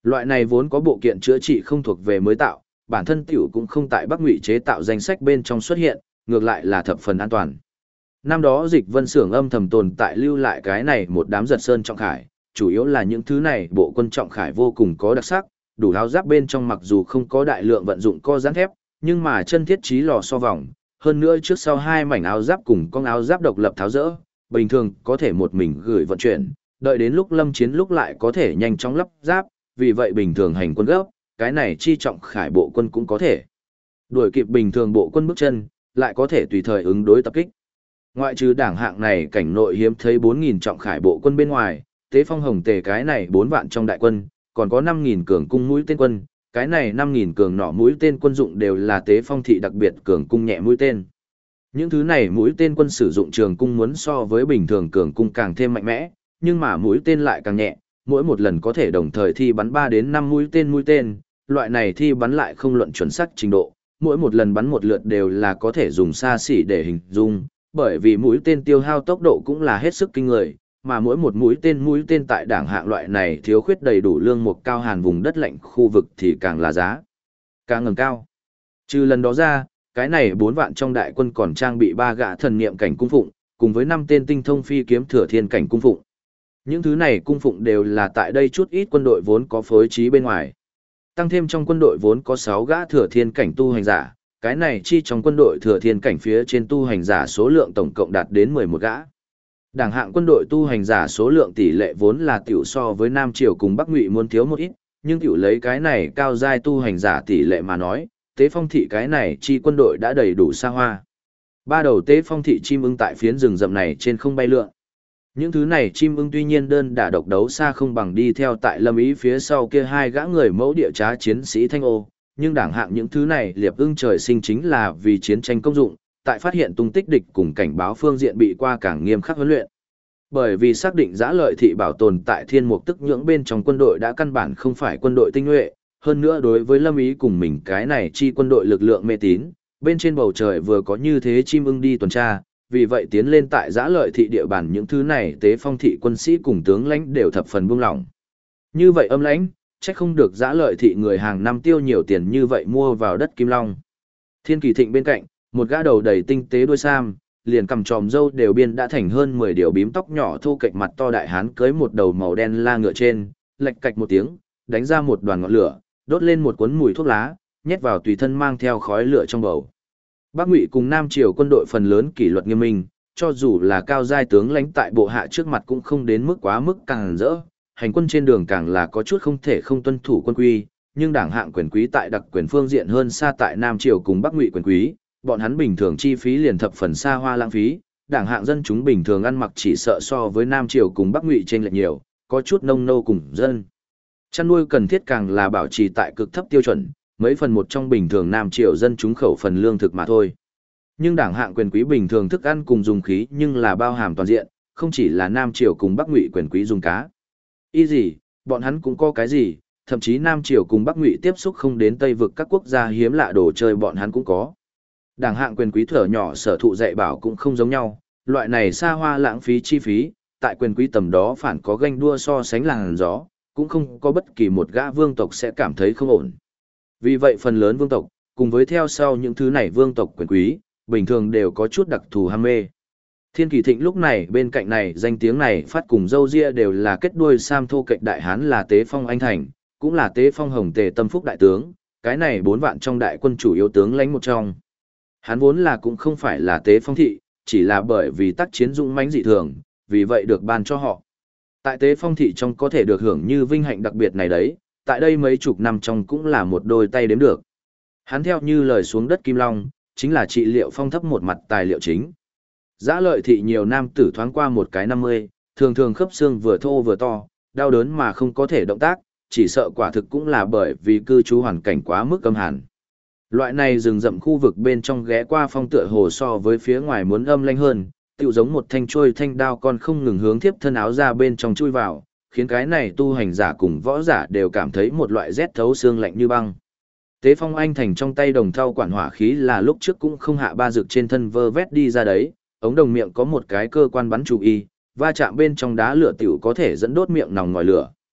Loại này vốn có bộ kiện chữa trị không thuộc về mới tạo, bản thân tiểu cũng không tại Bắc Ngụy chế tạo danh sách bên trong xuất hiện, ngược lại là thập phần an toàn. Năm đó Dịch Vân Xưởng âm thầm tồn tại lưu lại cái này một đám giật sơn trọng khải, chủ yếu là những thứ này bộ quân trọng khải vô cùng có đặc sắc, đủ áo giáp bên trong mặc dù không có đại lượng vận dụng co giãn thép, nhưng mà chân thiết trí lò xo vòng, hơn nữa trước sau hai mảnh áo giáp cùng con áo giáp độc lập tháo rỡ, bình thường có thể một mình gửi vận chuyển, đợi đến lúc lâm chiến lúc lại có thể nhanh chóng lắp giáp, vì vậy bình thường hành quân gấp, cái này chi trọng khải bộ quân cũng có thể đuổi kịp bình thường bộ quân bước chân, lại có thể tùy thời ứng đối tập kích. Ngoại trừ đảng hạng này cảnh nội hiếm thấy 4.000 trọng khải bộ quân bên ngoài, Tế Phong Hồng Tề cái này 4 vạn trong đại quân, còn có 5.000 cường cung mũi tên quân, cái này 5.000 cường nỏ mũi tên quân dụng đều là Tế Phong thị đặc biệt cường cung nhẹ mũi tên. Những thứ này mũi tên quân sử dụng trường cung muốn so với bình thường cường cung càng thêm mạnh mẽ, nhưng mà mũi tên lại càng nhẹ, mỗi một lần có thể đồng thời thi bắn 3 đến 5 mũi tên, loại này thi bắn lại không luận chuẩn xác trình độ, mỗi một lần bắn một lượt đều là có thể dùng xa xỉ để hình dung, bởi vì mũi tên tiêu hao tốc độ cũng là hết sức kinh người, mà mỗi một mũi tên tại đảng hạng loại này thiếu khuyết đầy đủ lương mục cao hàn vùng đất lạnh khu vực thì càng là giá càng ngẩng cao. Trừ lần đó ra, cái này 4 vạn trong đại quân còn trang bị 3 gã thần niệm cảnh cung phụng, cùng với 5 tên tinh thông phi kiếm thừa thiên cảnh cung phụng. Những thứ này cung phụng đều là tại đây chút ít quân đội vốn có phối trí bên ngoài. Tăng thêm trong quân đội vốn có 6 gã thừa thiên cảnh tu hành giả, cái này chi trong quân đội thừa thiên cảnh phía trên tu hành giả số lượng tổng cộng đạt đến 11 gã. Đảng hạng quân đội tu hành giả số lượng tỷ lệ vốn là tiểu so với Nam Triều cùng Bắc Ngụy muốn thiếu một ít, nhưng tiểu lấy cái này cao giai tu hành giả tỷ lệ mà nói, Tế Phong thị cái này chi quân đội đã đầy đủ xa hoa. Ba đầu Tế Phong thị chim ưng tại phiến rừng rậm này trên không bay lượn. Những thứ này chim ưng tuy nhiên đơn đả độc đấu xa không bằng đi theo tại Lâm Ý phía sau kia hai gã người mẫu địa trá chiến sĩ Thanh Ô, nhưng đảng hạng những thứ này liệp ưng trời sinh chính là vì chiến tranh công dụng, tại phát hiện tung tích địch cùng cảnh báo phương diện bị qua càng nghiêm khắc huấn luyện. Bởi vì xác định giã lợi thị bảo tồn tại thiên mục tức nhưỡng bên trong quân đội đã căn bản không phải quân đội tinh nhuệ, hơn nữa đối với Lâm Ý cùng mình cái này chi quân đội lực lượng mê tín, bên trên bầu trời vừa có như thế chim ưng đi tuần tra, vì vậy tiến lên tại giã lợi thị địa bàn những thứ này Tế Phong thị quân sĩ cùng tướng lãnh đều thập phần buông lỏng. Như vậy âm lãnh, chắc không được giã lợi thị người hàng năm tiêu nhiều tiền như vậy mua vào đất Kim Long. Thiên Kỳ Thịnh bên cạnh, một gã đầu đầy tinh tế đuôi sam, liền cầm tròm râu đều biên đã thành hơn 10 điều bím tóc nhỏ thu cạnh mặt to đại hán cưới một đầu màu đen la ngựa trên, lạch cạch một tiếng, đánh ra một đoàn ngọn lửa, đốt lên một cuốn mùi thuốc lá, nhét vào tùy thân mang theo khói lửa trong bầu. Bắc Ngụy cùng Nam Triều quân đội phần lớn kỷ luật nghiêm minh, cho dù là cao giai tướng lãnh tại bộ hạ trước mặt cũng không đến mức quá mức càng rỡ, hành quân trên đường càng là có chút không thể không tuân thủ quân quy, nhưng đảng hạng quyền quý tại đặc quyền phương diện hơn xa tại Nam Triều cùng Bắc Ngụy quyền quý, bọn hắn bình thường chi phí liền thập phần xa hoa lãng phí, đảng hạng dân chúng bình thường ăn mặc chỉ sợ so với Nam Triều cùng Bắc Ngụy chênh lệch nhiều, có chút nông nô cùng dân. Chăn nuôi cần thiết càng là bảo trì tại cực thấp tiêu chuẩn, mấy phần một trong bình thường Nam Triều dân chúng khẩu phần lương thực mà thôi. Nhưng đảng hạng quyền quý bình thường thức ăn cùng dùng khí nhưng là bao hàm toàn diện, không chỉ là Nam Triều cùng Bắc Ngụy quyền quý dùng cá. Y gì, bọn hắn cũng có cái gì, thậm chí Nam Triều cùng Bắc Ngụy tiếp xúc không đến Tây vực các quốc gia hiếm lạ đồ chơi bọn hắn cũng có. Đảng hạng quyền quý thở nhỏ sở thụ dạy bảo cũng không giống nhau, loại này xa hoa lãng phí chi phí, tại quyền quý tầm đó phản có ganh đua so sánh làn gió, cũng không có bất kỳ một gã vương tộc sẽ cảm thấy không ổn. Vì vậy phần lớn vương tộc, cùng với theo sau những thứ này vương tộc quyền quý, bình thường đều có chút đặc thù ham mê. Thiên Kỳ Thịnh lúc này bên cạnh này danh tiếng này phát cùng dâu ria đều là kết đuôi sam thô kệch đại hán là Tế Phong Anh Thành, cũng là Tế Phong Hồng Tề Tâm Phúc đại tướng, cái này 4 vạn trong đại quân chủ yếu tướng lãnh một trong. Hắn vốn là cũng không phải là Tế Phong thị, chỉ là bởi vì tác chiến dũng mãnh dị thường, vì vậy được ban cho họ. Tại Tế Phong thị trong có thể được hưởng như vinh hạnh đặc biệt này đấy, tại đây mấy chục năm trong cũng là một đôi tay đếm được. Hắn theo như lời xuống đất Kim Long, chính là trị liệu phong thấp một mặt tài liệu chính. Giã lợi thị nhiều nam tử thoáng qua một cái 50, thường thường khớp xương vừa thô vừa to, đau đớn mà không có thể động tác, chỉ sợ quả thực cũng là bởi vì cư trú hoàn cảnh quá mức âm hàn. Loại này rừng rậm khu vực bên trong ghé qua phong tựa hồ so với phía ngoài muốn âm lanh hơn, tựu giống một thanh trôi thanh đao con không ngừng hướng tiếp thân áo ra bên trong chui vào, khiến cái này tu hành giả cùng võ giả đều cảm thấy một loại rét thấu xương lạnh như băng. Tế Phong Anh Thành trong tay đồng thau quản hỏa khí là lúc trước cũng không hạ ba dược trên thân vơ vét đi ra đấy, ống đồng miệng có một cái cơ quan bắn chủ y, va chạm bên trong đá lửa tiểu có thể dẫn đốt miệng nòng ngòi lửa.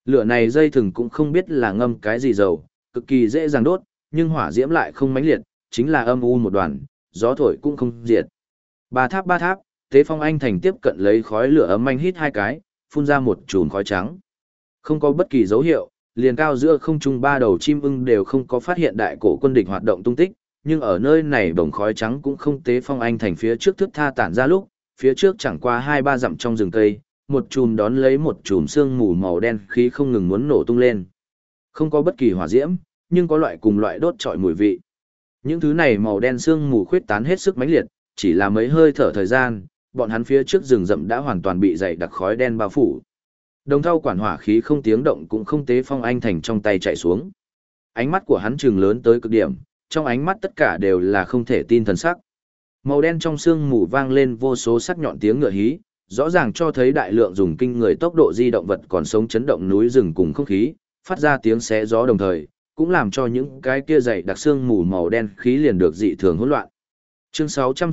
Lửa này dây thừng cũng không biết là ngâm cái gì dầu, cực kỳ dễ dàng đốt, nhưng hỏa diễm lại không mãnh liệt, chính là âm u một đoàn, gió thổi cũng không diệt. Ba tháp, Tế Phong Anh Thành tiếp cận lấy khói lửa ấm anh hít hai cái, phun ra một chùm khói trắng. Không có bất kỳ dấu hiệu, liền cao giữa không trung ba đầu chim ưng đều không có phát hiện đại cổ quân địch hoạt động tung tích, nhưng ở nơi này bồng khói trắng cũng không Tế Phong Anh Thành phía trước thức tha tản ra lúc, phía trước chẳng qua 2-3 dặm trong rừng cây, một chùm đón lấy một chùm sương mù màu đen khí không ngừng muốn nổ tung lên. Không có bất kỳ hỏa diễm, nhưng có loại cùng loại đốt trọi mùi vị. Những thứ này màu đen sương mù khuyết tán hết sức mãnh liệt, chỉ là mấy hơi thở thời gian, bọn hắn phía trước rừng rậm đã hoàn toàn bị dày đặc khói đen bao phủ. Đồng thau quản hỏa khí không tiếng động cũng không Tế Phong Anh Thành trong tay chạy xuống. Ánh mắt của hắn trừng lớn tới cực điểm, trong ánh mắt tất cả đều là không thể tin thần sắc. Màu đen trong sương mù vang lên vô số sắc nhọn tiếng ngựa hí, rõ ràng cho thấy đại lượng dùng kinh người tốc độ di động vật còn sống chấn động núi rừng cùng không khí, phát ra tiếng xé gió đồng thời, cũng làm cho những cái kia dày đặc sương mù màu đen khí liền được dị thường hỗn loạn. Chương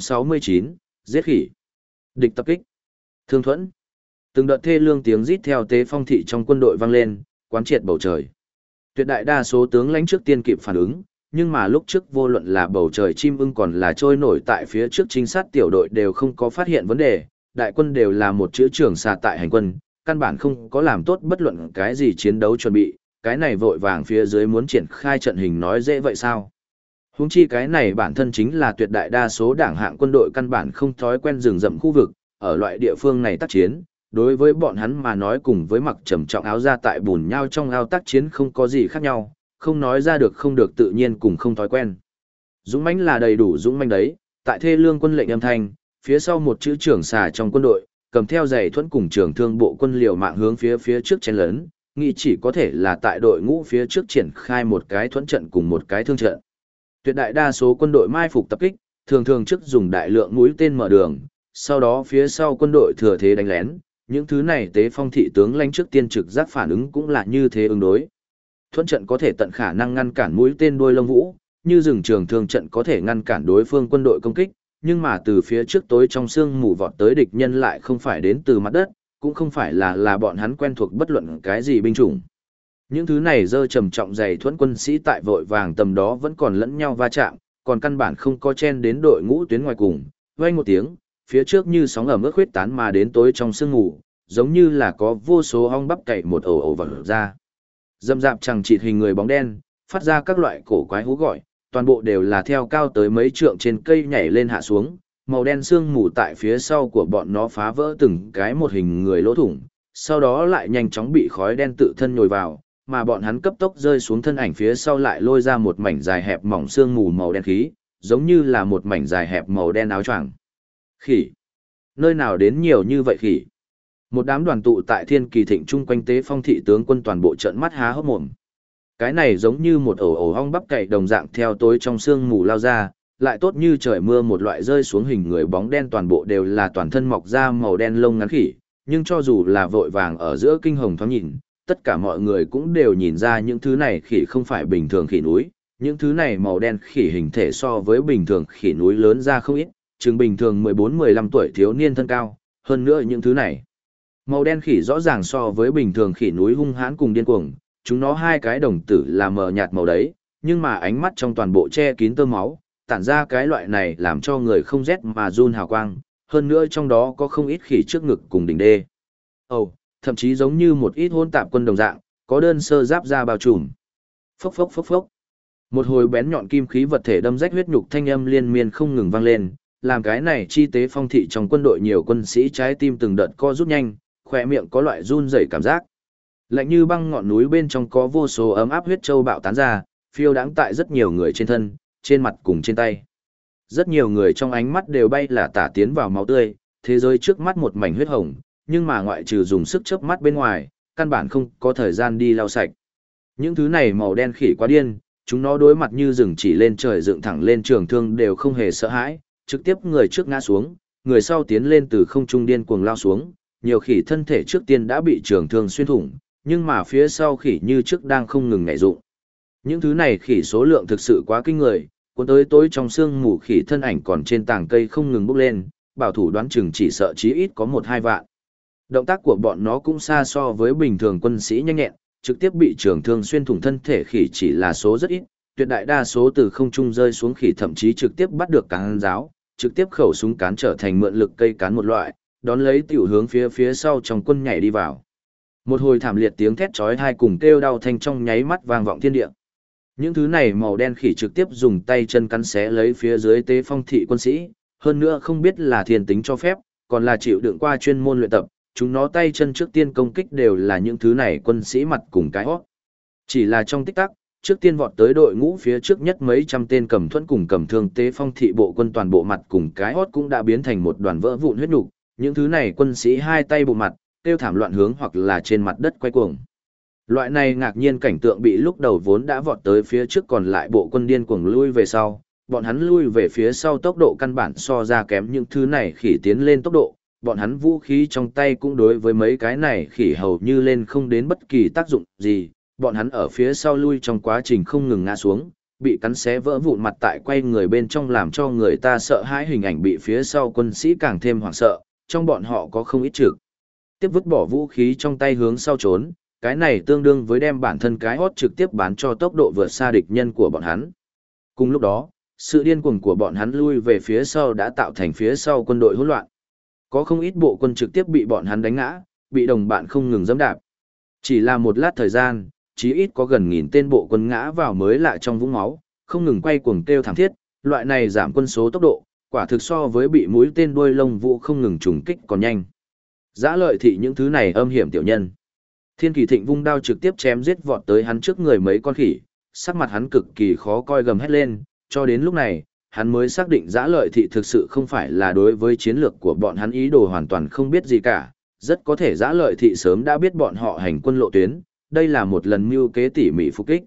669, giết khỉ. Địch tập kích. Thương thuẫn. Từng đợt thê lương tiếng rít theo Tế Phong thị trong quân đội vang lên, quán triệt bầu trời. Tuyệt đại đa số tướng lãnh trước tiên kịp phản ứng, nhưng mà lúc trước vô luận là bầu trời chim ưng còn là trôi nổi tại phía trước trinh sát tiểu đội đều không có phát hiện vấn đề, đại quân đều là một chữ trưởng xạ tại hành quân, căn bản không có làm tốt bất luận cái gì chiến đấu chuẩn bị, cái này vội vàng phía dưới muốn triển khai trận hình nói dễ vậy sao? Huống chi cái này bản thân chính là tuyệt đại đa số đảng hạng quân đội căn bản không thói quen rừng rậm khu vực, ở loại địa phương này tác chiến, đối với bọn hắn mà nói cùng với mặc trầm trọng áo ra tại bùn nhau trong ao tác chiến không có gì khác nhau, không nói ra được không được tự nhiên cùng không thói quen. Dũng mãnh là đầy đủ dũng mãnh đấy, tại thê lương quân lệnh âm thanh, phía sau một chữ trưởng xà trong quân đội, cầm theo giày thuẫn cùng trưởng thương bộ quân liều mạng hướng phía trước chen lớn, nghĩ chỉ có thể là tại đội ngũ phía trước triển khai một cái thuẫn trận cùng một cái thương trận. Tuyệt đại đa số quân đội mai phục tập kích, thường thường trước dùng đại lượng mũi tên mở đường, sau đó phía sau quân đội thừa thế đánh lén, những thứ này Tế Phong thị tướng lãnh trước tiên trực giác phản ứng cũng là như thế ứng đối. Thuẫn trận có thể tận khả năng ngăn cản mũi tên đuôi lông vũ, như rừng trường thương trận có thể ngăn cản đối phương quân đội công kích, nhưng mà từ phía trước tối trong sương mù vọt tới địch nhân lại không phải đến từ mặt đất, cũng không phải là bọn hắn quen thuộc bất luận cái gì binh chủng. Những thứ này dơ trầm trọng dày thuẫn quân sĩ tại vội vàng tầm đó vẫn còn lẫn nhau va chạm, còn căn bản không có chen đến đội ngũ tuyến ngoài cùng. Vang một tiếng, phía trước như sóng ẩm ướt khuyết tán mà đến tối trong sương mù, giống như là có vô số ong bắp cày một ổ ổ vào ra. Dâm dạp chẳng chịt hình người bóng đen, phát ra các loại cổ quái hú gọi, toàn bộ đều là theo cao tới mấy trượng trên cây nhảy lên hạ xuống, màu đen sương mù tại phía sau của bọn nó phá vỡ từng cái một hình người lỗ thủng, sau đó lại nhanh chóng bị khói đen tự thân nhồi vào, mà bọn hắn cấp tốc rơi xuống thân ảnh phía sau lại lôi ra một mảnh dài hẹp mỏng sương mù màu đen khí, giống như là một mảnh dài hẹp màu đen áo choàng. Khỉ! Nơi nào đến nhiều như vậy khỉ? Một đám đoàn tụ tại Thiên Kỳ Thịnh chung quanh Tế Phong thị tướng quân toàn bộ trợn mắt há hốc mồm. Cái này giống như một ổ ổ ong bắp cày đồng dạng theo tối trong sương mù lao ra, lại tốt như trời mưa một loại rơi xuống hình người bóng đen toàn bộ đều là toàn thân mọc ra màu đen lông ngắn khỉ, nhưng cho dù là vội vàng ở giữa kinh hồng thoáng nhìn, tất cả mọi người cũng đều nhìn ra những thứ này khỉ không phải bình thường khỉ núi, những thứ này màu đen khỉ hình thể so với bình thường khỉ núi lớn ra không ít, chừng bình thường 14-15 tuổi thiếu niên thân cao, hơn nữa những thứ này. Màu đen khỉ rõ ràng so với bình thường khỉ núi hung hãn cùng điên cuồng, chúng nó hai cái đồng tử là mờ nhạt màu đấy, nhưng mà ánh mắt trong toàn bộ che kín tơ máu, tản ra cái loại này làm cho người không rét mà run hào quang, hơn nữa trong đó có không ít khỉ trước ngực cùng đỉnh đê. Thậm chí giống như một ít hôn tạp quân đồng dạng, có đơn sơ giáp da bao trùm. Phốc phốc phốc phốc. Một hồi bén nhọn kim khí vật thể đâm rách huyết nhục thanh âm liên miên không ngừng vang lên, làm cái này chi Tế Phong thị trong quân đội nhiều quân sĩ trái tim từng đợt co rút nhanh, khỏe miệng có loại run rẩy cảm giác. Lạnh như băng ngọn núi bên trong có vô số ấm áp huyết châu bạo tán ra, phiêu đãng tại rất nhiều người trên thân, trên mặt cùng trên tay. Rất nhiều người trong ánh mắt đều bay là tả tiến vào máu tươi, thế giới trước mắt một mảnh huyết hồng, nhưng mà ngoại trừ dùng sức chớp mắt bên ngoài, căn bản không có thời gian đi lau sạch. Những thứ này màu đen khỉ quá điên, chúng nó đối mặt như rừng chỉ lên trời dựng thẳng lên trường thương đều không hề sợ hãi, trực tiếp người trước ngã xuống, người sau tiến lên từ không trung điên cuồng lao xuống, nhiều khỉ thân thể trước tiên đã bị trường thương xuyên thủng, nhưng mà phía sau khỉ như trước đang không ngừng nhảy dụng. Những thứ này khỉ số lượng thực sự quá kinh người, cuốn tới tối trong sương mù khỉ thân ảnh còn trên tàng cây không ngừng bốc lên, bảo thủ đoán chừng chỉ sợ chí ít có 1-2 vạn. Động tác của bọn nó cũng xa so với bình thường quân sĩ nhanh nhẹn, trực tiếp bị trường thương xuyên thủng thân thể khỉ chỉ là số rất ít, tuyệt đại đa số từ không trung rơi xuống khỉ thậm chí trực tiếp bắt được cán giáo, trực tiếp khẩu súng cán trở thành mượn lực cây cán một loại, đón lấy tiểu hướng phía sau trong quân nhảy đi vào. Một hồi thảm liệt tiếng thét chói tai cùng kêu đau thanh trong nháy mắt vang vọng thiên địa. Những thứ này màu đen khỉ trực tiếp dùng tay chân cắn xé lấy phía dưới Tế Phong thị quân sĩ, hơn nữa không biết là thiên tính cho phép, còn là chịu đựng qua chuyên môn luyện tập, chúng nó tay chân trước tiên công kích đều là những thứ này quân sĩ mặt cùng cái hót. Chỉ là trong tích tắc, trước tiên vọt tới đội ngũ phía trước nhất mấy trăm tên cầm thuẫn cùng cầm thương Tế Phong thị bộ quân toàn bộ mặt cùng cái hót cũng đã biến thành một đoàn vỡ vụn huyết nục, những thứ này quân sĩ hai tay bộ mặt, tiêu thảm loạn hướng hoặc là trên mặt đất quay cuồng. Loại này ngạc nhiên cảnh tượng bị lúc đầu vốn đã vọt tới phía trước còn lại bộ quân điên cuồng lui về sau, bọn hắn lui về phía sau tốc độ căn bản so ra kém những thứ này khỉ tiến lên tốc độ, bọn hắn vũ khí trong tay cũng đối với mấy cái này khỉ hầu như lên không đến bất kỳ tác dụng gì, bọn hắn ở phía sau lui trong quá trình không ngừng ngã xuống, bị cắn xé vỡ vụn mặt tại quay người bên trong làm cho người ta sợ hãi hình ảnh bị phía sau quân sĩ càng thêm hoảng sợ, trong bọn họ có không ít trực tiếp vứt bỏ vũ khí trong tay hướng sau trốn, cái này tương đương với đem bản thân cái hót trực tiếp bán cho tốc độ vượt xa địch nhân của bọn hắn. Cùng lúc đó, sự điên cuồng của bọn hắn lui về phía sau đã tạo thành phía sau quân đội hỗn loạn. Có không ít bộ quân trực tiếp bị bọn hắn đánh ngã, bị đồng bạn không ngừng giẫm đạp. Chỉ là một lát thời gian, chí ít có gần 1000 tên bộ quân ngã vào mới lại trong vũng máu, không ngừng quay cuồng kêu thảm thiết, loại này giảm quân số tốc độ, quả thực so với bị mũi tên đuôi lông vũ không ngừng trùng kích còn nhanh. Dã Lợi Thị những thứ này âm hiểm tiểu nhân. Thiên Kỳ Thịnh vung đao trực tiếp chém giết vọt tới hắn trước người mấy con khỉ, sắc mặt hắn cực kỳ khó coi gầm hét lên, cho đến lúc này, hắn mới xác định Dã Lợi Thị thực sự không phải là đối với chiến lược của bọn hắn ý đồ hoàn toàn không biết gì cả, rất có thể Dã Lợi Thị sớm đã biết bọn họ hành quân lộ tuyến, đây là một lần mưu kế tỉ mỉ phục kích.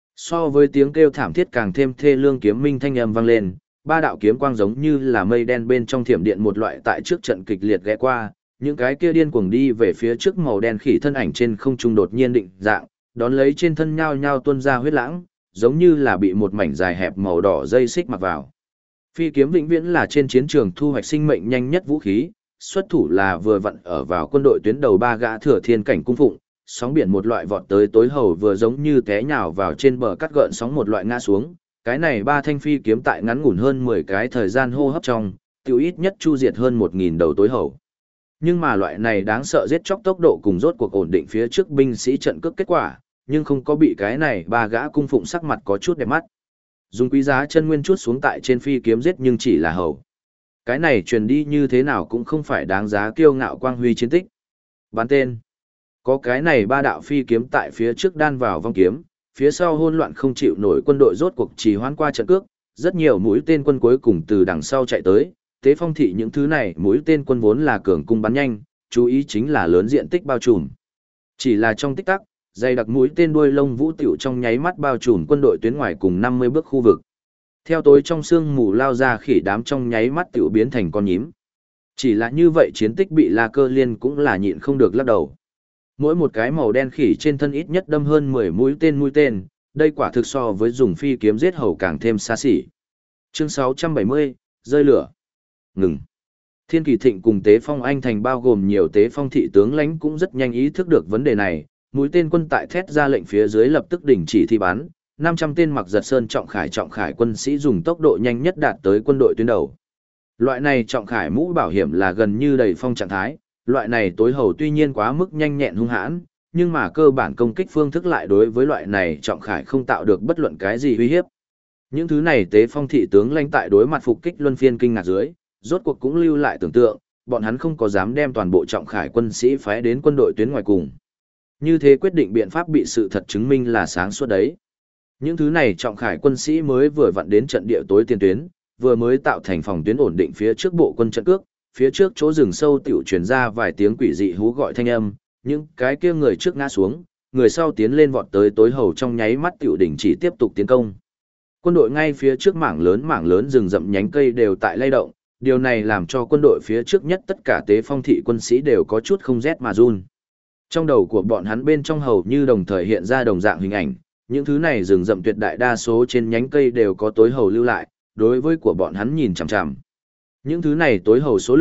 So với tiếng kêu thảm thiết càng thêm thê lương kiếm minh thanh âm vang lên, ba đạo kiếm quang giống như là mây đen bên trong thiểm điện một loại tại trước trận kịch liệt ghé qua, những cái kia điên cuồng đi về phía trước màu đen khỉ thân ảnh trên không trung đột nhiên định dạng, đón lấy trên thân nhao nhao tuôn ra huyết lãng, giống như là bị một mảnh dài hẹp màu đỏ dây xích mặc vào. Phi kiếm vĩnh viễn là trên chiến trường thu hoạch sinh mệnh nhanh nhất vũ khí, xuất thủ là vừa vặn ở vào quân đội tuyến đầu ba gã thừa thiên cảnh cung phụng, sóng biển một loại vọt tới tối hầu vừa giống như té nhào vào trên bờ cắt gợn sóng một loại ngã xuống, cái này ba thanh phi kiếm tại ngắn ngủn hơn 10 cái thời gian hô hấp trong, tiêu ít nhất chu diệt hơn 1000 đầu tối hầu. Nhưng mà loại này đáng sợ giết chóc tốc độ cùng rốt cuộc ổn định phía trước binh sĩ trận cướp kết quả, nhưng không có bị cái này ba gã cung phụng sắc mặt có chút đẹp mắt. Dùng quý giá chân nguyên chút xuống tại trên phi kiếm giết nhưng chỉ là hầu. Cái này truyền đi như thế nào cũng không phải đáng giá kiêu ngạo quang huy chiến tích. Bán tên. Có cái này ba đạo phi kiếm tại phía trước đan vào vong kiếm, phía sau hỗn loạn không chịu nổi quân đội rốt cuộc trì hoãn qua trận cước, rất nhiều mũi tên quân cuối cùng từ đằng sau chạy tới, Tế Phong thị những thứ này mũi tên quân vốn là cường cung bắn nhanh, chú ý chính là lớn diện tích bao trùm. Chỉ là trong tích tắc, dày đặc mũi tên đuôi lông vũ tiểu trong nháy mắt bao trùm quân đội tuyến ngoài cùng 50 bước khu vực. Theo tối trong sương mù lao ra khỉ đám trong nháy mắt tiểu biến thành con nhím. Chỉ là như vậy chiến tích bị La Cơ Liên cũng là nhịn không được lắc đầu. Mỗi một cái màu đen khỉ trên thân ít nhất đâm hơn 10 mũi tên, đây quả thực so với dùng phi kiếm giết hầu càng thêm xa xỉ. Chương 670, rơi lửa. Ngừng. Thiên Kỳ Thịnh cùng Tế Phong Anh Thành bao gồm nhiều Tế Phong thị tướng lãnh cũng rất nhanh ý thức được vấn đề này, mũi tên quân tại thét ra lệnh phía dưới lập tức đình chỉ thi bắn, 500 tên mặc giật sơn trọng khải quân sĩ dùng tốc độ nhanh nhất đạt tới quân đội tuyến đầu. Loại này trọng khải mũ bảo hiểm là gần như đầy phong trạng thái, loại này tối hầu tuy nhiên quá mức nhanh nhẹn hung hãn, nhưng mà cơ bản công kích phương thức lại đối với loại này trọng khải không tạo được bất luận cái gì uy hiếp. Những thứ này Tế Phong thị tướng lãnh tại đối mặt phục kích luân phiên kinh ngạc dưới, rốt cuộc cũng lưu lại tưởng tượng, bọn hắn không có dám đem toàn bộ trọng khải quân sĩ phái đến quân đội tuyến ngoài cùng. Như thế quyết định biện pháp bị sự thật chứng minh là sáng suốt đấy. Những thứ này trọng khải quân sĩ mới vừa vặn đến trận địa tối tiền tuyến, vừa mới tạo thành phòng tuyến ổn định phía trước bộ quân trận cước, phía trước chỗ rừng sâu tiểu truyền ra vài tiếng quỷ dị hú gọi thanh âm, những cái kia người trước ngã xuống, người sau tiến lên vọt tới tối hầu trong nháy mắt tiểu đỉnh chỉ tiếp tục tiến công. Quân đội ngay phía trước mảng lớn rừng rậm nhánh cây đều tại lay động, điều này làm cho quân đội phía trước nhất tất cả Tế Phong thị quân sĩ đều có chút không rét mà run. Trong đầu của bọn hắn bên trong hầu như đồng thời hiện ra đồng dạng hình ảnh, những thứ này rừng rậm tuyệt đại đa số trên nhánh cây đều có tối hầu lưu lại, đối với của bọn hắn nhìn chằm chằm. Những thứ này tối hầu số lượng,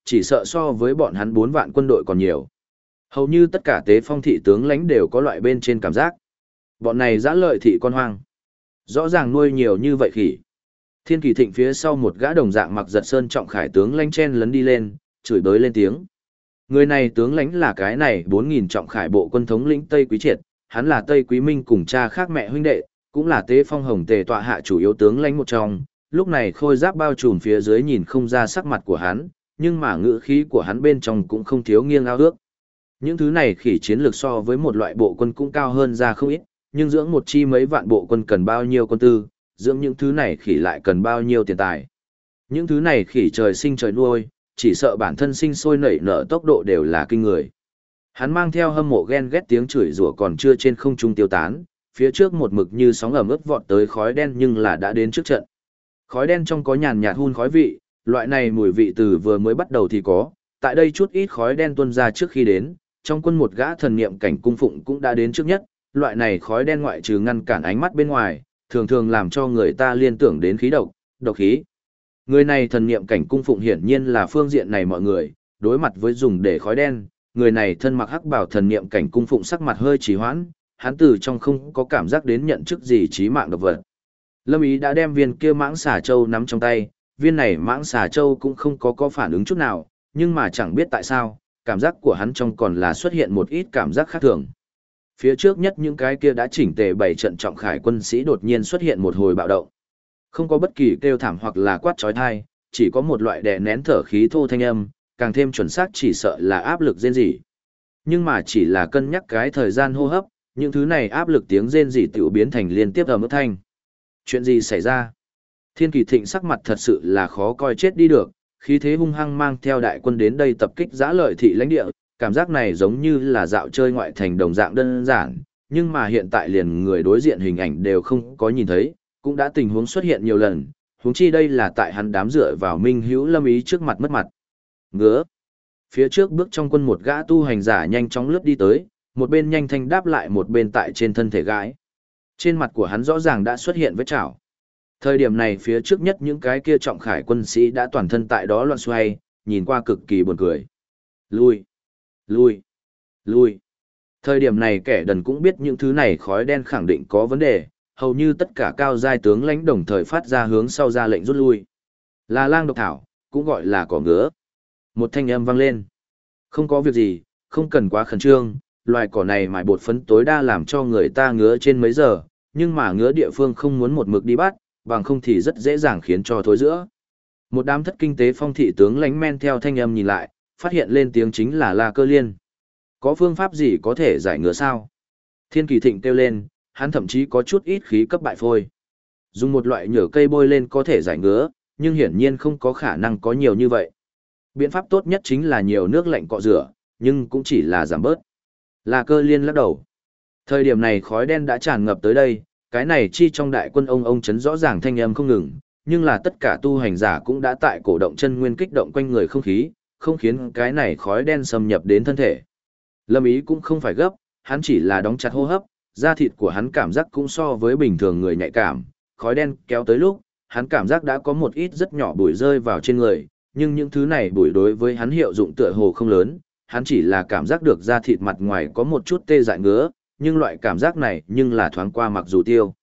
chỉ sợ so với bọn hắn 4 vạn quân đội còn nhiều. Hầu như tất cả Tế Phong thị tướng lãnh đều có loại bên trên cảm giác. Bọn này dã lợi thị con hoang. Rõ ràng nuôi nhiều như vậy khỉ. Thiên Kỳ Thịnh phía sau một gã đồng dạng mặc giật sơn trọng khải tướng lãnh chen lấn đi lên, chửi bới lên tiếng. Người này tướng lãnh là cái này 4.000 trọng khải bộ quân thống lĩnh Tây Quý Triệt, hắn là Tây Quý Minh cùng cha khác mẹ huynh đệ, cũng là Tế Phong Hồng Tề tọa hạ chủ yếu tướng lãnh một trong. Lúc này khôi giáp bao trùm phía dưới nhìn không ra sắc mặt của hắn, nhưng mà ngữ khí của hắn bên trong cũng không thiếu nghiêng ao ước. Những thứ này khỉ chiến lược so với một loại bộ quân cũng cao hơn ra không ít, nhưng dưỡng một chi mấy vạn bộ quân cần bao nhiêu quân tư, dưỡng những thứ này khỉ lại cần bao nhiêu tiền tài. Những thứ này khỉ trời sinh trời nuôi, chỉ sợ bản thân sinh sôi nảy nở tốc độ đều là kinh người. Hắn mang theo hâm mộ ghen ghét tiếng chửi rủa còn chưa trên không trung tiêu tán, phía trước một mực như sóng ẩm ướt vọt tới khói đen nhưng là đã đến trước trận. Khói đen trong có nhàn nhạt hun khói vị, loại này mùi vị từ vừa mới bắt đầu thì có, tại đây chút ít khói đen tuôn ra trước khi đến, trong quân một gã thần niệm cảnh cung phụng cũng đã đến trước nhất, loại này khói đen ngoại trừ ngăn cản ánh mắt bên ngoài, thường thường làm cho người ta liên tưởng đến khí độc, độc khí. Người này thần niệm cảnh cung phụng hiển nhiên là phương diện này mọi người, đối mặt với dùng để khói đen, người này thân mặc hắc bảo thần niệm cảnh cung phụng sắc mặt hơi trì hoãn, hắn từ trong không có cảm giác đến nhận chức gì chí mạng độc vật. Lâm Ý đã đem viên kia mãng xà châu nắm trong tay, viên này mãng xà châu cũng không có phản ứng chút nào, nhưng mà chẳng biết tại sao, cảm giác của hắn trong còn là xuất hiện một ít cảm giác khác thường. Phía trước nhất những cái kia đã chỉnh tề bày trận trọng khải quân sĩ đột nhiên xuất hiện một hồi bạo động. Không có bất kỳ kêu thảm hoặc là quát trói thai, chỉ có một loại đè nén thở khí thô thanh âm, càng thêm chuẩn xác chỉ sợ là áp lực rên rỉ. Nhưng mà chỉ là cân nhắc cái thời gian hô hấp, những thứ này áp lực tiếng rên rỉ tiểu biến thành liên tiếp ầm ĩ thanh. Chuyện gì xảy ra? Thiên Kỳ Thịnh sắc mặt thật sự là khó coi chết đi được, khí thế hung hăng mang theo đại quân đến đây tập kích giã lợi thị lãnh địa, cảm giác này giống như là dạo chơi ngoại thành đồng dạng đơn giản, nhưng mà hiện tại liền người đối diện hình ảnh đều không có nhìn thấy, cũng đã tình huống xuất hiện nhiều lần, huống chi đây là tại hắn đám dựa vào Minh Hữu Lâm Ý trước mặt mất mặt. Ngứa. Phía trước bước trong quân một gã tu hành giả nhanh chóng lướt đi tới, một bên nhanh thanh đáp lại một bên tại trên thân thể gái. Trên mặt của hắn rõ ràng đã xuất hiện vết chảo. Thời điểm này phía trước nhất những cái kia trọng khải quân sĩ đã toàn thân tại đó loạn xoay, nhìn qua cực kỳ buồn cười. Lui, lui, lui. Thời điểm này kẻ đần cũng biết những thứ này khói đen khẳng định có vấn đề, hầu như tất cả cao giai tướng lãnh đồng thời phát ra hướng sau ra lệnh rút lui. Là lang độc thảo, cũng gọi là cỏ ngứa. Một thanh âm vang lên. Không có việc gì, không cần quá khẩn trương, loài cỏ này mài bột phấn tối đa làm cho người ta ngứa trên mấy giờ, nhưng mà ngứa địa phương không muốn một mực đi bắt, bằng không thì rất dễ dàng khiến cho thối giữa. Một đám thất kinh tế phong thị tướng lãnh men theo thanh âm nhìn lại, phát hiện lên tiếng chính là La Cơ Liên. Có phương pháp gì có thể giải ngứa sao? Thiên Kỳ Thịnh kêu lên, hắn thậm chí có chút ít khí cấp bại phôi. Dùng một loại nhựa cây bôi lên có thể giải ngứa, nhưng hiển nhiên không có khả năng có nhiều như vậy. Biện pháp tốt nhất chính là nhiều nước lạnh cọ rửa, nhưng cũng chỉ là giảm bớt. La Cơ Liên lắc đầu. Thời điểm này khói đen đã tràn ngập tới đây, cái này chi trong đại quân ông chấn rõ ràng thanh âm không ngừng, nhưng là tất cả tu hành giả cũng đã tại cổ động chân nguyên kích động quanh người không khí, không khiến cái này khói đen xâm nhập đến thân thể. Lâm Ý cũng không phải gấp, hắn chỉ là đóng chặt hô hấp, da thịt của hắn cảm giác cũng so với bình thường người nhạy cảm, khói đen kéo tới lúc, hắn cảm giác đã có một ít rất nhỏ bụi rơi vào trên người, nhưng những thứ này bụi đối với hắn hiệu dụng tựa hồ không lớn, hắn chỉ là cảm giác được da thịt mặt ngoài có một chút tê dại ngứa, nhưng loại cảm giác này nhưng là thoáng qua mặc dù tiêu.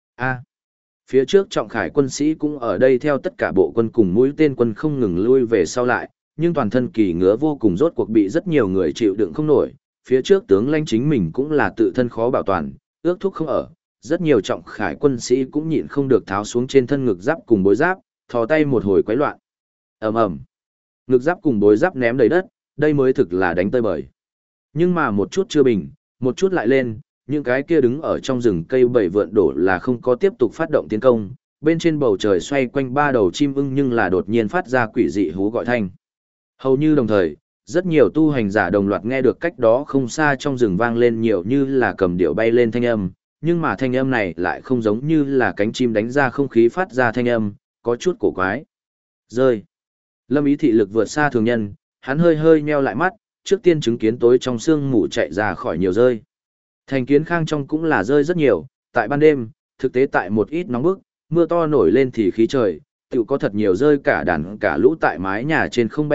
Phía trước trọng khải quân sĩ cũng ở đây theo tất cả bộ quân cùng mũi tên quân không ngừng lui về sau lại, nhưng toàn thân kỳ ngứa vô cùng rốt cuộc bị rất nhiều người chịu đựng không nổi, phía trước tướng lãnh chính mình cũng là tự thân khó bảo toàn, ước thúc không ở, rất nhiều trọng khải quân sĩ cũng nhịn không được tháo xuống trên thân ngực giáp cùng bối giáp, thò tay một hồi quấy loạn. Ầm ầm. Ngực giáp cùng bối giáp ném đầy đất, đây mới thực là đánh tơi bời. Nhưng mà một chút chưa bình, một chút lại lên, những cái kia đứng ở trong rừng cây bầy vượn đổ là không có tiếp tục phát động tiến công, bên trên bầu trời xoay quanh ba đầu chim ưng nhưng là đột nhiên phát ra quỷ dị hú gọi thanh. Hầu như đồng thời, rất nhiều tu hành giả đồng loạt nghe được cách đó không xa trong rừng vang lên nhiều như là cầm điệu bay lên thanh âm, nhưng mà thanh âm này lại không giống như là cánh chim đánh ra không khí phát ra thanh âm, có chút cổ quái. Rơi. Lâm Ý thị lực vượt xa thường nhân, hắn hơi hơi nheo lại mắt, trước tiên chứng kiến tối trong sương mù chạy ra khỏi nhiều rơi. Thành Kiến Khang trong cũng là rơi rất nhiều, tại ban đêm, thực tế tại một ít nóng bức, mưa to nổi lên thì khí trời, tự có thật nhiều rơi cả đàn cả lũ tại mái nhà trên không bay lượn,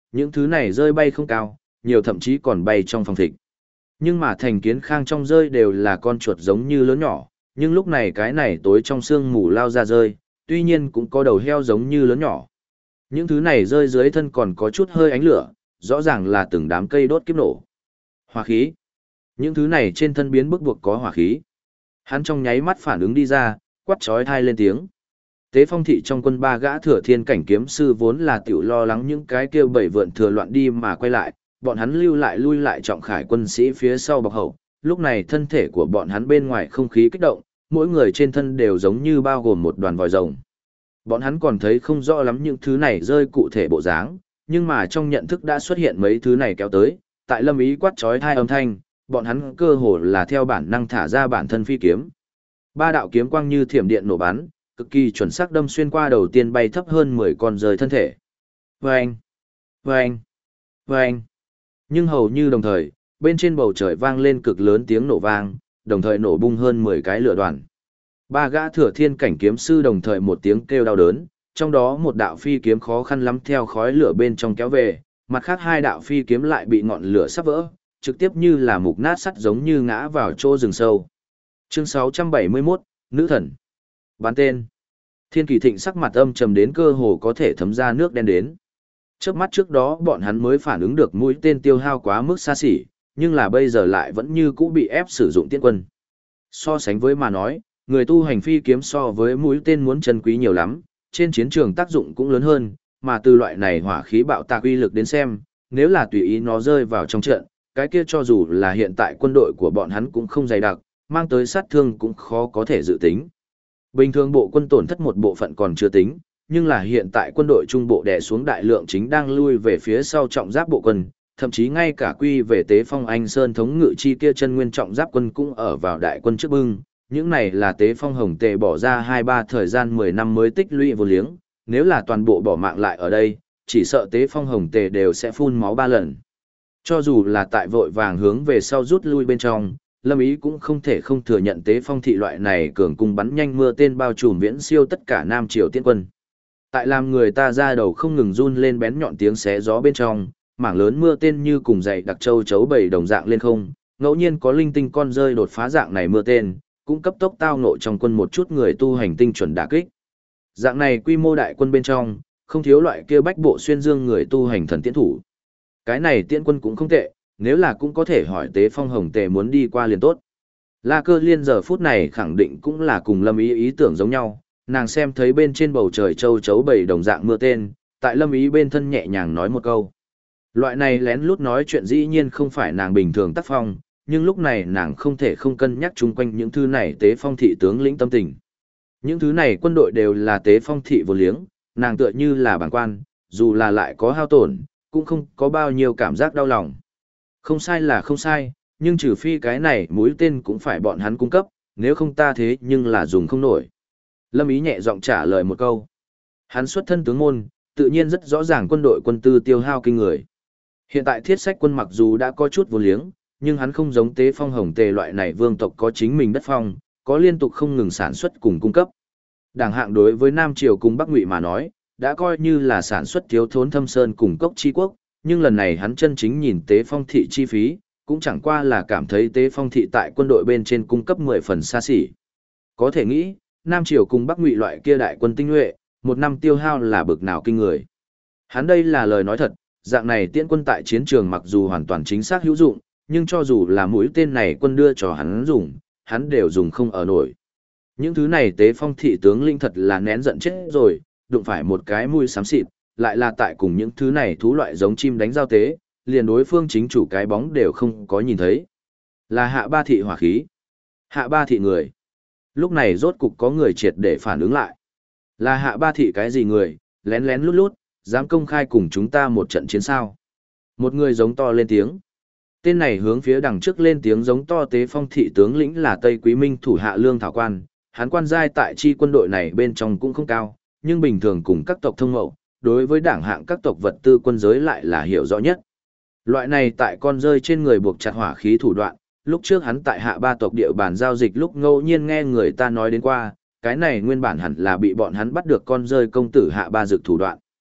những thứ này rơi bay không cao, nhiều thậm chí còn bay trong phòng thịt. Nhưng mà thành kiến khang trong rơi đều là con chuột giống như lớn nhỏ, nhưng lúc này cái này tối trong sương mù lao ra rơi, tuy nhiên cũng có đầu heo giống như lớn nhỏ. Những thứ này rơi dưới thân còn có chút hơi ánh lửa, rõ ràng là từng đám cây đốt kiếp nổ. Hỏa khí. Những thứ này trên thân biến bức buộc có hỏa khí. Hắn trong nháy mắt phản ứng đi ra, quát chói tai lên tiếng. Tế Phong thị trong quân ba gã thừa thiên cảnh kiếm sư vốn là tiểu lo lắng những cái kêu bảy vượn thừa loạn đi mà quay lại, bọn hắn lưu lại lui lại trọng khải quân sĩ phía sau bọc hậu, lúc này thân thể của bọn hắn bên ngoài không khí kích động, mỗi người trên thân đều giống như bao gồm một đoàn vòi rồng. Bọn hắn còn thấy không rõ lắm những thứ này rơi cụ thể bộ dáng, nhưng mà trong nhận thức đã xuất hiện mấy thứ này kéo tới, tại Lâm Ý quát chói tai âm thanh, bọn hắn cơ hồ là theo bản năng thả ra bản thân phi kiếm. Ba đạo kiếm quang như thiểm điện nổ bắn, cực kỳ chuẩn xác đâm xuyên qua đầu tiên bay thấp hơn 10 con rơi thân thể. Vâng! Vâng! Vâng! Nhưng hầu như đồng thời, bên trên bầu trời vang lên cực lớn tiếng nổ vang, đồng thời nổ bung hơn 10 cái lửa đoàn. Ba gã thừa thiên cảnh kiếm sư đồng thời một tiếng kêu đau đớn, trong đó một đạo phi kiếm khó khăn lắm theo khói lửa bên trong kéo về, mặt khác hai đạo phi kiếm lại bị ngọn lửa sắp vỡ, trực tiếp như là mục nát sắt giống như ngã vào chỗ rừng sâu. Chương 671, Nữ thần. Bán tên. Thiên Kỳ Thịnh sắc mặt âm trầm đến cơ hồ có thể thấm ra nước đen đến. Trước mắt trước đó bọn hắn mới phản ứng được mũi tên tiêu hao quá mức xa xỉ, nhưng là bây giờ lại vẫn như cũ bị ép sử dụng tiễn quân. So sánh với mà nói, người tu hành phi kiếm so với mũi tên muốn chân quý nhiều lắm, trên chiến trường tác dụng cũng lớn hơn, mà từ loại này hỏa khí bạo tạc uy lực đến xem, nếu là tùy ý nó rơi vào trong trận, cái kia cho dù là hiện tại quân đội của bọn hắn cũng không dày đặc, mang tới sát thương cũng khó có thể dự tính. Bình thường bộ quân tổn thất một bộ phận còn chưa tính, nhưng là hiện tại quân đội trung bộ đè xuống đại lượng chính đang lui về phía sau trọng giáp bộ quân, thậm chí ngay cả quy về Tế Phong Anh Sơn thống ngự chi kia chân nguyên trọng giáp quân cũng ở vào đại quân trước bưng, những này là Tế Phong Hồng Tề bỏ ra 2-3 thời gian 10 năm mới tích lũy vô liếng, nếu là toàn bộ bỏ mạng lại ở đây, chỉ sợ Tế Phong Hồng Tề đều sẽ phun máu 3 lần. Cho dù là tại vội vàng hướng về sau rút lui bên trong, Lâm Ý cũng không thể không thừa nhận Tế Phong thị loại này cường cung bắn nhanh mưa tên bao trùm viễn siêu tất cả Nam Triều tiên quân. Tại làm người ta ra đầu không ngừng run lên bén nhọn tiếng xé gió bên trong, mảng lớn mưa tên như cùng dày đặc châu chấu bầy đồng dạng lên không, ngẫu nhiên có linh tinh con rơi đột phá dạng này mưa tên, cũng cấp tốc tao ngộ trong quân một chút người tu hành tinh chuẩn đả kích. Dạng này quy mô đại quân bên trong, không thiếu loại kia bách bộ xuyên dương người tu hành thần tiễn thủ. Cái này tiễn quân cũng không tệ, nếu là cũng có thể hỏi Tế Phong Hồng Tề muốn đi qua liền tốt. La Cơ Liên giờ phút này khẳng định cũng là cùng Lâm Ý ý tưởng giống nhau, nàng xem thấy bên trên bầu trời châu chấu bầy đồng dạng mưa tên, tại Lâm Ý bên thân nhẹ nhàng nói một câu. Loại này lén lút nói chuyện dĩ nhiên không phải nàng bình thường tác phong, nhưng lúc này nàng không thể không cân nhắc chung quanh những thứ này Tế Phong thị tướng lĩnh tâm tình. Những thứ này quân đội đều là Tế Phong thị vô liếng, nàng tựa như là bảng quan, dù là lại có hao tổn, cũng không có bao nhiêu cảm giác đau lòng. Không sai là không sai, nhưng trừ phi cái này mũi tên cũng phải bọn hắn cung cấp, nếu không ta thế nhưng là dùng không nổi. Lâm Ý nhẹ giọng trả lời một câu. Hắn xuất thân tướng môn, tự nhiên rất rõ ràng quân đội quân tư tiêu hao kinh người. Hiện tại thiết sách quân mặc dù đã có chút vô liếng, nhưng hắn không giống Tế Phong Hồng Tề loại này vương tộc có chính mình đất phong, có liên tục không ngừng sản xuất cùng cung cấp. Đảng hạng đối với Nam Triều cùng Bắc Ngụy mà nói, đã coi như là sản xuất thiếu thốn thâm sơn cùng cốc chi quốc, nhưng lần này hắn chân chính nhìn Tế Phong thị chi phí, cũng chẳng qua là cảm thấy Tế Phong thị tại quân đội bên trên cung cấp 10 phần xa xỉ. Có thể nghĩ, Nam Triều cùng Bắc Ngụy loại kia đại quân tinh nhuệ, một năm tiêu hao là bực nào kinh người. Hắn đây là lời nói thật, dạng này tiễn quân tại chiến trường mặc dù hoàn toàn chính xác hữu dụng, nhưng cho dù là mũi tên này quân đưa cho hắn dùng, hắn đều dùng không ở nổi. Những thứ này Tế Phong thị tướng linh thật là nén giận chết rồi, đụng phải một cái mũi xám xịt, lại là tại cùng những thứ này thú loại giống chim đánh giao tế, liền đối phương chính chủ cái bóng đều không có nhìn thấy. Là Hạ Ba thị hỏa khí. Hạ Ba thị người. Lúc này rốt cục có người triệt để phản ứng lại. Là Hạ Ba thị cái gì người, lén lén lút lút, dám công khai cùng chúng ta một trận chiến sao. Một người giống to lên tiếng. Tên này hướng phía đằng trước lên tiếng giống to Tế Phong thị tướng lĩnh là Tây Quý Minh thủ hạ Lương Thảo Quan, hắn quan giai tại chi quân đội này bên trong cũng không cao, nhưng bình thường cùng các tộc thông mậu, đối với đảng hạng các tộc vật tư quân giới lại là hiểu rõ nhất. Loại này tại con rơi trên người buộc chặt hỏa khí thủ đoạn, lúc trước hắn tại Hạ Ba tộc địa bàn giao dịch lúc ngẫu nhiên nghe người ta nói đến qua, cái này nguyên bản hẳn là bị bọn hắn bắt được con rơi công tử Hạ Ba dược thủ đoạn.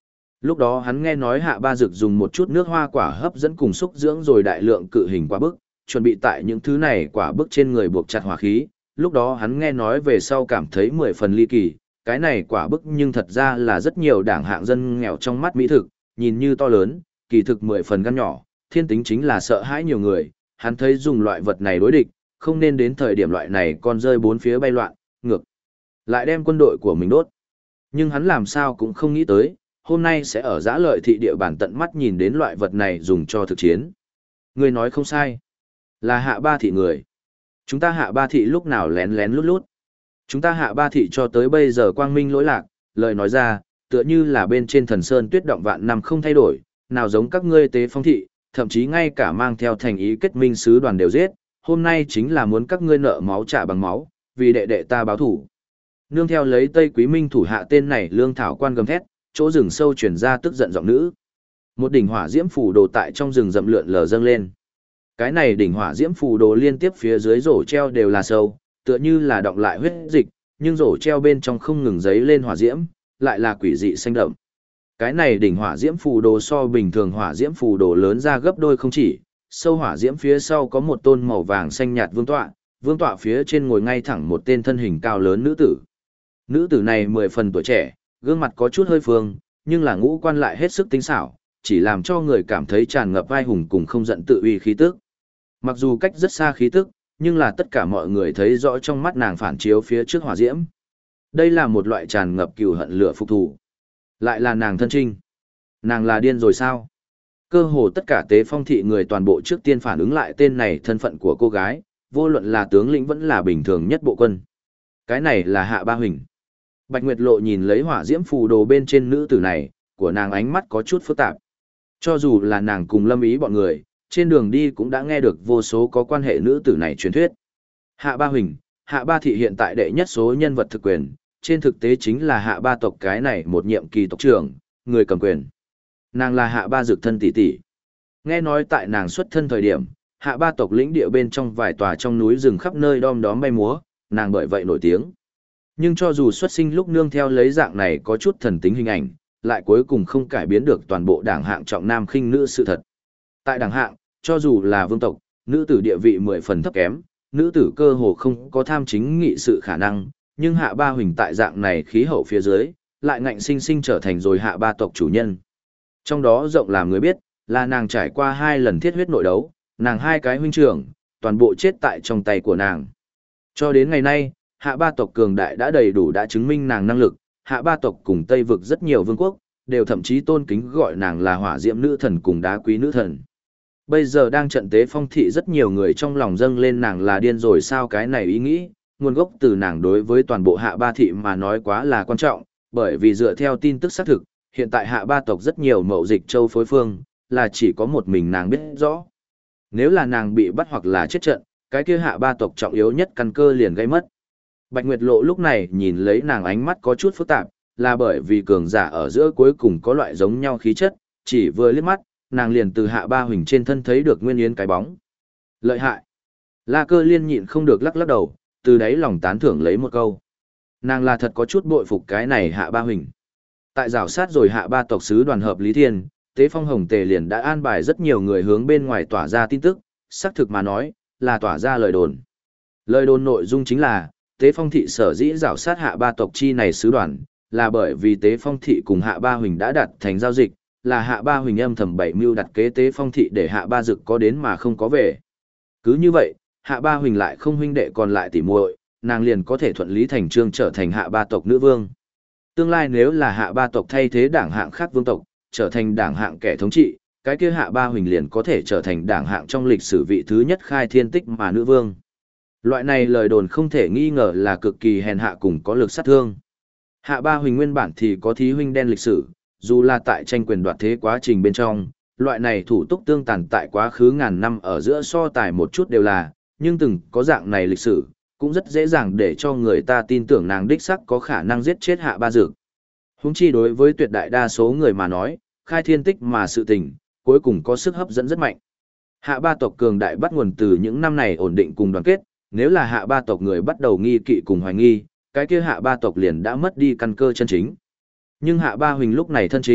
Lúc đó hắn nghe nói Hạ Ba Dực dùng một chút nước hoa quả hấp dẫn cùng xúc dưỡng rồi đại lượng cự hình quả bức, chuẩn bị tại những thứ này quả bức trên người buộc chặt hỏa khí. Lúc đó hắn nghe nói về sau cảm thấy 10 phần ly kỳ, cái này quả bức nhưng thật ra là rất nhiều đảng hạng dân nghèo trong mắt mỹ thực, nhìn như to lớn, kỳ thực 10 phần gan nhỏ, thiên tính chính là sợ hãi nhiều người, hắn thấy dùng loại vật này đối địch, không nên đến thời điểm loại này con rơi bốn phía bay loạn, ngược lại đem quân đội của mình đốt. Nhưng hắn làm sao cũng không nghĩ tới, hôm nay sẽ ở Giã Lợi thị địa bàn tận mắt nhìn đến loại vật này dùng cho thực chiến. Người nói không sai, là Hạ Ba thị người. Chúng ta Hạ Ba thị lúc nào lén lén lút lút. Chúng ta Hạ Ba thị cho tới bây giờ quang minh lỗi lạc, lời nói ra, tựa như là bên trên thần sơn tuyết động vạn năm không thay đổi, nào giống các ngươi Tế Phong thị, thậm chí ngay cả mang theo thành ý kết minh sứ đoàn đều giết, hôm nay chính là muốn các ngươi nợ máu trả bằng máu, vì đệ đệ ta báo thủ. Nương theo lấy Tây Quý Minh thủ hạ tên này lương thảo quan gầm thét, chỗ rừng sâu truyền ra tức giận giọng nữ. Một đỉnh hỏa diễm phù đồ tại trong rừng rậm lượn lờ dâng lên. Cái này đỉnh hỏa diễm phù đồ liên tiếp phía dưới rổ treo đều là sâu, tựa như là đọng lại huyết dịch, nhưng rổ treo bên trong không ngừng giấy lên hỏa diễm, lại là quỷ dị xanh đậm. Cái này đỉnh hỏa diễm phù đồ so bình thường hỏa diễm phù đồ lớn ra gấp đôi không chỉ, sâu hỏa diễm phía sau có một tôn màu vàng xanh nhạt vương tọa phía trên ngồi ngay thẳng một tên thân hình cao lớn nữ tử. Nữ tử này 10 phần tuổi trẻ, gương mặt có chút hơi phương, nhưng là ngũ quan lại hết sức tinh xảo, chỉ làm cho người cảm thấy tràn ngập vai hùng cùng không giận tự uy khí tức. Mặc dù cách rất xa khí tức, nhưng là tất cả mọi người thấy rõ trong mắt nàng phản chiếu phía trước hỏa diễm. Đây là một loại tràn ngập cừu hận lửa phục thủ. Lại là nàng thân trinh. Nàng là điên rồi sao? Cơ hồ tất cả Tế Phong thị người toàn bộ trước tiên phản ứng lại tên này thân phận của cô gái, vô luận là tướng lĩnh vẫn là bình thường nhất bộ quân. Cái này là Hạ Ba Huỳnh. Bạch Nguyệt Lộ nhìn lấy hỏa diễm phù đồ bên trên nữ tử này, của nàng ánh mắt có chút phức tạp. Cho dù là nàng cùng Lâm Ý bọn người, trên đường đi cũng đã nghe được vô số có quan hệ nữ tử này truyền thuyết. Hạ Ba Huỳnh, Hạ Ba thị hiện tại đệ nhất số nhân vật thực quyền, trên thực tế chính là Hạ Ba tộc cái này một nhiệm kỳ tộc trưởng, người cầm quyền. Nàng là Hạ Ba Dực thân tỷ tỷ. Nghe nói tại nàng xuất thân thời điểm, Hạ Ba tộc lĩnh địa bên trong vài tòa trong núi rừng khắp nơi đom đóm bay múa, nàng bởi vậy nổi tiếng. Nhưng cho dù xuất sinh lúc nương theo lấy dạng này có chút thần tính hình ảnh, lại cuối cùng không cải biến được toàn bộ đảng hạng trọng nam khinh nữ sự thật. Tại đảng hạng, cho dù là vương tộc, nữ tử địa vị 10 phần thấp kém, nữ tử cơ hồ không có tham chính nghị sự khả năng, nhưng Hạ Ba Huỳnh tại dạng này khí hậu phía dưới, lại ngạnh sinh sinh trở thành rồi Hạ Ba tộc chủ nhân. Trong đó rộng làm người biết, là nàng trải qua 2 lần thiết huyết nội đấu, nàng 2 cái huynh trưởng, toàn bộ chết tại trong tay của nàng. Cho đến ngày nay, Hạ Ba tộc cường đại đã đầy đủ đã chứng minh nàng năng lực, Hạ Ba tộc cùng Tây vực rất nhiều vương quốc, đều thậm chí tôn kính gọi nàng là hỏa diễm nữ thần cùng đá quý nữ thần. Bây giờ đang trận Tế Phong thị rất nhiều người trong lòng dâng lên nàng là điên rồi sao cái này ý nghĩ, nguồn gốc từ nàng đối với toàn bộ Hạ Ba thị mà nói quá là quan trọng, bởi vì dựa theo tin tức xác thực, hiện tại Hạ Ba tộc rất nhiều mậu dịch châu phối phương, là chỉ có một mình nàng biết rõ. Nếu là nàng bị bắt hoặc là chết trận, cái kia Hạ Ba tộc trọng yếu nhất căn cơ liền gây mất. Bạch Nguyệt Lộ lúc này nhìn lấy nàng ánh mắt có chút phức tạp, là bởi vì cường giả ở giữa cuối cùng có loại giống nhau khí chất, chỉ vừa liếc mắt, nàng liền từ Hạ Ba Huỳnh trên thân thấy được Nguyên Yến cái bóng. Lợi hại. La Cơ Liên nhịn không được lắc lắc đầu, từ đấy lòng tán thưởng lấy một câu. Nàng là thật có chút bội phục cái này Hạ Ba Huỳnh. Tại rào sát rồi Hạ Ba tộc sứ đoàn hợp Lý Thiên, Tế Phong Hồng Tề liền đã an bài rất nhiều người hướng bên ngoài tỏa ra tin tức, xác thực mà nói, là tỏa ra lời đồn. Lời đồn nội dung chính là, Tế Phong thị sở dĩ rào sát Hạ Ba tộc chi này sứ đoàn, là bởi vì Tế Phong thị cùng Hạ Ba Huỳnh đã đặt thành giao dịch, là Hạ Ba Huỳnh âm thầm bảy mưu đặt kế Tế Phong thị để Hạ Ba Dực có đến mà không có về. Cứ như vậy, Hạ Ba Huỳnh lại không huynh đệ còn lại tỉ muội, nàng liền có thể thuận lý thành chương trở thành Hạ Ba tộc nữ vương. Tương lai nếu là Hạ Ba tộc thay thế đảng hạng khác vương tộc, trở thành đảng hạng kẻ thống trị, cái kia Hạ Ba Huỳnh liền có thể trở thành đảng hạng trong lịch sử vị thứ nhất khai thiên tích mà nữ vương. Loại này lời đồn không thể nghi ngờ là cực kỳ hèn hạ cùng có lực sát thương. Hạ Ba Huỳnh nguyên bản thì có thí huynh đen lịch sử, dù là tại tranh quyền đoạt thế quá trình bên trong, loại này thủ túc tương tàn tại quá khứ ngàn năm ở giữa so tài một chút đều là, nhưng từng có dạng này lịch sử, cũng rất dễ dàng để cho người ta tin tưởng nàng đích sắc có khả năng giết chết Hạ Ba Dực. Huống chi đối với tuyệt đại đa số người mà nói, khai thiên tích mà sự tình, cuối cùng có sức hấp dẫn rất mạnh. Hạ Ba tộc cường đại bắt nguồn từ những năm này ổn định cùng đoàn kết, nếu là Hạ Ba tộc người bắt đầu nghi kỵ cùng hoài nghi, cái kia Hạ Ba tộc liền đã mất đi căn cơ chân chính. Nhưng Hạ Ba Huỳnh lúc này thân trinh,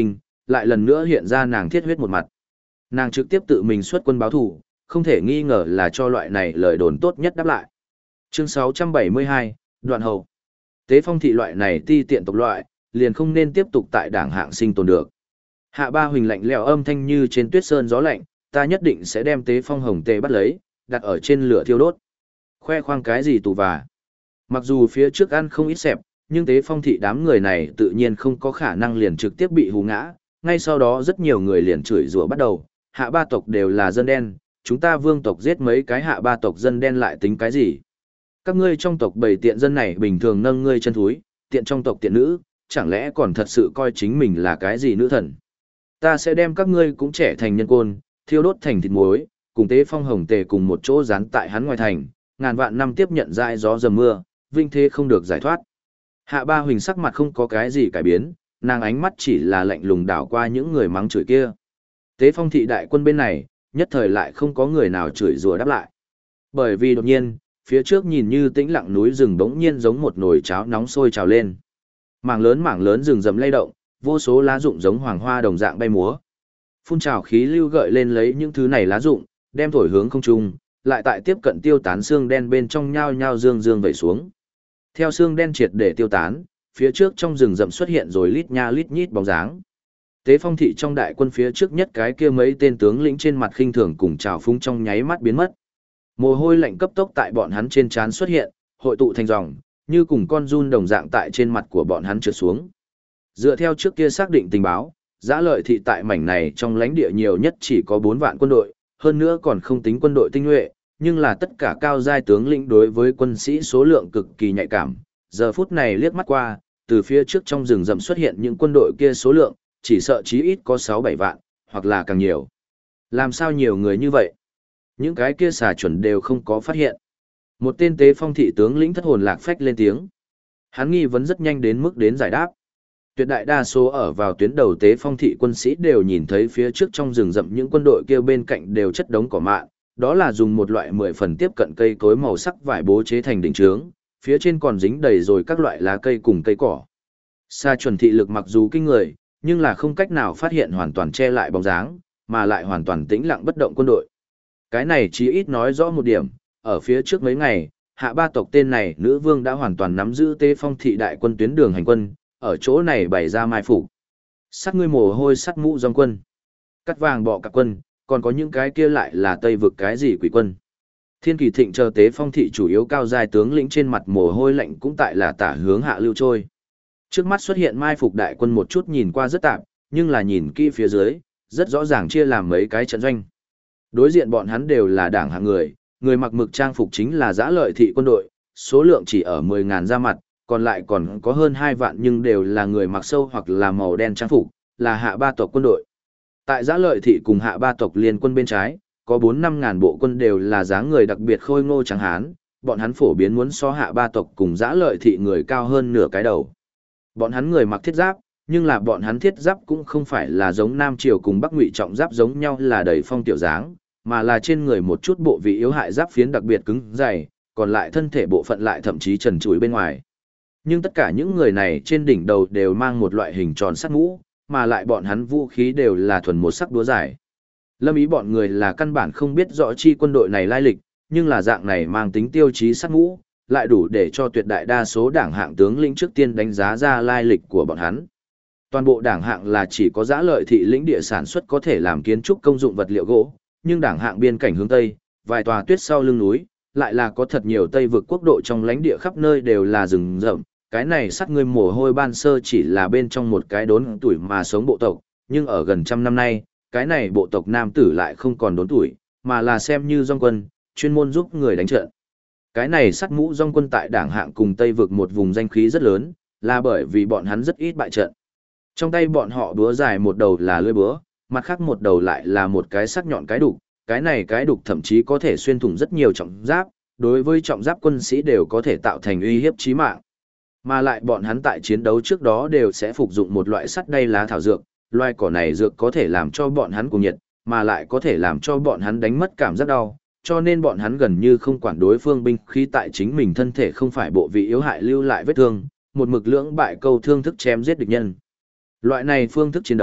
lại lần nữa hiện ra nàng thiết huyết một mặt. Nàng trực tiếp tự mình xuất quân báo thù, không thể nghi ngờ là cho loại này lời đồn tốt nhất đáp lại. Chương 672, Đoạn hậu. Tế Phong thị loại này ti tiện tộc loại, liền không nên tiếp tục tại đảng hạng sinh tồn được. Hạ Ba Huỳnh lạnh lẽo âm thanh như trên tuyết sơn gió lạnh, ta nhất định sẽ đem Tế Phong hồng tê bắt lấy, đặt ở trên lửa thiêu đốt. Khoe khoang cái gì tù và. Mặc dù phía trước ăn không ít xẹp, nhưng Tế Phong thị đám người này tự nhiên không có khả năng liền trực tiếp bị hù ngã. Ngay sau đó rất nhiều người liền chửi rủa bắt đầu, Hạ Ba tộc đều là dân đen, chúng ta Vương tộc giết mấy cái Hạ Ba tộc dân đen lại tính cái gì? Các ngươi trong tộc bầy tiện dân này bình thường nâng ngươi chân thúi, tiện trong tộc tiện nữ, chẳng lẽ còn thật sự coi chính mình là cái gì nữ thần? Ta sẽ đem các ngươi cũng trẻ thành nhân côn, thiêu đốt thành thịt muối, cùng Tế Phong hồng tề cùng một chỗ dán tại hắn ngoài thành, ngàn vạn năm tiếp nhận dãi gió dầm mưa, vinh thế không được giải thoát. Hạ Ba Huỳnh sắc mặt không có cái gì cải biến, nàng ánh mắt chỉ là lạnh lùng đảo qua những người mắng chửi kia. Tế Phong thị đại quân bên này, nhất thời lại không có người nào chửi rủa đáp lại. Bởi vì đột nhiên, phía trước nhìn như tĩnh lặng núi rừng bỗng nhiên giống một nồi cháo nóng sôi trào lên. Mảng lớn rừng rậm lay động, vô số lá rụng giống hoàng hoa đồng dạng bay múa. Phun trào khí lưu gợi lên lấy những thứ này lá rụng, đem thổi hướng không trung, lại tại tiếp cận tiêu tán xương đen bên trong nhao nhao dương dương vẩy xuống. Theo xương đen triệt để tiêu tán, phía trước trong rừng rậm xuất hiện rồi lít nha lít nhít bóng dáng. Tế Phong thị trong đại quân phía trước nhất cái kia mấy tên tướng lĩnh trên mặt khinh thường cùng trào phúng trong nháy mắt biến mất. Mồ hôi lạnh cấp tốc tại bọn hắn trên trán xuất hiện, hội tụ thành dòng, như cùng con giun đồng dạng tại trên mặt của bọn hắn trượt xuống. Dựa theo trước kia xác định tình báo, Dã Lợi thị tại mảnh này trong lãnh địa nhiều nhất chỉ có 4 vạn quân đội, hơn nữa còn không tính quân đội tinh nhuệ, nhưng là tất cả cao giai tướng lĩnh đối với quân sĩ số lượng cực kỳ nhạy cảm. Giờ phút này liếc mắt qua, từ phía trước trong rừng rậm xuất hiện những quân đội kia số lượng, chỉ sợ chí ít có 6-7 vạn, hoặc là càng nhiều. Làm sao nhiều người như vậy? Những cái kia xà chuẩn đều không có phát hiện. Một tên Tế Phong thị tướng lĩnh thất hồn lạc phách lên tiếng. Hắn nghi vấn rất nhanh đến mức đến giải đáp. Tuyệt đại đa số ở vào tuyến đầu Tế Phong thị quân sĩ đều nhìn thấy phía trước trong rừng rậm những quân đội kia bên cạnh đều chất đống cỏ mạ, đó là dùng một loại 10 phần tiếp cận cây cối màu sắc vải bố chế thành đỉnh trướng, phía trên còn dính đầy rồi các loại lá cây cùng cây cỏ. Xà chuẩn thị lực mặc dù kinh người, nhưng là không cách nào phát hiện hoàn toàn che lại bóng dáng, mà lại hoàn toàn tĩnh lặng bất động quân đội. Cái này chỉ ít nói rõ một điểm, ở phía trước mấy ngày, Hạ Ba tộc tên này nữ vương đã hoàn toàn nắm giữ Tế Phong thị đại quân tuyến đường hành quân, ở chỗ này bày ra mai phục. Sắt ngươi mồ hôi sắt mũ dòng quân, cắt vàng bọ cạp quân, còn có những cái kia lại là Tây vực cái gì quỷ quân. Thiên Kỳ Thịnh chờ Tế Phong thị chủ yếu cao giai tướng lĩnh trên mặt mồ hôi lạnh cũng tại là tả hướng hạ lưu trôi. Trước mắt xuất hiện mai phục đại quân một chút nhìn qua rất tạm, nhưng là nhìn kỹ phía dưới, rất rõ ràng chia làm mấy cái trận doanh. Đối diện bọn hắn đều là đảng hạng người, người mặc mực trang phục chính là Dã Lợi thị quân đội, số lượng chỉ ở 10.000 ra mặt, còn lại còn có hơn 2 vạn nhưng đều là người mặc sâu hoặc là màu đen trang phục, là Hạ Ba tộc quân đội. Tại Dã Lợi thị cùng Hạ Ba tộc liên quân bên trái, có 4-5 ngàn bộ quân đều là dáng người đặc biệt khôi ngô trắng hán, bọn hắn phổ biến muốn so Hạ Ba tộc cùng Dã Lợi thị người cao hơn nửa cái đầu. Bọn hắn người mặc thiết giáp, nhưng là bọn hắn thiết giáp cũng không phải là giống Nam Triều cùng Bắc Ngụy trọng giáp giống nhau là đầy phong tiểu dáng, mà là trên người một chút bộ vị yếu hại giáp phiến đặc biệt cứng dày, còn lại thân thể bộ phận lại thậm chí trần trụi bên ngoài. Nhưng tất cả những người này trên đỉnh đầu đều mang một loại hình tròn sắt mũ, mà lại bọn hắn vũ khí đều là thuần một sắc đúa dài. Lâm Ý bọn người là căn bản không biết rõ chi quân đội này lai lịch, nhưng là dạng này mang tính tiêu chí sắt mũ, lại đủ để cho tuyệt đại đa số đảng hạng tướng lĩnh trước tiên đánh giá ra lai lịch của bọn hắn. Toàn bộ đảng hạng là chỉ có Dã Lợi thị lĩnh địa sản xuất có thể làm kiến trúc công dụng vật liệu gỗ, nhưng đảng hạng biên cảnh hướng Tây, vài tòa tuyết sau lưng núi, lại là có thật nhiều Tây vực quốc độ trong lãnh địa khắp nơi đều là rừng rậm. Cái này sắt ngươi mồ hôi ban sơ chỉ là bên trong một cái đốn tuổi mà sống bộ tộc, nhưng ở gần trăm năm nay, cái này bộ tộc nam tử lại không còn đốn tuổi, mà là xem như dòng quân, chuyên môn giúp người đánh trận. Cái này sắt mũ dòng quân tại đảng hạng cùng Tây vực một vùng danh khí rất lớn, là bởi vì bọn hắn rất ít bại trận. Trong tay bọn họ búa dài một đầu là lưỡi búa, mặt khác một đầu lại là một cái sắc nhọn cái đục, cái này cái đục thậm chí có thể xuyên thủng rất nhiều trọng giáp, đối với trọng giáp quân sĩ đều có thể tạo thành uy hiếp chí mạng. Mà lại bọn hắn tại chiến đấu trước đó đều sẽ phục dụng một loại sắt đay lá thảo dược, loài cỏ này dược có thể làm cho bọn hắn cuồng nhiệt, mà lại có thể làm cho bọn hắn đánh mất cảm giác đau, cho nên bọn hắn gần như không quản đối phương binh khí tại chính mình thân thể không phải bộ vị yếu hại lưu lại vết thương, một mực lưỡng bại câu thương thức chém giết địch nhân. Loại này phương thức chiến đấu,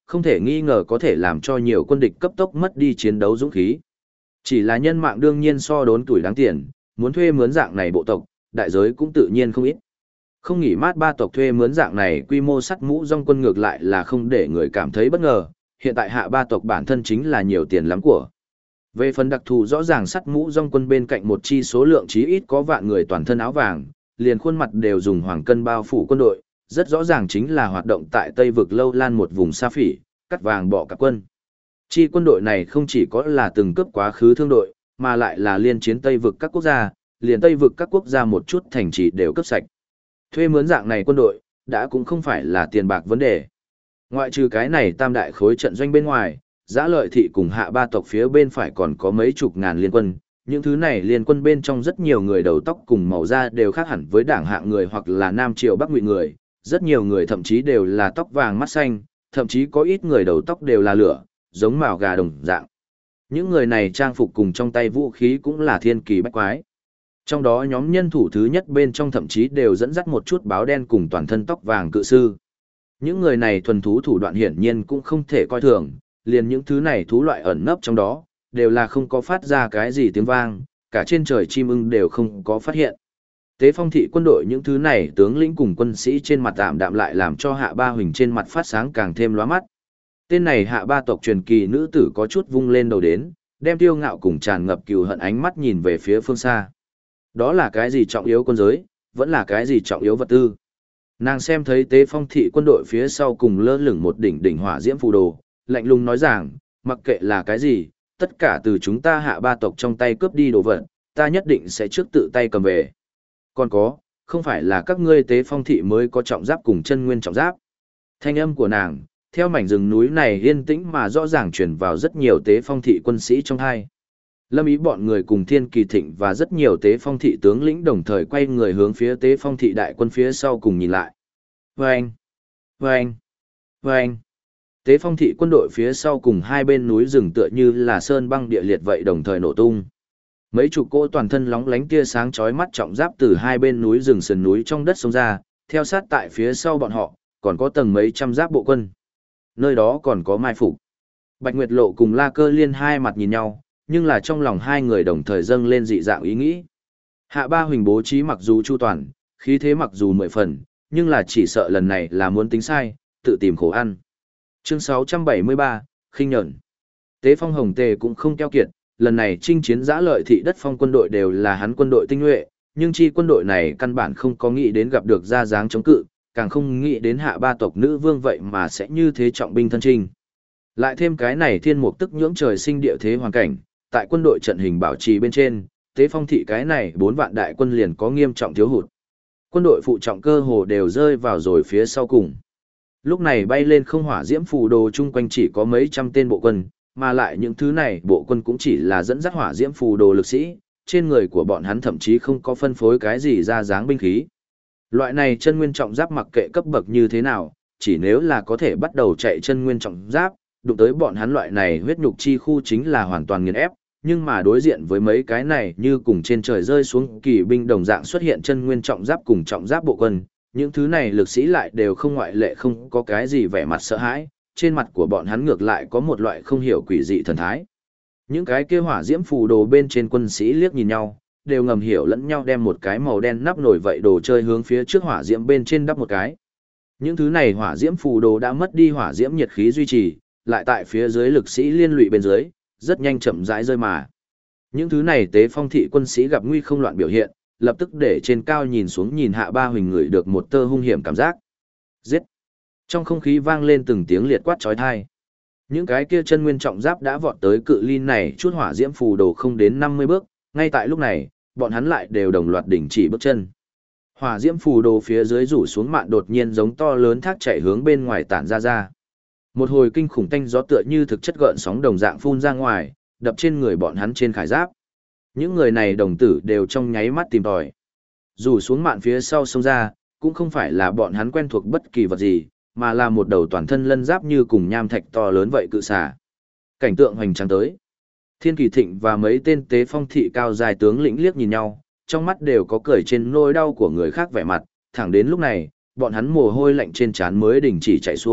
không thể nghi ngờ có thể làm cho nhiều quân địch cấp tốc mất đi chiến đấu dũng khí. Chỉ là nhân mạng đương nhiên so đốn tuổi đáng tiền, muốn thuê mướn dạng này bộ tộc, đại giới cũng tự nhiên không ít. Không nghỉ mát ba tộc thuê mướn dạng này quy mô sắt mũ rong quân ngược lại là không để người cảm thấy bất ngờ, hiện tại hạ ba tộc bản thân chính là nhiều tiền lắm của. Về phần đặc thù rõ ràng sắt mũ rong quân bên cạnh một chi số lượng chí ít có vạn người toàn thân áo vàng, liền khuôn mặt đều dùng hoàng cân bao phủ quân đội, rất rõ ràng chính là hoạt động tại Tây vực lâu lan một vùng sa phỉ, cắt vàng bỏ cả quân. Chi quân đội này không chỉ có là từng cướp quá khứ thương đội, mà lại là liên chiến Tây vực các quốc gia, liền Tây vực các quốc gia một chút thành trì đều cướp sạch. Thuê mướn dạng này quân đội, đã cũng không phải là tiền bạc vấn đề. Ngoại trừ cái này tam đại khối trận doanh bên ngoài, Giã Lợi thị cùng hạ ba tộc phía bên phải còn có mấy chục ngàn liên quân. Những thứ này liên quân bên trong rất nhiều người đầu tóc cùng màu da đều khác hẳn với đảng hạng người hoặc là Nam Triều Bắc Ngụy người. Rất nhiều người thậm chí đều là tóc vàng mắt xanh, thậm chí có ít người đầu tóc đều là lửa, giống mào gà đồng dạng. Những người này trang phục cùng trong tay vũ khí cũng là thiên kỳ bách quái. Trong đó nhóm nhân thủ thứ nhất bên trong thậm chí đều dẫn dắt một chút báo đen cùng toàn thân tóc vàng cự sư. Những người này thuần thú thủ đoạn hiển nhiên cũng không thể coi thường, liền những thứ này thú loại ẩn nấp trong đó, đều là không có phát ra cái gì tiếng vang, cả trên trời chim ưng đều không có phát hiện. Tế Phong thị quân đội những thứ này tướng lĩnh cùng quân sĩ trên mặt tạm đạm lại làm cho Hạ Ba Huỳnh trên mặt phát sáng càng thêm lóa mắt. Tên này Hạ Ba tộc truyền kỳ nữ tử có chút vung lên đầu đến, đem tiêu ngạo cùng tràn ngập cừu hận ánh mắt nhìn về phía phương xa. Đó là cái gì trọng yếu quân giới, vẫn là cái gì trọng yếu vật tư. Nàng xem thấy Tế Phong thị quân đội phía sau cùng lơ lửng một đỉnh đỉnh hỏa diễm phù đồ, lạnh lùng nói rằng, mặc kệ là cái gì, tất cả từ chúng ta Hạ Ba tộc trong tay cướp đi đồ vật, ta nhất định sẽ trước tự tay cầm về. Còn có, không phải là các ngươi Tế Phong thị mới có trọng giáp cùng chân nguyên trọng giáp. Thanh âm của nàng, theo mảnh rừng núi này yên tĩnh mà rõ ràng truyền vào rất nhiều Tế Phong thị quân sĩ trong hai. Lâm Ý bọn người cùng Thiên Kỳ Thịnh và rất nhiều Tế Phong thị tướng lĩnh đồng thời quay người hướng phía Tế Phong thị đại quân phía sau cùng nhìn lại. Vâng! Vâng! Vâng! Tế Phong thị quân đội phía sau cùng hai bên núi rừng tựa như là sơn băng địa liệt vậy đồng thời nổ tung. Mấy chục cỗ toàn thân lóng lánh tia sáng chói mắt trọng giáp từ hai bên núi rừng sườn núi trong đất xông ra, theo sát tại phía sau bọn họ, còn có tầng mấy trăm giáp bộ quân. Nơi đó còn có mai phục. Bạch Nguyệt Lộ cùng La Cơ Liên hai mặt nhìn nhau, nhưng là trong lòng hai người đồng thời dâng lên dị dạng ý nghĩ. Hạ Ba Huỳnh bố trí mặc dù chu toàn, khí thế mặc dù 10 phần, nhưng là chỉ sợ lần này là muốn tính sai, tự tìm khổ ăn. Chương 673, khinh nhẫn. Tế Phong Hồng Tề cũng không keo kiệt, lần này chinh chiến Giã Lợi thị đất phong quân đội đều là hắn quân đội tinh nhuệ, nhưng chi quân đội này căn bản không có nghĩ đến gặp được ra dáng chống cự, càng không nghĩ đến Hạ Ba tộc nữ vương vậy mà sẽ như thế trọng binh thân chinh. Lại thêm cái này thiên mục tức nhưỡng trời sinh địa thế hoàn cảnh, tại quân đội trận hình bảo trì bên trên, Tế Phong thị cái này 4 vạn đại quân liền có nghiêm trọng thiếu hụt. Quân đội phụ trọng cơ hồ đều rơi vào rồi phía sau cùng. Lúc này bay lên không hỏa diễm phù đồ chung quanh chỉ có mấy trăm tên bộ quân, mà lại những thứ này bộ quân cũng chỉ là dẫn dắt hỏa diễm phù đồ lực sĩ, trên người của bọn hắn thậm chí không có phân phối cái gì ra dáng binh khí. Loại này chân nguyên trọng giáp mặc kệ cấp bậc như thế nào, chỉ nếu là có thể bắt đầu chạy chân nguyên trọng giáp, đụng tới bọn hắn loại này huyết nhục chi khu chính là hoàn toàn nghiền ép, nhưng mà đối diện với mấy cái này như cùng trên trời rơi xuống kỳ binh đồng dạng xuất hiện chân nguyên trọng giáp cùng trọng giáp bộ quân, những thứ này lực sĩ lại đều không ngoại lệ không có cái gì vẻ mặt sợ hãi, trên mặt của bọn hắn ngược lại có một loại không hiểu quỷ dị thần thái. Những cái kia hỏa diễm phù đồ bên trên quân sĩ liếc nhìn nhau, đều ngầm hiểu lẫn nhau đem một cái màu đen nắp nổi vậy đồ chơi hướng phía trước hỏa diễm bên trên đắp một cái. Những thứ này hỏa diễm phù đồ đã mất đi hỏa diễm nhiệt khí duy trì, lại tại phía dưới lực sĩ liên lụy bên dưới, rất nhanh chậm rãi rơi mà. Những thứ này Tế Phong thị quân sĩ gặp nguy không loạn biểu hiện, lập tức để trên cao nhìn xuống nhìn Hạ Ba Huỳnh người được một tơ hung hiểm cảm giác. Giết! Trong không khí vang lên từng tiếng liệt quát chói tai. Những cái kia chân nguyên trọng giáp đã vọt tới cự ly này chút hỏa diễm phù đồ không đến 50 bước, ngay tại lúc này, bọn hắn lại đều đồng loạt đình chỉ bước chân. Hỏa diễm phù đồ phía dưới rủ xuống mạn đột nhiên giống to lớn thác chảy hướng bên ngoài tản ra. Một hồi kinh khủng tanh gió tựa như thực chất gợn sóng đồng dạng phun ra ngoài, đập trên người bọn hắn trên khải giáp. Những người này đồng tử đều trong nháy mắt tìm tòi. Rủ xuống mạn phía sau sông ra, cũng không phải là bọn hắn quen thuộc bất kỳ vật gì, mà là một đầu toàn thân lân giáp như cùng nham thạch to lớn vậy cự xà. Cảnh tượng hoành tráng tới. Thiên Kỳ Thịnh và mấy tên Tế Phong thị cao dài tướng lĩnh liếc nhìn nhau, trong mắt đều có cười trên nỗi đau của người khác vẻ mặt, thẳng đến lúc này, bọn hắn mồ hôi lạnh trên trán mới đình chỉ chảy xuôi,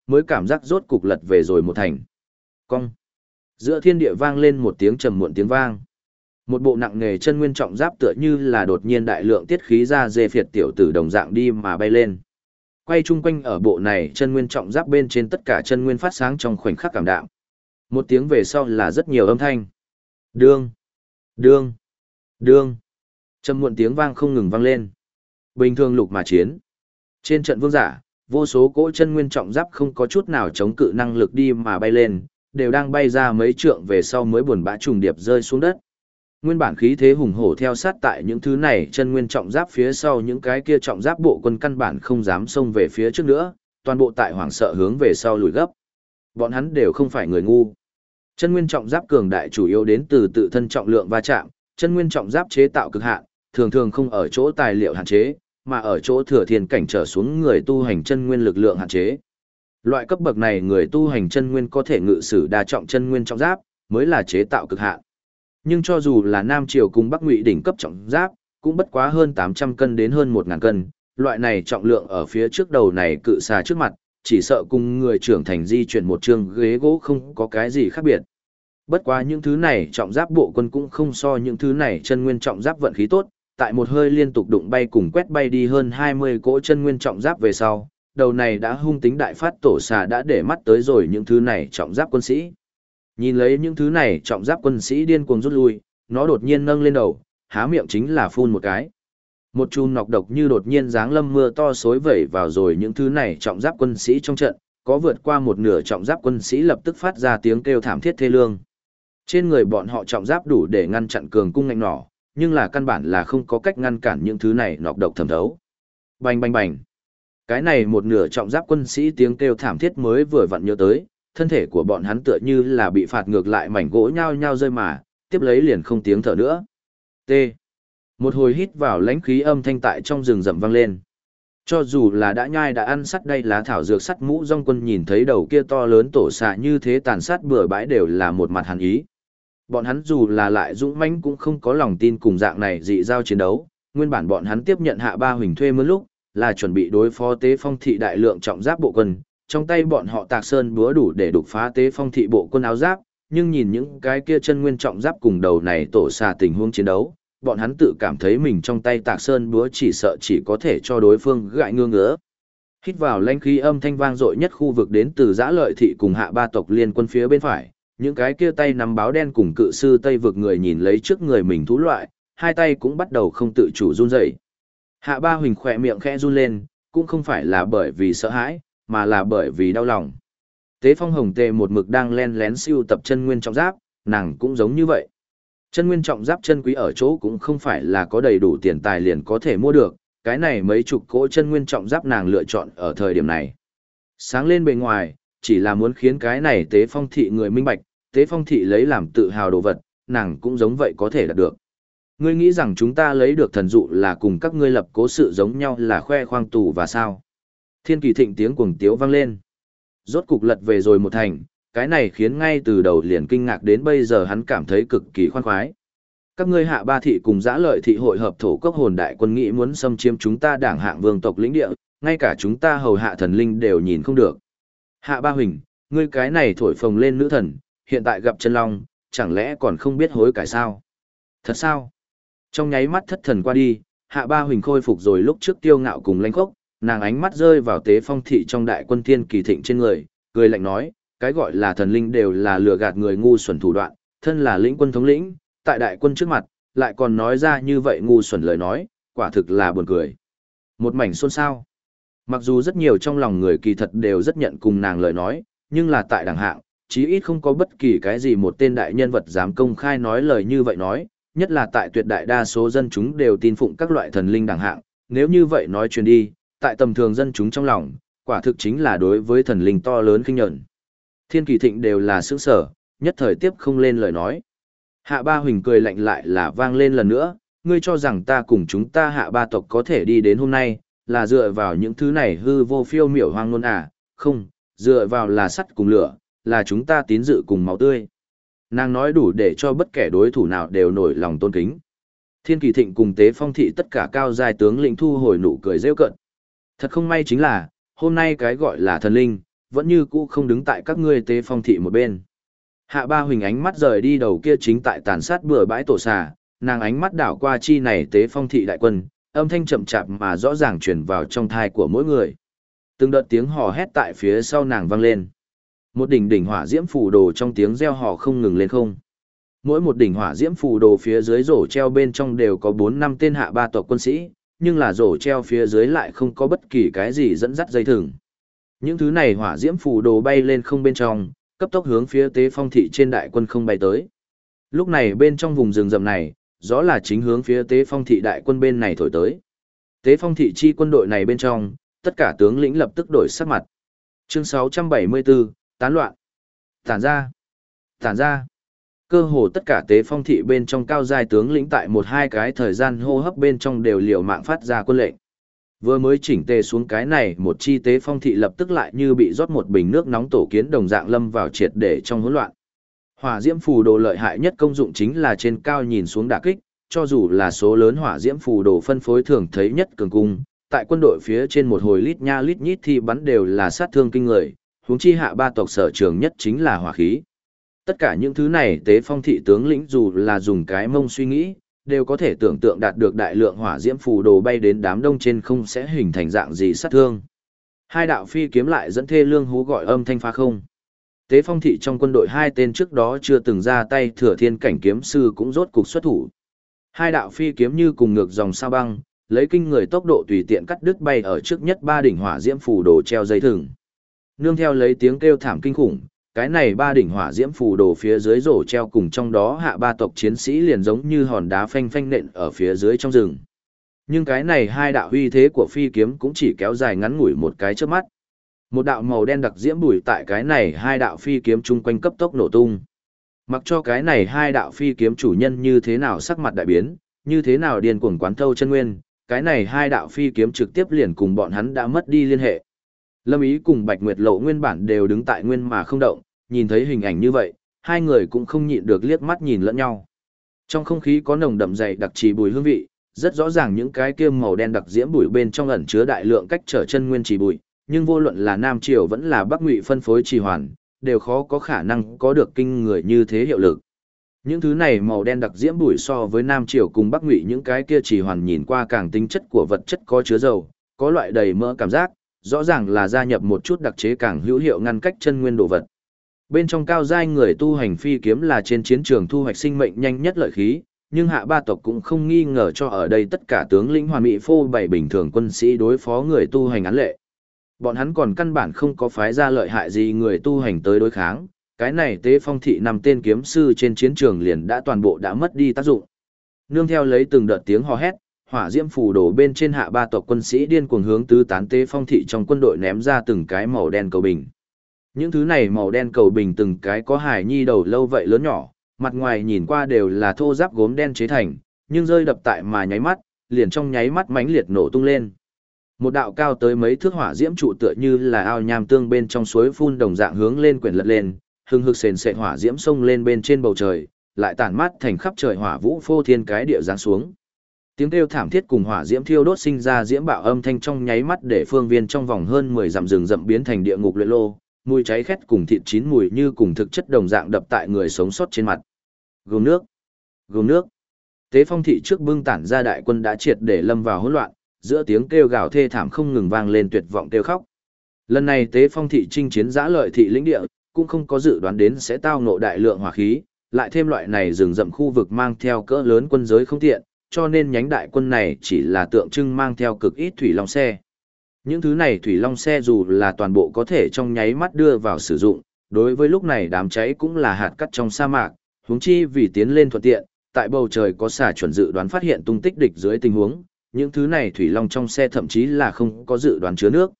mới cảm giác rốt cục lật về rồi một thành. Cong. Giữa thiên địa vang lên một tiếng trầm muộn tiếng vang. Một bộ nặng nghề chân nguyên trọng giáp tựa như là đột nhiên đại lượng tiết khí ra dê phiệt tiểu tử đồng dạng đi mà bay lên. Quay chung quanh ở bộ này chân nguyên trọng giáp bên trên tất cả chân nguyên phát sáng trong khoảnh khắc cảm đạm. Một tiếng về sau là rất nhiều âm thanh. Đương, đương, đương. Trầm muộn tiếng vang không ngừng vang lên. Bình thường lục mà chiến. Trên trận vương giả, vô số cỗ chân nguyên trọng giáp không có chút nào chống cự năng lực đi mà bay lên, đều đang bay ra mấy trượng về sau mới buồn bã trùng điệp rơi xuống đất. Nguyên bản khí thế hùng hổ theo sát tại những thứ này chân nguyên trọng giáp phía sau những cái kia trọng giáp bộ quân căn bản không dám xông về phía trước nữa, toàn bộ tại hoảng sợ hướng về sau lùi gấp. Bọn hắn đều không phải người ngu. Chân nguyên trọng giáp cường đại chủ yếu đến từ tự thân trọng lượng va chạm, chân nguyên trọng giáp chế tạo cực hạn, thường thường không ở chỗ tài liệu hạn chế, mà ở chỗ thừa thiên cảnh trở xuống người tu hành chân nguyên lực lượng hạn chế. Loại cấp bậc này người tu hành chân nguyên có thể ngự sử đa trọng chân nguyên trọng giáp, mới là chế tạo cực hạn. Nhưng cho dù là Nam Triều cùng Bắc Ngụy đỉnh cấp trọng giáp, cũng bất quá hơn 800 cân đến hơn 1000 cân, loại này trọng lượng ở phía trước đầu này cự xà trước mặt, chỉ sợ cùng người trưởng thành di chuyển một chương ghế gỗ không có cái gì khác biệt. Bất quá những thứ này trọng giáp bộ quân cũng không so những thứ này chân nguyên trọng giáp vận khí tốt, tại một hơi liên tục đụng bay cùng quét bay đi hơn 20 cỗ chân nguyên trọng giáp về sau, đầu này đã hung tính đại phát tổ xà đã để mắt tới rồi những thứ này trọng giáp quân sĩ. Nhìn lấy những thứ này trọng giáp quân sĩ điên cuồng rút lui, nó đột nhiên nâng lên đầu, há miệng chính là phun một cái. Một chùm nọc độc như đột nhiên giáng lâm mưa to xối vẩy vào rồi những thứ này trọng giáp quân sĩ trong trận, có vượt qua một nửa trọng giáp quân sĩ lập tức phát ra tiếng kêu thảm thiết thê lương. Trên người bọn họ trọng giáp đủ để ngăn chặn cường cung ngạnh nỏ, nhưng là căn bản là không có cách ngăn cản những thứ này nọc độc thẩm thấu. Bành bành bành. Cái này một nửa trọng giáp quân sĩ tiếng kêu thảm thiết mới vừa vặn nhớ tới, thân thể của bọn hắn tựa như là bị phạt ngược lại mảnh gỗ nhao nhao rơi mà, tiếp lấy liền không tiếng thở nữa. T. Một hồi hít vào lãnh khí âm thanh tại trong rừng rậm vang lên. Cho dù là đã nhai đã ăn sắt đây lá thảo dược sắt mũ rong quân nhìn thấy đầu kia to lớn tổ xạ như thế tàn sát bừa bãi đều là một mặt hàn ý. Bọn hắn dù là lại dũng mãnh cũng không có lòng tin cùng dạng này dị giao chiến đấu, nguyên bản bọn hắn tiếp nhận Hạ Ba Huỳnh thuê mướn lúc, là chuẩn bị đối phó Tế Phong thị đại lượng trọng giáp bộ quân, trong tay bọn họ tạc sơn búa đủ để đục phá Tế Phong thị bộ quân áo giáp, nhưng nhìn những cái kia chân nguyên trọng giáp cùng đầu này tổ xà tình huống chiến đấu, bọn hắn tự cảm thấy mình trong tay tạc sơn búa chỉ sợ chỉ có thể cho đối phương gãi ngứa ngứa. Hít vào lãnh khí âm thanh vang dội nhất khu vực đến từ Giã Lợi thị cùng Hạ Ba tộc liên quân phía bên phải, những cái kia tay nắm báo đen cùng cự sư Tây vực người nhìn lấy trước người mình thú loại, hai tay cũng bắt đầu không tự chủ run rẩy. Hạ Ba Huỳnh khỏe miệng khẽ run lên, cũng không phải là bởi vì sợ hãi, mà là bởi vì đau lòng. Tế Phong Hồng Tề một mực đang len lén siêu tập chân nguyên trọng giáp, nàng cũng giống như vậy. Chân nguyên trọng giáp chân quý ở chỗ cũng không phải là có đầy đủ tiền tài liền có thể mua được, cái này mấy chục cỗ chân nguyên trọng giáp nàng lựa chọn ở thời điểm này. Sáng lên bề ngoài, chỉ là muốn khiến cái này Tế Phong thị người minh bạch, Tế Phong thị lấy làm tự hào đồ vật, nàng cũng giống vậy có thể đạt được. Ngươi nghĩ rằng chúng ta lấy được thần dụ là cùng các ngươi lập cố sự giống nhau là khoe khoang tù và sao? Thiên Kỳ Thịnh tiếng cuồng tiếu vang lên. Rốt cục lật về rồi một thành, cái này khiến ngay từ đầu liền kinh ngạc đến bây giờ hắn cảm thấy cực kỳ khoan khoái. Các ngươi Hạ Ba thị cùng Giã Lợi thị hội hợp thổ cốc hồn đại quân nghĩ muốn xâm chiếm chúng ta Đảng Hạng vương tộc lĩnh địa, ngay cả chúng ta hầu hạ thần linh đều nhìn không được. Hạ Ba Huỳnh, ngươi cái này thổi phồng lên nữ thần, hiện tại gặp chân long, chẳng lẽ còn không biết hối cải sao? Thật sao? Trong nháy mắt thất thần qua đi, Hạ Ba Huỳnh khôi phục rồi lúc trước tiêu ngạo cùng lãnh khốc, nàng ánh mắt rơi vào Tế Phong thị trong đại quân Thiên Kỳ Thịnh trên người, cười lạnh nói, cái gọi là thần linh đều là lừa gạt người ngu xuẩn thủ đoạn, thân là lĩnh quân thống lĩnh, tại đại quân trước mặt, lại còn nói ra như vậy ngu xuẩn lời nói, quả thực là buồn cười. Một mảnh xôn xao. Mặc dù rất nhiều trong lòng người kỳ thật đều rất nhận cùng nàng lời nói, nhưng là tại Đảng Hạng, chí ít không có bất kỳ cái gì một tên đại nhân vật dám công khai nói lời như vậy nói, nhất là tại tuyệt đại đa số dân chúng đều tin phụng các loại thần linh Đảng Hạng, nếu như vậy nói truyền đi, tại tầm thường dân chúng trong lòng, quả thực chính là đối với thần linh to lớn khinh nhẫn. Thiên Kỳ Thịnh đều là sững sở, nhất thời tiếp không lên lời nói. Hạ Ba Huỳnh cười lạnh lại là vang lên lần nữa, ngươi cho rằng ta cùng chúng ta Hạ Ba tộc có thể đi đến hôm nay, là dựa vào những thứ này hư vô phiêu miểu hoang ngôn à, không, dựa vào là sắt cùng lửa, là chúng ta tín dự cùng máu tươi. Nàng nói đủ để cho bất kể đối thủ nào đều nổi lòng tôn kính. Thiên Kỳ Thịnh cùng Tế Phong thị tất cả cao giai tướng lĩnh thu hồi nụ cười rêu cận. Thật không may chính là, hôm nay cái gọi là thần linh, vẫn như cũ không đứng tại các ngươi Tế Phong thị một bên. Hạ Ba Huỳnh ánh mắt rời đi đầu kia chính tại tàn sát bừa bãi tổ xà, nàng ánh mắt đảo qua chi này Tế Phong thị đại quân, âm thanh chậm chạp mà rõ ràng truyền vào trong thai của mỗi người. Từng đợt tiếng hò hét tại phía sau nàng vang lên. Một đỉnh đỉnh hỏa diễm phù đồ trong tiếng reo hò không ngừng lên không. Mỗi một đỉnh hỏa diễm phù đồ phía dưới rổ treo bên trong đều có 4-5 tên Hạ Ba tộc quân sĩ, nhưng là rổ treo phía dưới lại không có bất kỳ cái gì dẫn dắt dây thừng. Những thứ này hỏa diễm phù đồ bay lên không bên trong, cấp tốc hướng phía Tế Phong thị trên đại quân không bay tới. Lúc này bên trong vùng rừng rậm này, gió là chính hướng phía Tế Phong thị đại quân bên này thổi tới. Tế Phong thị chi quân đội này bên trong, tất cả tướng lĩnh lập tức đổi sắc mặt. Chương 674, tán loạn. Tản ra. Tản ra. Cơ hồ tất cả Tế Phong thị bên trong cao giai tướng lĩnh tại một hai cái thời gian hô hấp bên trong đều liều mạng phát ra quân lệnh. Vừa mới chỉnh tề xuống cái này, một chi Tế Phong thị lập tức lại như bị rót một bình nước nóng tổ kiến đồng dạng lâm vào triệt để trong hỗn loạn. Hỏa diễm phù đồ lợi hại nhất công dụng chính là trên cao nhìn xuống đả kích, cho dù là số lớn hỏa diễm phù đồ phân phối thường thấy nhất cường cung, tại quân đội phía trên một hồi lít nha lít nhít thì bắn đều là sát thương kinh người, huống chi Hạ Ba tộc sở trường nhất chính là hỏa khí. Tất cả những thứ này Tế Phong thị tướng lĩnh dù là dùng cái mông suy nghĩ, đều có thể tưởng tượng đạt được đại lượng hỏa diễm phù đồ bay đến đám đông trên không sẽ hình thành dạng gì sát thương. Hai đạo phi kiếm lại dẫn thê lương hú gọi âm thanh phá không. Tế Phong thị trong quân đội hai tên trước đó chưa từng ra tay Thừa Thiên cảnh kiếm sư cũng rốt cục xuất thủ. Hai đạo phi kiếm như cùng ngược dòng sao băng, lấy kinh người tốc độ tùy tiện cắt đứt bay ở trước nhất ba đỉnh hỏa diễm phù đồ treo dây thừng. Nương theo lấy tiếng kêu thảm kinh khủng, cái này ba đỉnh hỏa diễm phù đồ phía dưới rổ treo cùng trong đó Hạ Ba tộc chiến sĩ liền giống như hòn đá phanh phanh nện ở phía dưới trong rừng. Nhưng cái này hai đạo uy thế của phi kiếm cũng chỉ kéo dài ngắn ngủi một cái chớp mắt. Một đạo màu đen đặc diễm bùi tại cái này hai đạo phi kiếm chung quanh cấp tốc nổ tung. Mặc cho cái này hai đạo phi kiếm chủ nhân như thế nào sắc mặt đại biến, như thế nào điên cuồng quán thâu chân nguyên, cái này hai đạo phi kiếm trực tiếp liền cùng bọn hắn đã mất đi liên hệ. Lâm Ý cùng Bạch Nguyệt Lộ nguyên bản đều đứng tại nguyên mà không động, nhìn thấy hình ảnh như vậy, hai người cũng không nhịn được liếc mắt nhìn lẫn nhau. Trong không khí có nồng đậm dày đặc trì bùi hương vị, rất rõ ràng những cái kia màu đen đặc diễm bùi bên trong ẩn chứa đại lượng cách trở chân nguyên trì bùi, nhưng vô luận là Nam Triều vẫn là Bắc Ngụy phân phối trì hoàn, đều khó có khả năng có được kinh người như thế hiệu lực. Những thứ này màu đen đặc diễm bùi so với Nam Triều cùng Bắc Ngụy những cái kia trì hoàn nhìn qua càng tính chất của vật chất có chứa dầu, có loại đầy mỡ cảm giác, rõ ràng là gia nhập một chút đặc chế càng hữu hiệu ngăn cách chân nguyên đồ vật. Bên trong cao giai người tu hành phi kiếm là trên chiến trường thu hoạch sinh mệnh nhanh nhất lợi khí, nhưng Hạ Ba tộc cũng không nghi ngờ cho ở đây tất cả tướng lĩnh hoàn mỹ phô bày bình thường quân sĩ đối phó người tu hành án lệ. Bọn hắn còn căn bản không có phái ra lợi hại gì người tu hành tới đối kháng, cái này Tế Phong thị 5 tên kiếm sư trên chiến trường liền đã toàn bộ đã mất đi tác dụng. Nương theo lấy từng đợt tiếng hò hét, hỏa diễm phù đổ bên trên Hạ Ba tộc quân sĩ điên cuồng hướng tứ tán Tế Phong thị trong quân đội ném ra từng cái màu đen cầu bình. Những thứ này màu đen cầu bình từng cái có hải nhi đầu lâu vậy lớn nhỏ, mặt ngoài nhìn qua đều là thô giáp gốm đen chế thành, nhưng rơi đập tại mà nháy mắt, liền trong nháy mắt mãnh liệt nổ tung lên. Một đạo cao tới mấy thước hỏa diễm trụ tựa như là ao nham tương bên trong suối phun đồng dạng hướng lên quyển lật lên, hừng hực sền sệt hỏa diễm xông lên bên trên bầu trời, lại tản mát thành khắp trời hỏa vũ phô thiên cái địa giáng xuống. Tiếng kêu thảm thiết cùng hỏa diễm thiêu đốt sinh ra diễm bạo âm thanh trong nháy mắt để phương viên trong vòng hơn 10 dặm rừng rậm biến thành địa ngục luyện lô, mùi cháy khét cùng thịt chín mùi như cùng thực chất đồng dạng đập tại người sống sót trên mặt. Gồm nước, gồm nước. Tế Phong thị trước bưng tản ra đại quân đã triệt để lâm vào hỗn loạn, giữa tiếng kêu gào thê thảm không ngừng vang lên tuyệt vọng kêu khóc. Lần này Tế Phong thị chinh chiến giã lợi thị lĩnh địa, cũng không có dự đoán đến sẽ tao ngộ đại lượng hỏa khí, lại thêm loại này rừng rậm khu vực mang theo cỡ lớn quân giới không tiện, cho nên nhánh đại quân này chỉ là tượng trưng mang theo cực ít thủy long xe. Những thứ này thủy long xe dù là toàn bộ có thể trong nháy mắt đưa vào sử dụng, đối với lúc này đám cháy cũng là hạt cát trong sa mạc, huống chi vì tiến lên thuận tiện, tại bầu trời có xà chuẩn dự đoán phát hiện tung tích địch dưới tình huống, những thứ này thủy long trong xe thậm chí là không có dự đoán chứa nước.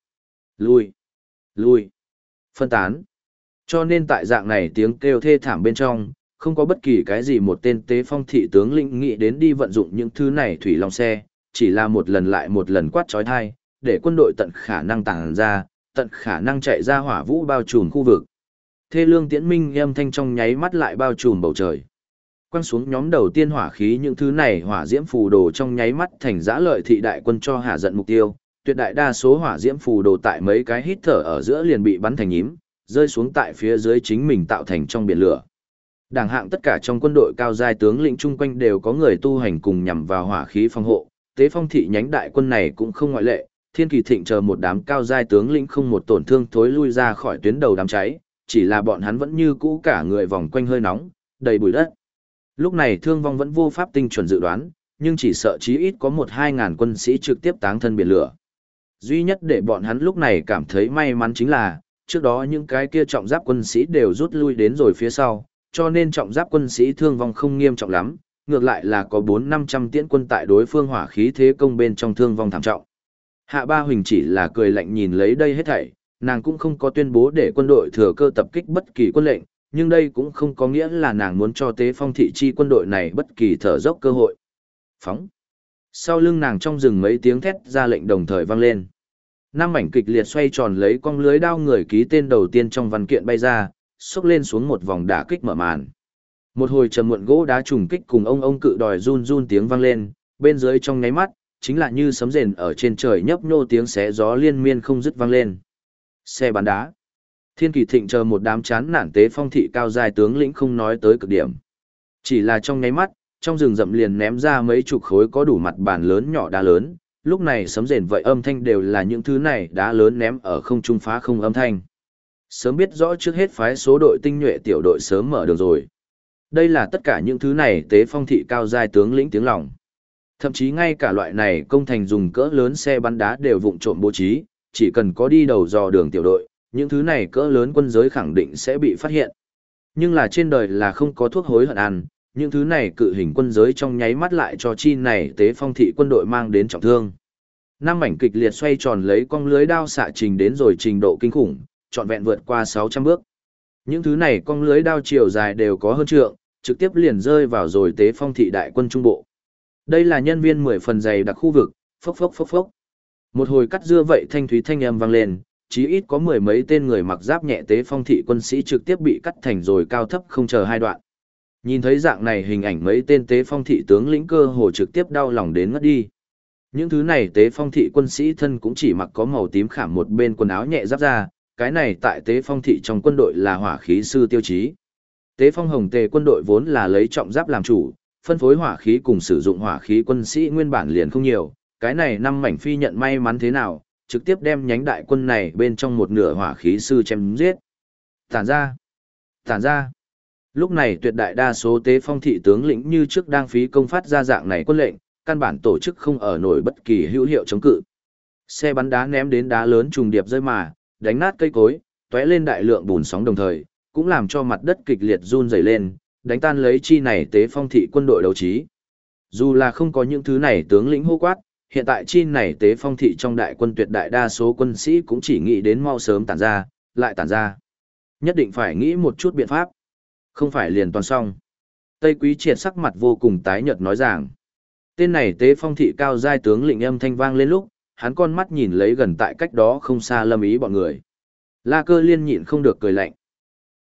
Lui, phân tán. Cho nên tại dạng này tiếng kêu thê thảm bên trong, không có bất kỳ cái gì một tên Tế Phong thị tướng lĩnh nghĩ đến đi vận dụng những thứ này thủy long xe, chỉ là một lần lại một lần quát trói thai, để quân đội tận khả năng tàng ra, tận khả năng chạy ra hỏa vũ bao trùm khu vực. Thê lương tiễn minh âm thanh trong nháy mắt lại bao trùm bầu trời. Quăng xuống nhóm đầu tiên hỏa khí, những thứ này hỏa diễm phù đồ trong nháy mắt thành dã lợi thị đại quân cho hạ giận mục tiêu, tuyệt đại đa số hỏa diễm phù đồ tại mấy cái hít thở ở giữa liền bị bắn thành nhím, rơi xuống tại phía dưới chính mình tạo thành trong biển lửa. Đảng hạng tất cả trong quân đội cao giai tướng lĩnh chung quanh đều có người tu hành cùng nhằm vào hỏa khí phòng hộ, Tế Phong thị nhánh đại quân này cũng không ngoại lệ, Thiên Kỳ Thịnh chờ một đám cao giai tướng lĩnh không một tổn thương thối lui ra khỏi tuyến đầu đám cháy, chỉ là bọn hắn vẫn như cũ cả người vòng quanh hơi nóng, đầy bụi đất. Lúc này thương vong vẫn vô pháp tinh chuẩn dự đoán, nhưng chỉ sợ chí ít có 1-2 ngàn quân sĩ trực tiếp táng thân biển lửa. Duy nhất để bọn hắn lúc này cảm thấy may mắn chính là, trước đó những cái kia trọng giáp quân sĩ đều rút lui đến rồi phía sau, cho nên trọng giáp quân sĩ thương vong không nghiêm trọng lắm, ngược lại là có 400-500 tiễn quân tại đối phương hỏa khí thế công bên trong thương vong thảm trọng. Hạ Ba Huỳnh chỉ là cười lạnh nhìn lấy đây hết thảy, nàng cũng không có tuyên bố để quân đội thừa cơ tập kích bất kỳ quân lệnh, nhưng đây cũng không có nghĩa là nàng muốn cho Tế Phong thị chi quân đội này bất kỳ thở dốc cơ hội. Phóng. Sau lưng nàng trong rừng mấy tiếng thét ra lệnh đồng thời vang lên. Năm mảnh kịch liệt xoay tròn lấy cong lưới đao người ký tên đầu tiên trong văn kiện bay ra, xốc lên xuống một vòng đả kích mở màn. Một hồi trầm muộn gỗ đá trùng kích cùng ông cự đòi run run tiếng vang lên, bên dưới trong nháy mắt, chính là như sấm rền ở trên trời nhấp nhô tiếng xé gió liên miên không dứt vang lên. Xe bắn đá. Thiên Kỳ Thịnh chờ một đám chán nản Tế Phong thị cao giai tướng lĩnh không nói tới cực điểm. Chỉ là trong nháy mắt, trong rừng rậm liền ném ra mấy chục khối có đủ mặt bàn lớn nhỏ đá lớn, lúc này sấm rền vậy âm thanh đều là những thứ này đá lớn ném ở không trung phá không âm thanh. Sớm biết rõ trước hết phái số đội tinh nhuệ tiểu đội sớm mở đường rồi. Đây là tất cả những thứ này Tế Phong thị cao giai tướng lĩnh tiếng lòng. Thậm chí ngay cả loại này công thành dùng cỡ lớn xe bắn đá đều vụng trộm bố trí, chỉ cần có đi đầu dò đường tiểu đội, những thứ này cỡ lớn quân giới khẳng định sẽ bị phát hiện. Nhưng là trên đời là không có thuốc hối hận ăn, những thứ này cự hình quân giới trong nháy mắt lại cho chi này Tế Phong thị quân đội mang đến trọng thương. Năm mảnh kịch liệt xoay tròn lấy cong lưới đao xạ trình đến rồi trình độ kinh khủng, trọn vẹn vượt qua 600 bước. Những thứ này cong lưới đao chiều dài đều có hơn trượng, trực tiếp liền rơi vào rồi Tế Phong thị đại quân trung bộ. Đây là nhân viên 10 phần dày đặc khu vực, phốc phốc phốc phốc. Một hồi cắt dưa vậy thanh thúy thanh âm vang lên, chí ít có mười mấy tên người mặc giáp nhẹ Tế Phong thị quân sĩ trực tiếp bị cắt thành rồi cao thấp không chờ hai đoạn. Nhìn thấy dạng này hình ảnh mấy tên Tế Phong thị tướng lĩnh cơ hồ trực tiếp đau lòng đến ngất đi. Những thứ này Tế Phong thị quân sĩ thân cũng chỉ mặc có màu tím khảm một bên quần áo nhẹ giáp ra, cái này tại Tế Phong thị trong quân đội là hỏa khí sư tiêu chí. Tế Phong Hồng Tề quân đội vốn là lấy trọng giáp làm chủ, phân phối hỏa khí cùng sử dụng hỏa khí quân sĩ nguyên bản liền không nhiều, cái này năm mảnh phi nhận may mắn thế nào, trực tiếp đem nhánh đại quân này bên trong một nửa hỏa khí sư chém giết. Tản ra! Tản ra! Lúc này tuyệt đại đa số Tế Phong thị tướng lĩnh như trước đang phí công phát ra dạng này quân lệnh, căn bản tổ chức không ở nổi bất kỳ hữu hiệu chống cự. Xe bắn đá ném đến đá lớn trùng điệp rơi mà, đánh nát cây cối, tóe lên đại lượng bùn sóng đồng thời, cũng làm cho mặt đất kịch liệt run rẩy lên, đánh tan lấy chi này Tế Phong thị quân đội đấu trí. Dù là không có những thứ này tướng lĩnh hô quát, hiện tại chi này Tế Phong thị trong đại quân tuyệt đại đa số quân sĩ cũng chỉ nghĩ đến mau sớm tản ra, lại tản ra. Nhất định phải nghĩ một chút biện pháp. Không phải liền toàn xong. Tây Quý Triệt sắc mặt vô cùng tái nhợt nói rằng. Tên này Tế Phong thị cao giai tướng lĩnh âm thanh vang lên lúc, hắn con mắt nhìn lấy gần tại cách đó không xa Lâm Ý bọn người. La Cơ Liên nhịn không được cười lạnh.